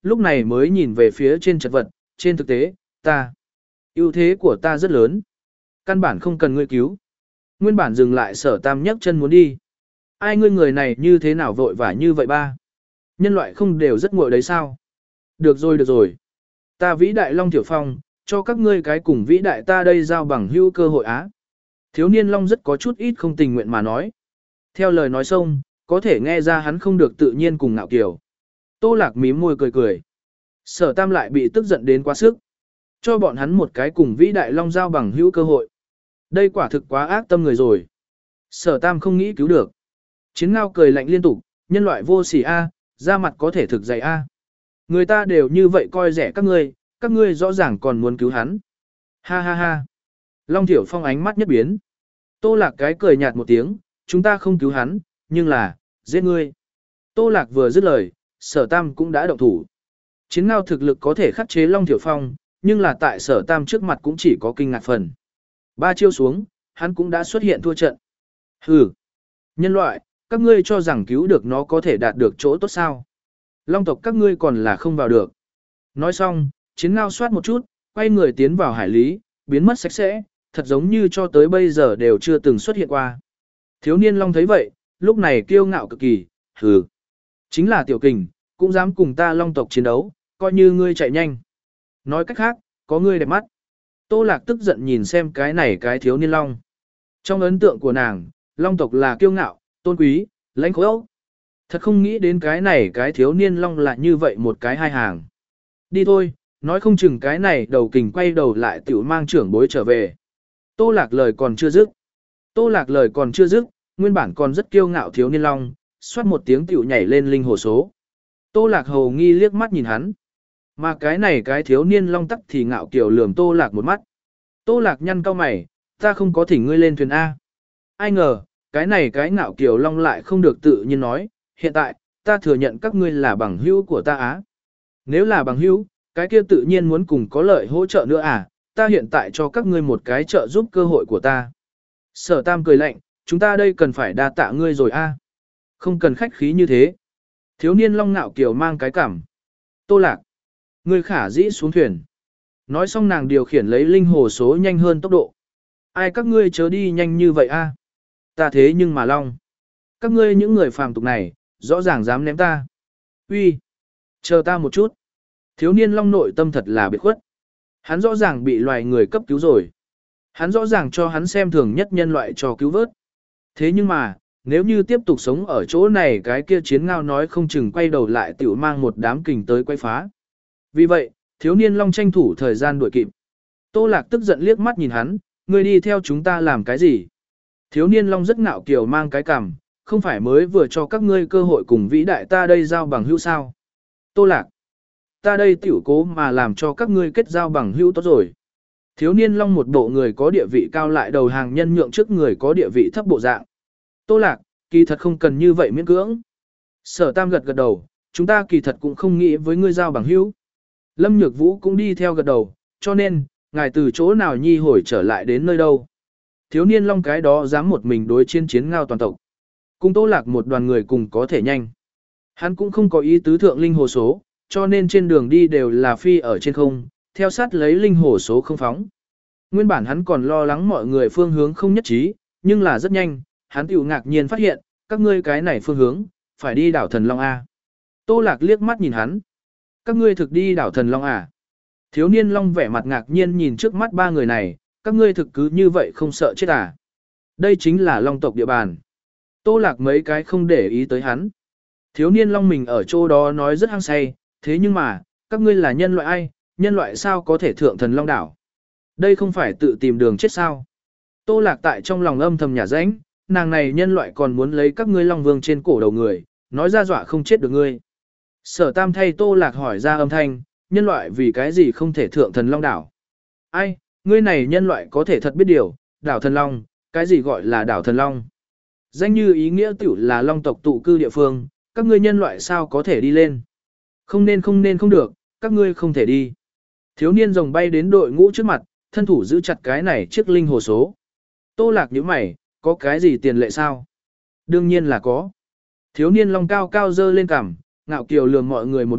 lúc này mới nhìn về phía trên chật vật, trên thực tế, ta, ưu thế của ta rất lớn. Căn bản không cần ngươi cứu. Nguyên bản dừng lại Sở Tam nhấc chân muốn đi. Ai ngươi người này như thế nào vội vã như vậy ba? Nhân loại không đều rất nguội đấy sao? Được rồi được rồi. Ta vĩ đại Long Tiểu Phong, cho các ngươi cái cùng vĩ đại ta đây giao bằng hữu cơ hội á. Thiếu niên Long rất có chút ít không tình nguyện mà nói. Theo lời nói xong, có thể nghe ra hắn không được tự nhiên cùng ngạo kiều. Tô Lạc mím môi cười cười. Sở Tam lại bị tức giận đến quá sức. Cho bọn hắn một cái cùng vĩ đại Long giao bằng hữu cơ hội. Đây quả thực quá ác tâm người rồi. Sở Tam không nghĩ cứu được. Chiến Ngao cười lạnh liên tục, nhân loại vô sỉ a, da mặt có thể thực dày a. Người ta đều như vậy coi rẻ các ngươi, các ngươi rõ ràng còn muốn cứu hắn. Ha ha ha. Long Thiểu Phong ánh mắt nhất biến. Tô Lạc cái cười nhạt một tiếng, chúng ta không cứu hắn, nhưng là, giết ngươi. Tô Lạc vừa dứt lời, Sở Tam cũng đã động thủ. Chiến Ngao thực lực có thể khắc chế Long Thiểu Phong, nhưng là tại Sở Tam trước mặt cũng chỉ có kinh ngạc phần. Ba chiêu xuống, hắn cũng đã xuất hiện thua trận. Hừ. Nhân loại, các ngươi cho rằng cứu được nó có thể đạt được chỗ tốt sao? Long tộc các ngươi còn là không vào được. Nói xong, Chiến Ngao soát một chút, quay người tiến vào hải lý, biến mất sạch sẽ, thật giống như cho tới bây giờ đều chưa từng xuất hiện qua. Thiếu niên Long thấy vậy, lúc này kiêu ngạo cực kỳ, hừ. Chính là tiểu kình, cũng dám cùng ta Long tộc chiến đấu, coi như ngươi chạy nhanh. Nói cách khác, có ngươi đẹp mắt. Tô Lạc tức giận nhìn xem cái này cái thiếu niên Long. Trong ấn tượng của nàng, Long tộc là kiêu ngạo, tôn quý, lãnh khốc. Thật không nghĩ đến cái này cái thiếu niên Long là như vậy một cái hai hàng. Đi thôi, nói không chừng cái này đầu kình quay đầu lại tiểu mang trưởng bối trở về. Tô Lạc lời còn chưa dứt. Tô Lạc lời còn chưa dứt, nguyên bản còn rất kiêu ngạo thiếu niên Long, xoát một tiếng tiểu nhảy lên linh hồ số. Tô Lạc hầu nghi liếc mắt nhìn hắn. Mà cái này cái thiếu niên Long tắc thì ngạo kiểu lườm Tô Lạc một mắt. Tô Lạc nhăn cau mày, ta không có thỉnh ngươi lên thuyền A. Ai ngờ, cái này cái ngạo kiểu Long lại không được tự nhiên nói, hiện tại, ta thừa nhận các ngươi là bằng hữu của ta á. Nếu là bằng hữu, cái kia tự nhiên muốn cùng có lợi hỗ trợ nữa à, ta hiện tại cho các ngươi một cái trợ giúp cơ hội của ta. Sở Tam cười lạnh, chúng ta đây cần phải đa tạ ngươi rồi a. Không cần khách khí như thế. Thiếu niên Long ngạo kiểu mang cái cảm. Tô Lạc, ngươi khả dĩ xuống thuyền. Nói xong nàng điều khiển lấy linh hồ số nhanh hơn tốc độ. Ai các ngươi chớ đi nhanh như vậy a? Ta thế nhưng mà Long. Các ngươi những người phàm tục này, rõ ràng dám ném ta. Uy, chờ ta một chút. Thiếu niên Long nội tâm thật là biệt khuất. Hắn rõ ràng bị loài người cấp cứu rồi. Hắn rõ ràng cho hắn xem thường nhất nhân loại cho cứu vớt. Thế nhưng mà, nếu như tiếp tục sống ở chỗ này cái kia Chiến Ngao nói không chừng quay đầu lại tiểu mang một đám kình tới quay phá. Vì vậy, thiếu niên Long tranh thủ thời gian đuổi kịp. Tô Lạc tức giận liếc mắt nhìn hắn, ngươi đi theo chúng ta làm cái gì? Thiếu niên Long rất ngạo kiều mang cái cằm, không phải mới vừa cho các ngươi cơ hội cùng vĩ đại ta đây giao bằng hữu sao? Tô Lạc, ta đây tiểu cố mà làm cho các ngươi kết giao bằng hữu tốt rồi. Thiếu niên Long một bộ người có địa vị cao lại đầu hàng nhân nhượng trước người có địa vị thấp bộ dạng. Tô Lạc, kỳ thật không cần như vậy miễn cưỡng. Sở Tam gật gật đầu, chúng ta kỳ thật cũng không nghĩ với ngươi giao bằng hữu. Lâm Nhược Vũ cũng đi theo gật đầu, cho nên, ngài từ chỗ nào nhi hồi trở lại đến nơi đâu. Thiếu niên Long cái đó dám một mình đối chiến Chiến Ngao toàn tộc. Cùng Tô Lạc một đoàn người cùng có thể nhanh. Hắn cũng không có ý tứ thượng linh hồ số, cho nên trên đường đi đều là phi ở trên không, theo sát lấy linh hồ số không phóng. Nguyên bản hắn còn lo lắng mọi người phương hướng không nhất trí, nhưng là rất nhanh, hắn tiểu ngạc nhiên phát hiện, các ngươi cái này phương hướng, phải đi đảo Thần Long A. Tô Lạc liếc mắt nhìn hắn. Các ngươi thực đi đảo Thần Long à? Thiếu niên Long vẻ mặt ngạc nhiên nhìn trước mắt ba người này, các ngươi thực cứ như vậy không sợ chết à? Đây chính là Long tộc địa bàn. Tô Lạc mấy cái không để ý tới hắn. Thiếu niên Long mình ở chỗ đó nói rất hăng say, thế nhưng mà, các ngươi là nhân loại ai, nhân loại sao có thể thượng Thần Long đảo? Đây không phải tự tìm đường chết sao? Tô Lạc tại trong lòng âm thầm nhả rãnh, nàng này nhân loại còn muốn lấy các ngươi Long Vương trên cổ đầu người, nói ra dọa không chết được ngươi. Sở Tam thay Tô Lạc hỏi ra âm thanh, nhân loại vì cái gì không thể thượng Thần Long đảo? Ai, ngươi này nhân loại có thể thật biết điều, đảo Thần Long, cái gì gọi là đảo Thần Long? Danh như ý nghĩa tiểu là Long tộc tụ cư địa phương, các ngươi nhân loại sao có thể đi lên? Không nên không nên không được, các ngươi không thể đi. Thiếu niên rồng bay đến đội ngũ trước mặt, thân thủ giữ chặt cái này chiếc linh hồ số. Tô Lạc nhíu mày, có cái gì tiền lệ sao? Đương nhiên là có. Thiếu niên Long cao cao dơ lên cằm, ngạo kiều lườm mọi người một mắt,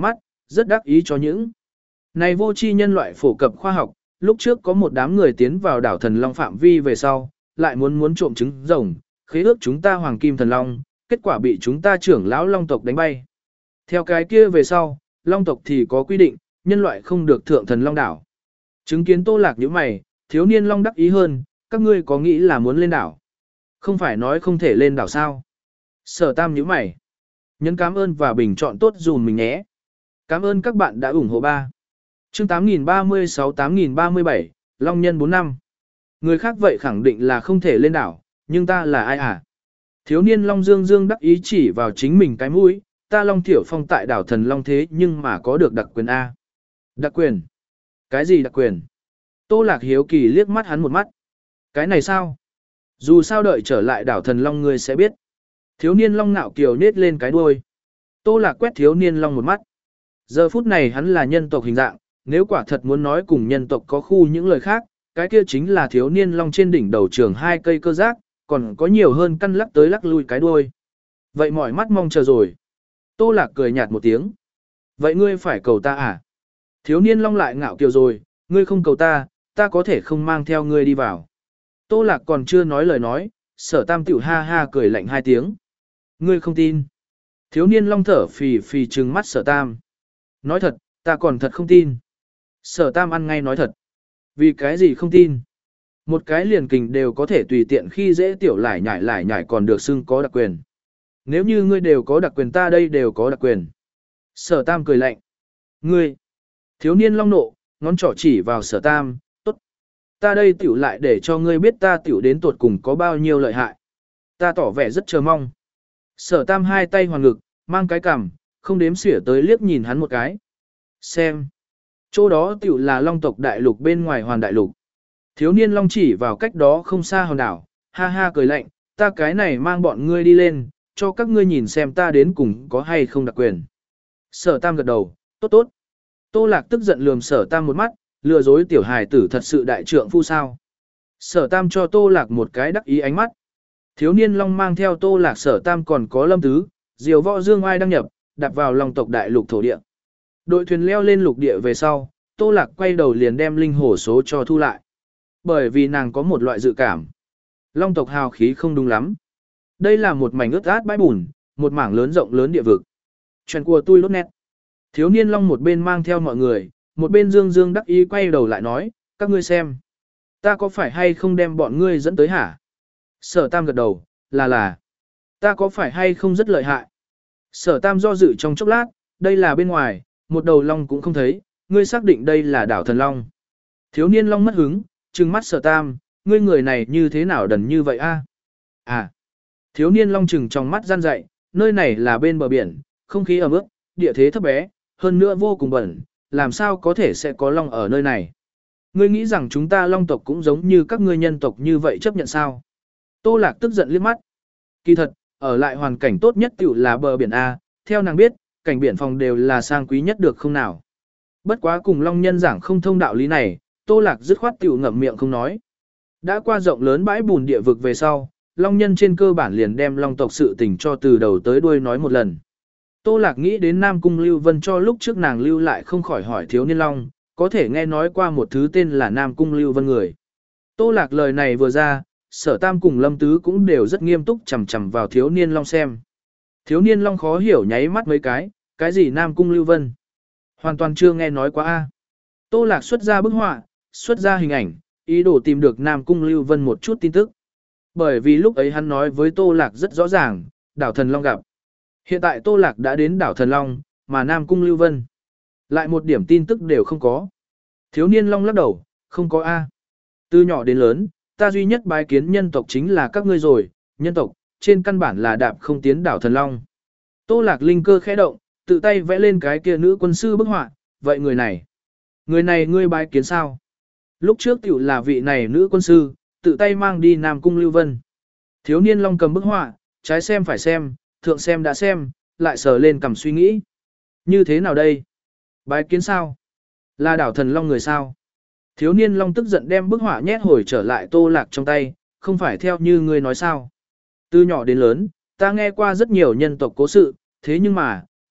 rất đắc ý cho những này vô tri nhân loại phổ cập khoa học, lúc trước có một đám người tiến vào đảo thần long phạm vi về sau, lại muốn muốn trộm trứng rồng, khế ước chúng ta hoàng kim thần long, kết quả bị chúng ta trưởng lão long tộc đánh bay. Theo cái kia về sau, long tộc thì có quy định, nhân loại không được thượng thần long đảo. Chứng kiến Tô Lạc nhíu mày, thiếu niên long đắc ý hơn, các ngươi có nghĩ là muốn lên đảo? Không phải nói không thể lên đảo sao? Sở Tam nhíu mày. Nhấn cảm ơn và bình chọn tốt dùm mình nhé. Cảm ơn các bạn đã ủng hộ ba. Chương tám nghìn ba mươi sáu tám nghìn ba mươi bảy, Long nhân bốn năm. Người khác vậy khẳng định là không thể lên đảo, nhưng ta là ai à? Thiếu niên Long Dương Dương đắc ý chỉ vào chính mình cái mũi, ta Long Thiểu Phong tại đảo thần Long thế nhưng mà có được đặc quyền A. Đặc quyền? Cái gì đặc quyền? Tô Lạc hiếu kỳ liếc mắt hắn một mắt. Cái này sao? Dù sao đợi trở lại đảo thần Long ngươi sẽ biết. Thiếu niên Long ngạo kiều nết lên cái đuôi. Tô Lạc quét thiếu niên Long một mắt. Giờ phút này hắn là nhân tộc hình dạng, nếu quả thật muốn nói cùng nhân tộc có khu những lời khác, cái kia chính là thiếu niên Long trên đỉnh đầu trường hai cây cơ giác, còn có nhiều hơn căn lắc tới lắc lui cái đuôi. Vậy mỏi mắt mong chờ rồi. Tô Lạc cười nhạt một tiếng. Vậy ngươi phải cầu ta à? Thiếu niên Long lại ngạo kiều rồi, ngươi không cầu ta, ta có thể không mang theo ngươi đi vào. Tô Lạc còn chưa nói lời nói, Sở Tam tiểu ha ha cười lạnh hai tiếng. Ngươi không tin. Thiếu niên Long thở phì phì trừng mắt Sở Tam. Nói thật, ta còn thật không tin. Sở Tam ăn ngay nói thật. Vì cái gì không tin? Một cái liền kình đều có thể tùy tiện khi dễ tiểu lải nhải lải nhải còn được xưng có đặc quyền. Nếu như ngươi đều có đặc quyền ta đây đều có đặc quyền. Sở Tam cười lạnh. Ngươi. Thiếu niên Long nộ, ngón trỏ chỉ vào Sở Tam, tốt. Ta đây tiểu lại để cho ngươi biết ta tiểu đến tuột cùng có bao nhiêu lợi hại. Ta tỏ vẻ rất chờ mong. Sở Tam hai tay hoàn ngực, mang cái cằm, không đếm xỉa tới liếc nhìn hắn một cái. Xem. Chỗ đó tiểu là Long tộc đại lục bên ngoài hoàn đại lục. Thiếu niên Long chỉ vào cách đó không xa hòn đảo, ha ha cười lạnh, ta cái này mang bọn ngươi đi lên, cho các ngươi nhìn xem ta đến cùng có hay không đặc quyền. Sở Tam gật đầu, tốt tốt. Tô Lạc tức giận lườm Sở Tam một mắt, lừa dối tiểu hài tử thật sự đại trượng phu sao. Sở Tam cho Tô Lạc một cái đắc ý ánh mắt. Thiếu niên Long mang theo Tô Lạc Sở Tam còn có Lâm Tứ, Diều Võ Dương Oai đăng nhập, đạp vào Long tộc đại lục thổ địa. Đội thuyền leo lên lục địa về sau, Tô Lạc quay đầu liền đem linh hổ số cho thu lại. Bởi vì nàng có một loại dự cảm. Long tộc hào khí không đúng lắm. Đây là một mảnh ướt át bãi bùn, một mảng lớn rộng lớn địa vực. Chuyện của tôi lốt nét. Thiếu niên Long một bên mang theo mọi người, một bên dương dương đắc ý quay đầu lại nói, các ngươi xem. Ta có phải hay không đem bọn ngươi dẫn tới hả? Sở Tam gật đầu, là là. Ta có phải hay không rất lợi hại? Sở Tam do dự trong chốc lát, đây là bên ngoài, một đầu Long cũng không thấy, ngươi xác định đây là đảo thần Long. Thiếu niên Long mất hứng, trừng mắt Sở Tam, ngươi người này như thế nào đần như vậy a? À. Thiếu niên Long trừng trong mắt gian dạy, nơi này là bên bờ biển, không khí ẩm ướt, địa thế thấp bé, hơn nữa vô cùng bẩn, làm sao có thể sẽ có Long ở nơi này? Ngươi nghĩ rằng chúng ta Long tộc cũng giống như các ngươi nhân tộc như vậy chấp nhận sao? Tô Lạc tức giận liếc mắt. Kỳ thật, ở lại hoàn cảnh tốt nhất tiểu là bờ biển A, theo nàng biết, cảnh biển phòng đều là sang quý nhất được không nào. Bất quá cùng Long nhân giảng không thông đạo lý này, Tô Lạc dứt khoát tiểu ngậm miệng không nói. Đã qua rộng lớn bãi bùn địa vực về sau, Long nhân trên cơ bản liền đem Long tộc sự tình cho từ đầu tới đuôi nói một lần. Tô Lạc nghĩ đến Nam Cung Lưu Vân cho lúc trước nàng lưu lại không khỏi hỏi thiếu niên Long, có thể nghe nói qua một thứ tên là Nam Cung Lưu Vân người. Tô Lạc lời này vừa ra, Sở Tam cùng Lâm Tứ cũng đều rất nghiêm túc chằm chằm vào thiếu niên Long xem. Thiếu niên Long khó hiểu nháy mắt mấy cái, cái gì Nam Cung Lưu Vân? Hoàn toàn chưa nghe nói qua a. Tô Lạc xuất ra bức họa, xuất ra hình ảnh, ý đồ tìm được Nam Cung Lưu Vân một chút tin tức. Bởi vì lúc ấy hắn nói với Tô Lạc rất rõ ràng, đảo Thần Long gặp. Hiện tại Tô Lạc đã đến đảo Thần Long, mà Nam Cung Lưu Vân lại một điểm tin tức đều không có. Thiếu niên Long lắc đầu, không có a. Từ nhỏ đến lớn, ta duy nhất bái kiến nhân tộc chính là các ngươi rồi, nhân tộc, trên căn bản là đạp không tiến đảo Thần Long. Tô Lạc linh cơ khẽ động, tự tay vẽ lên cái kia nữ quân sư bức họa, vậy người này, người này ngươi bái kiến sao? Lúc trước tiểu là vị này nữ quân sư, tự tay mang đi Nam Cung Lưu Vân. Thiếu niên Long cầm bức họa, trái xem phải xem, thượng xem đã xem, lại sờ lên cầm suy nghĩ. Như thế nào đây? Bái kiến sao? Là đảo Thần Long người sao? Thiếu niên Long tức giận đem bức họa nhét hồi trở lại Tô Lạc trong tay, không phải theo như ngươi nói sao? Từ nhỏ đến lớn, ta nghe qua rất nhiều nhân tộc cố sự, thế nhưng mà,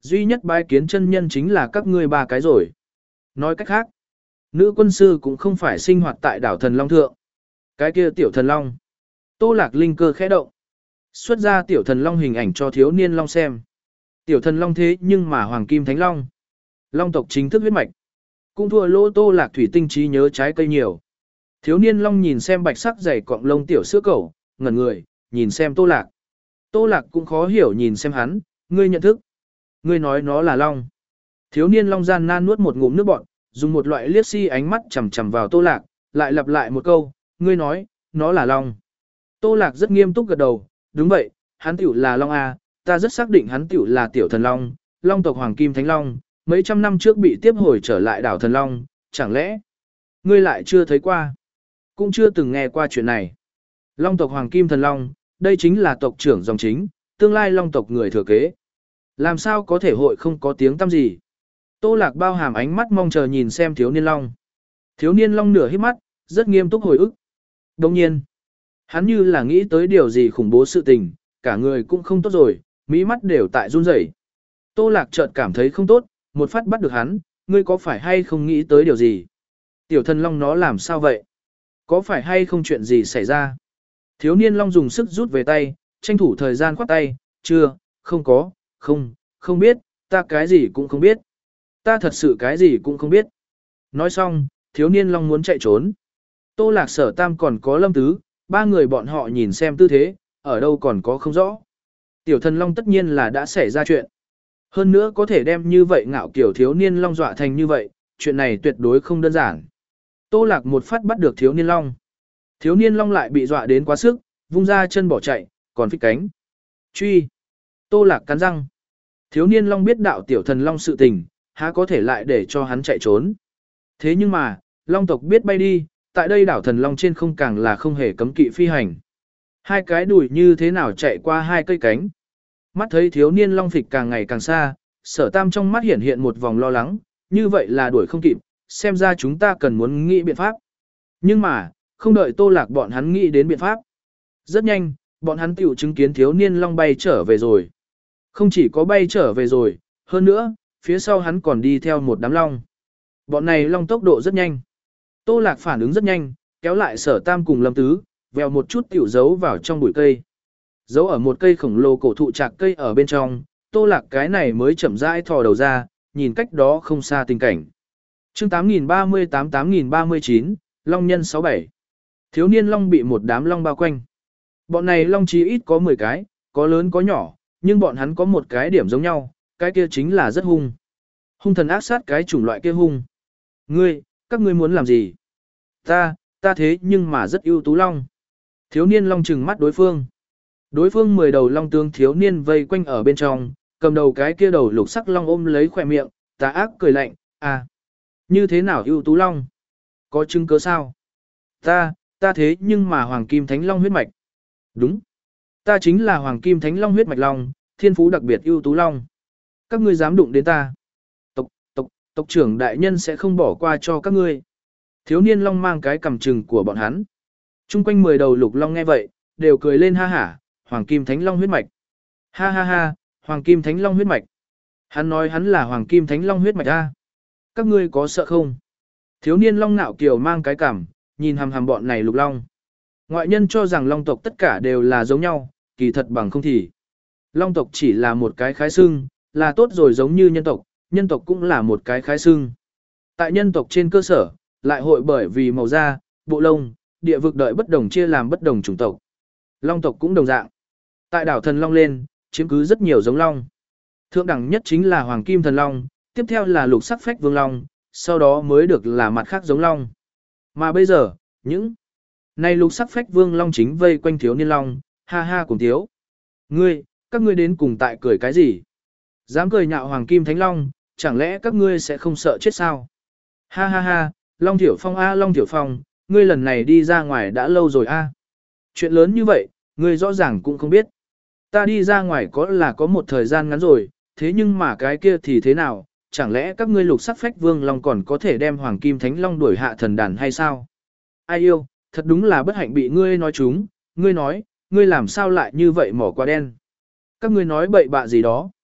Duy nhất bái kiến chân nhân chính là các ngươi ba cái rồi. Nói cách khác, nữ quân sư cũng không phải sinh hoạt tại đảo Thần Long Thượng. Cái kia tiểu thần long. Tô Lạc linh cơ khẽ động. Xuất ra tiểu thần long hình ảnh cho thiếu niên long xem. Tiểu thần long thế nhưng mà hoàng kim thánh long. Long tộc chính thức huyết mạch. Cũng thua lỗ Tô Lạc thủy tinh trí nhớ trái cây nhiều. Thiếu niên long nhìn xem bạch sắc dày cọng lông tiểu sữa cẩu, ngẩn người, nhìn xem Tô Lạc. Tô Lạc cũng khó hiểu nhìn xem hắn, ngươi nhận thức. Ngươi nói nó là long. Thiếu niên long gian nan nuốt một ngụm nước bọt, dùng một loại liếc si ánh mắt chằm chằm vào Tô Lạc, lại lặp lại một câu, ngươi nói, nó là long. Tô Lạc rất nghiêm túc gật đầu, đúng vậy, hắn tiểu là long A, ta rất xác định hắn tiểu là tiểu thần long, long tộc hoàng kim thánh long, mấy trăm năm trước bị tiếp hồi trở lại đảo thần long, chẳng lẽ ngươi lại chưa thấy qua, cũng chưa từng nghe qua chuyện này. Long tộc hoàng kim thần long, đây chính là tộc trưởng dòng chính, tương lai long tộc người thừa kế. Làm sao có thể hội không có tiếng tăm gì. Tô Lạc bao hàm ánh mắt mong chờ nhìn xem thiếu niên long. Thiếu niên long nửa hít mắt, rất nghiêm túc hồi ức. Đồng nhiên, hắn như là nghĩ tới điều gì khủng bố sự tình, cả người cũng không tốt rồi, mỹ mắt đều tại run rẩy. Tô Lạc chợt cảm thấy không tốt, một phát bắt được hắn, ngươi có phải hay không nghĩ tới điều gì? Tiểu thần long nó làm sao vậy? Có phải hay không chuyện gì xảy ra? Thiếu niên long dùng sức rút về tay, tranh thủ thời gian khoát tay, chưa, không có, không, không biết, ta cái gì cũng không biết. Ta thật sự cái gì cũng không biết. Nói xong, thiếu niên long muốn chạy trốn. Tô Lạc Sở Tam còn có Lâm Tứ, ba người bọn họ nhìn xem tư thế, ở đâu còn có không rõ. Tiểu thần long tất nhiên là đã xảy ra chuyện. Hơn nữa có thể đem như vậy ngạo kiểu thiếu niên long dọa thành như vậy, chuyện này tuyệt đối không đơn giản. Tô Lạc một phát bắt được thiếu niên long. Thiếu niên long lại bị dọa đến quá sức, vung ra chân bỏ chạy, còn phích cánh. Truy. Tô Lạc cắn răng. Thiếu niên long biết đạo tiểu thần long sự tình, há có thể lại để cho hắn chạy trốn. Thế nhưng mà, long tộc biết bay đi, tại đây đảo thần long trên không càng là không hề cấm kỵ phi hành. Hai cái đùi như thế nào chạy qua hai cây cánh. Mắt thấy thiếu niên long phịch càng ngày càng xa, Sở Tam trong mắt hiện hiện một vòng lo lắng, như vậy là đuổi không kịp, xem ra chúng ta cần muốn nghĩ biện pháp. Nhưng mà, không đợi Tô Lạc bọn hắn nghĩ đến biện pháp. Rất nhanh, bọn hắn tiểu chứng kiến thiếu niên long bay trở về rồi. Không chỉ có bay trở về rồi, hơn nữa, phía sau hắn còn đi theo một đám long. Bọn này long tốc độ rất nhanh. Tô Lạc phản ứng rất nhanh, kéo lại Sở Tam cùng Lâm Tứ, vèo một chút tiểu giấu vào trong bụi cây. Giấu ở một cây khổng lồ cổ thụ trạc cây ở bên trong, Tô Lạc cái này mới chậm rãi thò đầu ra, nhìn cách đó không xa tình cảnh. Chương tám nghìn ba mươi tám tám nghìn ba mươi chín, Long nhân sáu bảy. Thiếu niên long bị một đám long bao quanh. Bọn này long chí ít có mười cái, có lớn có nhỏ, nhưng bọn hắn có một cái điểm giống nhau, cái kia chính là rất hung. Hung thần ác sát cái chủng loại kia hung. Ngươi, các ngươi muốn làm gì? Ta, ta thế nhưng mà rất ưu tú long. Thiếu niên long trừng mắt đối phương. Đối phương mười đầu long tướng thiếu niên vây quanh ở bên trong, cầm đầu cái kia đầu lục sắc long ôm lấy khỏe miệng, tà ác cười lạnh, à, như thế nào ưu tú long? Có chứng cứ sao? Ta, ta thế nhưng mà hoàng kim thánh long huyết mạch. Đúng, ta chính là hoàng kim thánh long huyết mạch long, thiên phú đặc biệt ưu tú long. Các ngươi dám đụng đến ta? Tộc, tộc, tộc trưởng đại nhân sẽ không bỏ qua cho các ngươi. Thiếu niên long mang cái cầm trừng của bọn hắn. Trung quanh mười đầu lục long nghe vậy, đều cười lên ha hả, hoàng kim thánh long huyết mạch. Ha ha ha, hoàng kim thánh long huyết mạch. Hắn nói hắn là hoàng kim thánh long huyết mạch a. Các ngươi có sợ không? Thiếu niên long nạo kiều mang cái cằm, nhìn hằm hằm bọn này lục long. Ngoại nhân cho rằng long tộc tất cả đều là giống nhau, kỳ thật bằng không thì. Long tộc chỉ là một cái khái xưng, là tốt rồi giống như nhân tộc, nhân tộc cũng là một cái khái xưng. Tại nhân tộc trên cơ sở, lại hội bởi vì màu da, bộ lông, địa vực đợi bất đồng chia làm bất đồng chủng tộc. Long tộc cũng đồng dạng. Tại đảo thần long lên, chiếm cứ rất nhiều giống long. Thượng đẳng nhất chính là hoàng kim thần long, tiếp theo là lục sắc phách vương long, sau đó mới được là mặt khác giống long. Mà bây giờ, những này lục sắc phách vương long chính vây quanh thiếu niên long, ha ha cùng thiếu. Ngươi, các ngươi đến cùng tại cười cái gì? Dám cười nhạo hoàng kim thánh long, chẳng lẽ các ngươi sẽ không sợ chết sao? Ha ha ha, Long Thiểu Phong a Long Thiểu Phong, ngươi lần này đi ra ngoài đã lâu rồi a. Chuyện lớn như vậy, ngươi rõ ràng cũng không biết. Ta đi ra ngoài có là có một thời gian ngắn rồi, thế nhưng mà cái kia thì thế nào, chẳng lẽ các ngươi lục sắc phách vương long còn có thể đem hoàng kim thánh long đuổi hạ thần đàn hay sao? Ai yêu, thật đúng là bất hạnh bị ngươi nói chúng, ngươi nói, ngươi làm sao lại như vậy mỏ qua đen. Các ngươi nói bậy bạ gì đó.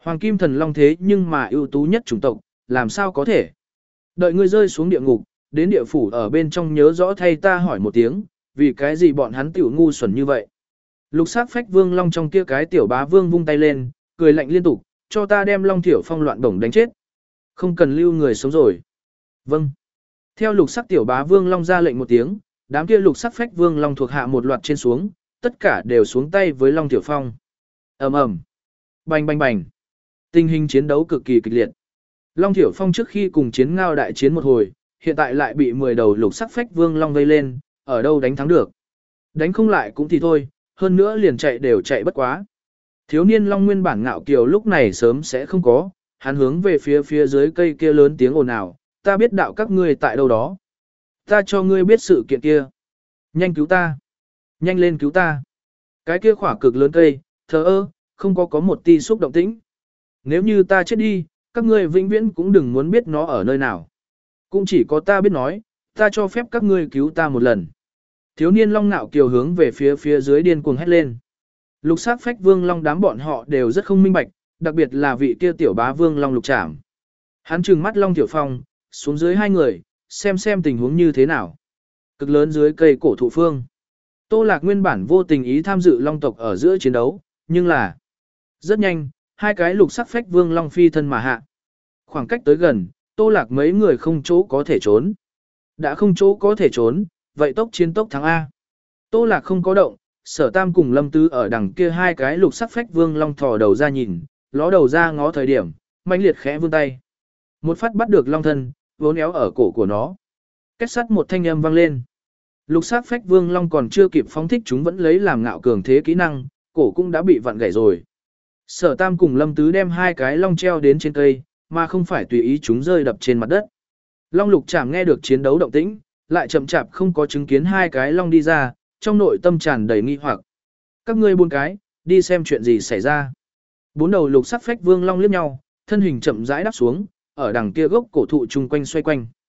Hoàng kim thần long thế nhưng mà ưu tú nhất chủng tộc, làm sao có thể? Đợi ngươi rơi xuống địa ngục, đến địa phủ ở bên trong nhớ rõ thay ta hỏi một tiếng, vì cái gì bọn hắn tiểu ngu xuẩn như vậy? Lục sắc phách vương long trong kia cái tiểu bá vương vung tay lên, cười lạnh liên tục, cho ta đem long thiểu phong loạn bổng đánh chết. Không cần lưu người sống rồi. Vâng. Theo lục sắc tiểu bá vương long ra lệnh một tiếng, đám kia lục sắc phách vương long thuộc hạ một loạt trên xuống, tất cả đều xuống tay với long thiểu phong. ầm ầm, bành bành bành. Tình hình chiến đấu cực kỳ kịch liệt. Long thiểu phong trước khi cùng chiến ngao đại chiến một hồi, hiện tại lại bị mười đầu lục sắc phách vương long vây lên, ở đâu đánh thắng được. Đánh không lại cũng thì thôi, hơn nữa liền chạy đều chạy bất quá. Thiếu niên long nguyên bản ngạo kiều lúc này sớm sẽ không có, hắn hướng về phía phía dưới cây kia lớn tiếng ồn ào, ta biết đạo các ngươi tại đâu đó. Ta cho ngươi biết sự kiện kia. Nhanh cứu ta. Nhanh lên cứu ta. Cái kia khỏa cực lớn cây, thờ ơ, không có có một ti xúc động tĩnh. Nếu như ta chết đi, các ngươi vĩnh viễn cũng đừng muốn biết nó ở nơi nào. Cũng chỉ có ta biết nói, ta cho phép các ngươi cứu ta một lần. Thiếu niên long nạo kiều hướng về phía phía dưới điên cuồng hét lên. Lục sắc phách vương long đám bọn họ đều rất không minh bạch, đặc biệt là vị kia tiểu bá vương long lục trảm. Hắn trừng mắt long tiểu phong, xuống dưới hai người, xem xem tình huống như thế nào. Cực lớn dưới cây cổ thụ phương. Tô Lạc nguyên bản vô tình ý tham dự long tộc ở giữa chiến đấu, nhưng là rất nhanh, hai cái lục sắc phách vương long phi thân mà hạ. Khoảng cách tới gần, Tô Lạc mấy người không chỗ có thể trốn. Đã không chỗ có thể trốn, vậy tốc chiến tốc thắng A. Tô Lạc không có động, Sở Tam cùng Lâm Tứ ở đằng kia hai cái lục sắc phách vương long thò đầu ra nhìn, ló đầu ra ngó thời điểm, mãnh liệt khẽ vươn tay. Một phát bắt được long thân, vốn éo ở cổ của nó. Kết sắt một thanh âm vang lên. Lục sắc phách vương long còn chưa kịp phóng thích chúng vẫn lấy làm ngạo cường thế kỹ năng, cổ cũng đã bị vặn gãy rồi. Sở Tam cùng Lâm Tứ đem hai cái long treo đến trên cây, mà không phải tùy ý chúng rơi đập trên mặt đất. Long Lục Trảm nghe được chiến đấu động tĩnh, lại chậm chạp không có chứng kiến hai cái long đi ra, trong nội tâm tràn đầy nghi hoặc. Các ngươi bốn cái, đi xem chuyện gì xảy ra. Bốn đầu lục sắc phách vương long liếc nhau, thân hình chậm rãi đáp xuống, ở đằng kia gốc cổ thụ chung quanh xoay quanh.